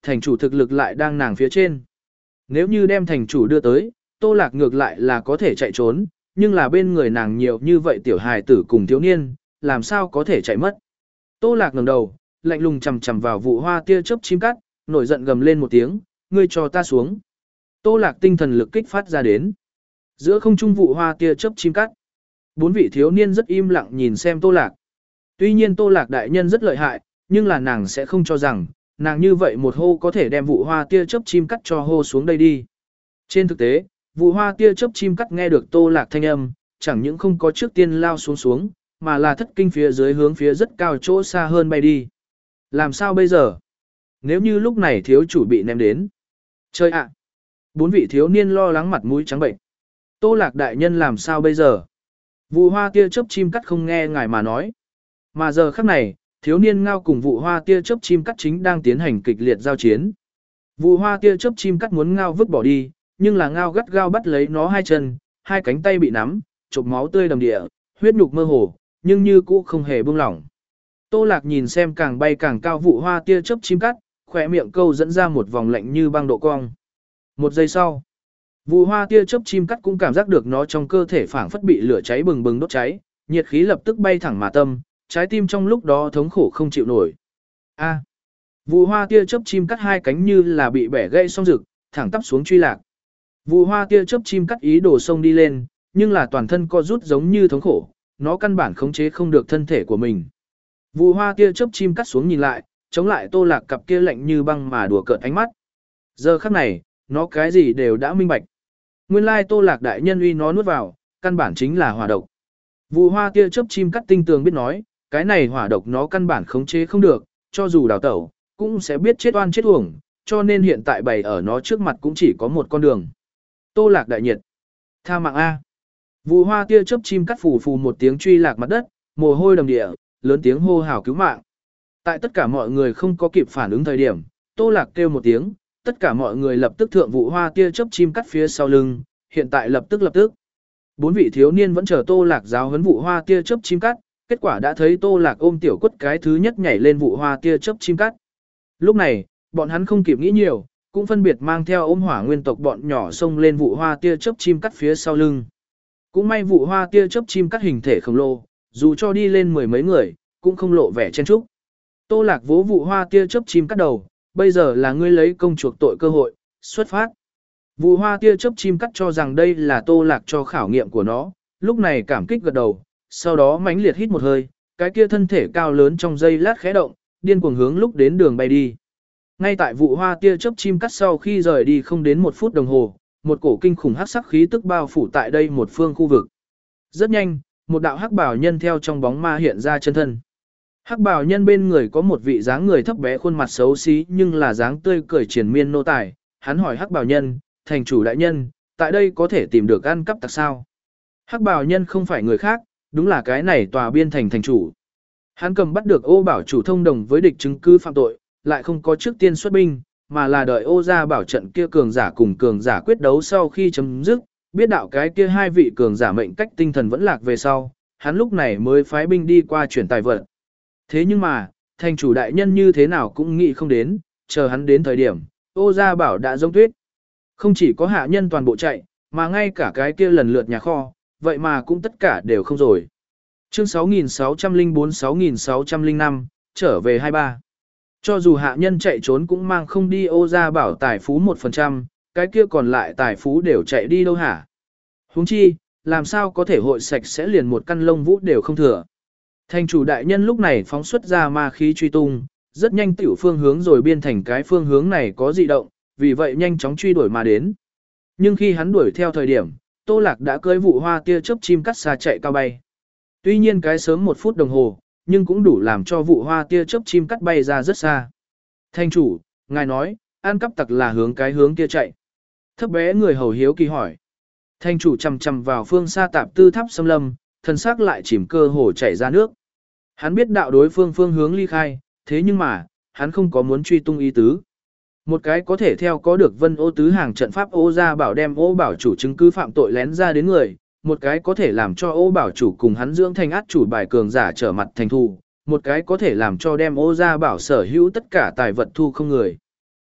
thành chủ thực lực lại đang nàng phía trên. Nếu như đem thành chủ đưa tới, Tô Lạc ngược lại là có thể chạy trốn, nhưng là bên người nàng nhiều như vậy tiểu hài tử cùng thiếu niên, làm sao có thể chạy mất. Tô Lạc ngẩng đầu, lạnh lùng chằm chằm vào vụ hoa tia chớp chim cắt, nổi giận gầm lên một tiếng, ngươi cho ta xuống. Tô Lạc tinh thần lực kích phát ra đến. Giữa không trung vụ hoa tia chớp chim cắt. Bốn vị thiếu niên rất im lặng nhìn xem Tô Lạc. Tuy nhiên Tô Lạc đại nhân rất lợi hại, nhưng là nàng sẽ không cho rằng, nàng như vậy một hô có thể đem vụ hoa tia chớp chim cắt cho hô xuống đây đi. Trên thực tế, vụ hoa tia chớp chim cắt nghe được Tô Lạc thanh âm, chẳng những không có trước tiên lao xuống xuống, mà là thất kinh phía dưới hướng phía rất cao chỗ xa hơn bay đi. Làm sao bây giờ? Nếu như lúc này thiếu chủ bị ném đến. Chơi ạ! Bốn vị thiếu niên lo lắng mặt mũi trắng bệnh. Tô Lạc đại nhân làm sao bây giờ? Vụ hoa tia chớp chim cắt không nghe ngài mà nói. Mà giờ khắc này, thiếu niên ngao cùng vụ hoa tia chớp chim cắt chính đang tiến hành kịch liệt giao chiến. Vụ hoa tia chớp chim cắt muốn ngao vứt bỏ đi, nhưng là ngao gắt gao bắt lấy nó hai chân, hai cánh tay bị nắm, chộp máu tươi đầm địa, huyết nhục mơ hồ, nhưng như cũ không hề buông lỏng. Tô Lạc nhìn xem càng bay càng cao vụ hoa tia chớp chim cắt, khỏe miệng câu dẫn ra một vòng lạnh như băng độ cong. Một giây sau, vụ hoa tia chớp chim cắt cũng cảm giác được nó trong cơ thể phảng phất bị lửa cháy bừng bừng đốt cháy, nhiệt khí lập tức bay thẳng mà tâm, trái tim trong lúc đó thống khổ không chịu nổi. A. Vụ hoa tia chớp chim cắt hai cánh như là bị bẻ gãy xong rực, thẳng tắp xuống truy lạc. Vụ hoa tia chớp chim cắt ý đồ sông đi lên, nhưng là toàn thân co rút giống như thống khổ, nó căn bản khống chế không được thân thể của mình. Vụ hoa tia chớp chim cắt xuống nhìn lại, chống lại Tô Lạc cặp kia lạnh như băng mà đùa cợt ánh mắt. Giờ khắc này, nó cái gì đều đã minh bạch. Nguyên lai Tô Lạc đại nhân uy nó nuốt vào, căn bản chính là hỏa độc. Vụ hoa tia chớp chim cắt tinh tường biết nói, cái này hỏa độc nó căn bản khống chế không được, cho dù đào tẩu, cũng sẽ biết chết oan chết uổng, cho nên hiện tại bày ở nó trước mặt cũng chỉ có một con đường. Tô Lạc đại nhiệt. Tha mạng A. Vụ hoa tia chớp chim cắt phù phù một tiếng truy lạc mặt đất, mồ hôi đầm địa, lớn tiếng hô hào cứu mạng. Tại tất cả mọi người không có kịp phản ứng thời điểm, Tô Lạc kêu một tiếng, tất cả mọi người lập tức thượng vụ hoa tia chớp chim cắt phía sau lưng, hiện tại lập tức lập tức. Bốn vị thiếu niên vẫn chờ Tô Lạc giáo huấn vụ hoa tia chớp chim cắt, kết quả đã thấy Tô Lạc ôm tiểu quất cái thứ nhất nhảy lên vụ hoa tia chớp chim cắt. Lúc này, bọn hắn không kịp nghĩ nhiều, cũng phân biệt mang theo ôm hỏa nguyên tộc bọn nhỏ xông lên vụ hoa tia chớp chim cắt phía sau lưng. Cũng may vụ hoa tia chớp chim cắt hình thể khổng lồ, dù cho đi lên mười mấy người, cũng không lộ vẻ chen chúc. Tô Lạc vỗ vụ hoa tia chớp chim cắt đầu, bây giờ là ngươi lấy công chuộc tội cơ hội, xuất phát. Vụ hoa tia chớp chim cắt cho rằng đây là Tô Lạc cho khảo nghiệm của nó, lúc này cảm kích gật đầu, sau đó mãnh liệt hít một hơi, cái kia thân thể cao lớn trong giây lát khẽ động, điên cuồng hướng lúc đến đường bay đi. Ngay tại vụ hoa tia chớp chim cắt sau khi rời đi không đến một phút đồng hồ, một cổ kinh khủng hắc sắc khí tức bao phủ tại đây một phương khu vực. Rất nhanh, một đạo hắc bảo nhân theo trong bóng ma hiện ra chân thân. Hắc bảo nhân bên người có một vị dáng người thấp bé khuôn mặt xấu xí nhưng là dáng tươi cười triền miên nô tài, hắn hỏi hắc bảo nhân, thành chủ đại nhân, tại đây có thể tìm được ăn cắp tặc sao? Hắc bảo nhân không phải người khác, đúng là cái này tòa biên thành thành chủ. Hắn cầm bắt được ô bảo chủ thông đồng với địch chứng cứ phạm tội, lại không có trước tiên xuất binh, mà là đợi ô gia bảo trận kia cường giả cùng cường giả quyết đấu sau khi chấm dứt, biết đạo cái kia hai vị cường giả mệnh cách tinh thần vẫn lạc về sau, hắn lúc này mới phái binh đi qua chuyển tài vật. Thế nhưng mà, thành chủ đại nhân như thế nào cũng nghĩ không đến, chờ hắn đến thời điểm, ô gia bảo đã giống tuyết. Không chỉ có hạ nhân toàn bộ chạy, mà ngay cả cái kia lần lượt nhà kho, vậy mà cũng tất cả đều không rồi. Chương sáu nghìn sáu trăm lẻ bốn sáu nghìn sáu trăm lẻ năm, trở về hai ba. Cho dù hạ nhân chạy trốn cũng mang không đi ô gia bảo tài phú một phần trăm, cái kia còn lại tài phú đều chạy đi đâu hả? Huống chi, làm sao có thể hội sạch sẽ liền một căn lông vũ đều không thừa. Thành chủ đại nhân lúc này phóng xuất ra ma khí truy tung, rất nhanh tiểu phương hướng rồi biên thành cái phương hướng này có dị động, vì vậy nhanh chóng truy đuổi mà đến. Nhưng khi hắn đuổi theo thời điểm, Tô Lạc đã cưỡi vụ hoa tia chớp chim cắt xa chạy cao bay. Tuy nhiên cái sớm một phút đồng hồ, nhưng cũng đủ làm cho vụ hoa tia chớp chim cắt bay ra rất xa. Thành chủ, ngài nói, ăn cắp tặc là hướng cái hướng kia chạy. Thấp bé người hầu hiếu kỳ hỏi. Thành chủ chầm chầm vào phương xa tạp tư tháp xâm lâm, thân xác lại chìm cơ hồ chảy ra nước. Hắn biết đạo đối phương phương hướng ly khai, thế nhưng mà, hắn không có muốn truy tung ý tứ. Một cái có thể theo có được vân ô tứ hàng trận pháp ô gia bảo đem ô bảo chủ chứng cứ phạm tội lén ra đến người, một cái có thể làm cho ô bảo chủ cùng hắn dưỡng thành át chủ bài cường giả trở mặt thành thù, một cái có thể làm cho đem ô gia bảo sở hữu tất cả tài vật thu không người.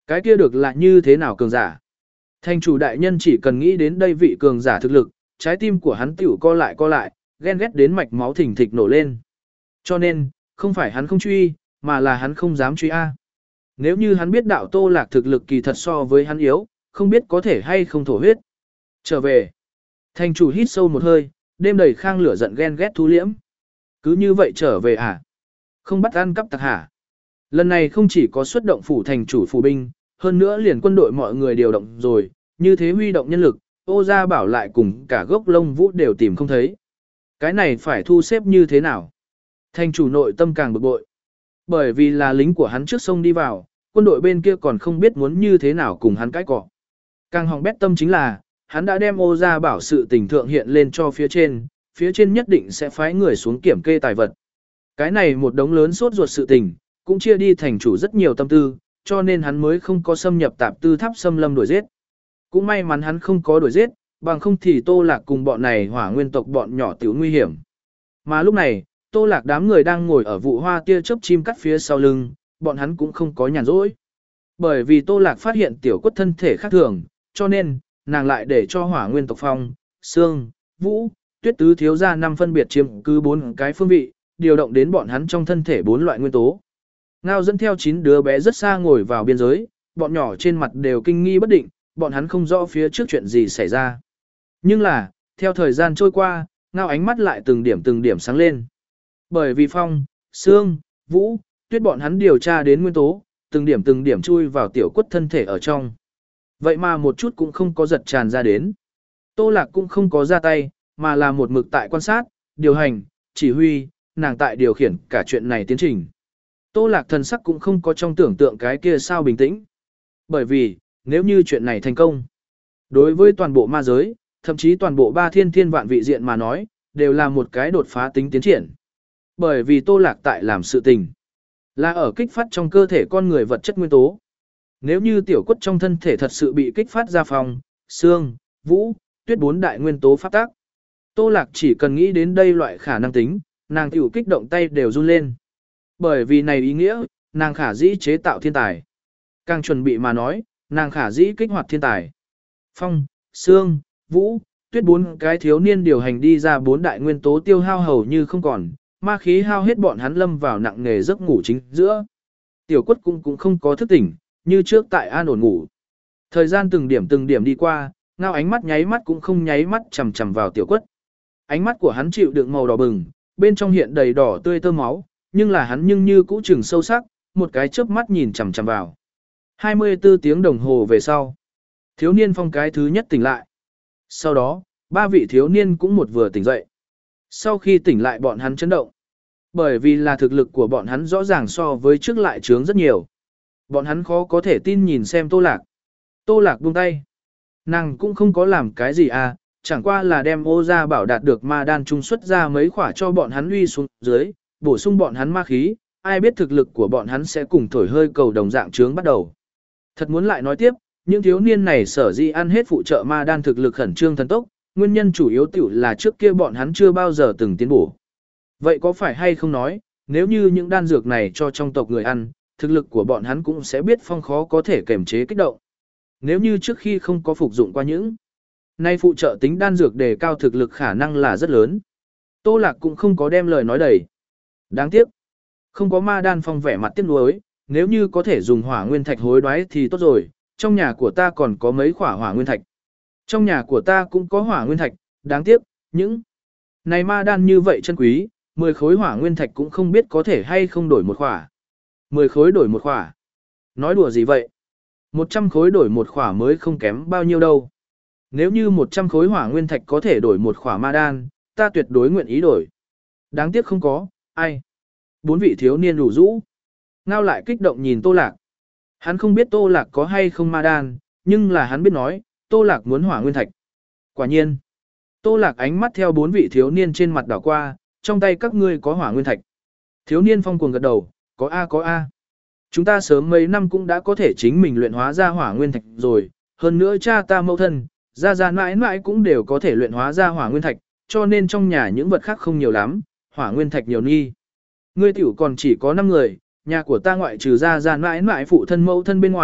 Cái kia được là như thế nào cường giả? Thành chủ đại nhân chỉ cần nghĩ đến đây vị cường giả thực lực, trái tim của hắn tiểu co lại co lại, ghen ghét đến mạch máu thình thịch nổ lên. Cho nên, không phải hắn không truy, mà là hắn không dám truy A. Nếu như hắn biết đạo Tô Lạc thực lực kỳ thật so với hắn yếu, không biết có thể hay không thổ huyết. Trở về. Thành chủ hít sâu một hơi, đêm đầy khang lửa giận ghen ghét thu liễm. Cứ như vậy trở về à? Không bắt ăn cắp tặc hả? Lần này không chỉ có xuất động phủ thành chủ phủ binh, hơn nữa liền quân đội mọi người điều động rồi, như thế huy động nhân lực, Ô Gia Bảo lại cùng cả gốc lông vũ đều tìm không thấy. Cái này phải thu xếp như thế nào? Thành chủ nội tâm càng bực bội. Bởi vì là lính của hắn trước sông đi vào, quân đội bên kia còn không biết muốn như thế nào cùng hắn cãi cọ. Càng hòng bét tâm chính là, hắn đã đem Ô Gia Bảo sự tình thượng hiện lên cho phía trên, phía trên nhất định sẽ phái người xuống kiểm kê tài vật. Cái này một đống lớn sốt ruột sự tình, cũng chia đi thành chủ rất nhiều tâm tư, cho nên hắn mới không có xâm nhập tạp tư tháp xâm lâm đuổi giết. Cũng may mắn hắn không có đuổi giết, bằng không thì Tô Lạc cùng bọn này hỏa nguyên tộc bọn nhỏ tiểu nguy hiểm. Mà lúc này, Tô Lạc đám người đang ngồi ở vụ hoa tia chớp chim cắt phía sau lưng, bọn hắn cũng không có nhàn rỗi. Bởi vì Tô Lạc phát hiện tiểu quất thân thể khác thường, cho nên, nàng lại để cho hỏa nguyên tộc Phong, Sương, Vũ, Tuyết tứ thiếu ra năm phân biệt chiếm cứ bốn cái phương vị, điều động đến bọn hắn trong thân thể bốn loại nguyên tố. Ngao dẫn theo chín đứa bé rất xa ngồi vào biên giới, bọn nhỏ trên mặt đều kinh nghi bất định, bọn hắn không rõ phía trước chuyện gì xảy ra. Nhưng là, theo thời gian trôi qua, Ngao ánh mắt lại từng điểm từng điểm sáng lên. Bởi vì Phong, Sương, Vũ, Tuyết bọn hắn điều tra đến nguyên tố, từng điểm từng điểm chui vào tiểu quất thân thể ở trong. Vậy mà một chút cũng không có giật tràn ra đến. Tô Lạc cũng không có ra tay, mà là một mực tại quan sát, điều hành, chỉ huy, nàng tại điều khiển cả chuyện này tiến trình. Tô Lạc thần sắc cũng không có trong tưởng tượng cái kia sao bình tĩnh. Bởi vì, nếu như chuyện này thành công, đối với toàn bộ ma giới, thậm chí toàn bộ ba thiên thiên vạn vị diện mà nói, đều là một cái đột phá tính tiến triển. Bởi vì Tô Lạc tại làm sự tình, là ở kích phát trong cơ thể con người vật chất nguyên tố. Nếu như tiểu quất trong thân thể thật sự bị kích phát ra Phong, Sương, Vũ, Tuyết bốn đại nguyên tố pháp tác, Tô Lạc chỉ cần nghĩ đến đây loại khả năng tính, nàng tiểu kích động tay đều run lên. Bởi vì này ý nghĩa, nàng khả dĩ chế tạo thiên tài. Càng chuẩn bị mà nói, nàng khả dĩ kích hoạt thiên tài. Phong, Sương, Vũ, Tuyết bốn cái thiếu niên điều hành đi ra bốn đại nguyên tố tiêu hao hầu như không còn, ma khí hao hết bọn hắn lâm vào nặng nghề giấc ngủ chính giữa. Tiểu quất cũng cũng không có thức tỉnh, như trước tại an ổn ngủ. Thời gian từng điểm từng điểm đi qua, Ngao ánh mắt nháy mắt cũng không nháy mắt chằm chằm vào tiểu quất. Ánh mắt của hắn chịu đựng màu đỏ bừng, bên trong hiện đầy đỏ tươi tơ máu, nhưng là hắn nhưng như cũ chừng sâu sắc, một cái chớp mắt nhìn chằm chằm vào. hai mươi tư tiếng đồng hồ về sau, thiếu niên Phong cái thứ nhất tỉnh lại. Sau đó, ba vị thiếu niên cũng một vừa tỉnh dậy. Sau khi tỉnh lại bọn hắn chấn động. Bởi vì là thực lực của bọn hắn rõ ràng so với trước lại trướng rất nhiều. Bọn hắn khó có thể tin nhìn xem Tô Lạc. Tô Lạc buông tay. Nàng cũng không có làm cái gì à, chẳng qua là đem Ô Gia Bảo đạt được ma đan trung xuất ra mấy khỏa cho bọn hắn uy xuống dưới, bổ sung bọn hắn ma khí, ai biết thực lực của bọn hắn sẽ cùng thổi hơi cầu đồng dạng trướng bắt đầu. Thật muốn lại nói tiếp, những thiếu niên này sở dĩ ăn hết phụ trợ ma đan thực lực khẩn trương thần tốc, nguyên nhân chủ yếu tiểu là trước kia bọn hắn chưa bao giờ từng tiến bổ. Vậy có phải hay không nói, nếu như những đan dược này cho trong tộc người ăn, thực lực của bọn hắn cũng sẽ biết Phong khó có thể kềm chế kích động. Nếu như trước khi không có phục dụng qua những nay phụ trợ tính đan dược đề cao thực lực khả năng là rất lớn. Tô Lạc cũng không có đem lời nói đầy. Đáng tiếc, không có ma đan Phong vẻ mặt tiếc nuối, nếu như có thể dùng hỏa nguyên thạch hối đoái thì tốt rồi, trong nhà của ta còn có mấy khỏa hỏa nguyên thạch. Trong nhà của ta cũng có hỏa nguyên thạch, đáng tiếc, những này ma đan như vậy chân quý, mười khối hỏa nguyên thạch cũng không biết có thể hay không đổi một khỏa. mười khối đổi một khỏa. Nói đùa gì vậy? một trăm khối đổi một khỏa mới không kém bao nhiêu đâu. Nếu như một trăm khối hỏa nguyên thạch có thể đổi một khỏa ma đan, ta tuyệt đối nguyện ý đổi. Đáng tiếc không có, ai. Bốn vị thiếu niên đủ rũ. Ngao lại kích động nhìn Tô Lạc. Hắn không biết Tô Lạc có hay không ma đan, nhưng là hắn biết nói, Tô Lạc muốn hỏa nguyên thạch. Quả nhiên. Tô Lạc ánh mắt theo bốn vị thiếu niên trên mặt đảo qua, trong tay các ngươi có hỏa nguyên thạch. Thiếu niên Phong cuồng gật đầu, có A có A. Chúng ta sớm mấy năm cũng đã có thể chính mình luyện hóa ra hỏa nguyên thạch rồi, hơn nữa cha ta mẫu thân, gia gia mãi mãi cũng đều có thể luyện hóa ra hỏa nguyên thạch, cho nên trong nhà những vật khác không nhiều lắm, hỏa nguyên thạch nhiều nghi. Ngươi tiểu còn chỉ có năm người, nhà của ta ngoại trừ gia gia mãi mãi phụ thân mẫu thân bên ngoài,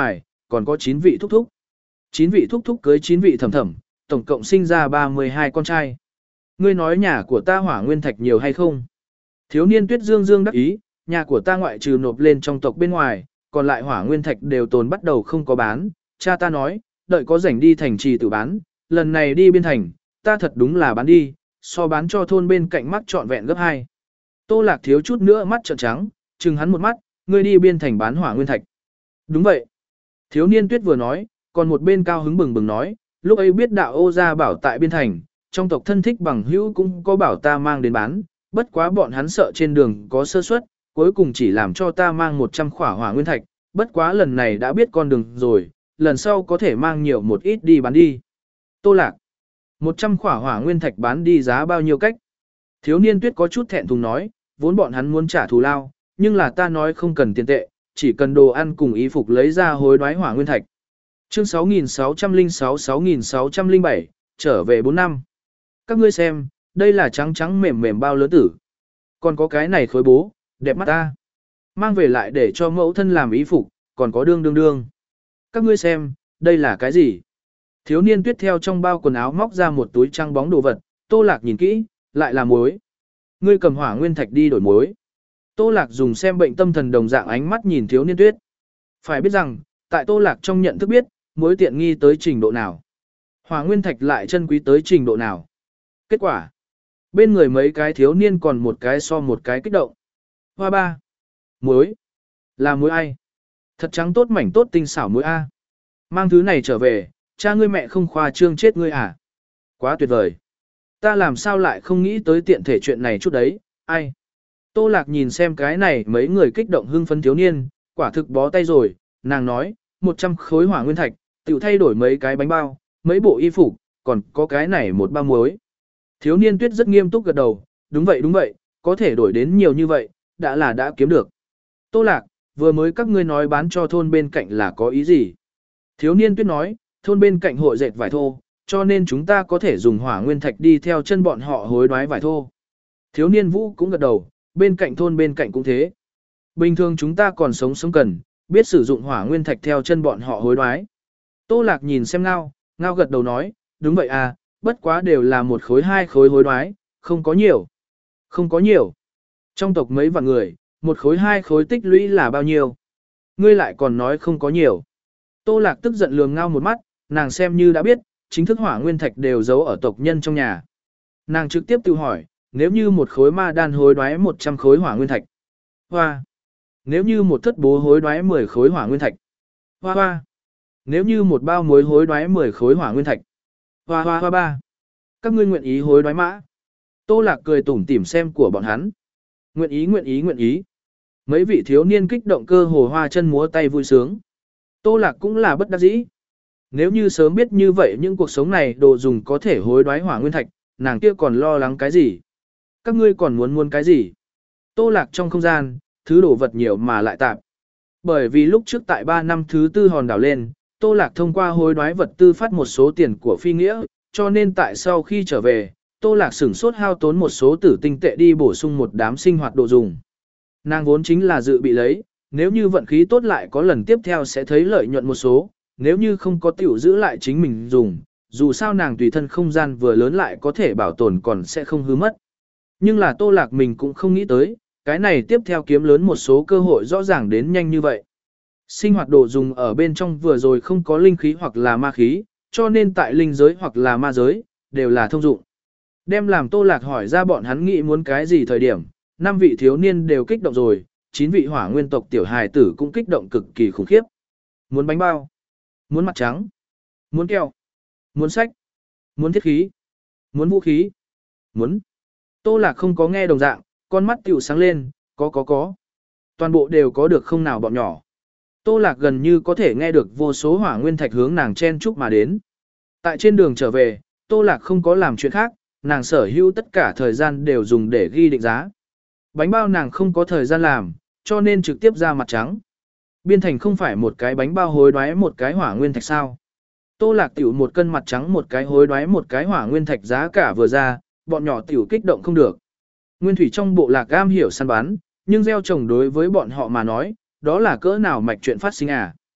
còn có chín vị thúc thúc. chín vị thúc thúc cưới chín vị thẩm thẩm, tổng cộng sinh ra ba mươi hai con trai. Ngươi nói nhà của ta hỏa nguyên thạch nhiều hay không? Thiếu niên Tuyết Dương Dương đắc ý, nhà của ta ngoại trừ nộp lên trong tộc bên ngoài, còn lại hỏa nguyên thạch đều tồn bắt đầu không có bán. Cha ta nói, đợi có rảnh đi thành trì tự bán, lần này đi biên thành, ta thật đúng là bán đi, so bán cho thôn bên cạnh mắt trọn vẹn gấp hai. Tô Lạc thiếu chút nữa mắt trợn trắng, chừng hắn một mắt, ngươi đi biên thành bán hỏa nguyên thạch. Đúng vậy. Thiếu niên Tuyết vừa nói, còn một bên cao hứng bừng bừng nói, lúc ấy biết đạo ô gia bảo tại biên thành, trong tộc thân thích bằng hữu cũng có bảo ta mang đến bán, bất quá bọn hắn sợ trên đường có sơ suất, cuối cùng chỉ làm cho ta mang một trăm khỏa hỏa nguyên thạch, bất quá lần này đã biết con đường rồi, lần sau có thể mang nhiều một ít đi bán đi. Tô Lạc, một trăm khỏa hỏa nguyên thạch bán đi giá bao nhiêu cách? Thiếu niên Tuyết có chút thẹn thùng nói, vốn bọn hắn muốn trả thù lao, nhưng là ta nói không cần tiền tệ, chỉ cần đồ ăn cùng y phục lấy ra hối đoái hỏa nguyên thạch. Chương sáu nghìn sáu trăm lẻ sáu sáu nghìn sáu trăm lẻ bảy, trở về bốn năm. Các ngươi xem, đây là trắng trắng mềm mềm bao lớn tử. Còn có cái này khối bố, đẹp mắt ta. Mang về lại để cho mẫu thân làm y phục, còn có đương đương đương. Các ngươi xem, đây là cái gì? Thiếu niên Tuyết theo trong bao quần áo móc ra một túi trăng bóng đồ vật, Tô Lạc nhìn kỹ, lại là muối. Ngươi cầm hỏa nguyên thạch đi đổi muối. Tô Lạc dùng xem bệnh tâm thần đồng dạng ánh mắt nhìn thiếu niên Tuyết. Phải biết rằng, tại Tô Lạc trong nhận thức biết, muối tiện nghi tới trình độ nào. Hỏa nguyên thạch lại chân quý tới trình độ nào. Kết quả, bên người mấy cái thiếu niên còn một cái so một cái kích động. Hoa ba. Muối. Là muối ai? Thật trắng tốt mảnh tốt tinh xảo muối A. Mang thứ này trở về, cha ngươi mẹ không khoa trương chết ngươi à? Quá tuyệt vời. Ta làm sao lại không nghĩ tới tiện thể chuyện này chút đấy, ai? Tô Lạc nhìn xem cái này mấy người kích động hưng phấn thiếu niên, quả thực bó tay rồi, nàng nói, một trăm khối hỏa nguyên thạch, tiểu thay đổi mấy cái bánh bao, mấy bộ y phục, còn có cái này một bao muối. Thiếu niên Tuyết rất nghiêm túc gật đầu, đúng vậy đúng vậy, có thể đổi đến nhiều như vậy, đã là đã kiếm được. Tô Lạc, vừa mới các ngươi nói bán cho thôn bên cạnh là có ý gì? Thiếu niên Tuyết nói, thôn bên cạnh hội dệt vải thô, cho nên chúng ta có thể dùng hỏa nguyên thạch đi theo chân bọn họ hối đoái vải thô. Thiếu niên Vũ cũng gật đầu, bên cạnh thôn bên cạnh cũng thế. Bình thường chúng ta còn sống sống cần, biết sử dụng hỏa nguyên thạch theo chân bọn họ hối đoái. Tô Lạc nhìn xem Ngao, Ngao gật đầu nói, đúng vậy à, bất quá đều là một khối hai khối hối đoái, không có nhiều. Không có nhiều. Trong tộc mấy vạn người, một khối hai khối tích lũy là bao nhiêu? Ngươi lại còn nói không có nhiều. Tô Lạc tức giận lườm Ngao một mắt, nàng xem như đã biết, chính thức hỏa nguyên thạch đều giấu ở tộc nhân trong nhà. Nàng trực tiếp tự hỏi, nếu như một khối ma đan hối đoái một trăm khối hỏa nguyên thạch. Hoa. Nếu như một thất bố hối đoái mười khối hỏa nguyên thạch. Hoa hoa. Nếu như một bao muối hối đoái mười khối hỏa nguyên thạch. Hoa hoa hoa ba. Các ngươi nguyện ý hối đoái mã. Tô Lạc cười tủm tỉm xem của bọn hắn. Nguyện ý nguyện ý nguyện ý. Mấy vị thiếu niên kích động cơ hồ hoa chân múa tay vui sướng. Tô Lạc cũng là bất đắc dĩ. Nếu như sớm biết như vậy những cuộc sống này đồ dùng có thể hối đoái hỏa nguyên thạch, nàng kia còn lo lắng cái gì? Các ngươi còn muốn muốn cái gì? Tô Lạc trong không gian, thứ đồ vật nhiều mà lại tạp. Bởi vì lúc trước tại ba năm thứ tư hòn đảo lên, Tô Lạc thông qua hối đoái vật tư phát một số tiền của phi nghĩa, cho nên tại sau khi trở về, Tô Lạc sửng sốt hao tốn một số tử tinh tệ đi bổ sung một đám sinh hoạt đồ dùng. Nàng vốn chính là dự bị lấy, nếu như vận khí tốt lại có lần tiếp theo sẽ thấy lợi nhuận một số, nếu như không có tiểu giữ lại chính mình dùng, dù sao nàng tùy thân không gian vừa lớn lại có thể bảo tồn còn sẽ không hư mất. Nhưng là Tô Lạc mình cũng không nghĩ tới, cái này tiếp theo kiếm lớn một số cơ hội rõ ràng đến nhanh như vậy. Sinh hoạt đồ dùng ở bên trong vừa rồi không có linh khí hoặc là ma khí, cho nên tại linh giới hoặc là ma giới, đều là thông dụng. Đem làm Tô Lạc hỏi ra bọn hắn nghĩ muốn cái gì thời điểm, năm vị thiếu niên đều kích động rồi, chín vị hỏa nguyên tộc tiểu hài tử cũng kích động cực kỳ khủng khiếp. Muốn bánh bao, muốn mặt trắng, muốn kẹo, muốn sách, muốn thiết khí, muốn vũ khí, muốn. Tô Lạc không có nghe đồng dạng, con mắt tiểu sáng lên, có có có. Toàn bộ đều có được không nào bọn nhỏ. Tô Lạc gần như có thể nghe được vô số hỏa nguyên thạch hướng nàng chen chúc mà đến. Tại trên đường trở về, Tô Lạc không có làm chuyện khác, nàng sở hữu tất cả thời gian đều dùng để ghi định giá. Bánh bao nàng không có thời gian làm, cho nên trực tiếp ra mặt trắng. Biên thành không phải một cái bánh bao hối đoái một cái hỏa nguyên thạch sao. Tô Lạc tiểu một cân mặt trắng một cái hối đoái một cái hỏa nguyên thạch giá cả vừa ra, bọn nhỏ tiểu kích động không được. Nguyên thủy trong bộ lạc am hiểu săn bắn, nhưng gieo trồng đối với bọn họ mà nói, đó là cỡ nào mạch chuyện phát sinh à.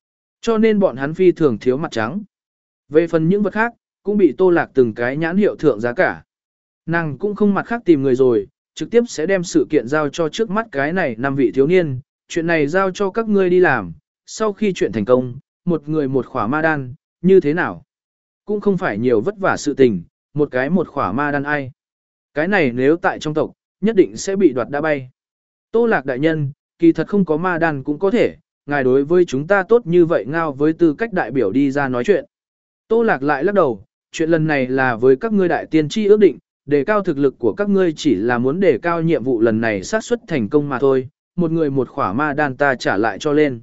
Cho nên bọn hắn phi thường thiếu mặt trắng. Về phần những vật khác, cũng bị Tô Lạc từng cái nhãn hiệu thượng giá cả. Nàng cũng không mặt khác tìm người rồi, trực tiếp sẽ đem sự kiện giao cho trước mắt cái này năm vị thiếu niên, chuyện này giao cho các ngươi đi làm, sau khi chuyện thành công, một người một khỏa ma đan, như thế nào? Cũng không phải nhiều vất vả sự tình, một cái một khỏa ma đan ai. Cái này nếu tại trong tộc, nhất định sẽ bị đoạt đã bay. Tô Lạc đại nhân, kỳ thật không có ma đan cũng có thể, ngài đối với chúng ta tốt như vậy ngao với tư cách đại biểu đi ra nói chuyện. Tô Lạc lại lắc đầu, chuyện lần này là với các ngươi đại tiên tri ước định, đề cao thực lực của các ngươi chỉ là muốn đề cao nhiệm vụ lần này xác suất thành công mà thôi, một người một khỏa ma đan ta trả lại cho lên.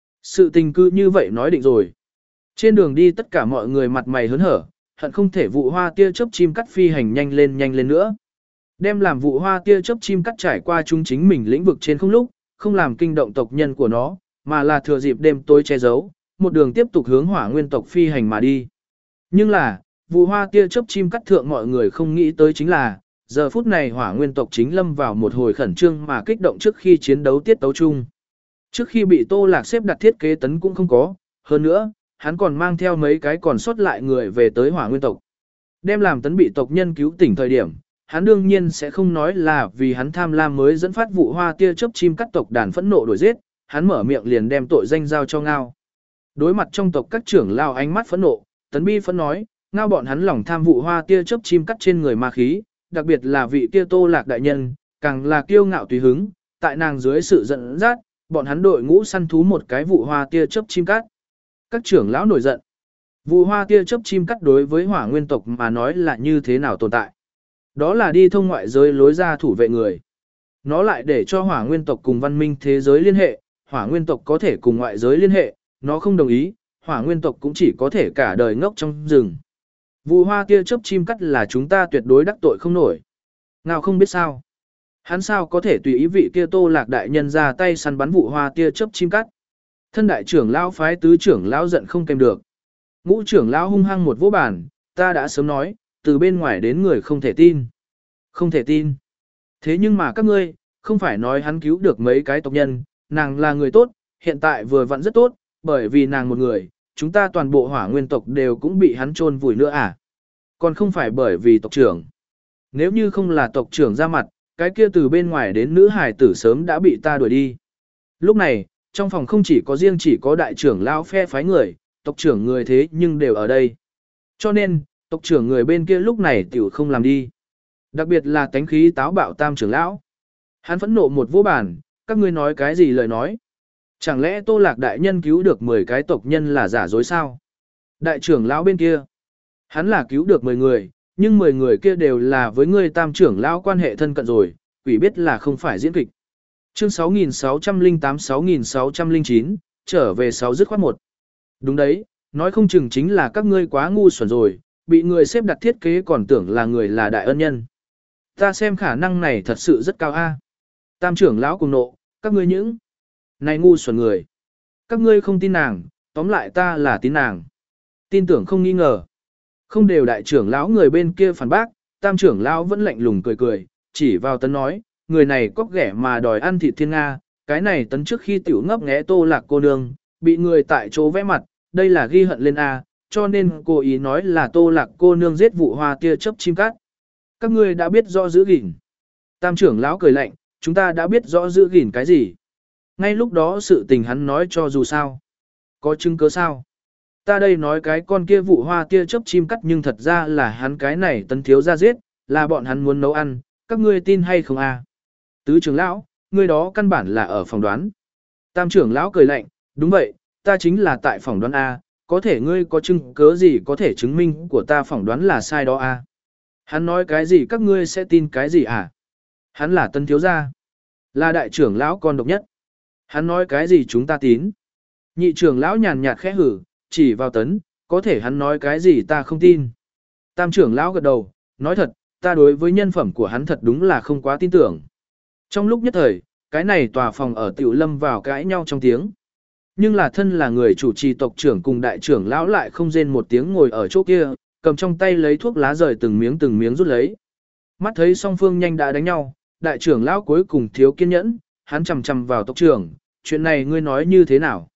Sự tình cư như vậy nói định rồi. Trên đường đi tất cả mọi người mặt mày hớn hở, hận không thể vụ hoa tia chớp chim cắt phi hành nhanh lên nhanh lên nữa. Đem làm vụ hoa tia chớp chim cắt trải qua chúng chính mình lĩnh vực trên không lúc, không làm kinh động tộc nhân của nó, mà là thừa dịp đêm tối che giấu, một đường tiếp tục hướng hỏa nguyên tộc phi hành mà đi. Nhưng là, vụ hoa tia chớp chim cắt thượng mọi người không nghĩ tới chính là, giờ phút này hỏa nguyên tộc chính lâm vào một hồi khẩn trương mà kích động trước khi chiến đấu tiết tấu chung. Trước khi bị Tô Lạc xếp đặt thiết kế tấn cũng không có, hơn nữa, hắn còn mang theo mấy cái còn sót lại người về tới hỏa nguyên tộc. Đem làm tấn bị tộc nhân cứu tỉnh thời điểm, hắn đương nhiên sẽ không nói là vì hắn tham lam mới dẫn phát vụ hoa tia chớp chim cắt tộc đàn phẫn nộ đuổi giết, hắn mở miệng liền đem tội danh giao cho Ngao. Đối mặt trong tộc các trưởng lao ánh mắt phẫn nộ, tấn bi phẫn nói, Ngao bọn hắn lòng tham vụ hoa tia chớp chim cắt trên người ma khí, đặc biệt là vị kia Tô Lạc đại nhân, càng là kiêu ngạo tùy hứng, tại nàng dưới sự giận dắt, bọn hắn đội ngũ săn thú một cái vụ hoa tia chớp chim cắt. Các trưởng lão nổi giận. Vụ hoa tia chớp chim cắt đối với hỏa nguyên tộc mà nói là như thế nào tồn tại. Đó là đi thông ngoại giới lối ra thủ vệ người. Nó lại để cho hỏa nguyên tộc cùng văn minh thế giới liên hệ, hỏa nguyên tộc có thể cùng ngoại giới liên hệ, nó không đồng ý, hỏa nguyên tộc cũng chỉ có thể cả đời ngốc trong rừng. Vụ hoa tia chớp chim cắt là chúng ta tuyệt đối đắc tội không nổi. Ngao không biết sao. Hắn sao có thể tùy ý vị kia Tô Lạc đại nhân ra tay săn bắn vụ hoa tia chớp chim cắt. Thân đại trưởng lão phái tứ trưởng lão giận không kèm được. Ngũ trưởng lão hung hăng một vỗ bàn, ta đã sớm nói, từ bên ngoài đến người không thể tin. Không thể tin. Thế nhưng mà các ngươi, không phải nói hắn cứu được mấy cái tộc nhân, nàng là người tốt, hiện tại vừa vặn rất tốt, bởi vì nàng một người, chúng ta toàn bộ hỏa nguyên tộc đều cũng bị hắn chôn vùi nữa à. Còn không phải bởi vì tộc trưởng. Nếu như không là tộc trưởng ra mặt, cái kia từ bên ngoài đến nữ hài tử sớm đã bị ta đuổi đi. Lúc này, trong phòng không chỉ có riêng chỉ có đại trưởng lão phe phái người, tộc trưởng người thế nhưng đều ở đây. Cho nên, tộc trưởng người bên kia lúc này tiểu không làm đi. Đặc biệt là tánh khí táo bạo tam trưởng lão. Hắn phẫn nộ một vô bản, các ngươi nói cái gì lời nói. Chẳng lẽ Tô Lạc đại nhân cứu được mười cái tộc nhân là giả dối sao? Đại trưởng lão bên kia, hắn là cứu được mười người, nhưng mười người kia đều là với ngươi tam trưởng lão quan hệ thân cận rồi, quỷ biết là không phải diễn kịch. Chương sáu nghìn sáu trăm lẻ tám sáu nghìn sáu trăm lẻ chín, trở về sáu dứt khoát một. Đúng đấy, nói không chừng chính là các ngươi quá ngu xuẩn rồi, bị người xếp đặt thiết kế còn tưởng là người là đại ân nhân. Ta xem khả năng này thật sự rất cao a. Tam trưởng lão cùng nộ, các ngươi những này ngu xuẩn người. Các ngươi không tin nàng, tóm lại ta là tin nàng. Tin tưởng không nghi ngờ. Không đều đại trưởng lão người bên kia phản bác, tam trưởng lão vẫn lạnh lùng cười cười, chỉ vào tấn nói, người này cóc ghẻ mà đòi ăn thịt thiên Nga, cái này tấn trước khi tiểu ngấp nghé Tô Lạc cô nương, bị người tại chỗ vẽ mặt, đây là ghi hận lên A, cho nên cô ý nói là Tô Lạc cô nương giết vụ hoa tia chớp chim cắt. Các ngươi đã biết rõ giữ gìn. Tam trưởng lão cười lạnh, chúng ta đã biết rõ giữ gìn cái gì. Ngay lúc đó sự tình hắn nói cho dù sao. Có chứng cứ sao? Ta đây nói cái con kia vụ hoa tia chớp chim cắt nhưng thật ra là hắn cái này tấn thiếu ra giết, là bọn hắn muốn nấu ăn, các ngươi tin hay không a? Tứ trưởng lão, ngươi đó căn bản là ở phòng đoán. Tam trưởng lão cười lạnh, đúng vậy, ta chính là tại phòng đoán a, có thể ngươi có chứng cứ gì có thể chứng minh của ta phỏng đoán là sai đó a? Hắn nói cái gì các ngươi sẽ tin cái gì à? Hắn là tân thiếu gia, là đại trưởng lão con độc nhất. Hắn nói cái gì chúng ta tín. Nhị trưởng lão nhàn nhạt khẽ hử, chỉ vào tấn, có thể hắn nói cái gì ta không tin. Tam trưởng lão gật đầu, nói thật, ta đối với nhân phẩm của hắn thật đúng là không quá tin tưởng. Trong lúc nhất thời, cái này tòa phòng ở tiểu lâm vào cãi nhau trong tiếng. Nhưng là thân là người chủ trì tộc trưởng cùng đại trưởng lão lại không rên một tiếng ngồi ở chỗ kia, cầm trong tay lấy thuốc lá rời từng miếng từng miếng rút lấy. Mắt thấy song phương nhanh đã đánh nhau, đại trưởng lão cuối cùng thiếu kiên nhẫn, hắn chầm chầm vào tộc trưởng, chuyện này ngươi nói như thế nào?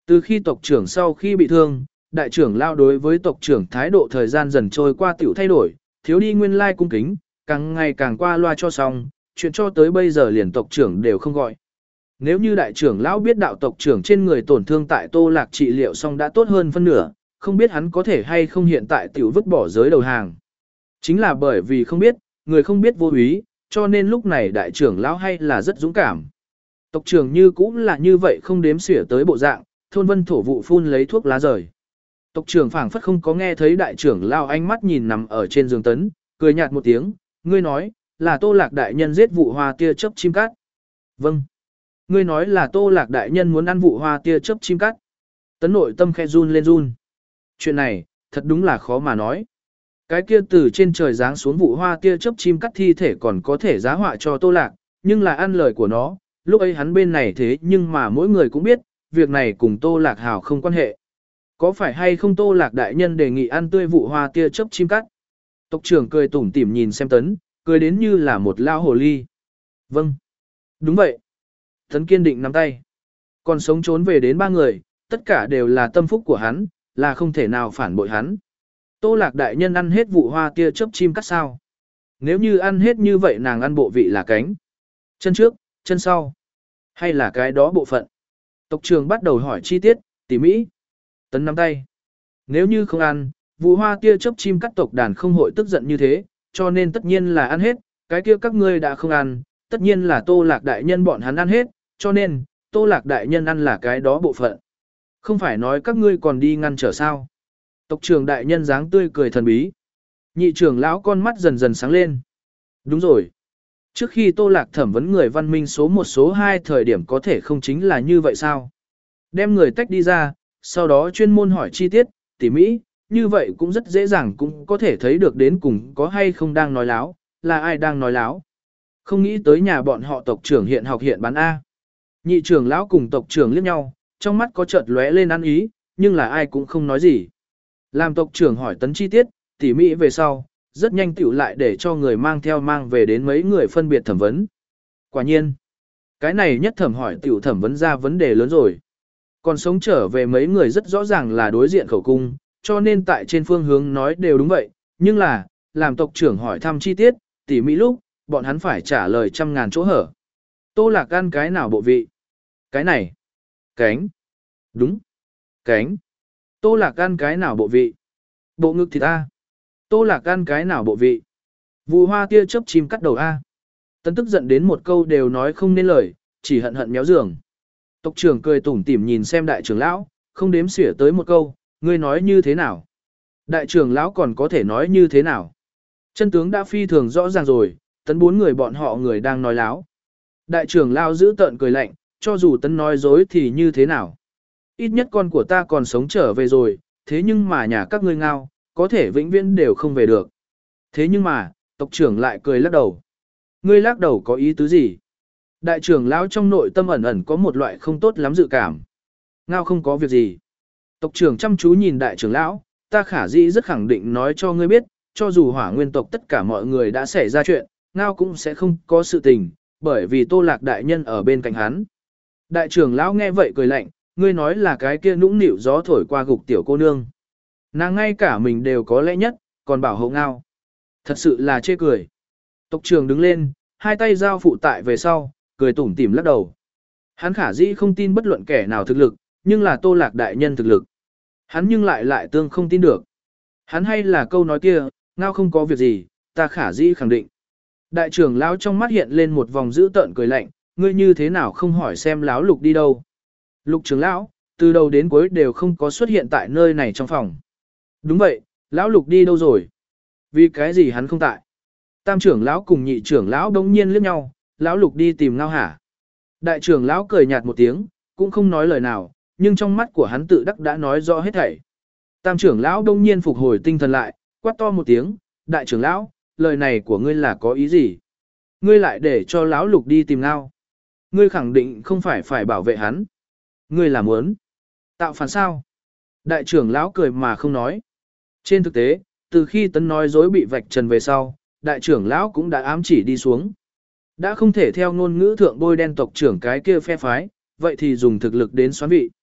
Từ khi tộc trưởng sau khi bị thương, đại trưởng lao đối với tộc trưởng thái độ thời gian dần trôi qua tiểu thay đổi, thiếu đi nguyên lai cung kính, càng ngày càng qua loa cho xong, chuyện cho tới bây giờ liền tộc trưởng đều không gọi. Nếu như đại trưởng lão biết đạo tộc trưởng trên người tổn thương tại Tô Lạc trị liệu xong đã tốt hơn phân nửa, không biết hắn có thể hay không hiện tại tiểu vứt bỏ giới đầu hàng. Chính là bởi vì không biết, người không biết vô úy, cho nên lúc này đại trưởng lão hay là rất dũng cảm. Tộc trưởng như cũng là như vậy không đếm xỉa tới bộ dạng, thôn vân thổ vụ phun lấy thuốc lá rời. Tộc trưởng phảng phất không có nghe thấy đại trưởng lão ánh mắt nhìn nằm ở trên giường tấn, cười nhạt một tiếng, ngươi nói, là Tô Lạc đại nhân giết vụ hoa tia chớp chim cắt. Vâng. Ngươi nói là Tô Lạc đại nhân muốn ăn vụ hoa tia chớp chim cắt. Tấn nội tâm khe run lên run. Chuyện này, thật đúng là khó mà nói. Cái kia từ trên trời giáng xuống vụ hoa tia chớp chim cắt thi thể còn có thể giá họa cho Tô Lạc, nhưng là ăn lời của nó, lúc ấy hắn bên này thế nhưng mà mỗi người cũng biết, việc này cùng Tô Lạc hào không quan hệ. Có phải hay không Tô Lạc đại nhân đề nghị ăn tươi vụ hoa tia chớp chim cắt? Tộc trưởng cười tủm tỉm nhìn xem Tấn, cười đến như là một lao hồ ly. Vâng. Đúng vậy. Tấn kiên định nắm tay. Còn sống trốn về đến ba người, tất cả đều là tâm phúc của hắn, là không thể nào phản bội hắn. Tô Lạc đại nhân ăn hết vụ hoa tia chớp chim cắt sao? Nếu như ăn hết như vậy nàng ăn bộ vị là cánh, chân trước, chân sau, hay là cái đó bộ phận? Tộc trưởng bắt đầu hỏi chi tiết, tỉ mỹ. Tấn nắm tay. Nếu như không ăn, vụ hoa tia chớp chim cắt tộc đàn không hội tức giận như thế, cho nên tất nhiên là ăn hết, cái kia các ngươi đã không ăn, tất nhiên là Tô Lạc đại nhân bọn hắn ăn hết, cho nên, Tô Lạc đại nhân ăn là cái đó bộ phận. Không phải nói các ngươi còn đi ngăn trở sao? Tộc trưởng đại nhân dáng tươi cười thần bí. Nhị trưởng lão con mắt dần dần sáng lên. Đúng rồi. Trước khi Tô Lạc thẩm vấn người văn minh số một số hai thời điểm có thể không chính là như vậy sao? Đem người tách đi ra, sau đó chuyên môn hỏi chi tiết, tỉ mỹ, như vậy cũng rất dễ dàng cũng có thể thấy được đến cùng có hay không đang nói láo, là ai đang nói láo. Không nghĩ tới nhà bọn họ tộc trưởng hiện học hiện bán A. Nhị trưởng lão cùng tộc trưởng liếc nhau, trong mắt có chợt lóe lên ăn ý, nhưng là ai cũng không nói gì. Làm tộc trưởng hỏi Tấn chi tiết, tỉ mỹ về sau, rất nhanh tiểu lại để cho người mang theo mang về đến mấy người phân biệt thẩm vấn. Quả nhiên, cái này nhất thẩm hỏi tiểu thẩm vấn ra vấn đề lớn rồi. Còn sống trở về mấy người rất rõ ràng là đối diện khẩu cung, cho nên tại trên phương hướng nói đều đúng vậy, nhưng là, làm tộc trưởng hỏi thăm chi tiết, tỉ mỹ lúc, bọn hắn phải trả lời trăm ngàn chỗ hở. Tô Lạc ăn cái nào bộ vị? Cái này. Cánh. Đúng. Cánh. Tô Lạc ăn cái nào bộ vị? Bộ ngực thịt A. Tô Lạc ăn cái nào bộ vị? Vụ hoa tia chớp chim cắt đầu A. Tấn tức giận đến một câu đều nói không nên lời, chỉ hận hận méo giường. Tộc trưởng cười tủm tỉm nhìn xem đại trưởng lão, không đếm xỉa tới một câu, ngươi nói như thế nào? Đại trưởng lão còn có thể nói như thế nào? Chân tướng đã phi thường rõ ràng rồi, Tấn bốn người bọn họ người đang nói láo. Đại trưởng lão giữ tợn cười lạnh, cho dù Tấn nói dối thì như thế nào? Ít nhất con của ta còn sống trở về rồi, thế nhưng mà nhà các ngươi ngao, có thể vĩnh viễn đều không về được. Thế nhưng mà, tộc trưởng lại cười lắc đầu. Ngươi lắc đầu có ý tứ gì? Đại trưởng lão trong nội tâm ẩn ẩn có một loại không tốt lắm dự cảm. Ngao không có việc gì. Tộc trưởng chăm chú nhìn đại trưởng lão, ta khả dĩ rất khẳng định nói cho ngươi biết, cho dù hỏa nguyên tộc tất cả mọi người đã xảy ra chuyện, Ngao cũng sẽ không có sự tình, bởi vì Tô Lạc đại nhân ở bên cạnh hắn. Đại trưởng lão nghe vậy cười lạnh, ngươi nói là cái kia nũng nịu gió thổi qua gục tiểu cô nương. Nàng ngay cả mình đều có lẽ nhất, còn bảo hộ Ngao. Thật sự là chê cười. Tộc trưởng đứng lên, hai tay giao phụ tại về sau, cười tủm tỉm lắc đầu. Hắn khả dĩ không tin bất luận kẻ nào thực lực, nhưng là Tô Lạc đại nhân thực lực. Hắn nhưng lại lại tương không tin được. Hắn hay là câu nói kia, Ngao không có việc gì, ta khả dĩ khẳng định. Đại trưởng lão trong mắt hiện lên một vòng dữ tợn cười lạnh, ngươi như thế nào không hỏi xem lão Lục đi đâu. Lục trưởng lão, từ đầu đến cuối đều không có xuất hiện tại nơi này trong phòng. Đúng vậy, lão Lục đi đâu rồi? Vì cái gì hắn không tại? Tam trưởng lão cùng nhị trưởng lão đống nhiên liếc nhau, lão Lục đi tìm Ngao hả? Đại trưởng lão cười nhạt một tiếng, cũng không nói lời nào, nhưng trong mắt của hắn tự đắc đã nói rõ hết thảy. Tam trưởng lão đống nhiên phục hồi tinh thần lại, quát to một tiếng, đại trưởng lão, lời này của ngươi là có ý gì? Ngươi lại để cho lão Lục đi tìm Ngao. Ngươi khẳng định không phải phải bảo vệ hắn. Ngươi là muốn tạo phản sao? Đại trưởng lão cười mà không nói. Trên thực tế, từ khi Tấn nói dối bị vạch trần về sau, đại trưởng lão cũng đã ám chỉ đi xuống. Đã không thể theo ngôn ngữ thượng bôi đen tộc trưởng cái kia phe phái, vậy thì dùng thực lực đến xoán vị.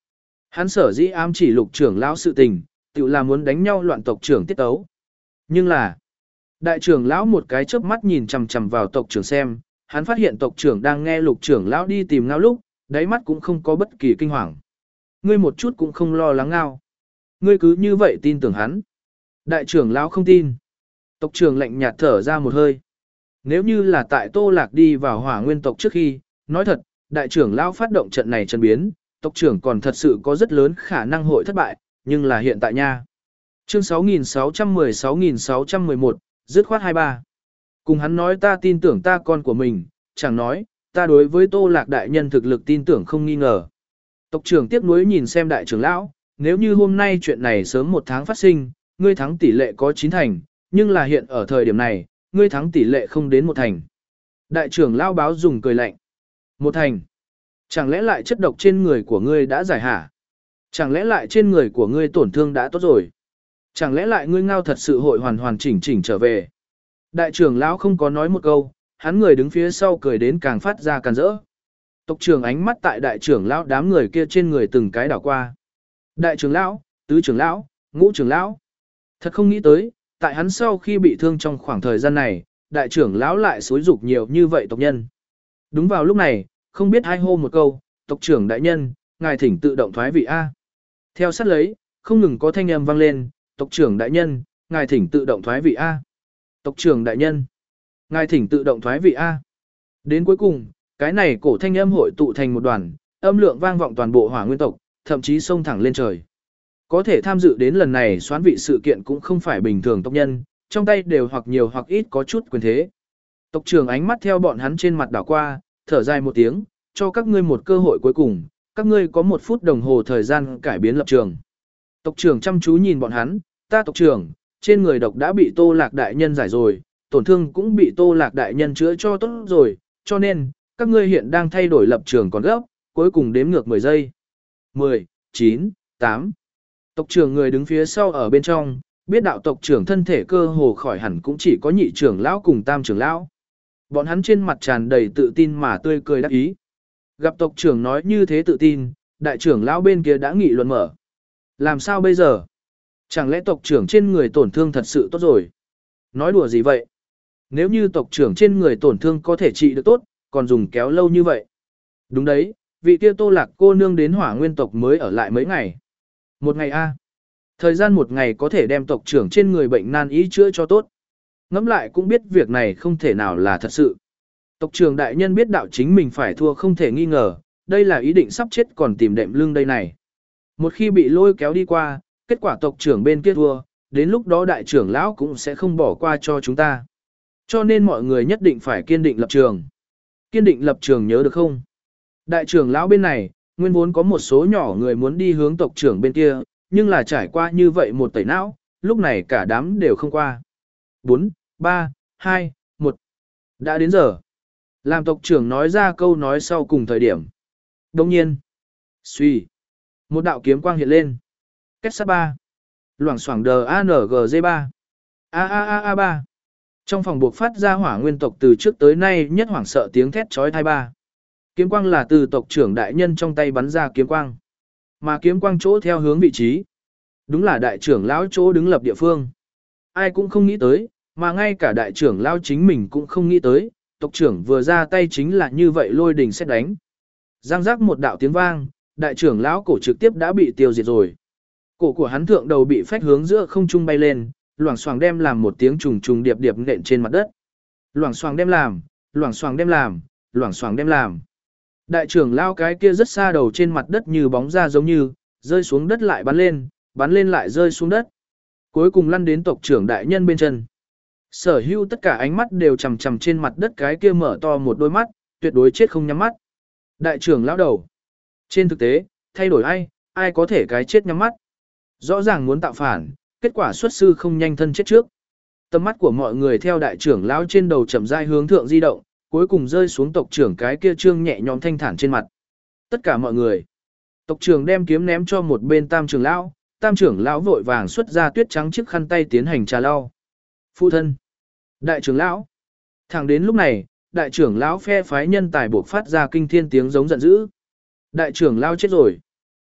Hắn sở dĩ ám chỉ lục trưởng lão sự tình, tự là muốn đánh nhau loạn tộc trưởng tiết tấu. Nhưng là, đại trưởng lão một cái chớp mắt nhìn chằm chằm vào tộc trưởng xem, hắn phát hiện tộc trưởng đang nghe lục trưởng lão đi tìm ngao lúc, đáy mắt cũng không có bất kỳ kinh hoàng. Ngươi một chút cũng không lo lắng ngao. Ngươi cứ như vậy tin tưởng hắn. Đại trưởng lão không tin. Tộc trưởng lạnh nhạt thở ra một hơi. Nếu như là tại Tô Lạc đi vào hỏa nguyên tộc trước khi, nói thật, đại trưởng lão phát động trận này chân biến, tộc trưởng còn thật sự có rất lớn khả năng hội thất bại, nhưng là hiện tại nha. Chương sáu nghìn sáu trăm mười sáu nghìn sáu trăm mười một, dứt khoát hai ba. Cùng hắn nói ta tin tưởng ta con của mình, chẳng nói, ta đối với Tô Lạc đại nhân thực lực tin tưởng không nghi ngờ. Tộc trưởng tiếc nuối nhìn xem đại trưởng lão, nếu như hôm nay chuyện này sớm một tháng phát sinh, ngươi thắng tỷ lệ có chín thành, nhưng là hiện ở thời điểm này, ngươi thắng tỷ lệ không đến một thành. Đại trưởng lão báo dùng cười lạnh. Một thành. Chẳng lẽ lại chất độc trên người của ngươi đã giải hả? Chẳng lẽ lại trên người của ngươi tổn thương đã tốt rồi? Chẳng lẽ lại ngươi ngao thật sự hội hoàn hoàn chỉnh chỉnh trở về? Đại trưởng lão không có nói một câu, hắn người đứng phía sau cười đến càng phát ra càng rỡ. Tộc trưởng ánh mắt tại đại trưởng lão đám người kia trên người từng cái đảo qua. Đại trưởng lão, tứ trưởng lão, ngũ trưởng lão. Thật không nghĩ tới, tại hắn sau khi bị thương trong khoảng thời gian này, đại trưởng lão lại xúi dục nhiều như vậy tộc nhân. Đúng vào lúc này, không biết hai hô một câu, tộc trưởng đại nhân, ngài thỉnh tự động thoái vị A. Theo sát lấy, không ngừng có thanh âm vang lên, tộc trưởng đại nhân, ngài thỉnh tự động thoái vị A. Tộc trưởng đại nhân, ngài thỉnh tự động thoái vị A. Đến cuối cùng, cái này cổ thanh âm hội tụ thành một đoàn, âm lượng vang vọng toàn bộ hỏa nguyên tộc, thậm chí xông thẳng lên trời. Có thể tham dự đến lần này xoán vị sự kiện cũng không phải bình thường tộc nhân, trong tay đều hoặc nhiều hoặc ít có chút quyền thế. Tộc trưởng ánh mắt theo bọn hắn trên mặt đảo qua, thở dài một tiếng, cho các ngươi một cơ hội cuối cùng, các ngươi có một phút đồng hồ thời gian cải biến lập trường. Tộc trưởng chăm chú nhìn bọn hắn, ta tộc trưởng, trên người độc đã bị Tô Lạc đại nhân giải rồi, tổn thương cũng bị Tô Lạc đại nhân chữa cho tốt rồi, cho nên, các ngươi hiện đang thay đổi lập trường còn gấp, cuối cùng đếm ngược mười giây. mười, chín, tám. Tộc trưởng người đứng phía sau ở bên trong, biết đạo tộc trưởng thân thể cơ hồ khỏi hẳn cũng chỉ có nhị trưởng lão cùng tam trưởng lão. Bọn hắn trên mặt tràn đầy tự tin mà tươi cười đắc ý. Gặp tộc trưởng nói như thế tự tin, đại trưởng lão bên kia đã nghị luận mở. Làm sao bây giờ? Chẳng lẽ tộc trưởng trên người tổn thương thật sự tốt rồi? Nói đùa gì vậy? Nếu như tộc trưởng trên người tổn thương có thể trị được tốt, còn dùng kéo lâu như vậy? Đúng đấy, vị kia Tô Lạc cô nương đến hỏa nguyên tộc mới ở lại mấy ngày. Một ngày a, thời gian một ngày có thể đem tộc trưởng trên người bệnh nan y chữa cho tốt. Ngẫm lại cũng biết việc này không thể nào là thật sự. Tộc trưởng đại nhân biết đạo chính mình phải thua không thể nghi ngờ, đây là ý định sắp chết còn tìm đệm lưng đây này. Một khi bị lôi kéo đi qua, kết quả tộc trưởng bên kia thua, đến lúc đó đại trưởng lão cũng sẽ không bỏ qua cho chúng ta. Cho nên mọi người nhất định phải kiên định lập trường. Kiên định lập trường nhớ được không? Đại trưởng lão bên này, nguyên vốn có một số nhỏ người muốn đi hướng tộc trưởng bên kia, nhưng là trải qua như vậy một tẩy não, lúc này cả đám đều không qua. bốn, ba, hai, một. Đã đến giờ. Làm tộc trưởng nói ra câu nói sau cùng thời điểm. Đồng nhiên. Xuy. Một đạo kiếm quang hiện lên. Kết sát ba. Loảng xoảng đờ a en giê ba. A a a a ba. Trong phòng buộc phát ra hỏa nguyên tộc từ trước tới nay nhất hoảng sợ tiếng thét chói tai ba. Kiếm quang là từ tộc trưởng đại nhân trong tay bắn ra kiếm quang. Mà kiếm quang chỗ theo hướng vị trí. Đúng là đại trưởng lão chỗ đứng lập địa phương. Ai cũng không nghĩ tới, mà ngay cả đại trưởng lão chính mình cũng không nghĩ tới, tộc trưởng vừa ra tay chính là như vậy lôi đình xét đánh. Giang giác một đạo tiếng vang, đại trưởng lão cổ trực tiếp đã bị tiêu diệt rồi. Cổ của hắn thượng đầu bị phách hướng giữa không trung bay lên, loảng xoảng đem làm một tiếng trùng trùng điệp điệp nện trên mặt đất. Loảng xoảng đem làm, loảng xoảng đem làm, loảng xoảng đem làm. Đại trưởng lão cái kia rất xa đầu trên mặt đất như bóng ra giống như, rơi xuống đất lại bắn lên, bắn lên lại rơi xuống đất. Cuối cùng lăn đến tộc trưởng đại nhân bên chân. Sở hữu tất cả ánh mắt đều chằm chằm trên mặt đất cái kia mở to một đôi mắt, tuyệt đối chết không nhắm mắt. Đại trưởng lão đầu. Trên thực tế, thay đổi ai, ai có thể cái chết nhắm mắt. Rõ ràng muốn tạo phản, kết quả xuất sư không nhanh thân chết trước. Tầm mắt của mọi người theo đại trưởng lão trên đầu chậm rãi hướng thượng di động, cuối cùng rơi xuống tộc trưởng cái kia trương nhẹ nhõm thanh thản trên mặt. Tất cả mọi người. Tộc trưởng đem kiếm ném cho một bên tam trưởng lão, tam trưởng lão vội vàng xuất ra tuyết trắng chiếc khăn tay tiến hành trà lau. Phụ thân. Đại trưởng lão. Thẳng đến lúc này, đại trưởng lão phe phái nhân tài buộc phát ra kinh thiên tiếng giống giận dữ. Đại trưởng lão chết rồi.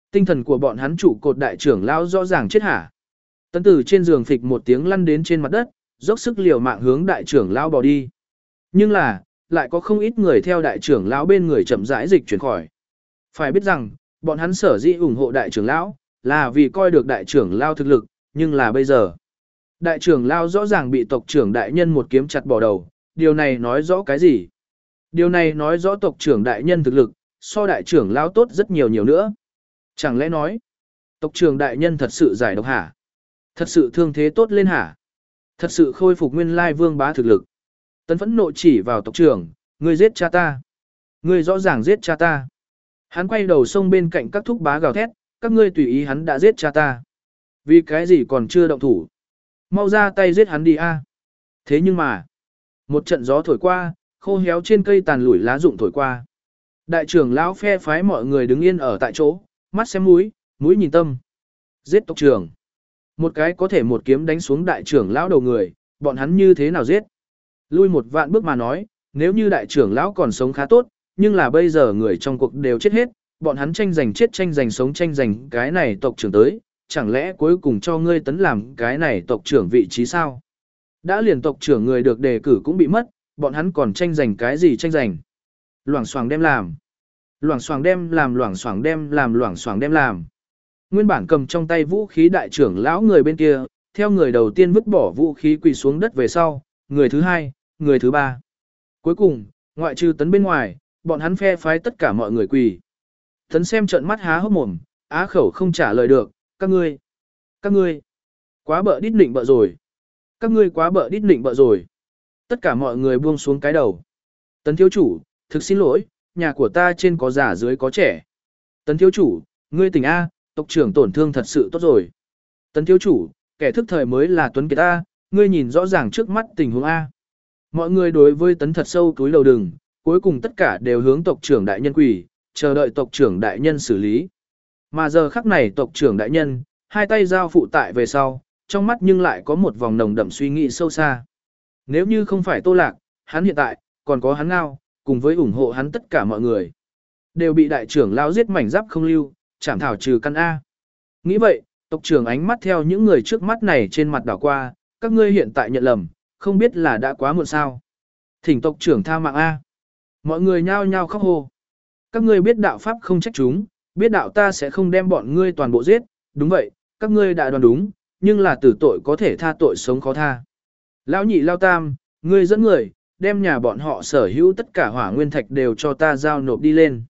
Tinh thần của bọn hắn trụ cột đại trưởng lão rõ ràng chết hả. Tấn Tử trên giường phịch một tiếng lăn đến trên mặt đất, dốc sức liều mạng hướng đại trưởng lão bỏ đi. Nhưng là, lại có không ít người theo đại trưởng lão bên người chậm rãi dịch chuyển khỏi. Phải biết rằng, bọn hắn sở dĩ ủng hộ đại trưởng lão, là vì coi được đại trưởng lão thực lực, nhưng là bây giờ. Đại trưởng lão rõ ràng bị tộc trưởng đại nhân một kiếm chặt bỏ đầu, điều này nói rõ cái gì? Điều này nói rõ tộc trưởng đại nhân thực lực, so đại trưởng lão tốt rất nhiều nhiều nữa. Chẳng lẽ nói, tộc trưởng đại nhân thật sự giải độc hả? Thật sự thương thế tốt lên hả? Thật sự khôi phục nguyên lai vương bá thực lực. Tấn phẫn nộ chỉ vào tộc trưởng, ngươi giết cha ta. Ngươi rõ ràng giết cha ta. Hắn quay đầu xông bên cạnh các thúc bá gào thét, các ngươi tùy ý hắn đã giết cha ta. Vì cái gì còn chưa động thủ? Mau ra tay giết hắn đi a. Thế nhưng mà, một trận gió thổi qua, khô héo trên cây tàn lủi lá rụng thổi qua. Đại trưởng lão phe phái mọi người đứng yên ở tại chỗ, mắt xem mũi, mũi nhìn tâm. Giết tộc trưởng. Một cái có thể một kiếm đánh xuống đại trưởng lão đầu người, bọn hắn như thế nào giết? Lui một vạn bước mà nói, nếu như đại trưởng lão còn sống khá tốt, nhưng là bây giờ người trong cuộc đều chết hết, bọn hắn tranh giành chết tranh giành sống tranh giành cái này tộc trưởng tới, chẳng lẽ cuối cùng cho ngươi Tấn làm cái này tộc trưởng vị trí sao? Đã liền tộc trưởng người được đề cử cũng bị mất, bọn hắn còn tranh giành cái gì tranh giành? Loảng xoảng đem làm. Loảng xoảng đem làm loảng xoảng đem làm loảng xoảng đem làm. Nguyên bản cầm trong tay vũ khí đại trưởng lão người bên kia, theo người đầu tiên vứt bỏ vũ khí quỳ xuống đất về sau, người thứ hai, người thứ ba. Cuối cùng, ngoại trừ Tấn bên ngoài, bọn hắn phe phái tất cả mọi người quỳ. Tấn xem trợn mắt há hốc mồm, á khẩu không trả lời được, các ngươi, các ngươi, quá bợ đít nịnh bợ rồi. Các ngươi quá bợ đít nịnh bợ rồi. Tất cả mọi người buông xuống cái đầu. Tấn thiếu chủ, thực xin lỗi, nhà của ta trên có già dưới có trẻ. Tấn thiếu chủ, ngươi tỉnh A, tộc trưởng tổn thương thật sự tốt rồi. Tấn thiếu chủ, kẻ thức thời mới là Tuấn Kiệt A, ngươi nhìn rõ ràng trước mắt tình huống A. Mọi người đối với Tấn thật sâu túi lầu đừng, cuối cùng tất cả đều hướng tộc trưởng đại nhân quỳ, chờ đợi tộc trưởng đại nhân xử lý. Mà giờ khắc này tộc trưởng đại nhân, hai tay giao phụ tại về sau, trong mắt nhưng lại có một vòng nồng đậm suy nghĩ sâu xa. Nếu như không phải Tô Lạc, hắn hiện tại, còn có hắn Ngao, cùng với ủng hộ hắn tất cả mọi người, đều bị đại trưởng lao giết mảnh giáp không lưu, chảm thảo trừ căn A. Nghĩ vậy, tộc trưởng ánh mắt theo những người trước mắt này trên mặt đảo qua, các ngươi hiện tại nhận lầm, không biết là đã quá muộn sao. Thỉnh tộc trưởng tha mạng A. Mọi người nhao nhao khóc hô. Các ngươi biết đạo pháp không trách chúng, biết đạo ta sẽ không đem bọn ngươi toàn bộ giết, đúng vậy, các ngươi đã đoán đúng, nhưng là tử tội có thể tha tội sống khó tha. Lão nhị lao tam, ngươi dẫn người, đem nhà bọn họ sở hữu tất cả hỏa nguyên thạch đều cho ta giao nộp đi lên.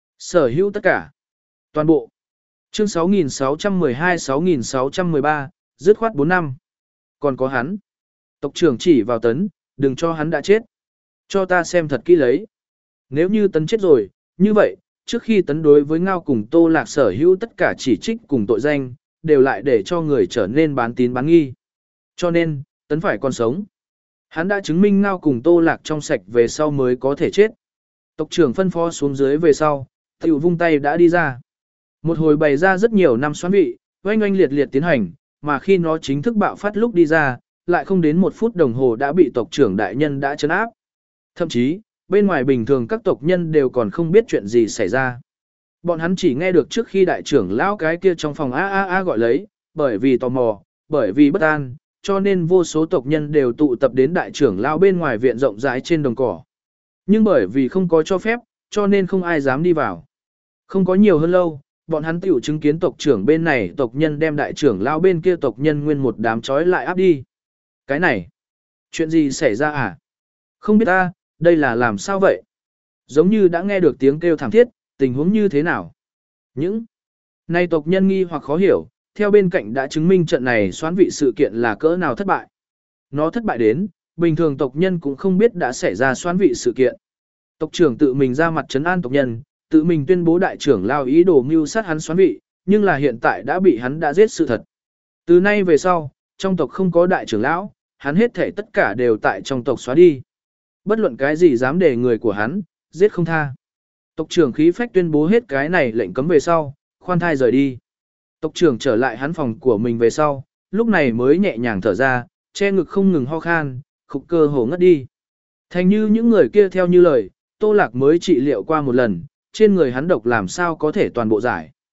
Sở hữu tất cả. Toàn bộ. Chương sáu nghìn sáu trăm mười hai sáu nghìn sáu trăm mười ba, dứt khoát bốn năm. Còn có hắn. Tộc trưởng chỉ vào Tấn, đừng cho hắn đã chết. Cho ta xem thật kỹ lấy. Nếu như Tấn chết rồi, như vậy, trước khi Tấn đối với Ngao cùng Tô Lạc sở hữu tất cả chỉ trích cùng tội danh, đều lại để cho người trở nên bán tín bán nghi. Cho nên, Tấn phải còn sống. Hắn đã chứng minh Ngao cùng Tô Lạc trong sạch về sau mới có thể chết. Tộc trưởng phân phó xuống dưới về sau, tiểu vung tay đã đi ra. Một hồi bày ra rất nhiều năm xoắn vị, oanh oanh liệt liệt tiến hành, mà khi nó chính thức bạo phát lúc đi ra, lại không đến một phút đồng hồ đã bị tộc trưởng đại nhân đã trấn áp. Thậm chí, bên ngoài bình thường các tộc nhân đều còn không biết chuyện gì xảy ra. Bọn hắn chỉ nghe được trước khi đại trưởng lão cái kia trong phòng a a a gọi lấy, bởi vì tò mò, bởi vì bất an, cho nên vô số tộc nhân đều tụ tập đến đại trưởng lão bên ngoài viện rộng rãi trên đồng cỏ. Nhưng bởi vì không có cho phép, cho nên không ai dám đi vào. Không có nhiều hơn lâu, bọn hắn tiểu chứng kiến tộc trưởng bên này tộc nhân đem đại trưởng lão bên kia tộc nhân nguyên một đám chói lại áp đi. Cái này, chuyện gì xảy ra à? Không biết ta, đây là làm sao vậy? Giống như đã nghe được tiếng kêu thảm thiết, tình huống như thế nào? Những này tộc nhân nghi hoặc khó hiểu, theo bên cạnh đã chứng minh trận này xoán vị sự kiện là cỡ nào thất bại. Nó thất bại đến, bình thường tộc nhân cũng không biết đã xảy ra xoán vị sự kiện. Tộc trưởng tự mình ra mặt trấn an tộc nhân, tự mình tuyên bố đại trưởng lao ý đồ mưu sát hắn xoán vị, nhưng là hiện tại đã bị hắn đã giết sự thật. Từ nay về sau, trong tộc không có đại trưởng lão, hắn hết thể tất cả đều tại trong tộc xóa đi. Bất luận cái gì dám để người của hắn, giết không tha. Tộc trưởng khí phách tuyên bố hết cái này lệnh cấm về sau, khoan thai rời đi. Tộc trưởng trở lại hắn phòng của mình về sau, lúc này mới nhẹ nhàng thở ra, che ngực không ngừng ho khan, khục cơ hồ ngất đi. Thành như những người kia theo như lời, Tô Lạc mới trị liệu qua một lần, trên người hắn độc làm sao có thể toàn bộ giải.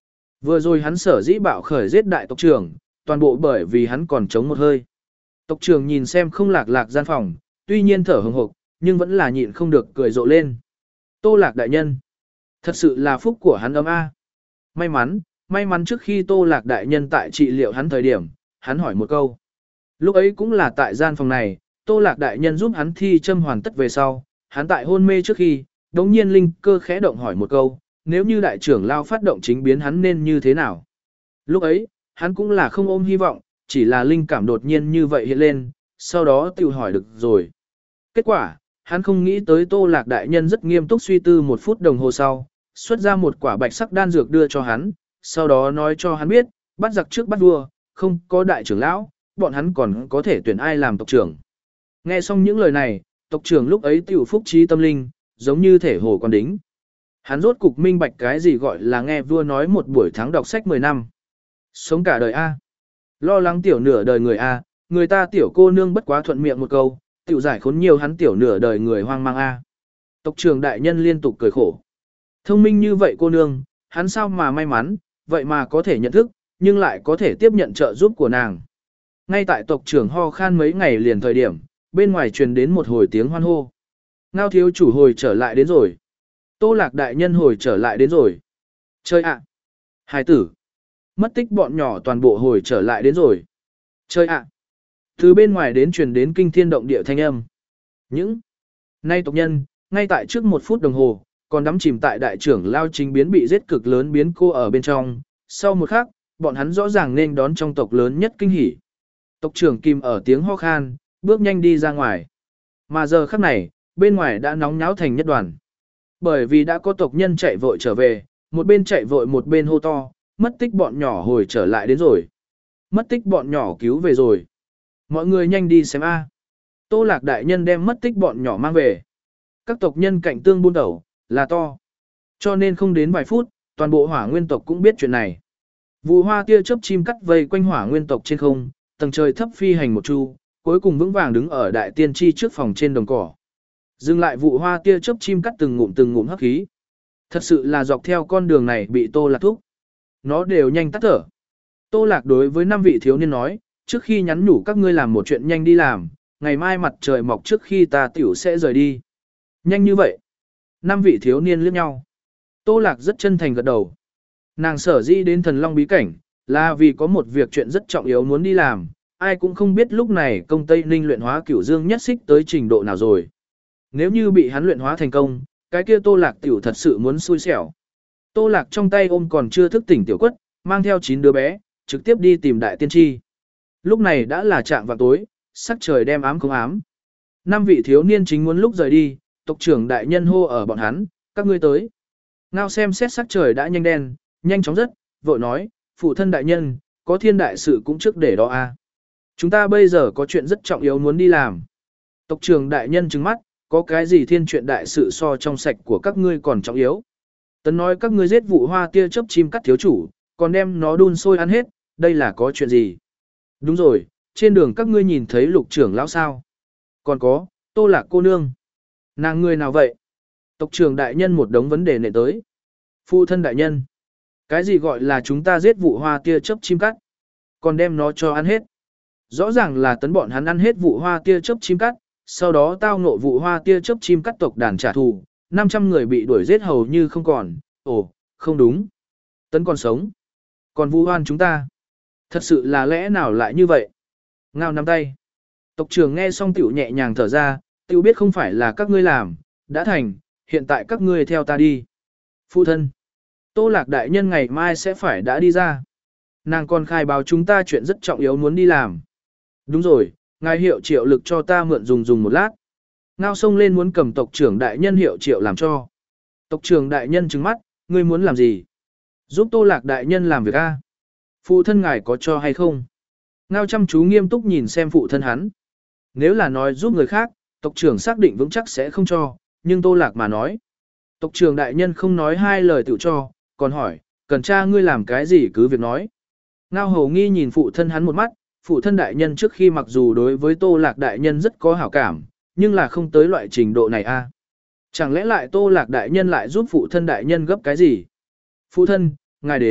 Vừa rồi hắn sở dĩ bạo khởi giết đại tộc trưởng, toàn bộ bởi vì hắn còn chống một hơi. Tộc trưởng nhìn xem không lạc lạc gian phòng, tuy nhiên thở hừng hực, nhưng vẫn là nhịn không được cười rộ lên. Tô lạc đại nhân. Thật sự là phúc của hắn ấm a. May mắn, may mắn trước khi Tô lạc đại nhân tại trị liệu hắn thời điểm, hắn hỏi một câu. Lúc ấy cũng là tại gian phòng này, Tô lạc đại nhân giúp hắn thi châm hoàn tất về sau, hắn tại hôn mê trước khi, đống nhiên linh cơ khẽ động hỏi một câu, nếu như đại trưởng lao phát động chính biến hắn nên như thế nào? Lúc ấy, hắn cũng là không ôm hy vọng, chỉ là linh cảm đột nhiên như vậy hiện lên, sau đó tự hỏi được rồi. Kết quả, hắn không nghĩ tới Tô Lạc đại nhân rất nghiêm túc suy tư một phút đồng hồ sau, xuất ra một quả bạch sắc đan dược đưa cho hắn, sau đó nói cho hắn biết, bắt giặc trước bắt vua, không có đại trưởng lão, bọn hắn còn có thể tuyển ai làm tộc trưởng. Nghe xong những lời này, tộc trưởng lúc ấy tiểu phúc trí tâm linh, giống như thể hồ con đính. Hắn rốt cục minh bạch cái gì gọi là nghe vua nói một buổi tháng đọc sách mười năm. Sống cả đời A. Lo lắng tiểu nửa đời người A, người ta tiểu cô nương bất quá thuận miệng một câu, tiểu giải khốn nhiều hắn tiểu nửa đời người hoang mang A. Tộc trưởng đại nhân liên tục cười khổ. Thông minh như vậy cô nương, hắn sao mà may mắn, vậy mà có thể nhận thức, nhưng lại có thể tiếp nhận trợ giúp của nàng. Ngay tại tộc trưởng ho khan mấy ngày liền thời điểm, bên ngoài truyền đến một hồi tiếng hoan hô. Ngao thiếu chủ hồi trở lại đến rồi. Tô Lạc đại nhân hồi trở lại đến rồi. Chơi ạ. Hải tử. Mất tích bọn nhỏ toàn bộ hồi trở lại đến rồi. Chơi ạ. Từ bên ngoài đến truyền đến kinh thiên động địa thanh âm. Những nay tộc nhân, ngay tại trước một phút đồng hồ, còn đắm chìm tại đại trưởng lao chính biến bị giết cực lớn biến cô ở bên trong. Sau một khắc, bọn hắn rõ ràng nên đón trong tộc lớn nhất kinh hỉ. Tộc trưởng Kim ở tiếng ho khan, bước nhanh đi ra ngoài. Mà giờ khắc này, bên ngoài đã nóng nháo thành nhất đoàn. Bởi vì đã có tộc nhân chạy vội trở về, một bên chạy vội một bên hô to, mất tích bọn nhỏ hồi trở lại đến rồi. Mất tích bọn nhỏ cứu về rồi. Mọi người nhanh đi xem a. Tô Lạc đại nhân đem mất tích bọn nhỏ mang về. Các tộc nhân cạnh tương buôn đầu, là to. Cho nên không đến vài phút, toàn bộ hỏa nguyên tộc cũng biết chuyện này. Vụ hoa tia chớp chim cắt vây quanh hỏa nguyên tộc trên không, tầng trời thấp phi hành một chu, cuối cùng vững vàng đứng ở đại tiên tri trước phòng trên đồng cỏ. Dừng lại vụ hoa tia chớp chim cắt từng ngụm từng ngụm hấp khí. Thật sự là dọc theo con đường này bị Tô Lạc thúc. Nó đều nhanh tắt thở. Tô Lạc đối với năm vị thiếu niên nói, trước khi nhắn nhủ các ngươi làm một chuyện nhanh đi làm, ngày mai mặt trời mọc trước khi ta tiểu sẽ rời đi. Nhanh như vậy. Năm vị thiếu niên liếc nhau. Tô Lạc rất chân thành gật đầu. Nàng sở dĩ đến thần long bí cảnh, là vì có một việc chuyện rất trọng yếu muốn đi làm, ai cũng không biết lúc này công Tây Ninh luyện hóa cửu dương nhất xích tới trình độ nào rồi. Nếu như bị hắn luyện hóa thành công, cái kia Tô Lạc tiểu thật sự muốn xui xẻo. Tô Lạc trong tay ôm còn chưa thức tỉnh tiểu quất, mang theo chín đứa bé, trực tiếp đi tìm đại tiên tri. Lúc này đã là trạng vào tối, sắc trời đem ám không ám. Năm vị thiếu niên chính muốn lúc rời đi, tộc trưởng đại nhân hô ở bọn hắn, các ngươi tới. Ngao xem xét sắc trời đã nhanh đen, nhanh chóng rất, vội nói, phụ thân đại nhân, có thiên đại sự cũng trước để đó a. Chúng ta bây giờ có chuyện rất trọng yếu muốn đi làm. Tộc trưởng đại nhân trừng mắt, có cái gì thiên chuyện đại sự so trong sạch của các ngươi còn trọng yếu. Tấn nói các ngươi giết vụ hoa tia chớp chim cắt thiếu chủ, còn đem nó đun sôi ăn hết, đây là có chuyện gì? Đúng rồi, trên đường các ngươi nhìn thấy lục trưởng lão sao? Còn có, Tô Lạc cô nương. Nàng người nào vậy? Tộc trưởng đại nhân một đống vấn đề nệ tới. Phụ thân đại nhân. Cái gì gọi là chúng ta giết vụ hoa tia chớp chim cắt, còn đem nó cho ăn hết? Rõ ràng là tấn bọn hắn ăn hết vụ hoa tia chớp chim cắt, sau đó tao ngộ vụ hoa tia chớp chim cắt tộc đàn trả thù, năm trăm người bị đuổi giết hầu như không còn. Ồ, không đúng. Tấn còn sống. Còn vu oan chúng ta. Thật sự là lẽ nào lại như vậy? Ngao nắm tay. Tộc trưởng nghe xong tiểu nhẹ nhàng thở ra, tiểu biết không phải là các ngươi làm, đã thành, hiện tại các ngươi theo ta đi. Phụ thân. Tô Lạc đại nhân ngày mai sẽ phải đã đi ra. Nàng còn khai báo chúng ta chuyện rất trọng yếu muốn đi làm. Đúng rồi, ngài hiệu triệu lực cho ta mượn dùng dùng một lát. Ngao xông lên muốn cầm tộc trưởng đại nhân hiệu triệu làm cho. Tộc trưởng đại nhân trừng mắt, ngươi muốn làm gì? Giúp Tô Lạc đại nhân làm việc a? Phụ thân ngài có cho hay không? Ngao chăm chú nghiêm túc nhìn xem phụ thân hắn. Nếu là nói giúp người khác, tộc trưởng xác định vững chắc sẽ không cho, nhưng Tô Lạc mà nói. Tộc trưởng đại nhân không nói hai lời tự cho, còn hỏi, cần cha ngươi làm cái gì cứ việc nói. Ngao hầu nghi nhìn phụ thân hắn một mắt, phụ thân đại nhân trước khi mặc dù đối với Tô Lạc đại nhân rất có hảo cảm, nhưng là không tới loại trình độ này a. Chẳng lẽ lại Tô Lạc đại nhân lại giúp phụ thân đại nhân gấp cái gì? Phụ thân, ngài đến,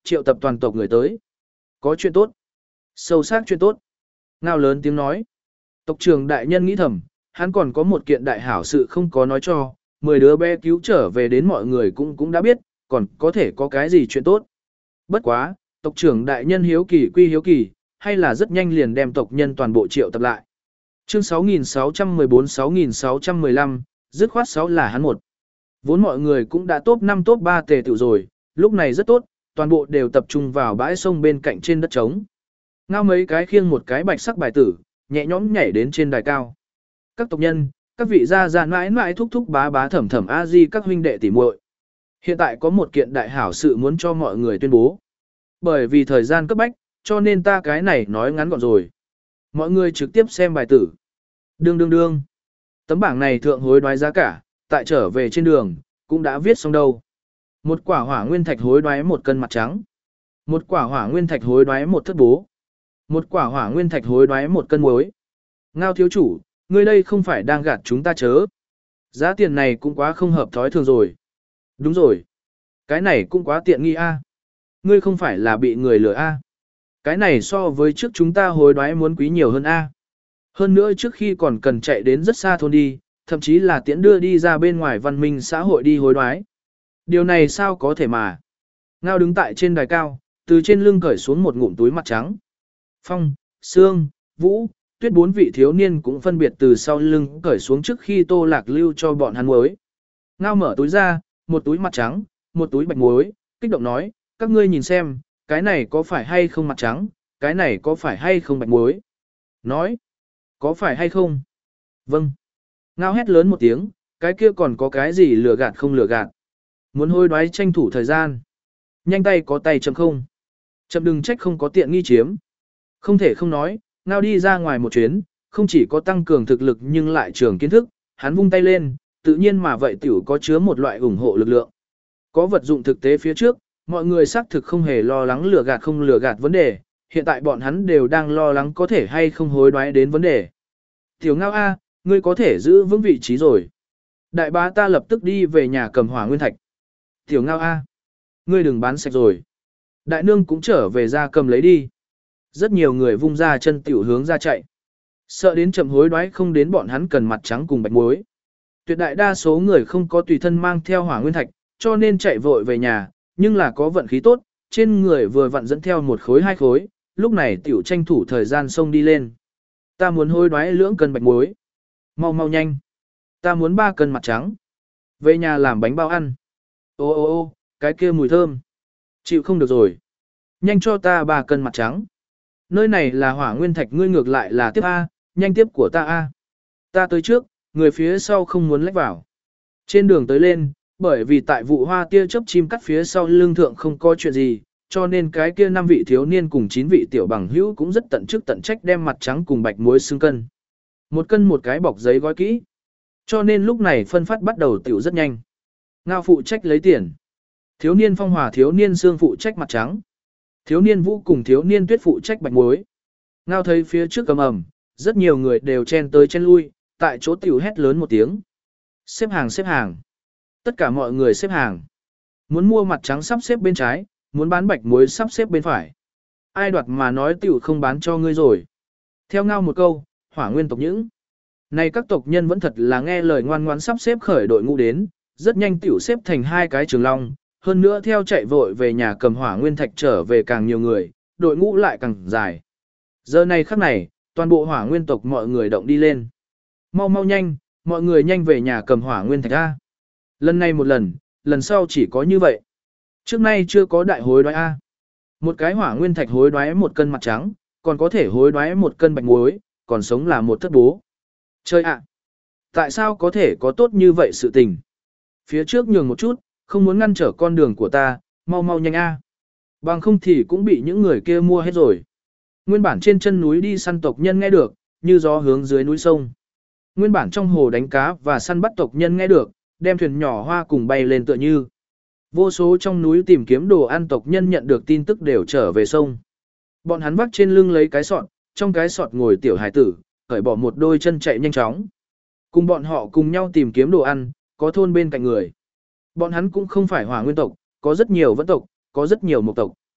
triệu tập toàn tộc người tới. Có chuyện tốt. Sâu sắc chuyện tốt. Ngao lớn tiếng nói. Tộc trưởng đại nhân nghĩ thầm, hắn còn có một kiện đại hảo sự không có nói cho, mười đứa bé cứu trở về đến mọi người cũng cũng đã biết, còn có thể có cái gì chuyện tốt. Bất quá, tộc trưởng đại nhân hiếu kỳ quy hiếu kỳ, hay là rất nhanh liền đem tộc nhân toàn bộ triệu tập lại. Chương sáu nghìn sáu trăm mười bốn sáu nghìn sáu trăm mười lăm, dứt khoát sáu là hắn một. Vốn mọi người cũng đã top năm top ba tề tựu rồi, lúc này rất tốt, toàn bộ đều tập trung vào bãi sông bên cạnh trên đất trống. Ngao mấy cái khiêng một cái bạch sắc bài tử, nhẹ nhõm nhảy đến trên đài cao. Các tộc nhân, các vị gia gia mãi mãi thúc thúc bá bá thẩm thẩm a di các huynh đệ tỉ muội. Hiện tại có một kiện đại hảo sự muốn cho mọi người tuyên bố. Bởi vì thời gian cấp bách, cho nên ta cái này nói ngắn gọn rồi. Mọi người trực tiếp xem bài tử. Đương đương đương. Tấm bảng này thượng hối đoái giá cả, tại trở về trên đường, cũng đã viết xong đâu. Một quả hỏa nguyên thạch hối đoái một cân mặt trắng. Một quả hỏa nguyên thạch hối đoái một thất bố. Một quả hỏa nguyên thạch hối đoái một cân muối. Ngao thiếu chủ, ngươi đây không phải đang gạt chúng ta chớ. Giá tiền này cũng quá không hợp thói thường rồi. Đúng rồi. Cái này cũng quá tiện nghi a. Ngươi không phải là bị người lừa a. Cái này so với trước chúng ta hối đoái muốn quý nhiều hơn a. Hơn nữa trước khi còn cần chạy đến rất xa thôn đi, thậm chí là tiễn đưa đi ra bên ngoài văn minh xã hội đi hối đoái. Điều này sao có thể mà. Ngao đứng tại trên đài cao, từ trên lưng cởi xuống một ngụm túi mặt trắng. Phong, Sương, Vũ, Tuyết bốn vị thiếu niên cũng phân biệt từ sau lưng cởi xuống trước khi Tô Lạc lưu cho bọn hắn muối. Ngao mở túi ra, một túi mặt trắng, một túi bạch muối, kích động nói, các ngươi nhìn xem, cái này có phải hay không mặt trắng, cái này có phải hay không bạch muối. Nói, có phải hay không? Vâng. Ngao hét lớn một tiếng, cái kia còn có cái gì lừa gạt không lừa gạt. Muốn hối đoái tranh thủ thời gian. Nhanh tay có tay chậm không. Chậm đừng trách không có tiện nghi chiếm. Không thể không nói, Ngao đi ra ngoài một chuyến, không chỉ có tăng cường thực lực nhưng lại trường kiến thức, hắn vung tay lên, tự nhiên mà vậy tiểu có chứa một loại ủng hộ lực lượng. Có vật dụng thực tế phía trước, mọi người xác thực không hề lo lắng lừa gạt không lừa gạt vấn đề, hiện tại bọn hắn đều đang lo lắng có thể hay không hối đoái đến vấn đề. Tiểu Ngao A, ngươi có thể giữ vững vị trí rồi. Đại bá ta lập tức đi về nhà cầm hỏa nguyên thạch. Tiểu Ngao A, ngươi đừng bán sạch rồi. Đại nương cũng trở về ra cầm lấy đi. Rất nhiều người vung ra chân tiểu hướng ra chạy. Sợ đến chậm hối đoái không đến bọn hắn cần mặt trắng cùng bạch muối. Tuyệt đại đa số người không có tùy thân mang theo hỏa nguyên thạch, cho nên chạy vội về nhà, nhưng là có vận khí tốt, trên người vừa vặn dẫn theo một khối hai khối, lúc này tiểu tranh thủ thời gian xông đi lên. Ta muốn hối đoái lưỡng cân bạch muối. Mau mau nhanh. Ta muốn ba cân mặt trắng. Về nhà làm bánh bao ăn. Ô ô ô, cái kia mùi thơm. Chịu không được rồi. Nhanh cho ta ba cân mặt trắng. Nơi này là hỏa nguyên thạch ngươi ngược lại là tiếp A, nhanh tiếp của ta A. Ta tới trước, người phía sau không muốn lách vào. Trên đường tới lên, bởi vì tại vụ hoa tia chớp chim cắt phía sau lưng thượng không có chuyện gì, cho nên cái kia năm vị thiếu niên cùng chín vị tiểu bằng hữu cũng rất tận chức tận trách đem mặt trắng cùng bạch muối xưng cân. Một cân một cái bọc giấy gói kỹ. Cho nên lúc này phân phát bắt đầu tiểu rất nhanh. Ngao phụ trách lấy tiền. Thiếu niên Phong Hòa thiếu niên Sương phụ trách mặt trắng. Thiếu niên Vũ cùng thiếu niên Tuyết phụ trách bạch muối. Ngao thấy phía trước cầm ầm, rất nhiều người đều chen tới chen lui, tại chỗ tiểu hét lớn một tiếng. Xếp hàng xếp hàng. Tất cả mọi người xếp hàng. Muốn mua mặt trắng sắp xếp bên trái, muốn bán bạch muối sắp xếp bên phải. Ai đoạt mà nói tiểu không bán cho ngươi rồi. Theo Ngao một câu, hỏa nguyên tộc những. Này các tộc nhân vẫn thật là nghe lời ngoan ngoãn sắp xếp khởi đội ngũ đến, rất nhanh tiểu xếp thành hai cái trường long, hơn nữa theo chạy vội về nhà cầm hỏa nguyên thạch trở về càng nhiều người, đội ngũ lại càng dài. Giờ này khắc này, toàn bộ hỏa nguyên tộc mọi người động đi lên. Mau mau nhanh, mọi người nhanh về nhà cầm hỏa nguyên thạch A. Lần này một lần, lần sau chỉ có như vậy. Trước nay chưa có đại hối đoái A. Một cái hỏa nguyên thạch hối đoái một cân mặt trắng, còn có thể hối đoái một cân bạch muối, còn sống là một thất bố. Chơi ạ! Tại sao có thể có tốt như vậy sự tình? Phía trước nhường một chút, không muốn ngăn trở con đường của ta, mau mau nhanh A. Bằng không thì cũng bị những người kia mua hết rồi. Nguyên bản trên chân núi đi săn tộc nhân nghe được, như gió hướng dưới núi sông. Nguyên bản trong hồ đánh cá và săn bắt tộc nhân nghe được, đem thuyền nhỏ hoa cùng bay lên tựa như. Vô số trong núi tìm kiếm đồ ăn tộc nhân nhận được tin tức đều trở về sông. Bọn hắn vác trên lưng lấy cái sọt, trong cái sọt ngồi tiểu hải tử, cởi bỏ một đôi chân chạy nhanh chóng. Cùng bọn họ cùng nhau tìm kiếm đồ ăn, có thôn bên cạnh người. Bọn hắn cũng không phải hỏa nguyên tộc, có rất nhiều vẫn tộc, có rất nhiều mộc tộc.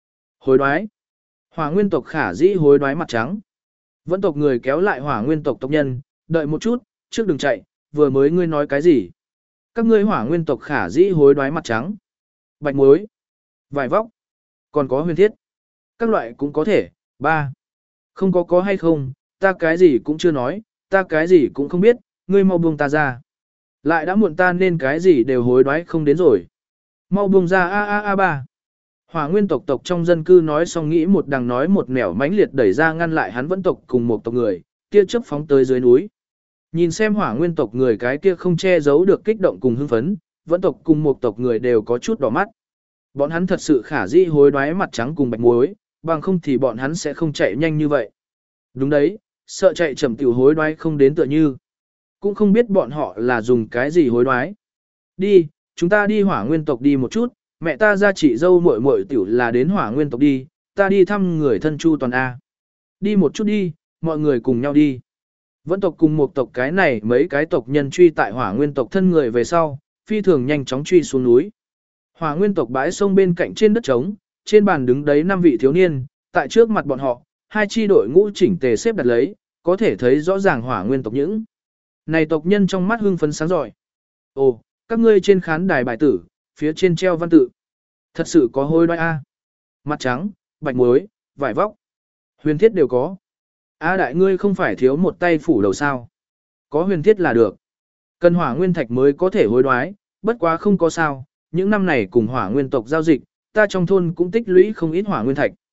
Hối đoái. Hỏa nguyên tộc khả dĩ hối đoái mặt trắng. Vẫn tộc người kéo lại hỏa nguyên tộc tộc nhân, đợi một chút, trước đừng chạy, vừa mới ngươi nói cái gì? Các ngươi hỏa nguyên tộc khả dĩ hối đoái mặt trắng. Bạch muối, vải vóc, còn có huyền thiết. Các loại cũng có thể. Ba. Không có có hay không, ta cái gì cũng chưa nói, ta cái gì cũng không biết, ngươi mau buông ta ra. Lại đã muộn ta nên cái gì đều hối đoái không đến rồi. Mau buông ra a a a ba. Hỏa nguyên tộc tộc trong dân cư nói xong nghĩ một đằng nói một nẻo mãnh liệt đẩy ra ngăn lại hắn vẫn tộc cùng một tộc người, tia chớp phóng tới dưới núi. Nhìn xem hỏa nguyên tộc người cái kia không che giấu được kích động cùng hưng phấn, vẫn tộc cùng một tộc người đều có chút đỏ mắt. Bọn hắn thật sự khả dĩ hối đoái mặt trắng cùng bạch muối, bằng không thì bọn hắn sẽ không chạy nhanh như vậy. Đúng đấy, sợ chạy chậm tiểu hối đoái không đến tựa như. Cũng không biết bọn họ là dùng cái gì hối đoái. Đi, chúng ta đi hỏa nguyên tộc đi một chút, mẹ ta ra chị dâu muội muội tiểu là đến hỏa nguyên tộc đi, ta đi thăm người thân Chu Toàn A. Đi một chút đi, mọi người cùng nhau đi. Vẫn tộc cùng một tộc cái này mấy cái tộc nhân truy tại hỏa nguyên tộc thân người về sau, phi thường nhanh chóng truy xuống núi. Hỏa nguyên tộc bãi sông bên cạnh trên đất trống, trên bàn đứng đấy năm vị thiếu niên, tại trước mặt bọn họ, hai chi đội ngũ chỉnh tề xếp đặt lấy, có thể thấy rõ ràng hỏa nguyên tộc những. Này tộc nhân trong mắt hưng phấn sáng giỏi. Ồ, các ngươi trên khán đài bài tử, phía trên treo văn tự. Thật sự có hôi đoái A. Mặt trắng, bạch muối, vải vóc. Huyền thiết đều có. A đại ngươi không phải thiếu một tay phủ đầu sao. Có huyền thiết là được. Cần hỏa nguyên thạch mới có thể hối đoái, bất quá không có sao. Những năm này cùng hỏa nguyên tộc giao dịch, ta trong thôn cũng tích lũy không ít hỏa nguyên thạch.